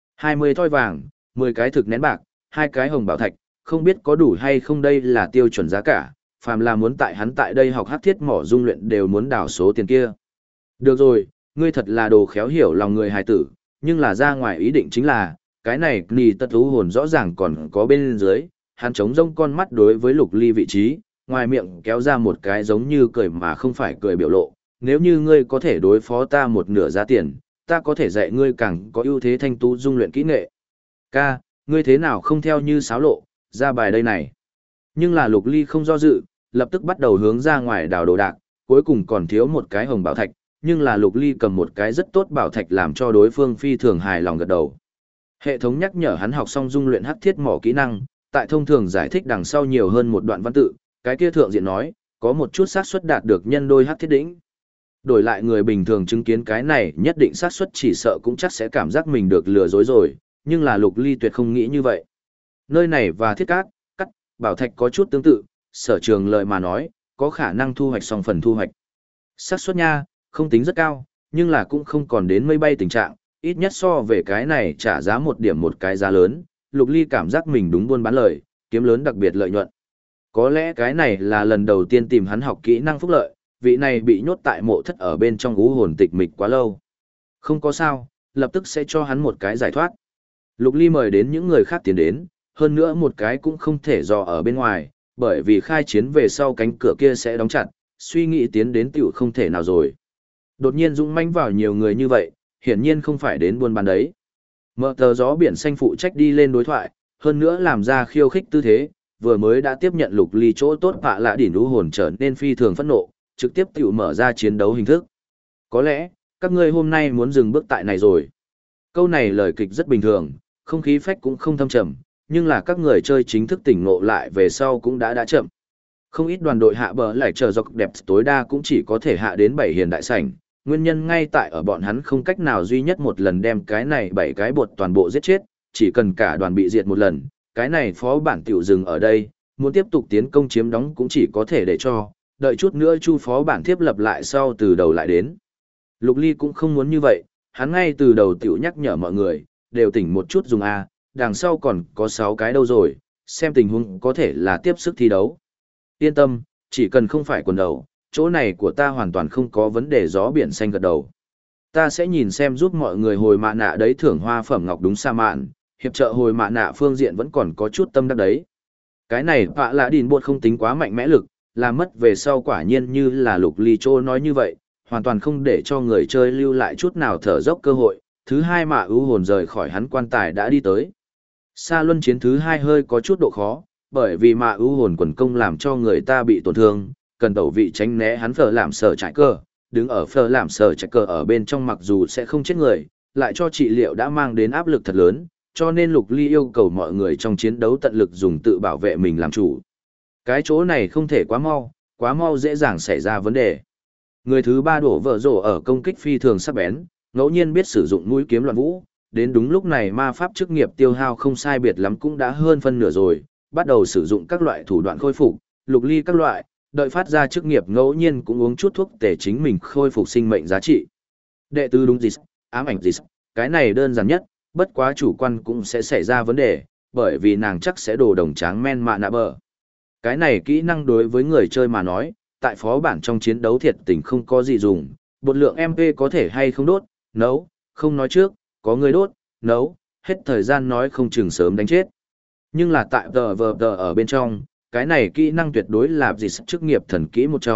20 thoi vàng, 10 cái thực nén bạc, 2 cái hồng bảo thạch, không biết có đủ hay không đây là tiêu chuẩn giá cả, phàm là muốn tại hắn tại đây học hắc thiết mỏ dung luyện đều muốn đảo số tiền kia. Được rồi, ngươi thật là đồ khéo hiểu lòng người hài tử, nhưng là ra ngoài ý định chính là, cái này nì tật thú hồn rõ ràng còn có bên dưới, hắn trống rông con mắt đối với Lục Ly vị trí, ngoài miệng kéo ra một cái giống như cười mà không phải cười biểu lộ, nếu như ngươi có thể đối phó ta một nửa giá tiền, ta có thể dạy ngươi càng có ưu thế thanh tú dung luyện kỹ nghệ. Ca, ngươi thế nào không theo như sáo lộ, ra bài đây này. Nhưng là Lục Ly không do dự, lập tức bắt đầu hướng ra ngoài đào đồ đạc, cuối cùng còn thiếu một cái hồng bảo thạch, nhưng là Lục Ly cầm một cái rất tốt bảo thạch làm cho đối phương phi thường hài lòng gật đầu. Hệ thống nhắc nhở hắn học xong dung luyện hắc thiết mỏ kỹ năng, tại thông thường giải thích đằng sau nhiều hơn một đoạn văn tự, cái kia thượng diện nói, có một chút xác suất đạt được nhân đôi hắc thiết đỉnh. Đổi lại người bình thường chứng kiến cái này nhất định xác suất chỉ sợ cũng chắc sẽ cảm giác mình được lừa dối rồi, nhưng là Lục Ly tuyệt không nghĩ như vậy. Nơi này và thiết cát, cắt, bảo thạch có chút tương tự, sở trường lời mà nói, có khả năng thu hoạch xong phần thu hoạch. Xác suất nha, không tính rất cao, nhưng là cũng không còn đến mây bay tình trạng, ít nhất so về cái này trả giá một điểm một cái giá lớn, Lục Ly cảm giác mình đúng buôn bán lời, kiếm lớn đặc biệt lợi nhuận. Có lẽ cái này là lần đầu tiên tìm hắn học kỹ năng phúc lợi, vị này bị nhốt tại mộ thất ở bên trong ú hồn tịch mịch quá lâu. Không có sao, lập tức sẽ cho hắn một cái giải thoát. Lục Ly mời đến những người khác tiến đến, hơn nữa một cái cũng không thể dò ở bên ngoài, bởi vì khai chiến về sau cánh cửa kia sẽ đóng chặt, suy nghĩ tiến đến tiểu không thể nào rồi. Đột nhiên dũng mãnh vào nhiều người như vậy, hiển nhiên không phải đến buôn bán đấy. Mở tờ gió biển xanh phụ trách đi lên đối thoại, hơn nữa làm ra khiêu khích tư thế, vừa mới đã tiếp nhận Lục Ly chỗ tốt vạ lạ đỉnh ú hồn trở nên phi thường phẫn nộ, trực tiếp tiểu mở ra chiến đấu hình thức. Có lẽ, các ngươi hôm nay muốn dừng bước tại này rồi. Câu này lời kịch rất bình thường, không khí phách cũng không thâm trầm, nhưng là các người chơi chính thức tỉnh ngộ lại về sau cũng đã chậm. Không ít đoàn đội hạ bờ lại chờ dọc đẹp tối đa cũng chỉ có thể hạ đến 7 hiền đại sảnh, nguyên nhân ngay tại ở bọn hắn không cách nào duy nhất một lần đem cái này 7 cái bột toàn bộ giết chết, chỉ cần cả đoàn bị diệt một lần, cái này phó bản tiểu dừng ở đây, muốn tiếp tục tiến công chiếm đóng cũng chỉ có thể để cho, đợi chút nữa chu phó bản thiết lập lại sau từ đầu lại đến. Lục Ly cũng không muốn như vậy, hắn ngay từ đầu tiểu nhắc nhở mọi người, đều tỉnh một chút dùng A, đằng sau còn có 6 cái đâu rồi, xem tình huống có thể là tiếp sức thi đấu. Yên tâm, chỉ cần không phải quần đầu, chỗ này của ta hoàn toàn không có vấn đề gió biển xanh gật đầu. Ta sẽ nhìn xem giúp mọi người hồi mạ nạ đấy thưởng hoa phẩm ngọc đúng sa mạn, hiệp trợ hồi mạ nạ phương diện vẫn còn có chút tâm đắc đấy. Cái này vạ lạ đìn bột không tính quá mạnh mẽ lực, làm mất về sau quả nhiên như là Lục Ly Chô nói như vậy, hoàn toàn không để cho người chơi lưu lại chút nào thở dốc cơ hội. Thứ hai mà ưu hồn rời khỏi hắn quan tài đã đi tới. Sa luân chiến thứ hai hơi có chút độ khó, bởi vì mà ưu hồn quần công làm cho người ta bị tổn thương, cần tẩu vị tránh né hắn phở làm sở trải cơ, đứng ở phở làm sở trải cơ ở bên trong mặc dù sẽ không chết người, lại cho trị liệu đã mang đến áp lực thật lớn, cho nên Lục Ly yêu cầu mọi người trong chiến đấu tận lực dùng tự bảo vệ mình làm chủ. Cái chỗ này không thể quá mau dễ dàng xảy ra vấn đề. Người thứ ba đổ vỡ rổ ở công kích phi thường sắc bén, ngẫu nhiên biết sử dụng mũi kiếm loạn vũ, đến đúng lúc này ma pháp chức nghiệp tiêu hao không sai biệt lắm cũng đã hơn phân nửa rồi, bắt đầu sử dụng các loại thủ đoạn khôi phục, Lục Ly các loại, đợi phát ra chức nghiệp ngẫu nhiên cũng uống chút thuốc để chính mình khôi phục sinh mệnh giá trị. Đệ tứ đúng gì, ám ảnh gì, cái này đơn giản nhất, bất quá chủ quan cũng sẽ xảy ra vấn đề, bởi vì nàng chắc sẽ đổ đồng tráng men mạ nạ bờ. Cái này kỹ năng đối với người chơi mà nói, tại phó bản trong chiến đấu thiệt tình không có gì dùng, bột lượng MP có thể hay không đốt, nấu, không nói trước, có người đốt, nấu, hết thời gian nói không chừng sớm đánh chết. Nhưng là tại tờ ở bên trong, cái này kỹ năng tuyệt đối là gì chức nghiệp thần kỹ một trong,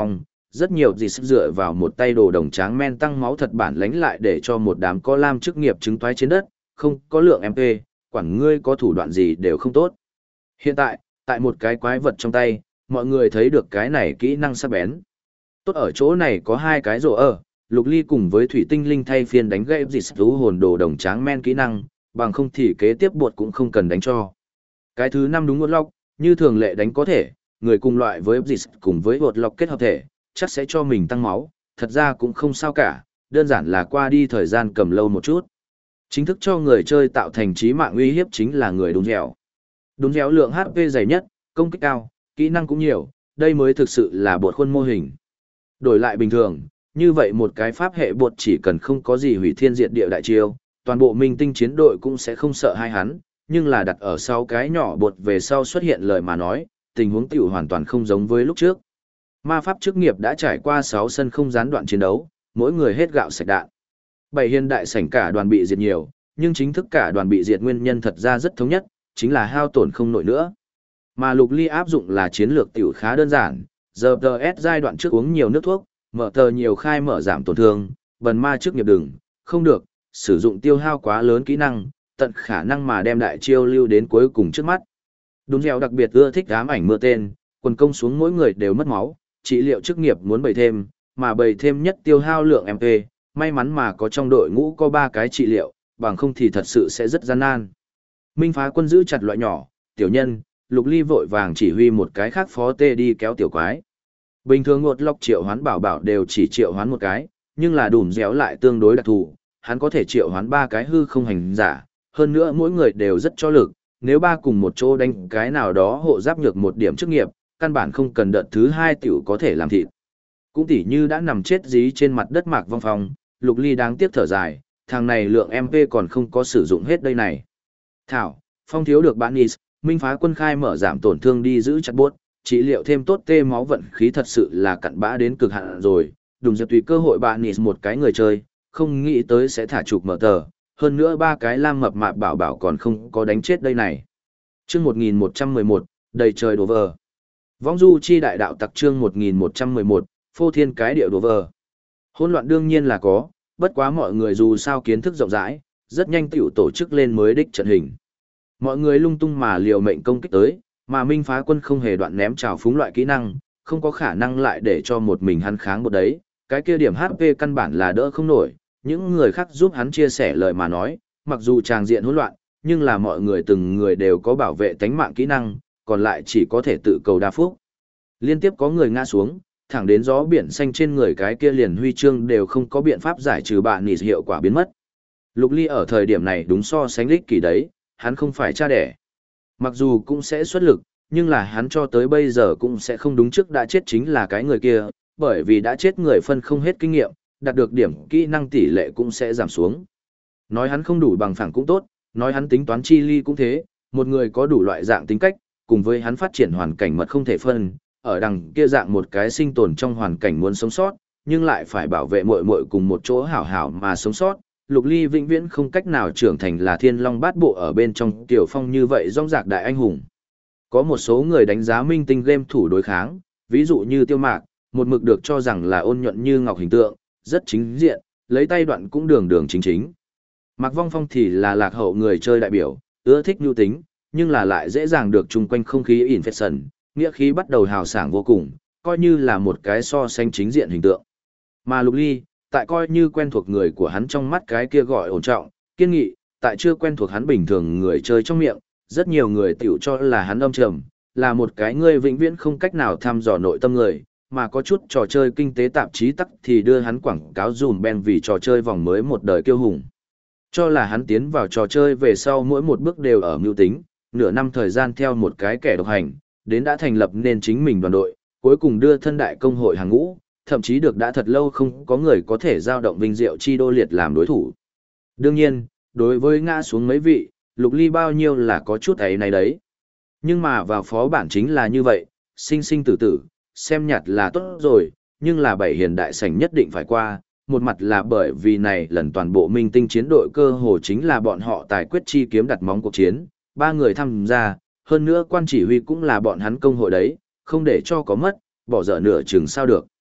rất nhiều gì sức dựa vào một tay đồ đồng tráng men tăng máu thật bản lãnh lại để cho một đám có lam chức nghiệp chứng toái trên đất, không có lượng MP, quản ngươi có thủ đoạn gì đều không tốt. Hiện tại, tại một cái quái vật trong tay, mọi người thấy được cái này kỹ năng sắc bén. Tốt ở chỗ này có hai cái rổ ở, Lục Ly cùng với Thủy Tinh Linh thay phiên đánh gãy dịch thú hồn đồ đồng tráng men kỹ năng, bằng không thì kế tiếp buộc cũng không cần đánh cho. Cái thứ 5 đúng một lọc, như thường lệ đánh có thể, người cùng loại với dịch cùng với bột lọc kết hợp thể, chắc sẽ cho mình tăng máu, thật ra cũng không sao cả, đơn giản là qua đi thời gian cầm lâu một chút. Chính thức cho người chơi tạo thành chí mạng uy hiếp chính là người đúng dẻo. Đúng dẻo lượng HP dày nhất, công kích cao, kỹ năng cũng nhiều, đây mới thực sự là bột khuôn mô hình. Đổi lại bình thường, như vậy một cái pháp hệ bột chỉ cần không có gì hủy thiên diệt địa đại chiêu, toàn bộ minh tinh chiến đội cũng sẽ không sợ hai hắn, nhưng là đặt ở sau cái nhỏ bột về sau xuất hiện lời mà nói, tình huống tiểu hoàn toàn không giống với lúc trước. Ma pháp chức nghiệp đã trải qua 6 sân không gián đoạn chiến đấu, mỗi người hết gạo sạch đạn. 7 hiện đại sảnh cả đoàn bị diệt nhiều, nhưng chính thức cả đoàn bị diệt nguyên nhân thật ra rất thống nhất, chính là hao tổn không nổi nữa. Mà Lục Ly áp dụng là chiến lược tiểu khá đơn giản, giờ DS giai đoạn trước uống nhiều nước thuốc, mở tờ nhiều khai mở giảm tổn thương, bần ma chức nghiệp đừng, không được, sử dụng tiêu hao quá lớn kỹ năng, tận khả năng mà đem đại chiêu lưu đến cuối cùng trước mắt. Đúng dẻo đặc biệt ưa thích ám ảnh mưa tên, quần công xuống mỗi người đều mất máu, trị liệu chức nghiệp muốn bày thêm, mà bày thêm nhất tiêu hao lượng MP, may mắn mà có trong đội ngũ có 3 cái trị liệu, bằng không thì thật sự sẽ rất gian nan. Minh phá quân giữ chặt loại nhỏ, tiểu nhân, Lục Ly vội vàng chỉ huy một cái khác phó tê đi kéo tiểu quái. Bình thường ngột lọc triệu hoán bảo bảo đều chỉ triệu hoán một cái, nhưng là đùm déo lại tương đối đặc thù, hắn có thể triệu hoán 3 cái hư không hành giả, hơn nữa mỗi người đều rất cho lực, nếu 3 cùng một chỗ đánh cái nào đó hộ giáp nhược một điểm chức nghiệp, căn bản không cần đợt thứ 2 tiểu có thể làm thịt. Cũng tỉ như đã nằm chết dí trên mặt đất Mạc Vong Phong, Lục Ly đáng tiếc thở dài, thằng này lượng MP còn không có sử dụng hết đây này. Thảo, Phong thiếu được bạn Nis, Minh phá quân khai mở giảm tổn thương đi giữ chặt bốt, trị liệu thêm tốt tê máu vận khí thật sự là cặn bã đến cực hạn rồi, đùng dập tùy cơ hội bạn Nis một cái người chơi, không nghĩ tới sẽ thả chụp mở tờ, hơn nữa 3 cái lam mập mạp bảo bảo còn không có đánh chết đây này. Chương 1111, đầy trời đổ vờ. Vong du chi đại đạo tặc chương 1111, phô thiên cái điệu đổ vờ. Hỗn loạn đương nhiên là có, bất quá mọi người dù sao kiến thức rộng rãi, rất nhanh tiểu tổ chức lên mới đích trận hình. Mọi người lung tung mà liều mệnh công kích tới, mà Minh phá quân không hề đoạn ném trào phúng loại kỹ năng, không có khả năng lại để cho một mình hắn kháng một đấy, cái kia điểm HP căn bản là đỡ không nổi, những người khác giúp hắn chia sẻ lời mà nói, mặc dù tràng diện hỗn loạn, nhưng là mọi người từng người đều có bảo vệ tánh mạng kỹ năng, còn lại chỉ có thể tự cầu đa phúc. Liên tiếp có người ngã xuống, thẳng đến gió biển xanh trên người cái kia liền huy chương đều không có biện pháp giải trừ bạn nỉ hiệu quả biến mất. Lục Ly ở thời điểm này đúng so sánh lích kỳ đấy, hắn không phải cha đẻ. Mặc dù cũng sẽ xuất lực, nhưng là hắn cho tới bây giờ cũng sẽ không đúng trước đã chết chính là cái người kia, bởi vì đã chết người phân không hết kinh nghiệm, đạt được điểm kỹ năng tỷ lệ cũng sẽ giảm xuống. Nói hắn không đủ bằng phẳng cũng tốt, nói hắn tính toán chi ly cũng thế, một người có đủ loại dạng tính cách, cùng với hắn phát triển hoàn cảnh mật không thể phân, ở đằng kia dạng một cái sinh tồn trong hoàn cảnh muốn sống sót, nhưng lại phải bảo vệ muội muội cùng một chỗ hảo hảo mà sống sót. Lục Ly vĩnh viễn không cách nào trưởng thành là Thiên Long Bát Bộ ở bên trong Tiểu Phong như vậy rong rạc đại anh hùng. Có một số người đánh giá minh tinh game thủ đối kháng, ví dụ như Tiêu Mạc, một mực được cho rằng là ôn nhuận như ngọc hình tượng, rất chính diện, lấy tay đoạn cũng đường đường chính chính. Mạc Vong Phong thì là lạc hậu người chơi đại biểu, ưa thích nhu tính, nhưng là lại dễ dàng được chung quanh không khí infection, nghĩa khí bắt đầu hào sảng vô cùng, coi như là một cái so sánh chính diện hình tượng. Mà Lục Ly, tại coi như quen thuộc người của hắn trong mắt cái kia gọi ổn trọng, kiên nghị, tại chưa quen thuộc hắn bình thường người chơi trong miệng, rất nhiều người tiểu cho là hắn âm trầm, là một cái người vĩnh viễn không cách nào thăm dò nội tâm người, mà có chút trò chơi kinh tế tạp chí tắc thì đưa hắn quảng cáo dùm ben vì trò chơi vòng mới một đời kiêu hùng. Cho là hắn tiến vào trò chơi về sau mỗi một bước đều ở mưu tính, nửa năm thời gian theo một cái kẻ độc hành, đến đã thành lập nên chính mình đoàn đội, cuối cùng đưa thân đại công hội hàng ngũ, thậm chí được đã thật lâu không có người có thể giao động vinh diệu chi đô liệt làm đối thủ. Đương nhiên, đối với ngã xuống mấy vị, Lục Ly bao nhiêu là có chút ấy này đấy. Nhưng mà vào phó bản chính là như vậy, sinh sinh tử tử, xem nhạt là tốt rồi, nhưng là bảy hiền đại sảnh nhất định phải qua, một mặt là bởi vì này lần toàn bộ minh tinh chiến đội cơ hồ chính là bọn họ tài quyết chi kiếm đặt móng cuộc chiến, 3 người tham gia, hơn nữa quan chỉ huy cũng là bọn hắn công hội đấy, không để cho có mất, bỏ dở nửa chừng sao được.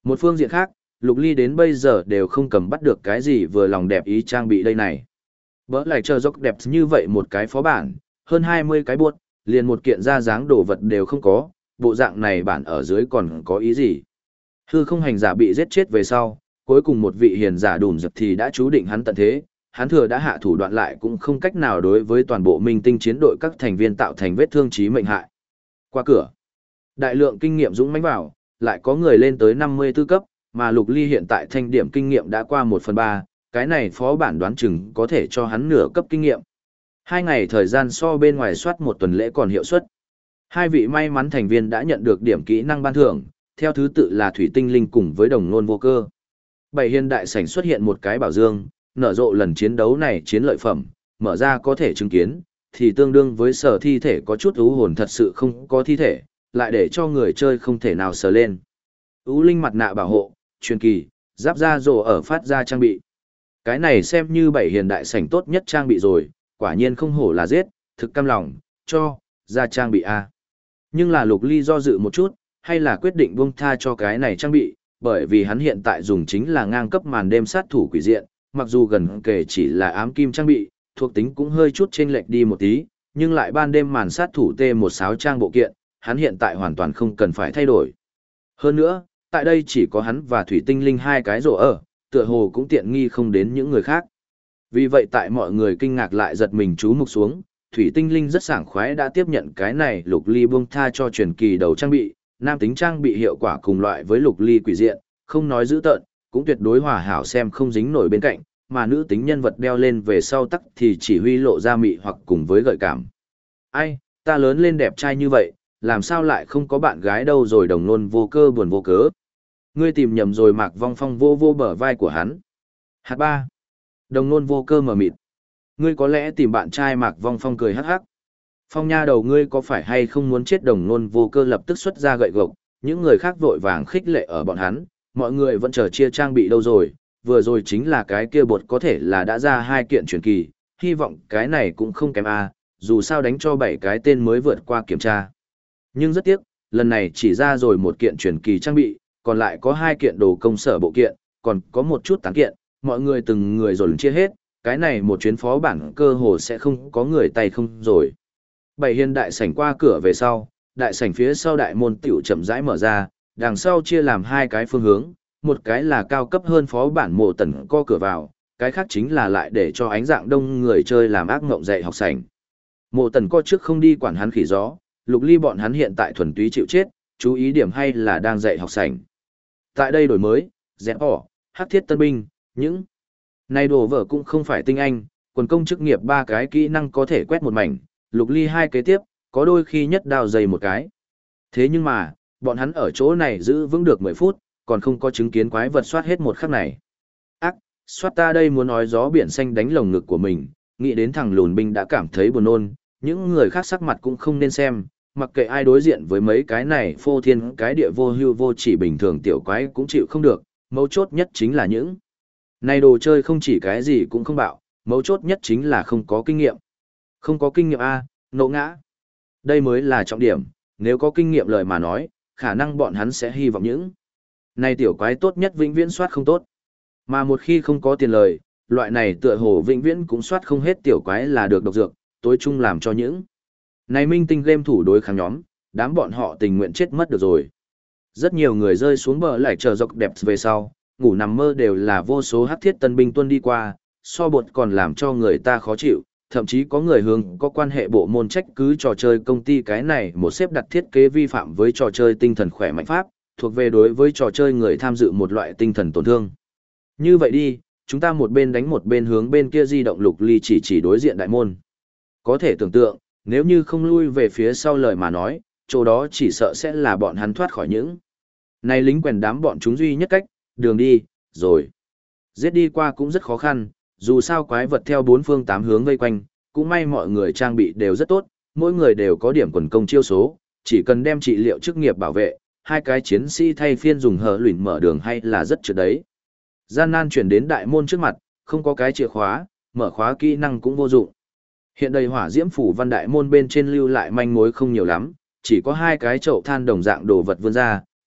Một phương diện khác, Lục Ly đến bây giờ đều không cầm bắt được cái gì vừa lòng đẹp ý trang bị đây này. Bỡ lại chờ dốc đẹp như vậy một cái phó bản, hơn 20 cái buốt, liền một kiện ra dáng đồ vật đều không có, bộ dạng này bản ở dưới còn có ý gì. Hư không hành giả bị giết chết về sau, cuối cùng một vị hiền giả đùn giật thì đã chú định hắn tận thế, hắn thừa đã hạ thủ đoạn lại cũng không cách nào đối với toàn bộ minh tinh chiến đội các thành viên tạo thành vết thương chí mệnh hại. Qua cửa, đại lượng kinh nghiệm dũng mãnh vào, lại có người lên tới 54 cấp, mà Lục Ly hiện tại thanh điểm kinh nghiệm đã qua 1/3, cái này phó bản đoán chừng có thể cho hắn nửa cấp kinh nghiệm. 2 ngày thời gian so bên ngoài soát một tuần lễ còn hiệu suất. Hai vị may mắn thành viên đã nhận được điểm kỹ năng ban thưởng, theo thứ tự là Thủy Tinh Linh cùng với Đồng Nôn Vô Cơ. Bảy hiên đại sảnh xuất hiện một cái bảo dương, nở rộ lần chiến đấu này chiến lợi phẩm, mở ra có thể chứng kiến, thì tương đương với sở thi thể có chút ú hồn thật sự không có thi thể, lại để cho người chơi không thể nào sờ lên. Ú linh mặt nạ bảo hộ, truyền kỳ, giáp da rồ ở phát ra trang bị. Cái này xem như bảy hiền đại sảnh tốt nhất trang bị rồi, quả nhiên không hổ là giết, thực cam lòng, cho, ra trang bị A. Nhưng là Lục Ly do dự một chút, hay là quyết định buông tha cho cái này trang bị, bởi vì hắn hiện tại dùng chính là ngang cấp màn đêm sát thủ quỷ diện, mặc dù gần kể chỉ là ám kim trang bị, thuộc tính cũng hơi chút chênh lệch đi một tí, nhưng lại ban đêm màn sát thủ T16 trang bộ kiện, hắn hiện tại hoàn toàn không cần phải thay đổi. Hơn nữa, tại đây chỉ có hắn và Thủy Tinh Linh hai cái rổ ở, tựa hồ cũng tiện nghi không đến những người khác. Vì vậy tại mọi người kinh ngạc lại giật mình chú mục xuống, Thủy Tinh Linh rất sảng khoái đã tiếp nhận cái này Lục Ly buông tha cho truyền kỳ đầu trang bị, nam tính trang bị hiệu quả cùng loại với Lục Ly quỷ diện, không nói dữ tợn, cũng tuyệt đối hòa hảo xem không dính nổi bên cạnh, mà nữ tính nhân vật đeo lên về sau tắc thì chỉ huy lộ ra mị hoặc cùng với gợi cảm. Ai, ta lớn lên đẹp trai như vậy, làm sao lại không có bạn gái đâu rồi Đồng Nôn Vô Cơ buồn vô cớ. Ngươi tìm nhầm rồi. Mạc Vong Phong vô vô bờ vai của hắn. Hạt ba. Đồng Nôn Vô Cơ mờ mịt. Ngươi có lẽ tìm bạn trai. Mạc Vong Phong cười hắc hắc. Phong nha đầu ngươi có phải hay không muốn chết? Đồng Nôn Vô Cơ lập tức xuất ra gậy gộc, những người khác vội vàng khích lệ ở bọn hắn, mọi người vẫn chờ chia trang bị đâu rồi, vừa rồi chính là cái kia bột có thể là đã ra 2 kiện truyền kỳ, hy vọng cái này cũng không kém a, dù sao đánh cho 7 cái tên mới vượt qua kiểm tra. Nhưng rất tiếc, lần này chỉ ra rồi 1 kiện truyền kỳ trang bị, còn lại có 2 kiện đồ công sở bộ kiện, còn có một chút tán kiện, mọi người từng người rồi chia hết, cái này một chuyến phó bản cơ hồ sẽ không có người tay không rồi. Bảy hiên đại sảnh qua cửa về sau, đại sảnh phía sau đại môn tiểu chậm rãi mở ra, đằng sau chia làm 2 cái phương hướng, một cái là cao cấp hơn phó bản mộ tần co cửa vào, cái khác chính là lại để cho ánh dạng đông người chơi làm ác ngộng dạy học sảnh. Mộ tần co trước không đi quản hắn khỉ gió, Lục Ly bọn hắn hiện tại thuần túy chịu chết, chú ý điểm hay là đang dạy học sảnh. Tại đây đổi mới, dẹp bỏ, hắc thiết tân binh, những này đồ vở cũng không phải tinh anh, quần công chức nghiệp 3 cái kỹ năng có thể quét một mảnh, Lục Ly 2 kế tiếp, có đôi khi nhất đào dày một cái. Thế nhưng mà, bọn hắn ở chỗ này giữ vững được 10 phút, còn không có chứng kiến quái vật soát hết một khắc này. Ác, soát ta đây muốn nói gió biển xanh đánh lồng ngực của mình, nghĩ đến thằng lùn binh đã cảm thấy buồn nôn, những người khác sắc mặt cũng không nên xem, mặc kệ ai đối diện với mấy cái này phô thiên cái địa vô hưu vô chỉ bình thường tiểu quái cũng chịu không được, mấu chốt nhất chính là những này đồ chơi không chỉ cái gì cũng không bạo, mấu chốt nhất chính là không có kinh nghiệm. Không có kinh nghiệm A, nộ ngã. Đây mới là trọng điểm, nếu có kinh nghiệm lời mà nói, khả năng bọn hắn sẽ hy vọng những này tiểu quái tốt nhất vĩnh viễn soát không tốt. Mà một khi không có tiền lời, loại này tựa hồ vĩnh viễn cũng soát không hết tiểu quái là được độc dược, tối chung làm cho những này minh tinh game thủ đối kháng nhóm, đám bọn họ tình nguyện chết mất được rồi. Rất nhiều người rơi xuống bờ lại chờ dọc đẹp về sau, ngủ nằm mơ đều là vô số hắc thiết tân binh tuân đi qua, so bột còn làm cho người ta khó chịu, thậm chí có người hướng có quan hệ bộ môn trách cứ trò chơi công ty cái này một xếp đặt thiết kế vi phạm với trò chơi tinh thần khỏe mạnh pháp, thuộc về đối với trò chơi người tham dự một loại tinh thần tổn thương. Như vậy đi, chúng ta một bên đánh một bên hướng bên kia di động. Lục Ly chỉ đối diện đại môn. Có thể tưởng tượng, nếu như không lui về phía sau lời mà nói, chỗ đó chỉ sợ sẽ là bọn hắn thoát khỏi những này lính quèn đám bọn chúng duy nhất cách, đường đi, rồi. Giết đi qua cũng rất khó khăn, dù sao quái vật theo 4 phương 8 hướng vây quanh, cũng may mọi người trang bị đều rất tốt, mỗi người đều có điểm quần công chiêu số, chỉ cần đem trị liệu chức nghiệp bảo vệ, 2 cái chiến sĩ thay phiên dùng hờ luyện mở đường hay là rất trượt đấy. Gian nan chuyển đến đại môn trước mặt, không có cái chìa khóa, mở khóa kỹ năng cũng vô dụng. Hiện đầy hỏa diễm phủ văn đại môn bên trên lưu lại manh mối không nhiều lắm, chỉ có 2 cái chậu than đồng dạng đồ vật vươn ra,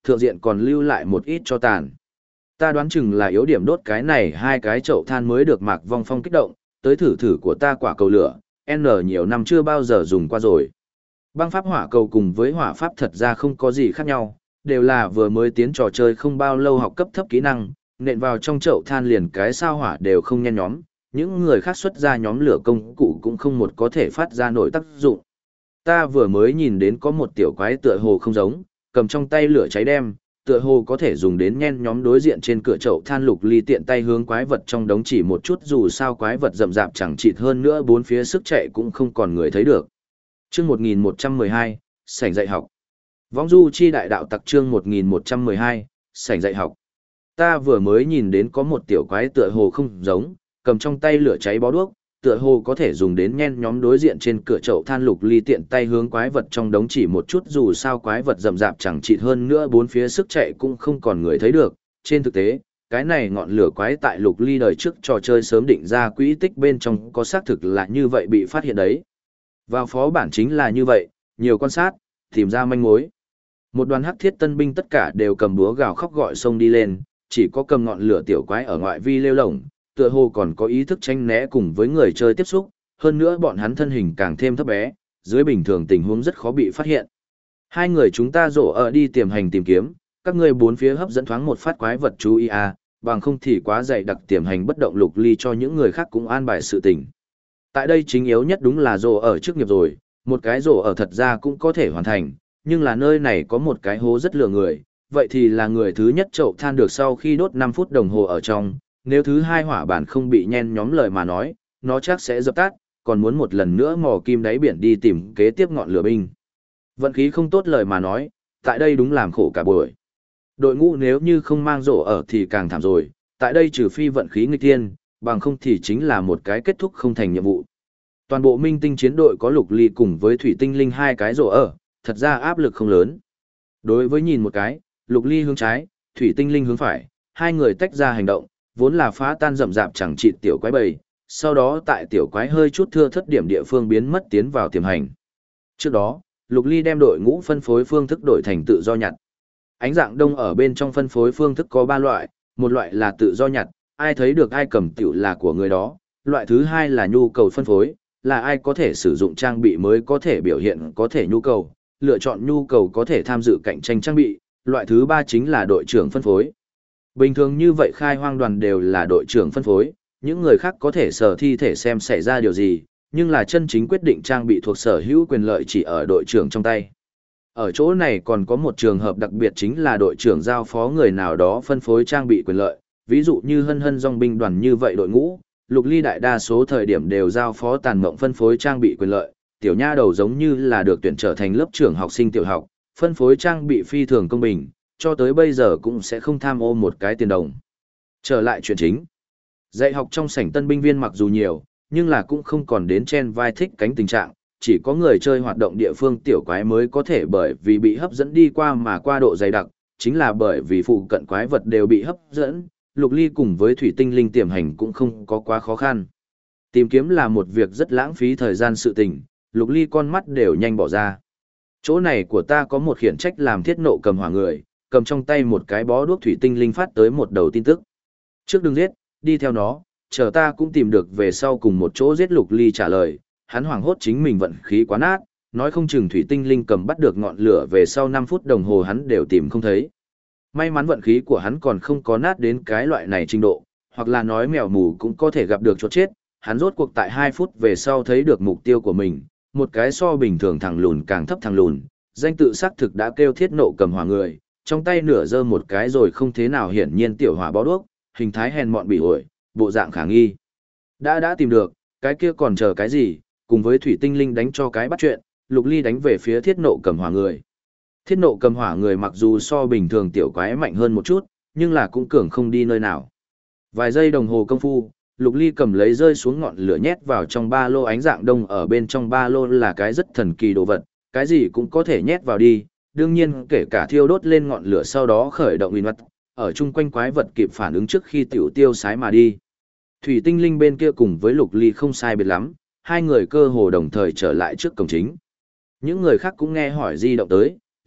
thượng diện còn lưu lại một ít cho tàn. Ta đoán chừng là yếu điểm đốt cái này hai cái chậu than mới được Mạc Vong Phong kích động, tới thử thử của ta quả cầu lửa, N nhiều năm chưa bao giờ dùng qua rồi. Băng pháp hỏa cầu cùng với hỏa pháp thật ra không có gì khác nhau, đều là vừa mới tiến trò chơi không bao lâu học cấp thấp kỹ năng, nện vào trong chậu than liền cái sao hỏa đều không nhen nhóm, những người khác xuất ra nhóm lửa công cụ cũng không một có thể phát ra nổi tác dụng. Ta vừa mới nhìn đến có một tiểu quái tựa hồ không giống, cầm trong tay lửa cháy đem, tựa hồ có thể dùng đến nhen nhóm đối diện trên cửa chậu than. Lục Ly tiện tay hướng quái vật trong đống chỉ một chút, dù sao quái vật rậm rạp chẳng chịt hơn nữa bốn phía sức chạy cũng không còn người thấy được. Chương 1112, sảnh dạy học. Võng du chi đại đạo tặc chương 1112, sảnh dạy học. Ta vừa mới nhìn đến có một tiểu quái tựa hồ không giống, cầm trong tay lửa cháy bó đuốc, tựa hồ có thể dùng đến nhen nhóm đối diện trên cửa chậu than. Lục Ly tiện tay hướng quái vật trong đống chỉ một chút, dù sao quái vật rậm rạp chẳng chịt hơn nữa bốn phía sức chạy cũng không còn người thấy được. Trên thực tế, cái này ngọn lửa quái tại Lục Ly đời trước trò chơi sớm định ra quỹ tích bên trong có xác thực là như vậy bị phát hiện đấy. Vào phó bản chính là như vậy, nhiều quan sát, tìm ra manh mối. Một đoàn hắc thiết tân binh tất cả đều cầm búa gào khóc gọi sông đi lên, chỉ có cầm ngọn lửa tiểu quái ở ngoại vi lêu lổng, tựa hồ còn có ý thức tránh né cùng với người chơi tiếp xúc, hơn nữa bọn hắn thân hình càng thêm thấp bé, dưới bình thường tình huống rất khó bị phát hiện. Hai người chúng ta rổ ở đi tiềm hành tìm kiếm, các ngươi bốn phía hấp dẫn thoáng một phát quái vật chú ý à, bằng không thì quá dày đặc tiềm hành bất động. Lục Ly cho những người khác cũng an bài sự tình. Tại đây chính yếu nhất đúng là rổ ở chức nghiệp rồi, một cái rổ ở thật ra cũng có thể hoàn thành, nhưng là nơi này có một cái hố rất lừa người, vậy thì là người thứ nhất chậu than được sau khi đốt 5 phút đồng hồ ở trong, nếu thứ hai hỏa bản không bị nhen nhóm lời mà nói, nó chắc sẽ dập tắt, còn muốn một lần nữa mò kim đáy biển đi tìm kế tiếp ngọn lửa binh. Vận khí không tốt lời mà nói, tại đây đúng làm khổ cả buổi. Đội ngũ nếu như không mang rổ ở thì càng thảm rồi, tại đây trừ phi vận khí nghịch thiên, bằng không thì chính là một cái kết thúc không thành nhiệm vụ. Toàn bộ minh tinh chiến đội có Lục Ly cùng với Thủy Tinh Linh hai cái rổ ở, thật ra áp lực không lớn. Đối với nhìn một cái, Lục Ly hướng trái, Thủy Tinh Linh hướng phải, hai người tách ra hành động, vốn là phá tan rậm rạp chẳng chịt tiểu quái bầy, sau đó tại tiểu quái hơi chút thưa thất điểm địa phương biến mất tiến vào tiềm hành. Trước đó, Lục Ly đem đội ngũ phân phối phương thức đổi thành tự do nhặt. Ánh dạng đông ở bên trong phân phối phương thức có 3 loại, một loại là tự do nhặt, ai thấy được ai cầm tiểu là của người đó, loại thứ hai là nhu cầu phân phối, là ai có thể sử dụng trang bị mới có thể biểu hiện có thể nhu cầu, lựa chọn nhu cầu có thể tham dự cạnh tranh trang bị, loại thứ ba chính là đội trưởng phân phối. Bình thường như vậy khai hoang đoàn đều là đội trưởng phân phối, những người khác có thể sở thi thể xem xảy ra điều gì, nhưng là chân chính quyết định trang bị thuộc sở hữu quyền lợi chỉ ở đội trưởng trong tay. Ở chỗ này còn có một trường hợp đặc biệt chính là đội trưởng giao phó người nào đó phân phối trang bị quyền lợi, ví dụ như hân hân dòng binh đoàn như vậy đội ngũ, Lục Ly đại đa số thời điểm đều giao phó Tàn Mộng phân phối trang bị quyền lợi, tiểu nha đầu giống như là được tuyển trở thành lớp trưởng học sinh tiểu học, phân phối trang bị phi thường công bình, cho tới bây giờ cũng sẽ không tham ô một cái tiền đồng. Trở lại chuyện chính. Dạy học trong sảnh tân binh viên mặc dù nhiều, nhưng là cũng không còn đến chen vai thích cánh tình trạng, chỉ có người chơi hoạt động địa phương tiểu quái mới có thể bởi vì bị hấp dẫn đi qua mà qua độ dày đặc, chính là bởi vì phụ cận quái vật đều bị hấp dẫn, Lục Ly cùng với Thủy Tinh Linh tiềm hành cũng không có quá khó khăn. Tìm kiếm là một việc rất lãng phí thời gian sự tình, Lục Ly con mắt đều nhanh bỏ ra. Chỗ này của ta có một khiển trách làm thiết nộ cầm hỏa người, cầm trong tay một cái bó đuốc. Thủy Tinh Linh phát tới một đầu tin tức. Trước đừng giết, đi theo nó, chờ ta cũng tìm được về sau cùng một chỗ giết. Lục Ly trả lời, hắn hoảng hốt chính mình vận khí quá nát, nói không chừng Thủy Tinh Linh cầm bắt được ngọn lửa về sau 5 phút đồng hồ hắn đều tìm không thấy. May mắn vận khí của hắn còn không có nát đến cái loại này trình độ, hoặc là nói mèo mù cũng có thể gặp được chỗ chết, hắn rốt cuộc tại 2 phút về sau thấy được mục tiêu của mình, một cái so bình thường thằng lùn càng thấp thằng lùn, danh tự xác thực đã kêu thiết nộ cầm hỏa người, trong tay nửa giơ một cái rồi không thế nào hiển nhiên tiểu hỏa bó đuốc, hình thái hèn mọn bị ổi, bộ dạng khả nghi. Đã tìm được, cái kia còn chờ cái gì, cùng với Thủy Tinh Linh đánh cho cái bắt chuyện, Lục Ly đánh về phía thiết nộ cầm hỏa người. Thiết nộ cầm hỏa người mặc dù so bình thường tiểu quái mạnh hơn một chút, nhưng là cũng cường không đi nơi nào. Vài giây đồng hồ công phu, Lục Ly cầm lấy rơi xuống ngọn lửa nhét vào trong ba lô. Ánh dạng đông ở bên trong ba lô là cái rất thần kỳ đồ vật, cái gì cũng có thể nhét vào đi, đương nhiên kể cả thiêu đốt lên ngọn lửa sau đó khởi động uy vật, ở chung quanh quái vật kịp phản ứng trước khi tiểu tiêu sái mà đi. Thủy Tinh Linh bên kia cùng với Lục Ly không sai biệt lắm, hai người cơ hồ đồng thời trở lại trước cổng chính. Những người khác cũng nghe hỏi di động tới,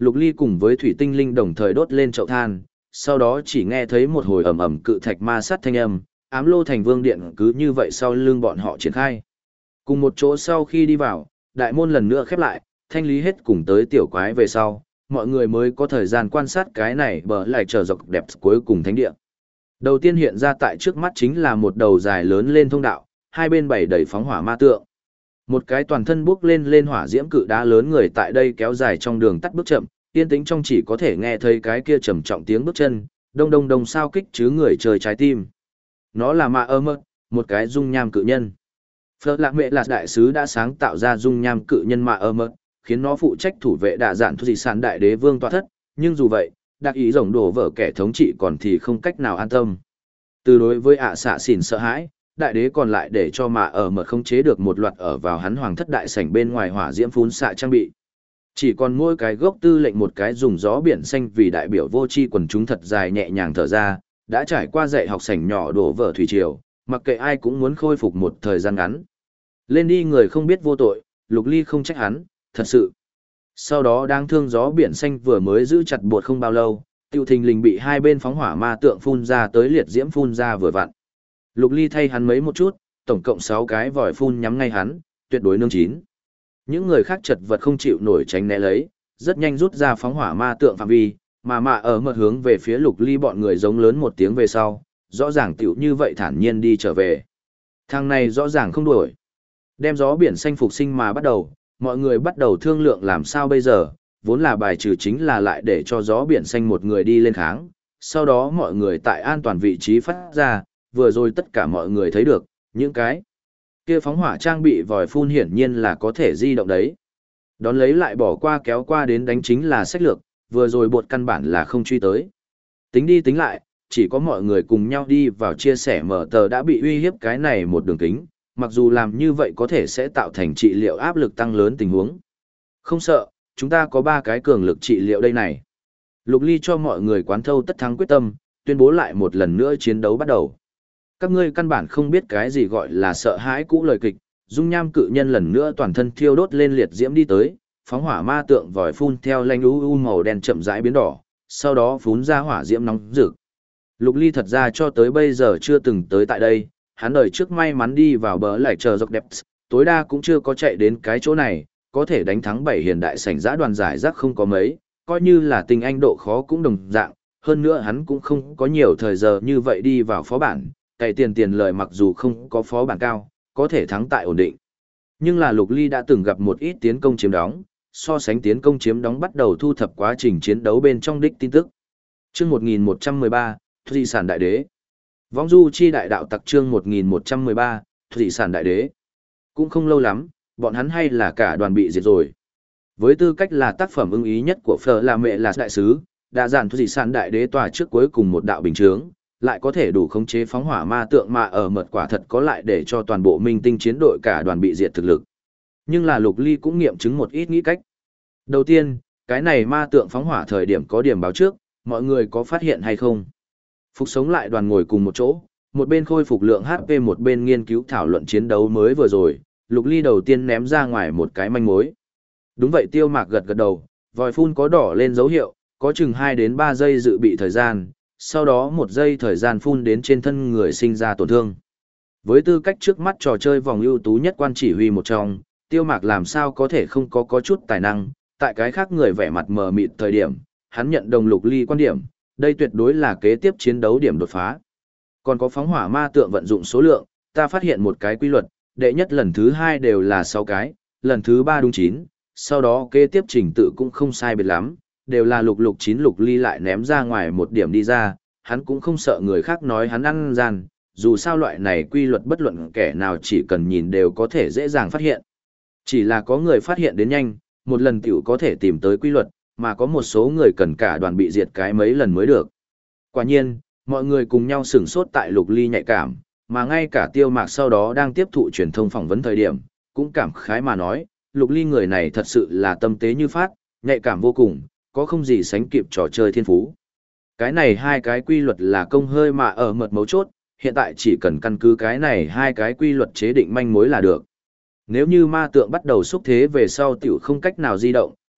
Lục Ly cùng với Thủy Tinh Linh đồng thời đốt lên chậu than, sau đó chỉ nghe thấy một hồi ầm ầm cự thạch ma sát thanh âm, ám lô thành vương điện cứ như vậy sau lưng bọn họ triển khai. Cùng một chỗ sau khi đi vào, đại môn lần nữa khép lại, thanh lý hết cùng tới tiểu quái về sau, mọi người mới có thời gian quan sát cái này bờ lại trở dọc đẹp cuối cùng thánh địa. Đầu tiên hiện ra tại trước mắt chính là một đầu dài lớn lên thông đạo, hai bên bày đầy phóng hỏa ma tượng. Một cái toàn thân bốc lên hỏa diễm cự đá lớn người tại đây kéo dài trong đường tắt bước chậm, yên tĩnh trong chỉ có thể nghe thấy cái kia trầm trọng tiếng bước chân, đông đông đông sao kích chứ người trời trái tim. Nó là Ma Ơ Mơ, một cái dung nham cự nhân. Phật Lạc Mẹ Lạc đại sứ đã sáng tạo ra dung nham cự nhân Ma Ơ Mơ, khiến nó phụ trách thủ vệ đạ dạn thu dị sản đại đế vương tọa thất, nhưng dù vậy, đặc ý rồng đổ vỡ kẻ thống trị còn thì không cách nào an tâm. Từ đối với xạ xỉn sợ hãi, đại đế còn lại để cho Ma Ơ Mơ khống chế được một loạt ở vào hắn hoàng thất đại sảnh bên ngoài hỏa diễm phun xạ trang bị. Chỉ còn mỗi cái gốc tư lệnh một cái dùng gió biển xanh vì đại biểu vô tri quần chúng thật dài nhẹ nhàng thở ra, đã trải qua dạy học sảnh nhỏ đổ vỡ thủy triều, mặc kệ ai cũng muốn khôi phục một thời gian ngắn. Lên đi người không biết vô tội, Lục Ly không trách hắn, thật sự. Sau đó đang thương gió biển xanh vừa mới giữ chặt buộc không bao lâu, tiêu thình lình bị hai bên phóng hỏa ma tượng phun ra tới liệt diễm phun ra vừa vặn. Lục Ly thay hắn mấy một chút, tổng cộng 6 cái vòi phun nhắm ngay hắn, tuyệt đối nương chín. Những người khác chật vật không chịu nổi tránh né lấy, rất nhanh rút ra phóng hỏa ma tượng phạm vi, mà ở mật hướng về phía Lục Ly bọn người giống lớn một tiếng về sau, rõ ràng tiểu như vậy thản nhiên đi trở về. Thằng này rõ ràng không đuổi. Đem gió biển xanh phục sinh mà bắt đầu, mọi người bắt đầu thương lượng làm sao bây giờ, vốn là bài trừ chính là lại để cho gió biển xanh một người đi lên kháng, sau đó mọi người tại an toàn vị trí phát ra, vừa rồi tất cả mọi người thấy được, những cái kia phóng hỏa trang bị vòi phun hiển nhiên là có thể di động đấy. Đón lấy lại bỏ qua kéo qua đến đánh chính là sách lược, vừa rồi bột căn bản là không truy tới. Tính đi tính lại, chỉ có mọi người cùng nhau đi vào chia sẻ mở tờ đã bị uy hiếp cái này một đường kính, mặc dù làm như vậy có thể sẽ tạo thành trị liệu áp lực tăng lớn tình huống. Không sợ, chúng ta có 3 cái cường lực trị liệu đây này. Lục Ly cho mọi người quán thâu tất thắng quyết tâm, tuyên bố lại một lần nữa chiến đấu bắt đầu. Các ngươi căn bản không biết cái gì gọi là sợ hãi cũ lời kịch, dung nham cự nhân lần nữa toàn thân thiêu đốt lên liệt diễm đi tới, phóng hỏa ma tượng vòi phun theo lanh u màu đen chậm rãi biến đỏ, sau đó phún ra hỏa diễm nóng rực. Lục Ly thật ra cho tới bây giờ chưa từng tới tại đây, hắn đời trước may mắn đi vào bờ lại chờ dọc đẹp, tối đa cũng chưa có chạy đến cái chỗ này, có thể đánh thắng 7 hiền đại sảnh giã đoàn giải rác không có mấy, coi như là tình anh độ khó cũng đồng dạng, hơn nữa hắn cũng không có nhiều thời giờ như vậy đi vào phó bản, cày tiền lời mặc dù không có phó bản cao, có thể thắng tại ổn định. Nhưng là Lục Ly đã từng gặp một ít tiến công chiếm đóng, so sánh tiến công chiếm đóng bắt đầu thu thập quá trình chiến đấu bên trong đích tin tức. Chương 1113, Thủy sản đại đế. Vong du chi đại đạo tặc chương 1113, Thủy sản đại đế. Cũng không lâu lắm, bọn hắn hay là cả đoàn bị diệt rồi. Với tư cách là tác phẩm ưng ý nhất của Phở là mẹ là đại sứ, đã giản Thủy sản đại đế tòa trước cuối cùng một đạo bình chướng, lại có thể đủ khống chế phóng hỏa ma tượng mà ở mật quả thật có lại để cho toàn bộ minh tinh chiến đội cả đoàn bị diệt thực lực. Nhưng là Lục Ly cũng nghiệm chứng một ít nghĩ cách. Đầu tiên, cái này ma tượng phóng hỏa thời điểm có điểm báo trước, mọi người có phát hiện hay không? Phục sống lại đoàn ngồi cùng một chỗ, một bên khôi phục lượng HP một bên nghiên cứu thảo luận chiến đấu mới vừa rồi, Lục Ly đầu tiên ném ra ngoài một cái manh mối. Đúng vậy, Tiêu Mạc gật gật đầu, vòi phun có đỏ lên dấu hiệu, có chừng 2 đến 3 giây dự bị thời gian, sau đó 1 giây thời gian phun đến trên thân người sinh ra tổn thương. Với tư cách trước mắt trò chơi vòng ưu tú nhất quan chỉ huy một trong, Tiêu Mạc làm sao có thể không có chút tài năng, tại cái khác người vẻ mặt mờ mịt thời điểm, hắn nhận đồng Lục Ly quan điểm, đây tuyệt đối là kế tiếp chiến đấu điểm đột phá. Còn có phóng hỏa ma tượng vận dụng số lượng, ta phát hiện một cái quy luật, đệ nhất lần thứ 2 đều là 6 cái, lần thứ 3 đúng 9, sau đó kế tiếp trình tự cũng không sai biệt lắm, đều là lục 9 Lục Ly lại ném ra ngoài một điểm đi ra, hắn cũng không sợ người khác nói hắn ăn gian, dù sao loại này quy luật bất luận kẻ nào chỉ cần nhìn đều có thể dễ dàng phát hiện. Chỉ là có người phát hiện đến nhanh, một lần tiểu có thể tìm tới quy luật, mà có một số người cần cả đoàn bị diệt cái mấy lần mới được. Quả nhiên, mọi người cùng nhau sửng sốt tại Lục Ly nhạy cảm, mà ngay cả Tiêu Mạc sau đó đang tiếp thụ truyền thông phỏng vấn thời điểm, cũng cảm khái mà nói, Lục Ly người này thật sự là tâm tế như phát, nhạy cảm vô cùng, có không gì sánh kịp trò chơi thiên phú. Cái này 2 cái quy luật là công hơi mà ở mật mấu chốt, hiện tại chỉ cần căn cứ cái này 2 cái quy luật chế định manh mối là được. Nếu như ma tượng bắt đầu xúc thế về sau tiểu không cách nào di động,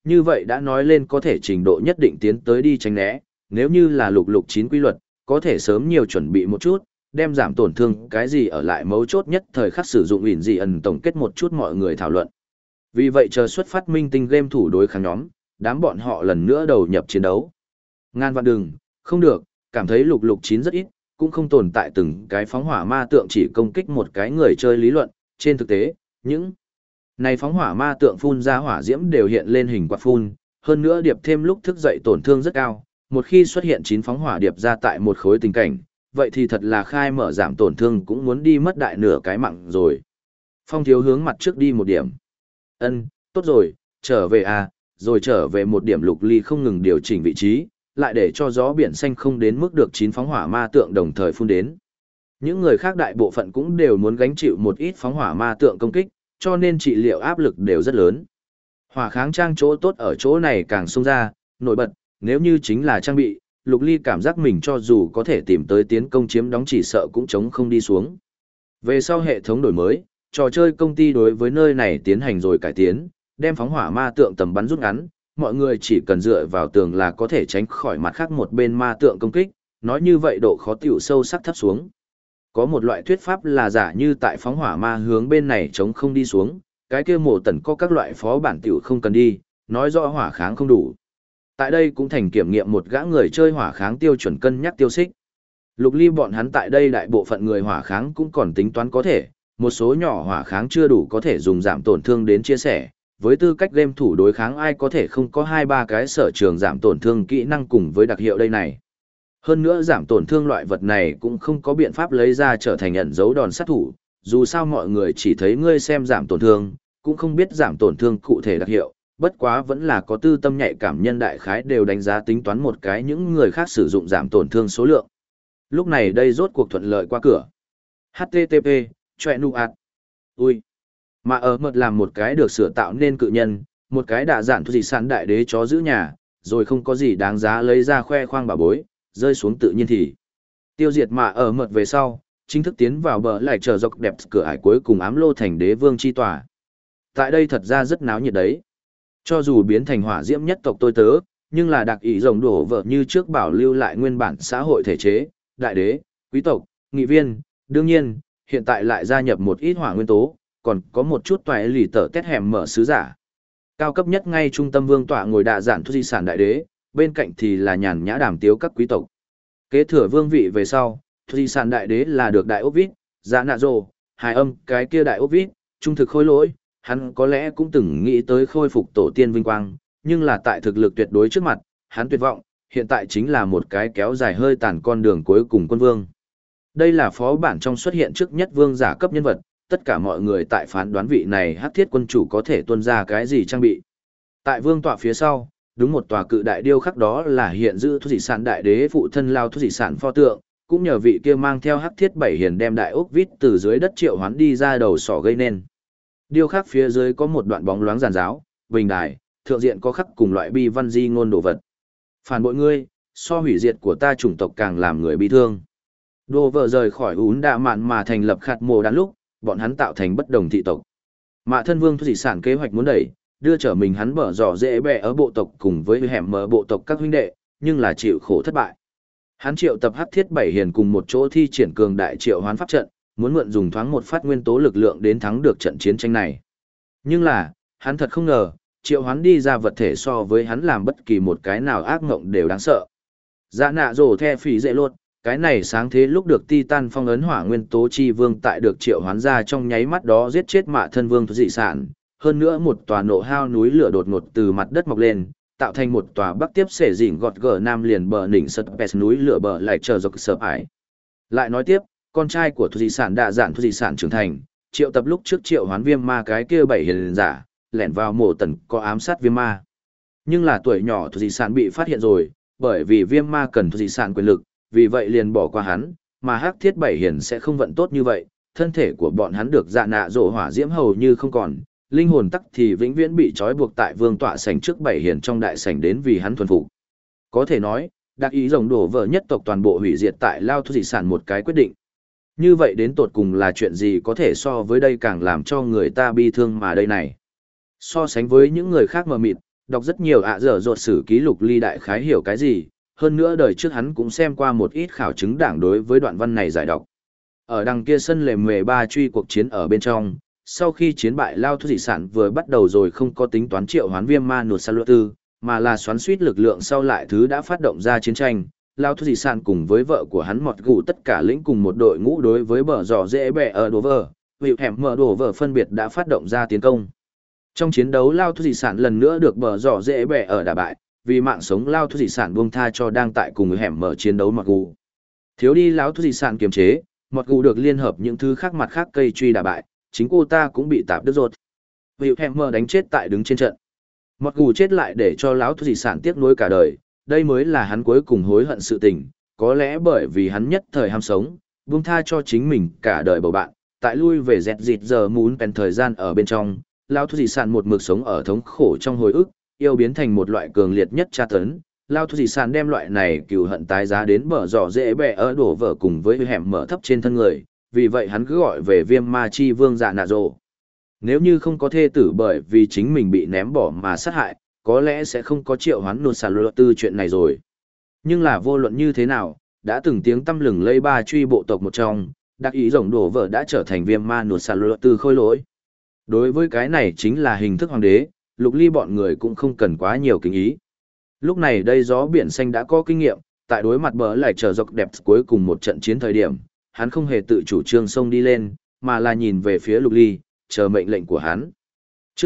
như vậy đã nói lên có thể trình độ nhất định tiến tới đi tránh né, nếu như là lục lục chín quy luật, có thể sớm nhiều chuẩn bị một chút, đem giảm tổn thương cái gì ở lại mấu chốt nhất thời khắc sử dụng ỉn dị ẩn tổng kết một chút mọi người thảo luận. Vì vậy chờ xuất phát minh tinh game thủ đối kháng nhóm, đám bọn họ lần nữa đầu nhập chiến đấu. Ngàn vạn đừng, không được, cảm thấy lục lục chín rất ít, cũng không tồn tại từng cái phóng hỏa ma tượng chỉ công kích một cái người chơi lý luận, trên thực tế, những này phóng hỏa ma tượng phun ra hỏa diễm đều hiện lên hình quạt phun, hơn nữa điệp thêm lúc thức dậy tổn thương rất cao, một khi xuất hiện 9 phóng hỏa điệp ra tại một khối tình cảnh, vậy thì thật là khai mở giảm tổn thương cũng muốn đi mất đại nửa cái mạng rồi. Phong thiếu hướng mặt trước đi một điểm. Tốt rồi, trở về à, rồi trở về một điểm lục ly không ngừng điều chỉnh vị trí, lại để cho gió biển xanh không đến mức được 9 phóng hỏa ma tượng đồng thời phun đến. Những người khác đại bộ phận cũng đều muốn gánh chịu một ít phóng hỏa ma tượng công kích, cho nên trị liệu áp lực đều rất lớn. Hỏa kháng trang chỗ tốt ở chỗ này càng xông ra, nổi bật, nếu như chính là trang bị, Lục Ly cảm giác mình cho dù có thể tìm tới tiến công chiếm đóng chỉ sợ cũng chống không đi xuống. Về sau hệ thống đổi mới, trò chơi công ty đối với nơi này tiến hành rồi cải tiến, đem phóng hỏa ma tượng tầm bắn rút ngắn, mọi người chỉ cần dựa vào tường là có thể tránh khỏi mặt khác một bên ma tượng công kích, nói như vậy độ khó tiểu sâu sắc thấp xuống. Có một loại thuyết pháp là giả như tại phóng hỏa ma hướng bên này chống không đi xuống, cái kia mổ tần có các loại phó bản tiểu không cần đi, nói rõ hỏa kháng không đủ. Tại đây cũng thành kiểm nghiệm một gã người chơi hỏa kháng tiêu chuẩn cân nhắc tiêu xích. Lục Ly bọn hắn tại đây đại bộ phận người hỏa kháng cũng còn tính toán có thể, một số nhỏ hỏa kháng chưa đủ có thể dùng giảm tổn thương đến chia sẻ, với tư cách game thủ đối kháng ai có thể không có 2-3 cái sở trường giảm tổn thương kỹ năng cùng với đặc hiệu đây này. Hơn nữa giảm tổn thương loại vật này cũng không có biện pháp lấy ra trở thành ẩn dấu đòn sát thủ, dù sao mọi người chỉ thấy ngươi xem giảm tổn thương, cũng không biết giảm tổn thương cụ thể đặc hiệu, bất quá vẫn là có tư tâm nhạy cảm nhân đại khái đều đánh giá tính toán một cái những người khác sử dụng giảm tổn thương số lượng. Lúc này đây rốt cuộc thuận lợi qua cửa. HTTP, choẹ nu ạt. Ui. Mà ở mật làm một cái được sửa tạo nên cự nhân, một cái đạ dạn gì sẵn đại đế chó giữ nhà, rồi không có gì đáng giá lấy ra khoe khoang bà bối, rơi xuống tự nhiên thì. Tiêu diệt mà ở mật về sau, chính thức tiến vào bờ lại chờ dọc đẹp cửa ải cuối cùng ám lô thành đế vương chi tòa. Tại đây thật ra rất náo nhiệt đấy. Cho dù biến thành hỏa diễm nhất tộc tôi tớ, nhưng là đặc ý rồng đổ vợ như trước bảo lưu lại nguyên bản xã hội thể chế, đại đế, quý tộc, nghị viên, đương nhiên, hiện tại lại gia nhập một ít hỏa nguyên tố, còn có một chút toại lì tở tét hẻm mở sứ giả. Cao cấp nhất ngay trung tâm vương tọa ngồi đạ giản thu di sản đại đế, bên cạnh thì là nhàn nhã đàm tiếu các quý tộc. Kế thừa vương vị về sau, thu di sản đại đế là được đại ốc vít, dạ nạ rồ, hài âm cái kia đại ốc vít, trung thực khôi lỗi, hắn có lẽ cũng từng nghĩ tới khôi phục tổ tiên vinh quang, nhưng là tại thực lực tuyệt đối trước mặt, hắn tuyệt vọng, hiện tại chính là một cái kéo dài hơi tàn con đường cuối cùng quân vương. Đây là phó bản trong xuất hiện trước nhất vương giả cấp nhân vật, tất cả mọi người tại phán đoán vị này hắc thiết quân chủ có thể tuân ra cái gì trang bị. Tại vương tọa phía sau, đúng một tòa cự đại điêu khắc đó là hiện giữ thu dị sản đại đế phụ thân lao thu dị sản pho tượng, cũng nhờ vị kia mang theo hắc thiết bảy hiền đem đại ốc vít từ dưới đất triệu hoán đi ra đầu sỏ gây nên. Điêu khắc phía dưới có một đoạn bóng loáng giàn giáo, bình đài, thượng diện có khắc cùng loại bi văn di ngôn đồ vật. Phản bội ngươi, so hủy diệt của ta chủng tộc càng làm người bị thương. Đồ vợ rời khỏi ún đạ mạn mà thành lập khạt mồ đàn lúc, bọn hắn tạo thành bất đồng thị tộc. Mạ thân vương thu dị sản kế hoạch muốn đẩy, đưa trở mình hắn bở dò dễ bẹ ở bộ tộc cùng với hẻm mở bộ tộc các huynh đệ, nhưng là chịu khổ thất bại. Hắn triệu tập hắc thiết bảy hiền cùng một chỗ thi triển cường đại triệu hoán pháp trận, muốn mượn dùng thoáng một phát nguyên tố lực lượng đến thắng được trận chiến tranh này. Nhưng là, hắn thật không ngờ, triệu hoán đi ra vật thể so với hắn làm bất kỳ một cái nào ác ngộng đều đáng sợ. Dạ nạ rồ the phỉ dễ lột, cái này sáng thế lúc được Titan phong ấn hỏa nguyên tố chi vương tại được triệu hoán ra trong nháy mắt đó giết chết mạ thân vương dị sản, hơn nữa một tòa nộ hao núi lửa đột ngột từ mặt đất mọc lên, tạo thành một tòa bắc tiếp xể dịnh gọt gở nam liền bờ đỉnh sật pes núi lửa bờ lại chờ dọc sợ ải. Lại nói tiếp, con trai của thu dị sản đạ dạn thu dị sản trưởng thành, triệu tập lúc trước triệu hoán viêm ma cái kia bảy hiền giả, lẻn vào mộ tần có ám sát viêm ma. Nhưng là tuổi nhỏ thu dị sản bị phát hiện rồi, bởi vì viêm ma cần thu dị sản quyền lực, vì vậy liền bỏ qua hắn, mà hắc thiết bảy hiền sẽ không vận tốt như vậy, thân thể của bọn hắn được dạ nạ rộ hỏa diễm hầu như không còn, linh hồn tắc thì vĩnh viễn bị trói buộc tại vương tọa sảnh trước bảy hiền trong đại sảnh đến vì hắn thuần phục. Có thể nói, đặc ý rồng đổ vợ nhất tộc toàn bộ hủy diệt tại lao thu dị sản một cái quyết định. Như vậy đến tột cùng là chuyện gì có thể so với đây càng làm cho người ta bi thương mà đây này. So sánh với những người khác mờ mịt, đọc rất nhiều ạ dở dột sử ký Lục Ly đại khái hiểu cái gì, hơn nữa đời trước hắn cũng xem qua một ít khảo chứng đảng đối với đoạn văn này giải đọc. Ở đằng kia sân lề mề ba truy cuộc chiến ở bên trong, sau khi chiến bại Lao Thu Dị Sản vừa bắt đầu rồi không có tính toán triệu hoán Viêm Ma Nụt Sa Lua Tư, mà là xoắn suýt lực lượng sau lại thứ đã phát động ra chiến tranh. Lao Thu Dị Sản cùng với vợ của hắn Mọt Gù tất cả lĩnh cùng một đội ngũ đối với bờ giỏ dễ bẹ ở Đồ Vờ, Hữu Hẻm Mở Đồ Vờ phân biệt đã phát động ra tiến công. Trong chiến đấu Lao Thu Dị Sản lần nữa được bờ giỏ dễ bẹ ở đả bại, vì mạng sống Lao Thu Dị Sản buông tha cho đang tại cùng Hẻm Mở chiến đấu Mọt Gù. Thiếu đi Lao Thu Dị Sản kiềm chế, Mọt Gù được liên hợp những thứ khác mặt khác cây truy đả bại, chính cô ta cũng bị tạp đứt rột. Hữu Hẻm Mở đánh chết tại đứng trên trận. Mọt Gù chết lại để cho lão Thu Dị Sản tiếc nuối cả đời, đây mới là hắn cuối cùng hối hận sự tình, có lẽ bởi vì hắn nhất thời ham sống, buông tha cho chính mình cả đời bầu bạn, tại lui về dẹt dịt giờ muốn bèn thời gian ở bên trong, lão Thu Dị Sản một mực sống ở thống khổ trong hồi ức, yêu biến thành một loại cường liệt nhất tra tấn. Lão Thu Dị Sản đem loại này cừu hận tái giá đến bờ giỏ dễ bẹ ở Đổ Vỡ cùng với Hẻm Mở thấp trên thân người, vì vậy hắn cứ gọi về Viêm Ma Chi Vương Dạ Nạ Rồ. Nếu như không có thê tử bởi vì chính mình bị ném bỏ mà sát hại, có lẽ sẽ không có triệu hoán Nụt Sa Lua Tư chuyện này rồi. Nhưng là vô luận như thế nào, đã từng tiếng tăm lừng lây ba truy bộ tộc một trong, đặc ý rồng Đổ Vỡ đã trở thành Viêm Ma Nụt Sa Lua Tư khôi lỗi. Đối với cái này chính là hình thức hoàng đế, Lục Ly bọn người cũng không cần quá nhiều kính ý. Lúc này đây gió biển xanh đã có kinh nghiệm, tại đối mặt bờ lại trở dọc đẹp cuối cùng một trận chiến thời điểm, hắn không hề tự chủ trương xông đi lên, mà là nhìn về phía Lục Ly, chờ mệnh lệnh của hắn. Chương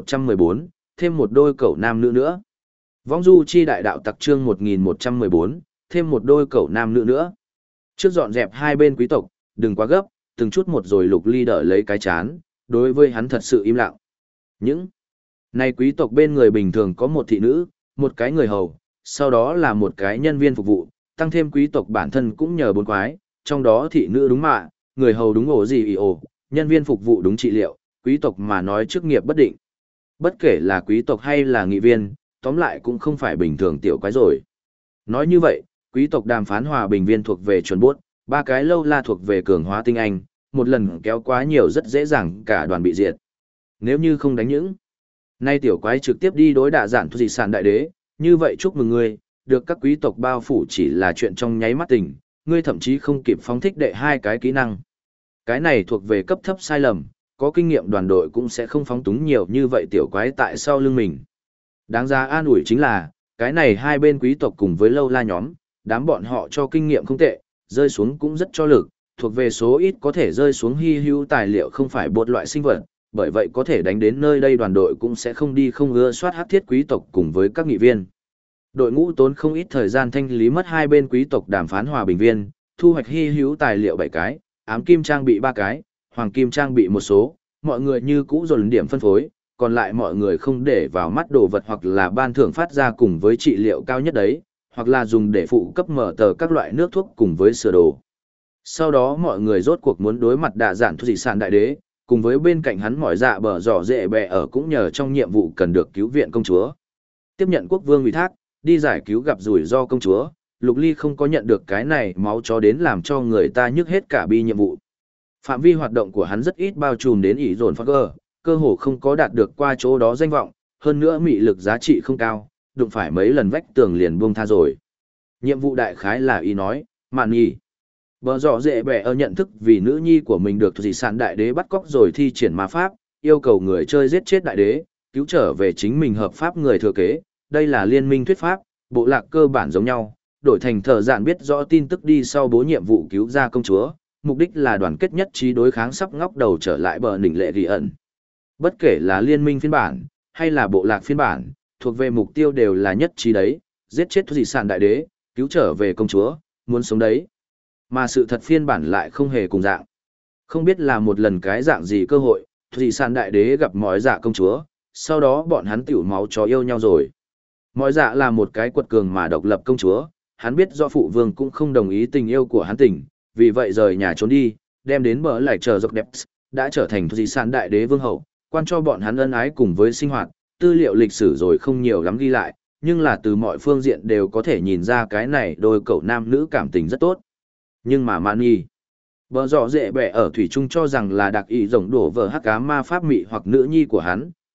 1114, thêm một đôi cẩu nam nữ nữa. Vong du chi đại đạo tặc chương 1114, thêm một đôi cẩu nam nữ nữa. Trước dọn dẹp hai bên quý tộc, đừng quá gấp, từng chút một rồi Lục Ly đỡ lấy cái chán, đối với hắn thật sự im lặng. Những này quý tộc bên người bình thường có một thị nữ, một cái người hầu, sau đó là một cái nhân viên phục vụ, tăng thêm quý tộc bản thân cũng nhờ bốn quái, trong đó thị nữ đúng mạ, người hầu đúng ổ gì ổ, nhân viên phục vụ đúng trị liệu, quý tộc mà nói chức nghiệp bất định. Bất kể là quý tộc hay là nghị viên, tóm lại cũng không phải bình thường tiểu quái rồi. Nói như vậy, quý tộc đàm phán hòa bình viên thuộc về chuẩn bốt, ba cái lâu la thuộc về cường hóa tinh anh, một lần kéo quá nhiều rất dễ dàng cả đoàn bị diệt. Nếu như không đánh những nay tiểu quái trực tiếp đi đối đả giản Thu Dị Sản đại đế, như vậy chúc mừng ngươi, được các quý tộc bao phủ chỉ là chuyện trong nháy mắt tình, ngươi thậm chí không kịp phóng thích đệ hai cái kỹ năng. Cái này thuộc về cấp thấp sai lầm, có kinh nghiệm đoàn đội cũng sẽ không phóng túng nhiều như vậy tiểu quái tại sau lưng mình. Đáng ra an ủi chính là, cái này hai bên quý tộc cùng với lâu la nhóm, đám bọn họ cho kinh nghiệm không tệ, rơi xuống cũng rất cho lực, thuộc về số ít có thể rơi xuống hy hữu tài liệu không phải bột loại sinh vật, bởi vậy có thể đánh đến nơi đây đoàn đội cũng sẽ không đi không ưa soát hắc thiết quý tộc cùng với các nghị viên. Đội ngũ tốn không ít thời gian thanh lý mất hai bên quý tộc đàm phán hòa bình viên, thu hoạch hy hữu tài liệu 7 cái, ám kim trang bị 3 cái, hoàng kim trang bị một số, mọi người như cũ dồn điểm phân phối, còn lại mọi người không để vào mắt đồ vật hoặc là ban thưởng phát ra cùng với trị liệu cao nhất đấy, hoặc là dùng để phụ cấp mở tờ các loại nước thuốc cùng với sửa đồ. Sau đó mọi người rốt cuộc muốn đối mặt đạ giản Thu Dị Sản đại đế, cùng với bên cạnh hắn mỏi dạ bờ giỏ dễ bẹ ở cũng nhờ trong nhiệm vụ cần được cứu viện công chúa. Tiếp nhận quốc vương ủy thác, đi giải cứu gặp rủi ro công chúa, Lục Ly không có nhận được cái này máu chó đến làm cho người ta nhức hết cả bi nhiệm vụ. Phạm vi hoạt động của hắn rất ít bao trùm đến ỷ dồn phát cơ hồ không có đạt được qua chỗ đó danh vọng, hơn nữa mị lực giá trị không cao, đụng phải mấy lần vách tường liền buông tha rồi. Nhiệm vụ đại khái là ý nói, mạn nhỉ. Bờ giỏ dễ bẻ ở nhận thức vì nữ nhi của mình được Thu Dị Sản đại đế bắt cóc rồi thi triển ma pháp, yêu cầu người chơi giết chết đại đế, cứu trở về chính mình hợp pháp người thừa kế. Đây là liên minh thuyết pháp, bộ lạc cơ bản giống nhau, đổi thành thợ dạn biết rõ tin tức đi sau bố nhiệm vụ cứu ra công chúa, mục đích là đoàn kết nhất trí đối kháng sắp ngóc đầu trở lại bờ đỉnh lệ ghi ẩn. Bất kể là liên minh phiên bản, hay là bộ lạc phiên bản, thuộc về mục tiêu đều là nhất trí đấy, giết chết Thu Dị Sản đại đế, cứu trở về công chúa, muốn sống đấy. Mà sự thật phiên bản lại không hề cùng dạng. Không biết là một lần cái dạng gì cơ hội, Thu Dị Sản đại đế gặp mọi dạ công chúa, sau đó bọn hắn tiểu máu chó yêu nhau rồi. Mọi dạ là một cái quật cường mà độc lập công chúa, hắn biết do phụ vương cũng không đồng ý tình yêu của hắn tình, vì vậy rời nhà trốn đi, đem đến bờ lại chờ dọc đẹp, đã trở thành Thu Dị Sản đại đế vương hậu, quan cho bọn hắn ân ái cùng với sinh hoạt, tư liệu lịch sử rồi không nhiều lắm ghi lại, nhưng là từ mọi phương diện đều có thể nhìn ra cái này đôi cậu nam nữ cảm tình rất tốt. Nhưng mà Mani, bờ giỏ dễ bẻ ở thủy trung cho rằng là đặc ý rồng đổ vờ hắc ám ma pháp mị hoặc nữ nhi của hắn,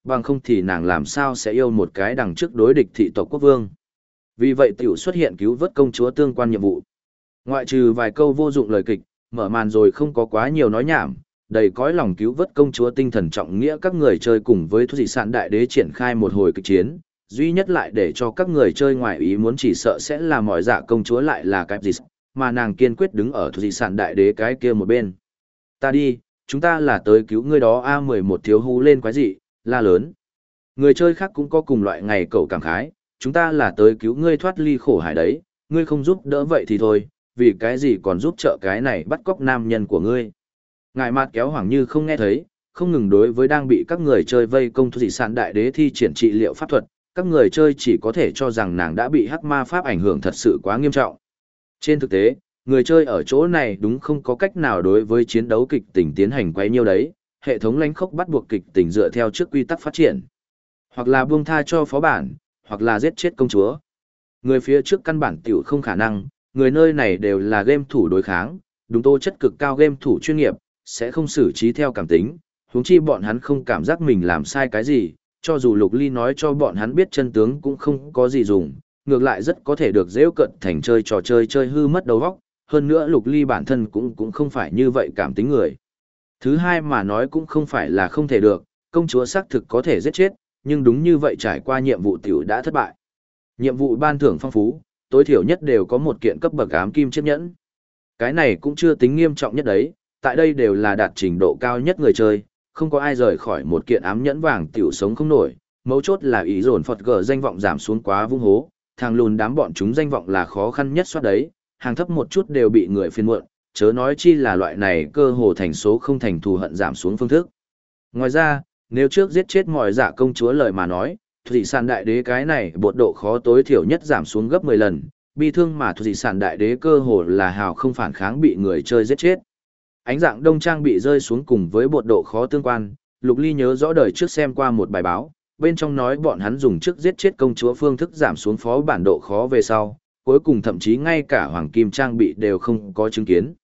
bằng không thì nàng làm sao sẽ yêu một cái đằng trước đối địch thị tộc quốc vương. Vì vậy tiểu xuất hiện cứu vớt công chúa tương quan nhiệm vụ. Ngoại trừ vài câu vô dụng lời kịch, mở màn rồi không có quá nhiều nói nhảm, đầy cõi lòng cứu vớt công chúa tinh thần trọng nghĩa, các người chơi cùng với Thu Dị Sản Đại Đế triển khai một hồi kịch chiến, duy nhất lại để cho các người chơi ngoài ý muốn chỉ sợ sẽ là mọi dạ công chúa lại là cái gì, mà nàng kiên quyết đứng ở Thu Dị Sản Đại Đế cái kia một bên. Ta đi, chúng ta là tới cứu ngươi đó. A11 thiếu hú lên quái dị, la lớn. Người chơi khác cũng có cùng loại ngày cậu cảm khái, chúng ta là tới cứu ngươi thoát ly khổ hải đấy, ngươi không giúp đỡ vậy thì thôi, vì cái gì còn giúp trợ cái này bắt cóc nam nhân của ngươi. Ngài mặt kéo Hoàng Như không nghe thấy, không ngừng đối với đang bị các người chơi vây công Thu Dị Sản Đại Đế thi triển trị liệu pháp thuật, các người chơi chỉ có thể cho rằng nàng đã bị hắc ma pháp ảnh hưởng thật sự quá nghiêm trọng. Trên thực tế, người chơi ở chỗ này đúng không có cách nào đối với chiến đấu kịch tình tiến hành quấy nhiêu đấy, hệ thống lánh khốc bắt buộc kịch tình dựa theo trước quy tắc phát triển. Hoặc là buông tha cho phó bản, hoặc là giết chết công chúa. Người phía trước căn bản tiểu không khả năng, người nơi này đều là game thủ đối kháng, đúng tố chất cực cao game thủ chuyên nghiệp, sẽ không xử trí theo cảm tính, huống chi bọn hắn không cảm giác mình làm sai cái gì, cho dù Lục Ly nói cho bọn hắn biết chân tướng cũng không có gì dùng, ngược lại rất có thể được dễ cận thành chơi trò chơi hư mất đầu óc, hơn nữa Lục Ly bản thân cũng không phải như vậy cảm tính người. Thứ hai mà nói cũng không phải là không thể được, công chúa xác thực có thể giết chết, nhưng đúng như vậy trải qua nhiệm vụ tiểu đã thất bại. Nhiệm vụ ban thưởng phong phú, tối thiểu nhất đều có một kiện cấp bậc ám kim chiếc nhẫn. Cái này cũng chưa tính nghiêm trọng nhất đấy, tại đây đều là đạt trình độ cao nhất người chơi, không có ai rời khỏi một kiện ám nhẫn vàng tiểu sống không nổi, mấu chốt là ý dồn Phật gở danh vọng giảm xuống quá vung hố, thằng lùn đám bọn chúng danh vọng là khó khăn nhất soát đấy, hàng thấp một chút đều bị người phiền muộn, chớ nói chi là loại này cơ hồ thành số không thành thù hận giảm xuống phương thức. Ngoài ra, nếu trước giết chết mọi dạ công chúa lời mà nói, Thu Dị Sản Đại Đế cái này bột độ khó tối thiểu nhất giảm xuống gấp 10 lần, bi thương mà Thu Dị Sản Đại Đế cơ hồ là hào không phản kháng bị người chơi giết chết. Ánh dạng đông trang bị rơi xuống cùng với bột độ khó tương quan, Lục Ly nhớ rõ đời trước xem qua một bài báo, bên trong nói bọn hắn dùng trước giết chết công chúa phương thức giảm xuống phó bản độ khó về sau, cuối cùng thậm chí ngay cả hoàng kim trang bị đều không có chứng kiến.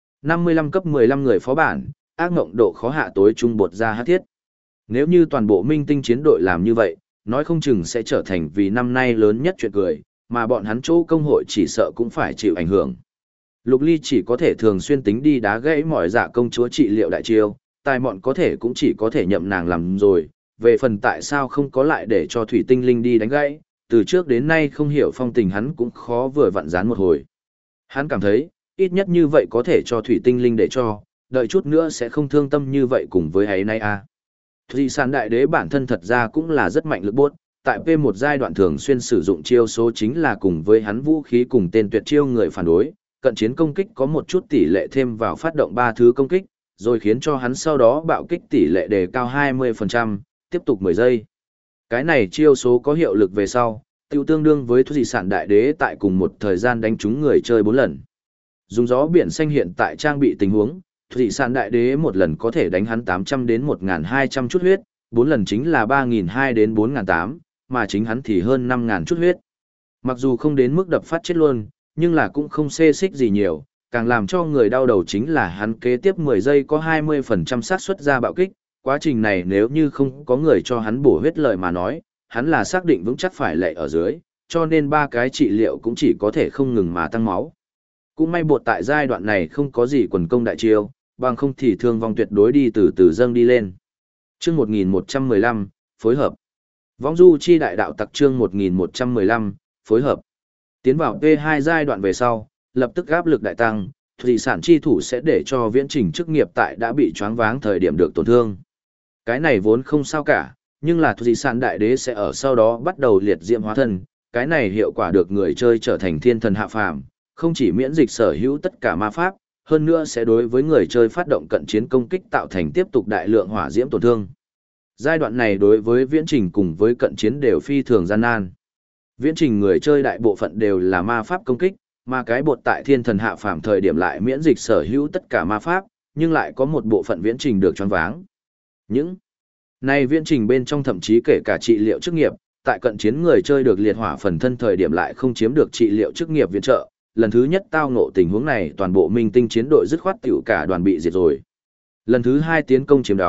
55 cấp 15 người phó bản, ác ngộng độ khó hạ tối trung bột ra hát thiết. Nếu như toàn bộ minh tinh chiến đội làm như vậy, nói không chừng sẽ trở thành vì năm nay lớn nhất chuyện cười, mà bọn hắn chỗ công hội chỉ sợ cũng phải chịu ảnh hưởng. Lục Ly chỉ có thể thường xuyên tính đi đá gãy mọi dạ công chúa trị liệu đại chiêu, tài mọn có thể cũng chỉ có thể nhậm nàng làm rồi, về phần tại sao không có lại để cho thủy tinh linh đi đánh gãy, từ trước đến nay không hiểu phong tình hắn cũng khó vừa vặn dán một hồi. Hắn cảm thấy, ít nhất như vậy có thể cho thủy tinh linh để cho, đợi chút nữa sẽ không thương tâm như vậy cùng với ấy nay a. Thu Dị Sản Đại Đế bản thân thật ra cũng là rất mạnh lực bốt, tại P1 giai đoạn thường xuyên sử dụng chiêu số chính là cùng với hắn vũ khí cùng tên tuyệt chiêu người phản đối, cận chiến công kích có một chút tỷ lệ thêm vào phát động 3 thứ công kích, rồi khiến cho hắn sau đó bạo kích tỷ lệ đề cao 20%, tiếp tục 10 giây. Cái này chiêu số có hiệu lực về sau, tiêu tương đương với Thu Dị Sản Đại Đế tại cùng một thời gian đánh trúng người chơi 4 lần. Dùng gió biển xanh hiện tại trang bị tình huống, Thu Dị Sản Đại Đế một lần có thể đánh hắn 800 đến 1.200 chút huyết, 4 lần chính là 3.200 đến 4.800, mà chính hắn thì hơn 5.000 chút huyết. Mặc dù không đến mức đập phát chết luôn, nhưng là cũng không xê xích gì nhiều, càng làm cho người đau đầu chính là hắn kế tiếp 10 giây có 20% xác suất ra bạo kích, quá trình này nếu như không có người cho hắn bổ huyết lời mà nói, hắn là xác định vững chắc phải lệ ở dưới, cho nên 3 cái trị liệu cũng chỉ có thể không ngừng mà tăng máu. Cũng may bột tại giai đoạn này không có gì quần công đại chiêu, bằng không thì thương vong tuyệt đối đi từ từ dâng đi lên. Chương 1115, phối hợp. Vong du chi đại đạo tặc chương 1115, phối hợp. Tiến vào P2 giai đoạn về sau, lập tức áp lực đại tăng, Thu Dị Sản chi thủ sẽ để cho viễn trình chức nghiệp tại đã bị choáng váng thời điểm được tổn thương. Cái này vốn không sao cả, nhưng là Thu Dị Sản Đại Đế sẽ ở sau đó bắt đầu liệt diễm hóa thân, cái này hiệu quả được người chơi trở thành thiên thần hạ phàm, không chỉ miễn dịch sở hữu tất cả ma pháp, hơn nữa sẽ đối với người chơi phát động cận chiến công kích tạo thành tiếp tục đại lượng hỏa diễm tổn thương. Giai đoạn này đối với viễn trình cùng với cận chiến đều phi thường gian nan. Viễn trình người chơi đại bộ phận đều là ma pháp công kích, mà cái bột tại thiên thần hạ phàm thời điểm lại miễn dịch sở hữu tất cả ma pháp, nhưng lại có một bộ phận viễn trình được choáng váng. Những này viễn trình bên trong thậm chí kể cả trị liệu chức nghiệp, tại cận chiến người chơi được liệt hỏa phần thân thời điểm lại không chiếm được trị liệu chức nghiệp viện trợ, lần thứ nhất tao ngộ tình huống này toàn bộ minh tinh chiến đội dứt khoát tiểu cả đoàn bị diệt rồi. Lần thứ hai tiến công chiếm đóng,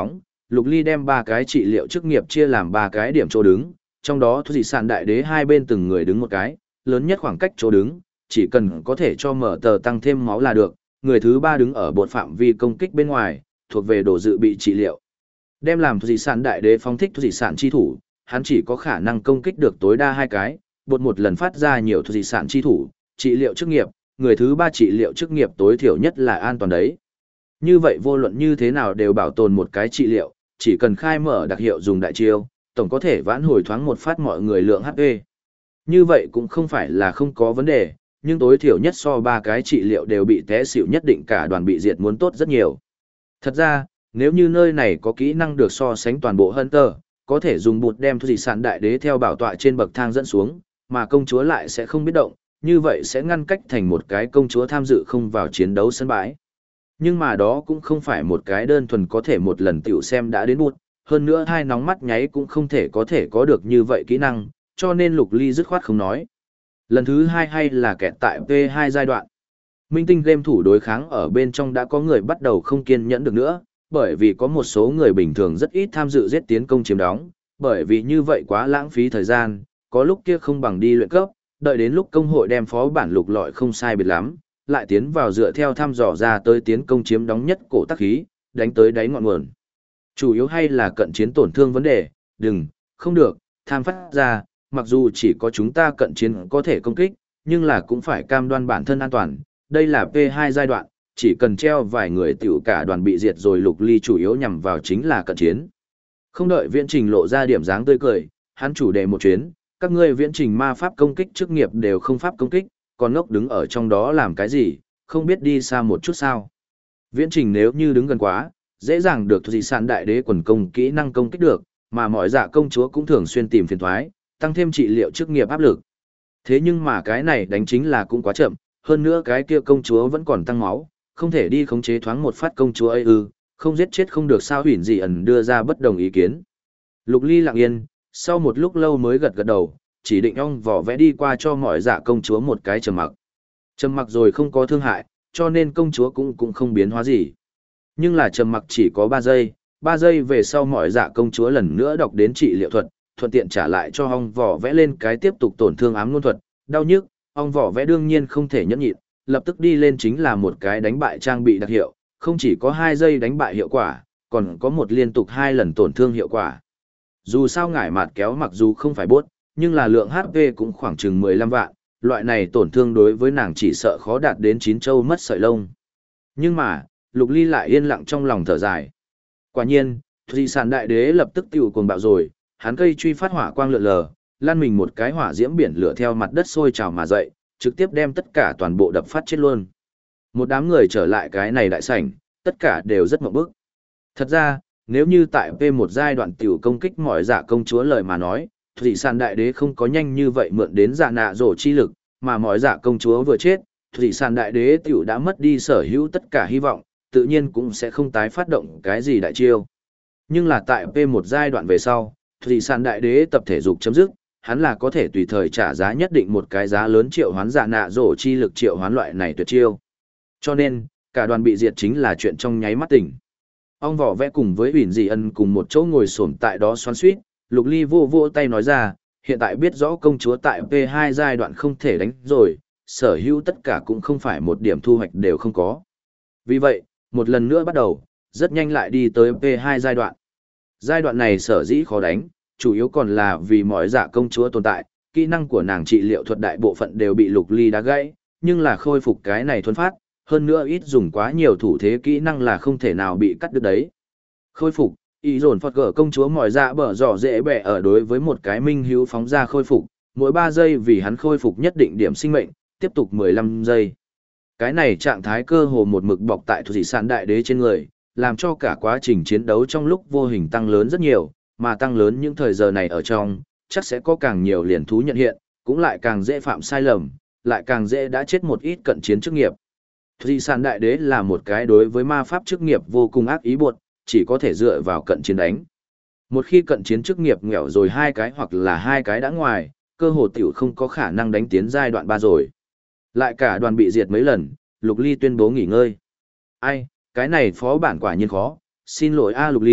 Lục Ly đem 3 cái trị liệu chức nghiệp chia làm 3 cái điểm chỗ đứng, trong đó Thủy Sản Đại Đế hai bên từng người đứng một cái, lớn nhất khoảng cách chỗ đứng, chỉ cần có thể cho mở tờ tăng thêm máu là được, người thứ 3 đứng ở bột phạm vi công kích bên ngoài, thuộc về đồ dự bị trị liệu. Đem làm Thủy Sản Đại Đế phóng thích Thủy Sản chi thủ, hắn chỉ có khả năng công kích được tối đa 2 cái, bột một lần phát ra nhiều Thủy Sản chi thủ, trị liệu chức nghiệp, người thứ 3 trị liệu chức nghiệp tối thiểu nhất là an toàn đấy. Như vậy vô luận như thế nào đều bảo tồn một cái trị liệu, chỉ cần khai mở đặc hiệu dùng đại chiêu, tổng có thể vãn hồi thoáng một phát mọi người lượng HP. Như vậy cũng không phải là không có vấn đề, nhưng tối thiểu nhất so 3 cái trị liệu đều bị té xỉu nhất định cả đoàn bị diệt muốn tốt rất nhiều. Thật ra, nếu như nơi này có kỹ năng được so sánh toàn bộ Hunter, có thể dùng bụt đem Thủy Sản Đại Đế theo bảo tọa trên bậc thang dẫn xuống, mà công chúa lại sẽ không biết động, như vậy sẽ ngăn cách thành một cái công chúa tham dự không vào chiến đấu sân bãi. Nhưng mà đó cũng không phải một cái đơn thuần có thể một lần tiểu xem đã đến bụt, hơn nữa hai nóng mắt nháy cũng không thể có được như vậy kỹ năng, cho nên Lục Ly dứt khoát không nói. Lần thứ 2 hay là kẹt tại P2 giai đoạn. Minh tinh game thủ đối kháng ở bên trong đã có người bắt đầu không kiên nhẫn được nữa, bởi vì có một số người bình thường rất ít tham dự giết tiến công chiếm đóng, bởi vì như vậy quá lãng phí thời gian, có lúc kia không bằng đi luyện cấp, đợi đến lúc công hội đem phó bản lục lọi không sai biệt lắm, lại tiến vào dựa theo thăm dò ra tới tiến công chiếm đóng nhất cổ tắc khí, đánh tới đáy ngọn nguồn. Chủ yếu hay là cận chiến tổn thương vấn đề, không được, tham phát ra, mặc dù chỉ có chúng ta cận chiến có thể công kích, nhưng là cũng phải cam đoan bản thân an toàn, đây là P2 giai đoạn, chỉ cần treo vài người tiểu cả đoàn bị diệt rồi. Lục Ly chủ yếu nhằm vào chính là cận chiến. Không đợi Viễn Trình lộ ra điểm dáng tươi cười, hắn chủ đề một chuyến, các ngươi Viễn Trình ma pháp công kích chức nghiệp đều không pháp công kích, còn ngốc đứng ở trong đó làm cái gì, không biết đi xa một chút sao. Viễn Trình nếu như đứng gần quá, dễ dàng được Thủy Sản Đại Đế quần công kỹ năng công kích được, mà mọi dạ công chúa cũng thường xuyên tìm phiền toái, tăng thêm trị liệu chức nghiệp áp lực. Thế nhưng mà cái này đánh chính là cũng quá chậm, hơn nữa cái kia công chúa vẫn còn tăng máu, không thể đi khống chế thoáng một phát công chúa ấy ư, không giết chết không được sao. Huyền Dị ẩn đưa ra bất đồng ý kiến. Lục Ly lặng yên, sau một lúc lâu mới gật gật đầu, chỉ định ong vỏ vẽ đi qua cho mọi dạ công chúa một cái trầm mặc. Trầm mặc rồi không có thương hại, cho nên công chúa cũng không biến hóa gì. Nhưng là trầm mặc chỉ có 3 giây, 3 giây về sau mọi dạ công chúa lần nữa đọc đến trị liệu thuật, thuận tiện trả lại cho ong vỏ vẽ lên cái tiếp tục tổn thương ám luân thuật, đau nhức, ong vỏ vẽ đương nhiên không thể nhẫn nhịn, lập tức đi lên chính là một cái đánh bại trang bị đặc hiệu, không chỉ có 2 giây đánh bại hiệu quả, còn có một liên tục 2 lần tổn thương hiệu quả. Dù sao ngải mạt kéo mặc dù không phải bốt, nhưng là lượng HP cũng khoảng chừng 15 vạn, loại này tổn thương đối với nàng chỉ sợ khó đạt đến 9 châu mất sợi lông. Nhưng mà, Lục Ly lại yên lặng trong lòng thở dài. Quả nhiên, Thủy Sản Đại Đế lập tức tiêu cuồng bạo rồi, hắn cây truy phát hỏa quang lượn lờ, lan mình một cái hỏa diễm biển lửa theo mặt đất sôi trào mà dậy, trực tiếp đem tất cả toàn bộ đập phát chết luôn. Một đám người trở lại cái này đại sảnh, tất cả đều rất ngộp bức. Thật ra, nếu như tại P1 giai đoạn tiểu công kích mọi dạ công chúa lời mà nói, Thủy Sản Đại Đế không có nhanh như vậy mượn đến dạ nạ rổ chi lực, mà mọi dạ công chúa vừa chết, Thủy Sản Đại Đế tiểu đã mất đi sở hữu tất cả hy vọng, tự nhiên cũng sẽ không tái phát động cái gì đại chiêu. Nhưng là tại P1 giai đoạn về sau, Thủy Sản Đại Đế tập thể dục chấm dứt, hắn là có thể tùy thời trả giá nhất định một cái giá lớn triệu hoán dạ nạ rổ chi lực triệu hoán loại này tuyệt chiêu. Cho nên, cả đoàn bị diệt chính là chuyện trong nháy mắt tỉnh. Ong vỏ vẽ cùng với Huyền Dị ân cùng một chỗ ngồi xổm tại đó xoắn xuýt, Lục Ly vô vô tay nói ra, hiện tại biết rõ công chúa tại P2 giai đoạn không thể đánh rồi, sở hữu tất cả cũng không phải một điểm thu hoạch đều không có. Vì vậy, một lần nữa bắt đầu, rất nhanh lại đi tới P2 giai đoạn. Giai đoạn này sở dĩ khó đánh, chủ yếu còn là vì mọi dạ công chúa tồn tại, kỹ năng của nàng trị liệu thuật đại bộ phận đều bị Lục Ly đá gãy, nhưng là khôi phục cái này thuần phát, hơn nữa ít dùng quá nhiều thủ thế kỹ năng là không thể nào bị cắt đứt đấy. Khôi phục, ý dồn phật gở công chúa mọi dạ bở dò dễ bẻ ở đối với một cái minh hữu phóng ra khôi phục, mỗi 3 giây vì hắn khôi phục nhất định điểm sinh mệnh, tiếp tục 15 giây. Cái này trạng thái cơ hồ một mực bọc tại Thủy Sản Đại Đế trên người, làm cho cả quá trình chiến đấu trong lúc vô hình tăng lớn rất nhiều, mà tăng lớn những thời giờ này ở trong, chắc sẽ có càng nhiều liền thú nhận hiện, cũng lại càng dễ phạm sai lầm, lại càng dễ đã chết một ít cận chiến chức nghiệp. Thủy Sản Đại Đế là một cái đối với ma pháp chức nghiệp vô cùng ác ý buộc, chỉ có thể dựa vào cận chiến đánh. Một khi cận chiến chức nghiệp nghèo rồi 2 cái hoặc là 2 cái đã ngoài, cơ hồ tiểu không có khả năng đánh tiến giai đoạn 3 rồi. Lại cả đoàn bị diệt mấy lần, Lục Ly tuyên bố nghỉ ngơi. Ai, cái này phó bản quả nhiên khó, xin lỗi Lục Ly,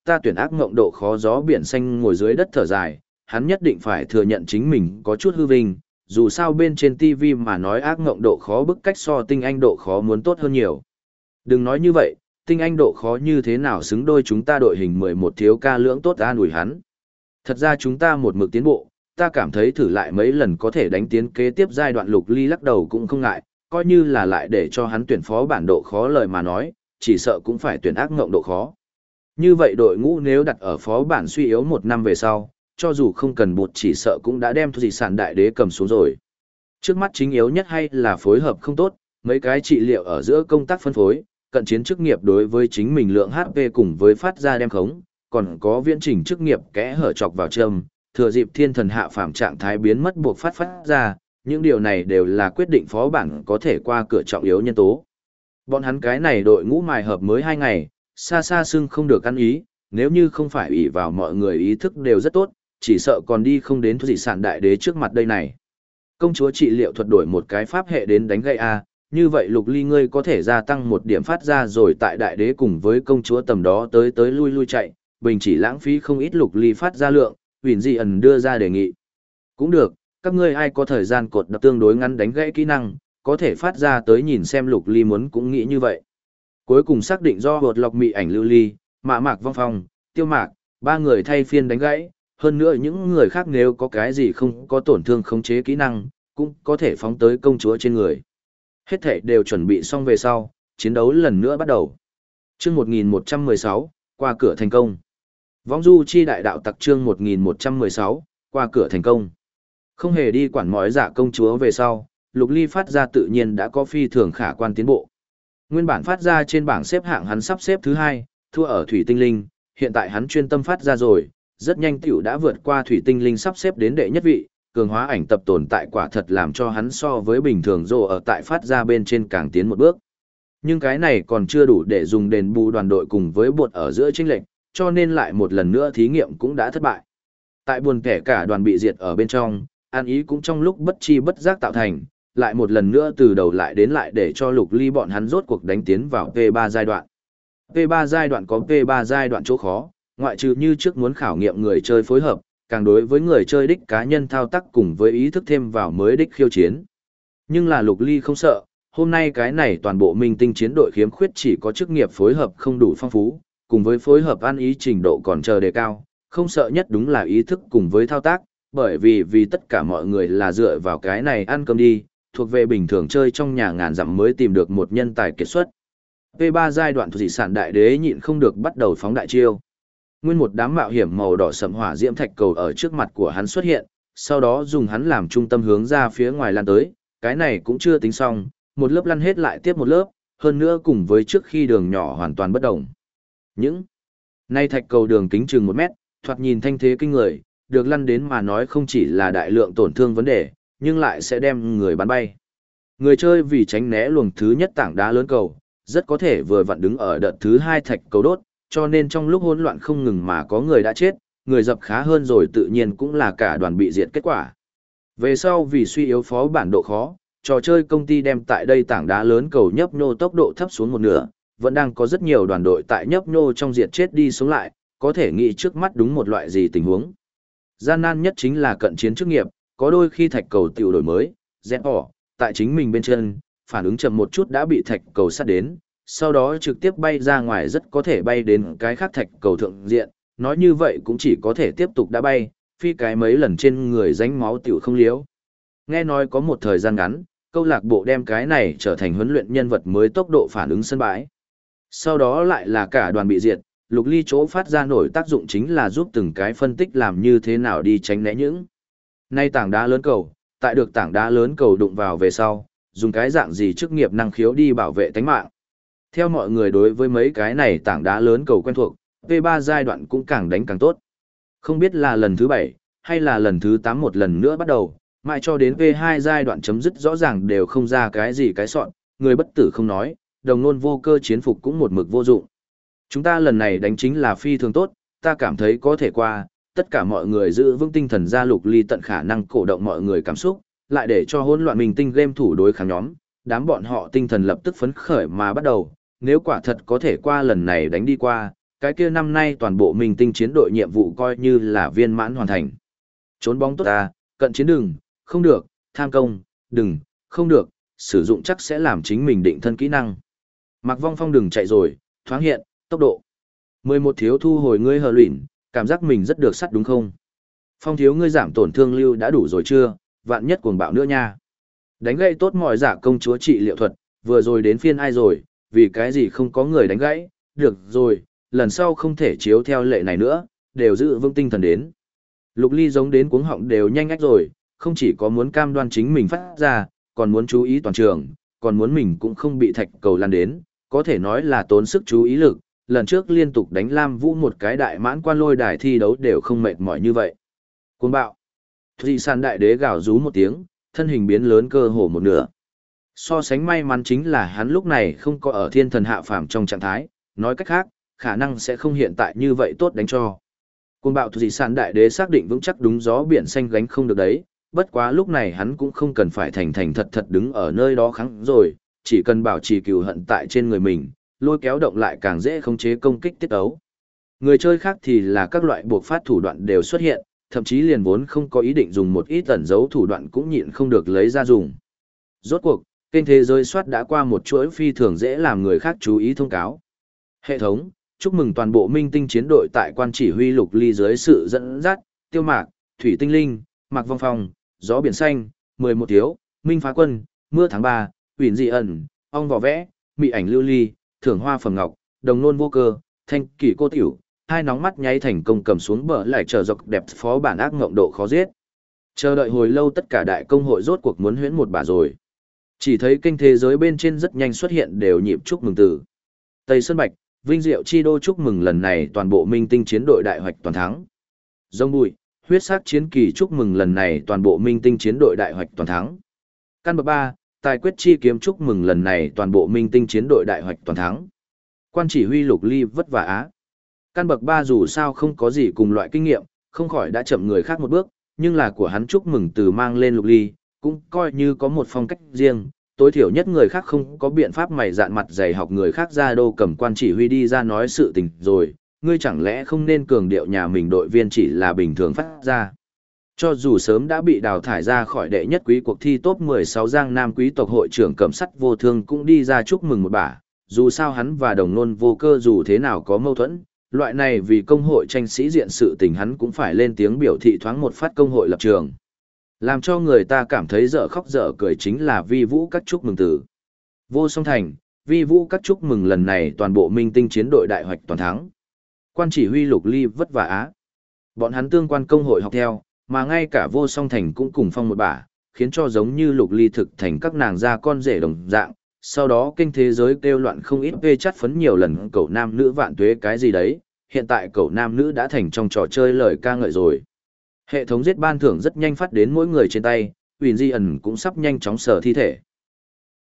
ta tuyển ác ngộng độ khó gió biển xanh ngồi dưới đất thở dài, hắn nhất định phải thừa nhận chính mình có chút hư vinh, dù sao bên trên TV mà nói ác ngộng độ khó bức cách so tinh anh độ khó muốn tốt hơn nhiều. Đừng nói như vậy, tinh anh độ khó như thế nào xứng đôi chúng ta đội hình 11 thiếu ca lưỡng tốt an ủi hắn. Thật ra chúng ta một mực tiến bộ, ta cảm thấy thử lại mấy lần có thể đánh tiến kế tiếp giai đoạn. Lục Ly lắc đầu cũng không ngại, coi như là lại để cho hắn tuyển phó bản độ khó lời mà nói, chỉ sợ cũng phải tuyển ác ngộng độ khó. Như vậy đội ngũ nếu đặt ở phó bản suy yếu 1 năm về sau, cho dù không cần bột chỉ sợ cũng đã đem dị sản đại đế cầm xuống rồi. Trước mắt chính yếu nhất hay là phối hợp không tốt, mấy cái trị liệu ở giữa công tác phân phối, cận chiến chức nghiệp đối với chính mình lượng HP cùng với phát ra đem khống, còn có viễn trình chức nghiệp kẽ hở chọc vào châm, thừa dịp thiên thần hạ phàm trạng thái biến mất buộc phát ra, những điều này đều là quyết định phó bản có thể qua cửa trọng yếu nhân tố. Bọn hắn cái này đội ngũ mài hợp mới 2 ngày, xa xa xưng không được ăn ý, nếu như không phải ủy vào mọi người ý thức đều rất tốt, chỉ sợ còn đi không đến dị sản đại đế trước mặt đây này. Công chúa trị liệu thuật đổi một cái pháp hệ đến đánh gây A, như vậy Lục Ly ngươi có thể gia tăng 1 điểm phát ra rồi tại đại đế cùng với công chúa tầm đó tới lui chạy, bình chỉ lãng phí không ít Lục Ly phát ra lượng, Huỳnh Di ẩn đưa ra đề nghị. Cũng được, các ngươi ai có thời gian cột đập tương đối ngắn đánh gãy kỹ năng, có thể phát ra tới nhìn xem. Lục Ly muốn cũng nghĩ như vậy. Cuối cùng xác định do hột lọc mị ảnh lưu ly, mạ mạc vong phong, tiêu mạc, 3 người thay phiên đánh gãy, hơn nữa những người khác nếu có cái gì không có tổn thương khống chế kỹ năng, cũng có thể phóng tới công chúa trên người. Hết thể đều chuẩn bị xong về sau, chiến đấu lần nữa bắt đầu. Chương 1116, qua cửa thành công. Vong du chi đại đạo tặc chương 1116, qua cửa thành công. Không hề đi quản mói dạ công chúa về sau, Lục Ly phát ra tự nhiên đã có phi thường khả quan tiến bộ. Nguyên bản phát ra trên bảng xếp hạng hắn sắp xếp thứ 2, thua ở Thủy Tinh Linh, hiện tại hắn chuyên tâm phát ra rồi, rất nhanh tiểu đã vượt qua Thủy Tinh Linh sắp xếp đến đệ nhất vị, cường hóa ảnh tập tồn tại quả thật làm cho hắn so với bình thường rồ ở tại phát ra bên trên càng tiến một bước. Nhưng cái này còn chưa đủ để dùng đền bù đoàn đội cùng với bột ở giữa chênh lệch, cho nên lại một lần nữa thí nghiệm cũng đã thất bại. Tại buồn kẻ cả đoàn bị diệt ở bên trong, an ý cũng trong lúc bất chi bất giác tạo thành, lại một lần nữa từ đầu lại đến lại để cho Lục Ly bọn hắn rốt cuộc đánh tiến vào P3 giai đoạn. P3 giai đoạn có P3 giai đoạn chỗ khó, ngoại trừ như trước muốn khảo nghiệm người chơi phối hợp, càng đối với người chơi đích cá nhân thao tác cùng với ý thức thêm vào mới đích khiêu chiến. Nhưng là Lục Ly không sợ, hôm nay cái này toàn bộ minh tinh chiến đội khiếm khuyết chỉ có chức nghiệp phối hợp không đủ phong phú, cùng với phối hợp ăn ý trình độ còn chờ đề cao, không sợ nhất đúng là ý thức cùng với thao tác, bởi vì tất cả mọi người là dựa vào cái này ăn cơm đi, thuộc về bình thường chơi trong nhà ngàn dặm mới tìm được một nhân tài kiệt xuất. P3 giai đoạn dị sản đại đế nhịn không được bắt đầu phóng đại chiêu. Nguyên một đám mạo hiểm màu đỏ sẫm hỏa diễm thạch cầu ở trước mặt của hắn xuất hiện, sau đó dùng hắn làm trung tâm hướng ra phía ngoài lan tới, cái này cũng chưa tính xong, một lớp lăn hết lại tiếp một lớp, hơn nữa cùng với trước khi đường nhỏ hoàn toàn bất động. Những nay thạch cầu đường kính chừng 1 mét, thoạt nhìn thanh thế kinh người, được lăn đến mà nói không chỉ là đại lượng tổn thương vấn đề, nhưng lại sẽ đem người bắn bay. Người chơi vì tránh né luồng thứ nhất tảng đá lớn cầu, rất có thể vừa vặn đứng ở đợt thứ 2 thạch cầu đốt, cho nên trong lúc hỗn loạn không ngừng mà có người đã chết, người dập khá hơn rồi tự nhiên cũng là cả đoàn bị diệt kết quả. Về sau vì suy yếu phó bản độ khó, trò chơi công ty đem tại đây tảng đá lớn cầu nhấp nhô tốc độ thấp xuống 1/2, vẫn đang có rất nhiều đoàn đội tại nhấp nhô trong diệt chết đi sống lại, có thể nghĩ trước mắt đúng một loại gì tình huống. Gian nan nhất chính là cận chiến chức nghiệp, có đôi khi thạch cầu tiểu đổi mới, dẹp bỏ, tại chính mình bên chân, phản ứng chậm một chút đã bị thạch cầu sát đến, sau đó trực tiếp bay ra ngoài rất có thể bay đến cái khác thạch cầu thượng diện, nói như vậy cũng chỉ có thể tiếp tục đã bay, phi cái mấy lần trên người ránh máu tiểu không liếu. Nghe nói có một thời gian ngắn, câu lạc bộ đem cái này trở thành huấn luyện nhân vật mới tốc độ phản ứng sân bãi. Sau đó lại là cả đoàn bị diệt, Lục Ly chỗ phát ra nổi tác dụng chính là giúp từng cái phân tích làm như thế nào đi tránh né những. Nay tảng đá lớn cầu, tại được tảng đá lớn cầu đụng vào về sau, dùng cái dạng gì chức nghiệp năng khiếu đi bảo vệ tánh mạng. Theo mọi người đối với mấy cái này tảng đá lớn cầu quen thuộc, P3 giai đoạn cũng càng đánh càng tốt. Không biết là lần thứ 7, hay là lần thứ 8 một lần nữa bắt đầu, mãi cho đến P2 giai đoạn chấm dứt rõ ràng đều không ra cái gì cái soạn, người bất tử không nói, đồng nôn vô cơ chiến phục cũng một mực vô dụng. Chúng ta lần này đánh chính là phi thường tốt, ta cảm thấy có thể qua, tất cả mọi người giữ vững tinh thần ra. Lục Ly tận khả năng cổ động mọi người cảm xúc, lại để cho hỗn loạn mình tinh game thủ đối kháng nhóm, đám bọn họ tinh thần lập tức phấn khởi mà bắt đầu, nếu quả thật có thể qua lần này đánh đi qua, cái kia năm nay toàn bộ minh tinh chiến đội nhiệm vụ coi như là viên mãn hoàn thành. Trốn bóng tốt ta, cận chiến đừng, không được, tham công, đừng, không được, sử dụng chắc sẽ làm chính mình định thân kỹ năng. Mạc Vong Phong đừng chạy rồi, thoáng hiện, tốc độ. 11 thiếu thu hồi ngươi hờ luyện, cảm giác mình rất được sắt đúng không? Phong thiếu ngươi giảm tổn thương lưu đã đủ rồi chưa, vạn nhất cuồng bạo nữa nha. Đánh gãy tốt mọi giả công chúa trị liệu thuật, vừa rồi đến phiên ai rồi, vì cái gì không có người đánh gãy, được rồi, lần sau không thể chiếu theo lệ này nữa, đều giữ vững tinh thần đến. Lục Ly giống đến cuống họng đều nhanh ách rồi, không chỉ có muốn cam đoan chính mình phát ra, còn muốn chú ý toàn trường, còn muốn mình cũng không bị thạch cầu lan đến, có thể nói là tốn sức chú ý lực, lần trước liên tục đánh Lam Vũ một cái đại mãn quan lôi đài thi đấu đều không mệt mỏi như vậy. Cuồng bạo. Thủy Sàn đại đế gào rú một tiếng, thân hình biến lớn cơ hồ một nửa. So sánh may mắn chính là hắn lúc này không có ở thiên thần hạ phàm trong trạng thái, nói cách khác, khả năng sẽ không hiện tại như vậy tốt đánh cho. Cuồng bạo Thủy Sàn đại đế xác định vững chắc đúng gió biển xanh gánh không được đấy, bất quá lúc này hắn cũng không cần phải thành thành thật thật đứng ở nơi đó kháng rồi, chỉ cần bảo trì cừu hận tại trên người mình, lôi kéo động lại càng dễ khống chế công kích tiết ấu. Người chơi khác thì là các loại buộc phát thủ đoạn đều xuất hiện, thậm chí liền vốn không có ý định dùng một ít ẩn dấu thủ đoạn cũng nhịn không được lấy ra dùng. Rốt cuộc, kênh thế giới soát đã qua một chuỗi phi thường dễ làm người khác chú ý thông cáo. Hệ thống, chúc mừng toàn bộ minh tinh chiến đội tại quan chỉ huy Lục Ly dưới sự dẫn dắt, Tiêu Mạc, Thủy Tinh Linh, Mạc Vong Phong, Gió Biển Xanh, 11 thiếu, Minh Phá Quân, Mưa tháng 3, Huyền Dị Ẩn, Ong Vỏ Vẽ, Mị Ảnh Lưu Ly, Thưởng Hoa Phẩm Ngọc, Đồng Nôn Vô Cơ, Thanh Kỳ Cô Tiểu, hai nóng mắt nháy thành công cầm xuống bờ lại chờ dọc đẹp phó bản ác ngộng độ khó giết. Chờ đợi hồi lâu tất cả đại công hội rốt cuộc muốn huyễn một bà rồi. Chỉ thấy kênh thế giới bên trên rất nhanh xuất hiện đều nhịp chúc mừng từ. Tây Sơn Bạch, Vinh Diệu Chi Đô chúc mừng lần này toàn bộ minh tinh chiến đội đại hoạch toàn thắng. Dông Bụi, Huyết Sắc Chiến Kỳ chúc mừng lần này toàn bộ minh tinh chiến đội đại hoạch toàn thắng. Căn bậc 3, Tài Quyết Chi Kiếm chúc mừng lần này toàn bộ minh tinh chiến đội đại hoạch toàn thắng. Quan chỉ huy Lục Ly vất vả á. Căn bậc 3 dù sao không có gì cùng loại kinh nghiệm, không khỏi đã chậm người khác một bước, nhưng là của hắn chúc mừng từ mang lên Lục Ly, cũng coi như có một phong cách riêng, tối thiểu nhất người khác không có biện pháp mày dạn mặt dày học người khác ra đô cầm quan chỉ huy đi ra nói sự tình rồi, ngươi chẳng lẽ không nên cường điệu nhà mình đội viên chỉ là bình thường phát ra. Cho dù sớm đã bị đào thải ra khỏi đệ nhất quý cuộc thi top 16 Giang Nam quý tộc hội trưởng Cẩm Sắt Vô Thương cũng đi ra chúc mừng một bả, dù sao hắn và Đồng Nôn Vô Cơ dù thế nào có mâu thuẫn, loại này vì công hội tranh sĩ diện sự tình hắn cũng phải lên tiếng biểu thị thoáng một phát công hội lập trường. Làm cho người ta cảm thấy dở khóc dở cười chính là Vi Vũ các chúc mừng từ. Vô Song Thành, Vi Vũ các chúc mừng lần này toàn bộ minh tinh chiến đội đại hoạch toàn thắng. Quan chỉ huy Lục Ly vất vả á. Bọn hắn tương quan công hội học theo, mà ngay cả Vô Song Thành cũng cùng phong một bả, khiến cho giống như Lục Ly thực thành các nàng ra con rể đồng dạng. Sau đó kênh thế giới kêu loạn không ít vê chắt phấn nhiều lần cậu nam nữ vạn tuế cái gì đấy, hiện tại cậu nam nữ đã thành trong trò chơi lời ca ngợi rồi. Hệ thống giết ban thưởng rất nhanh phát đến mỗi người trên tay, Huyền Di ẩn cũng sắp nhanh chóng sở thi thể.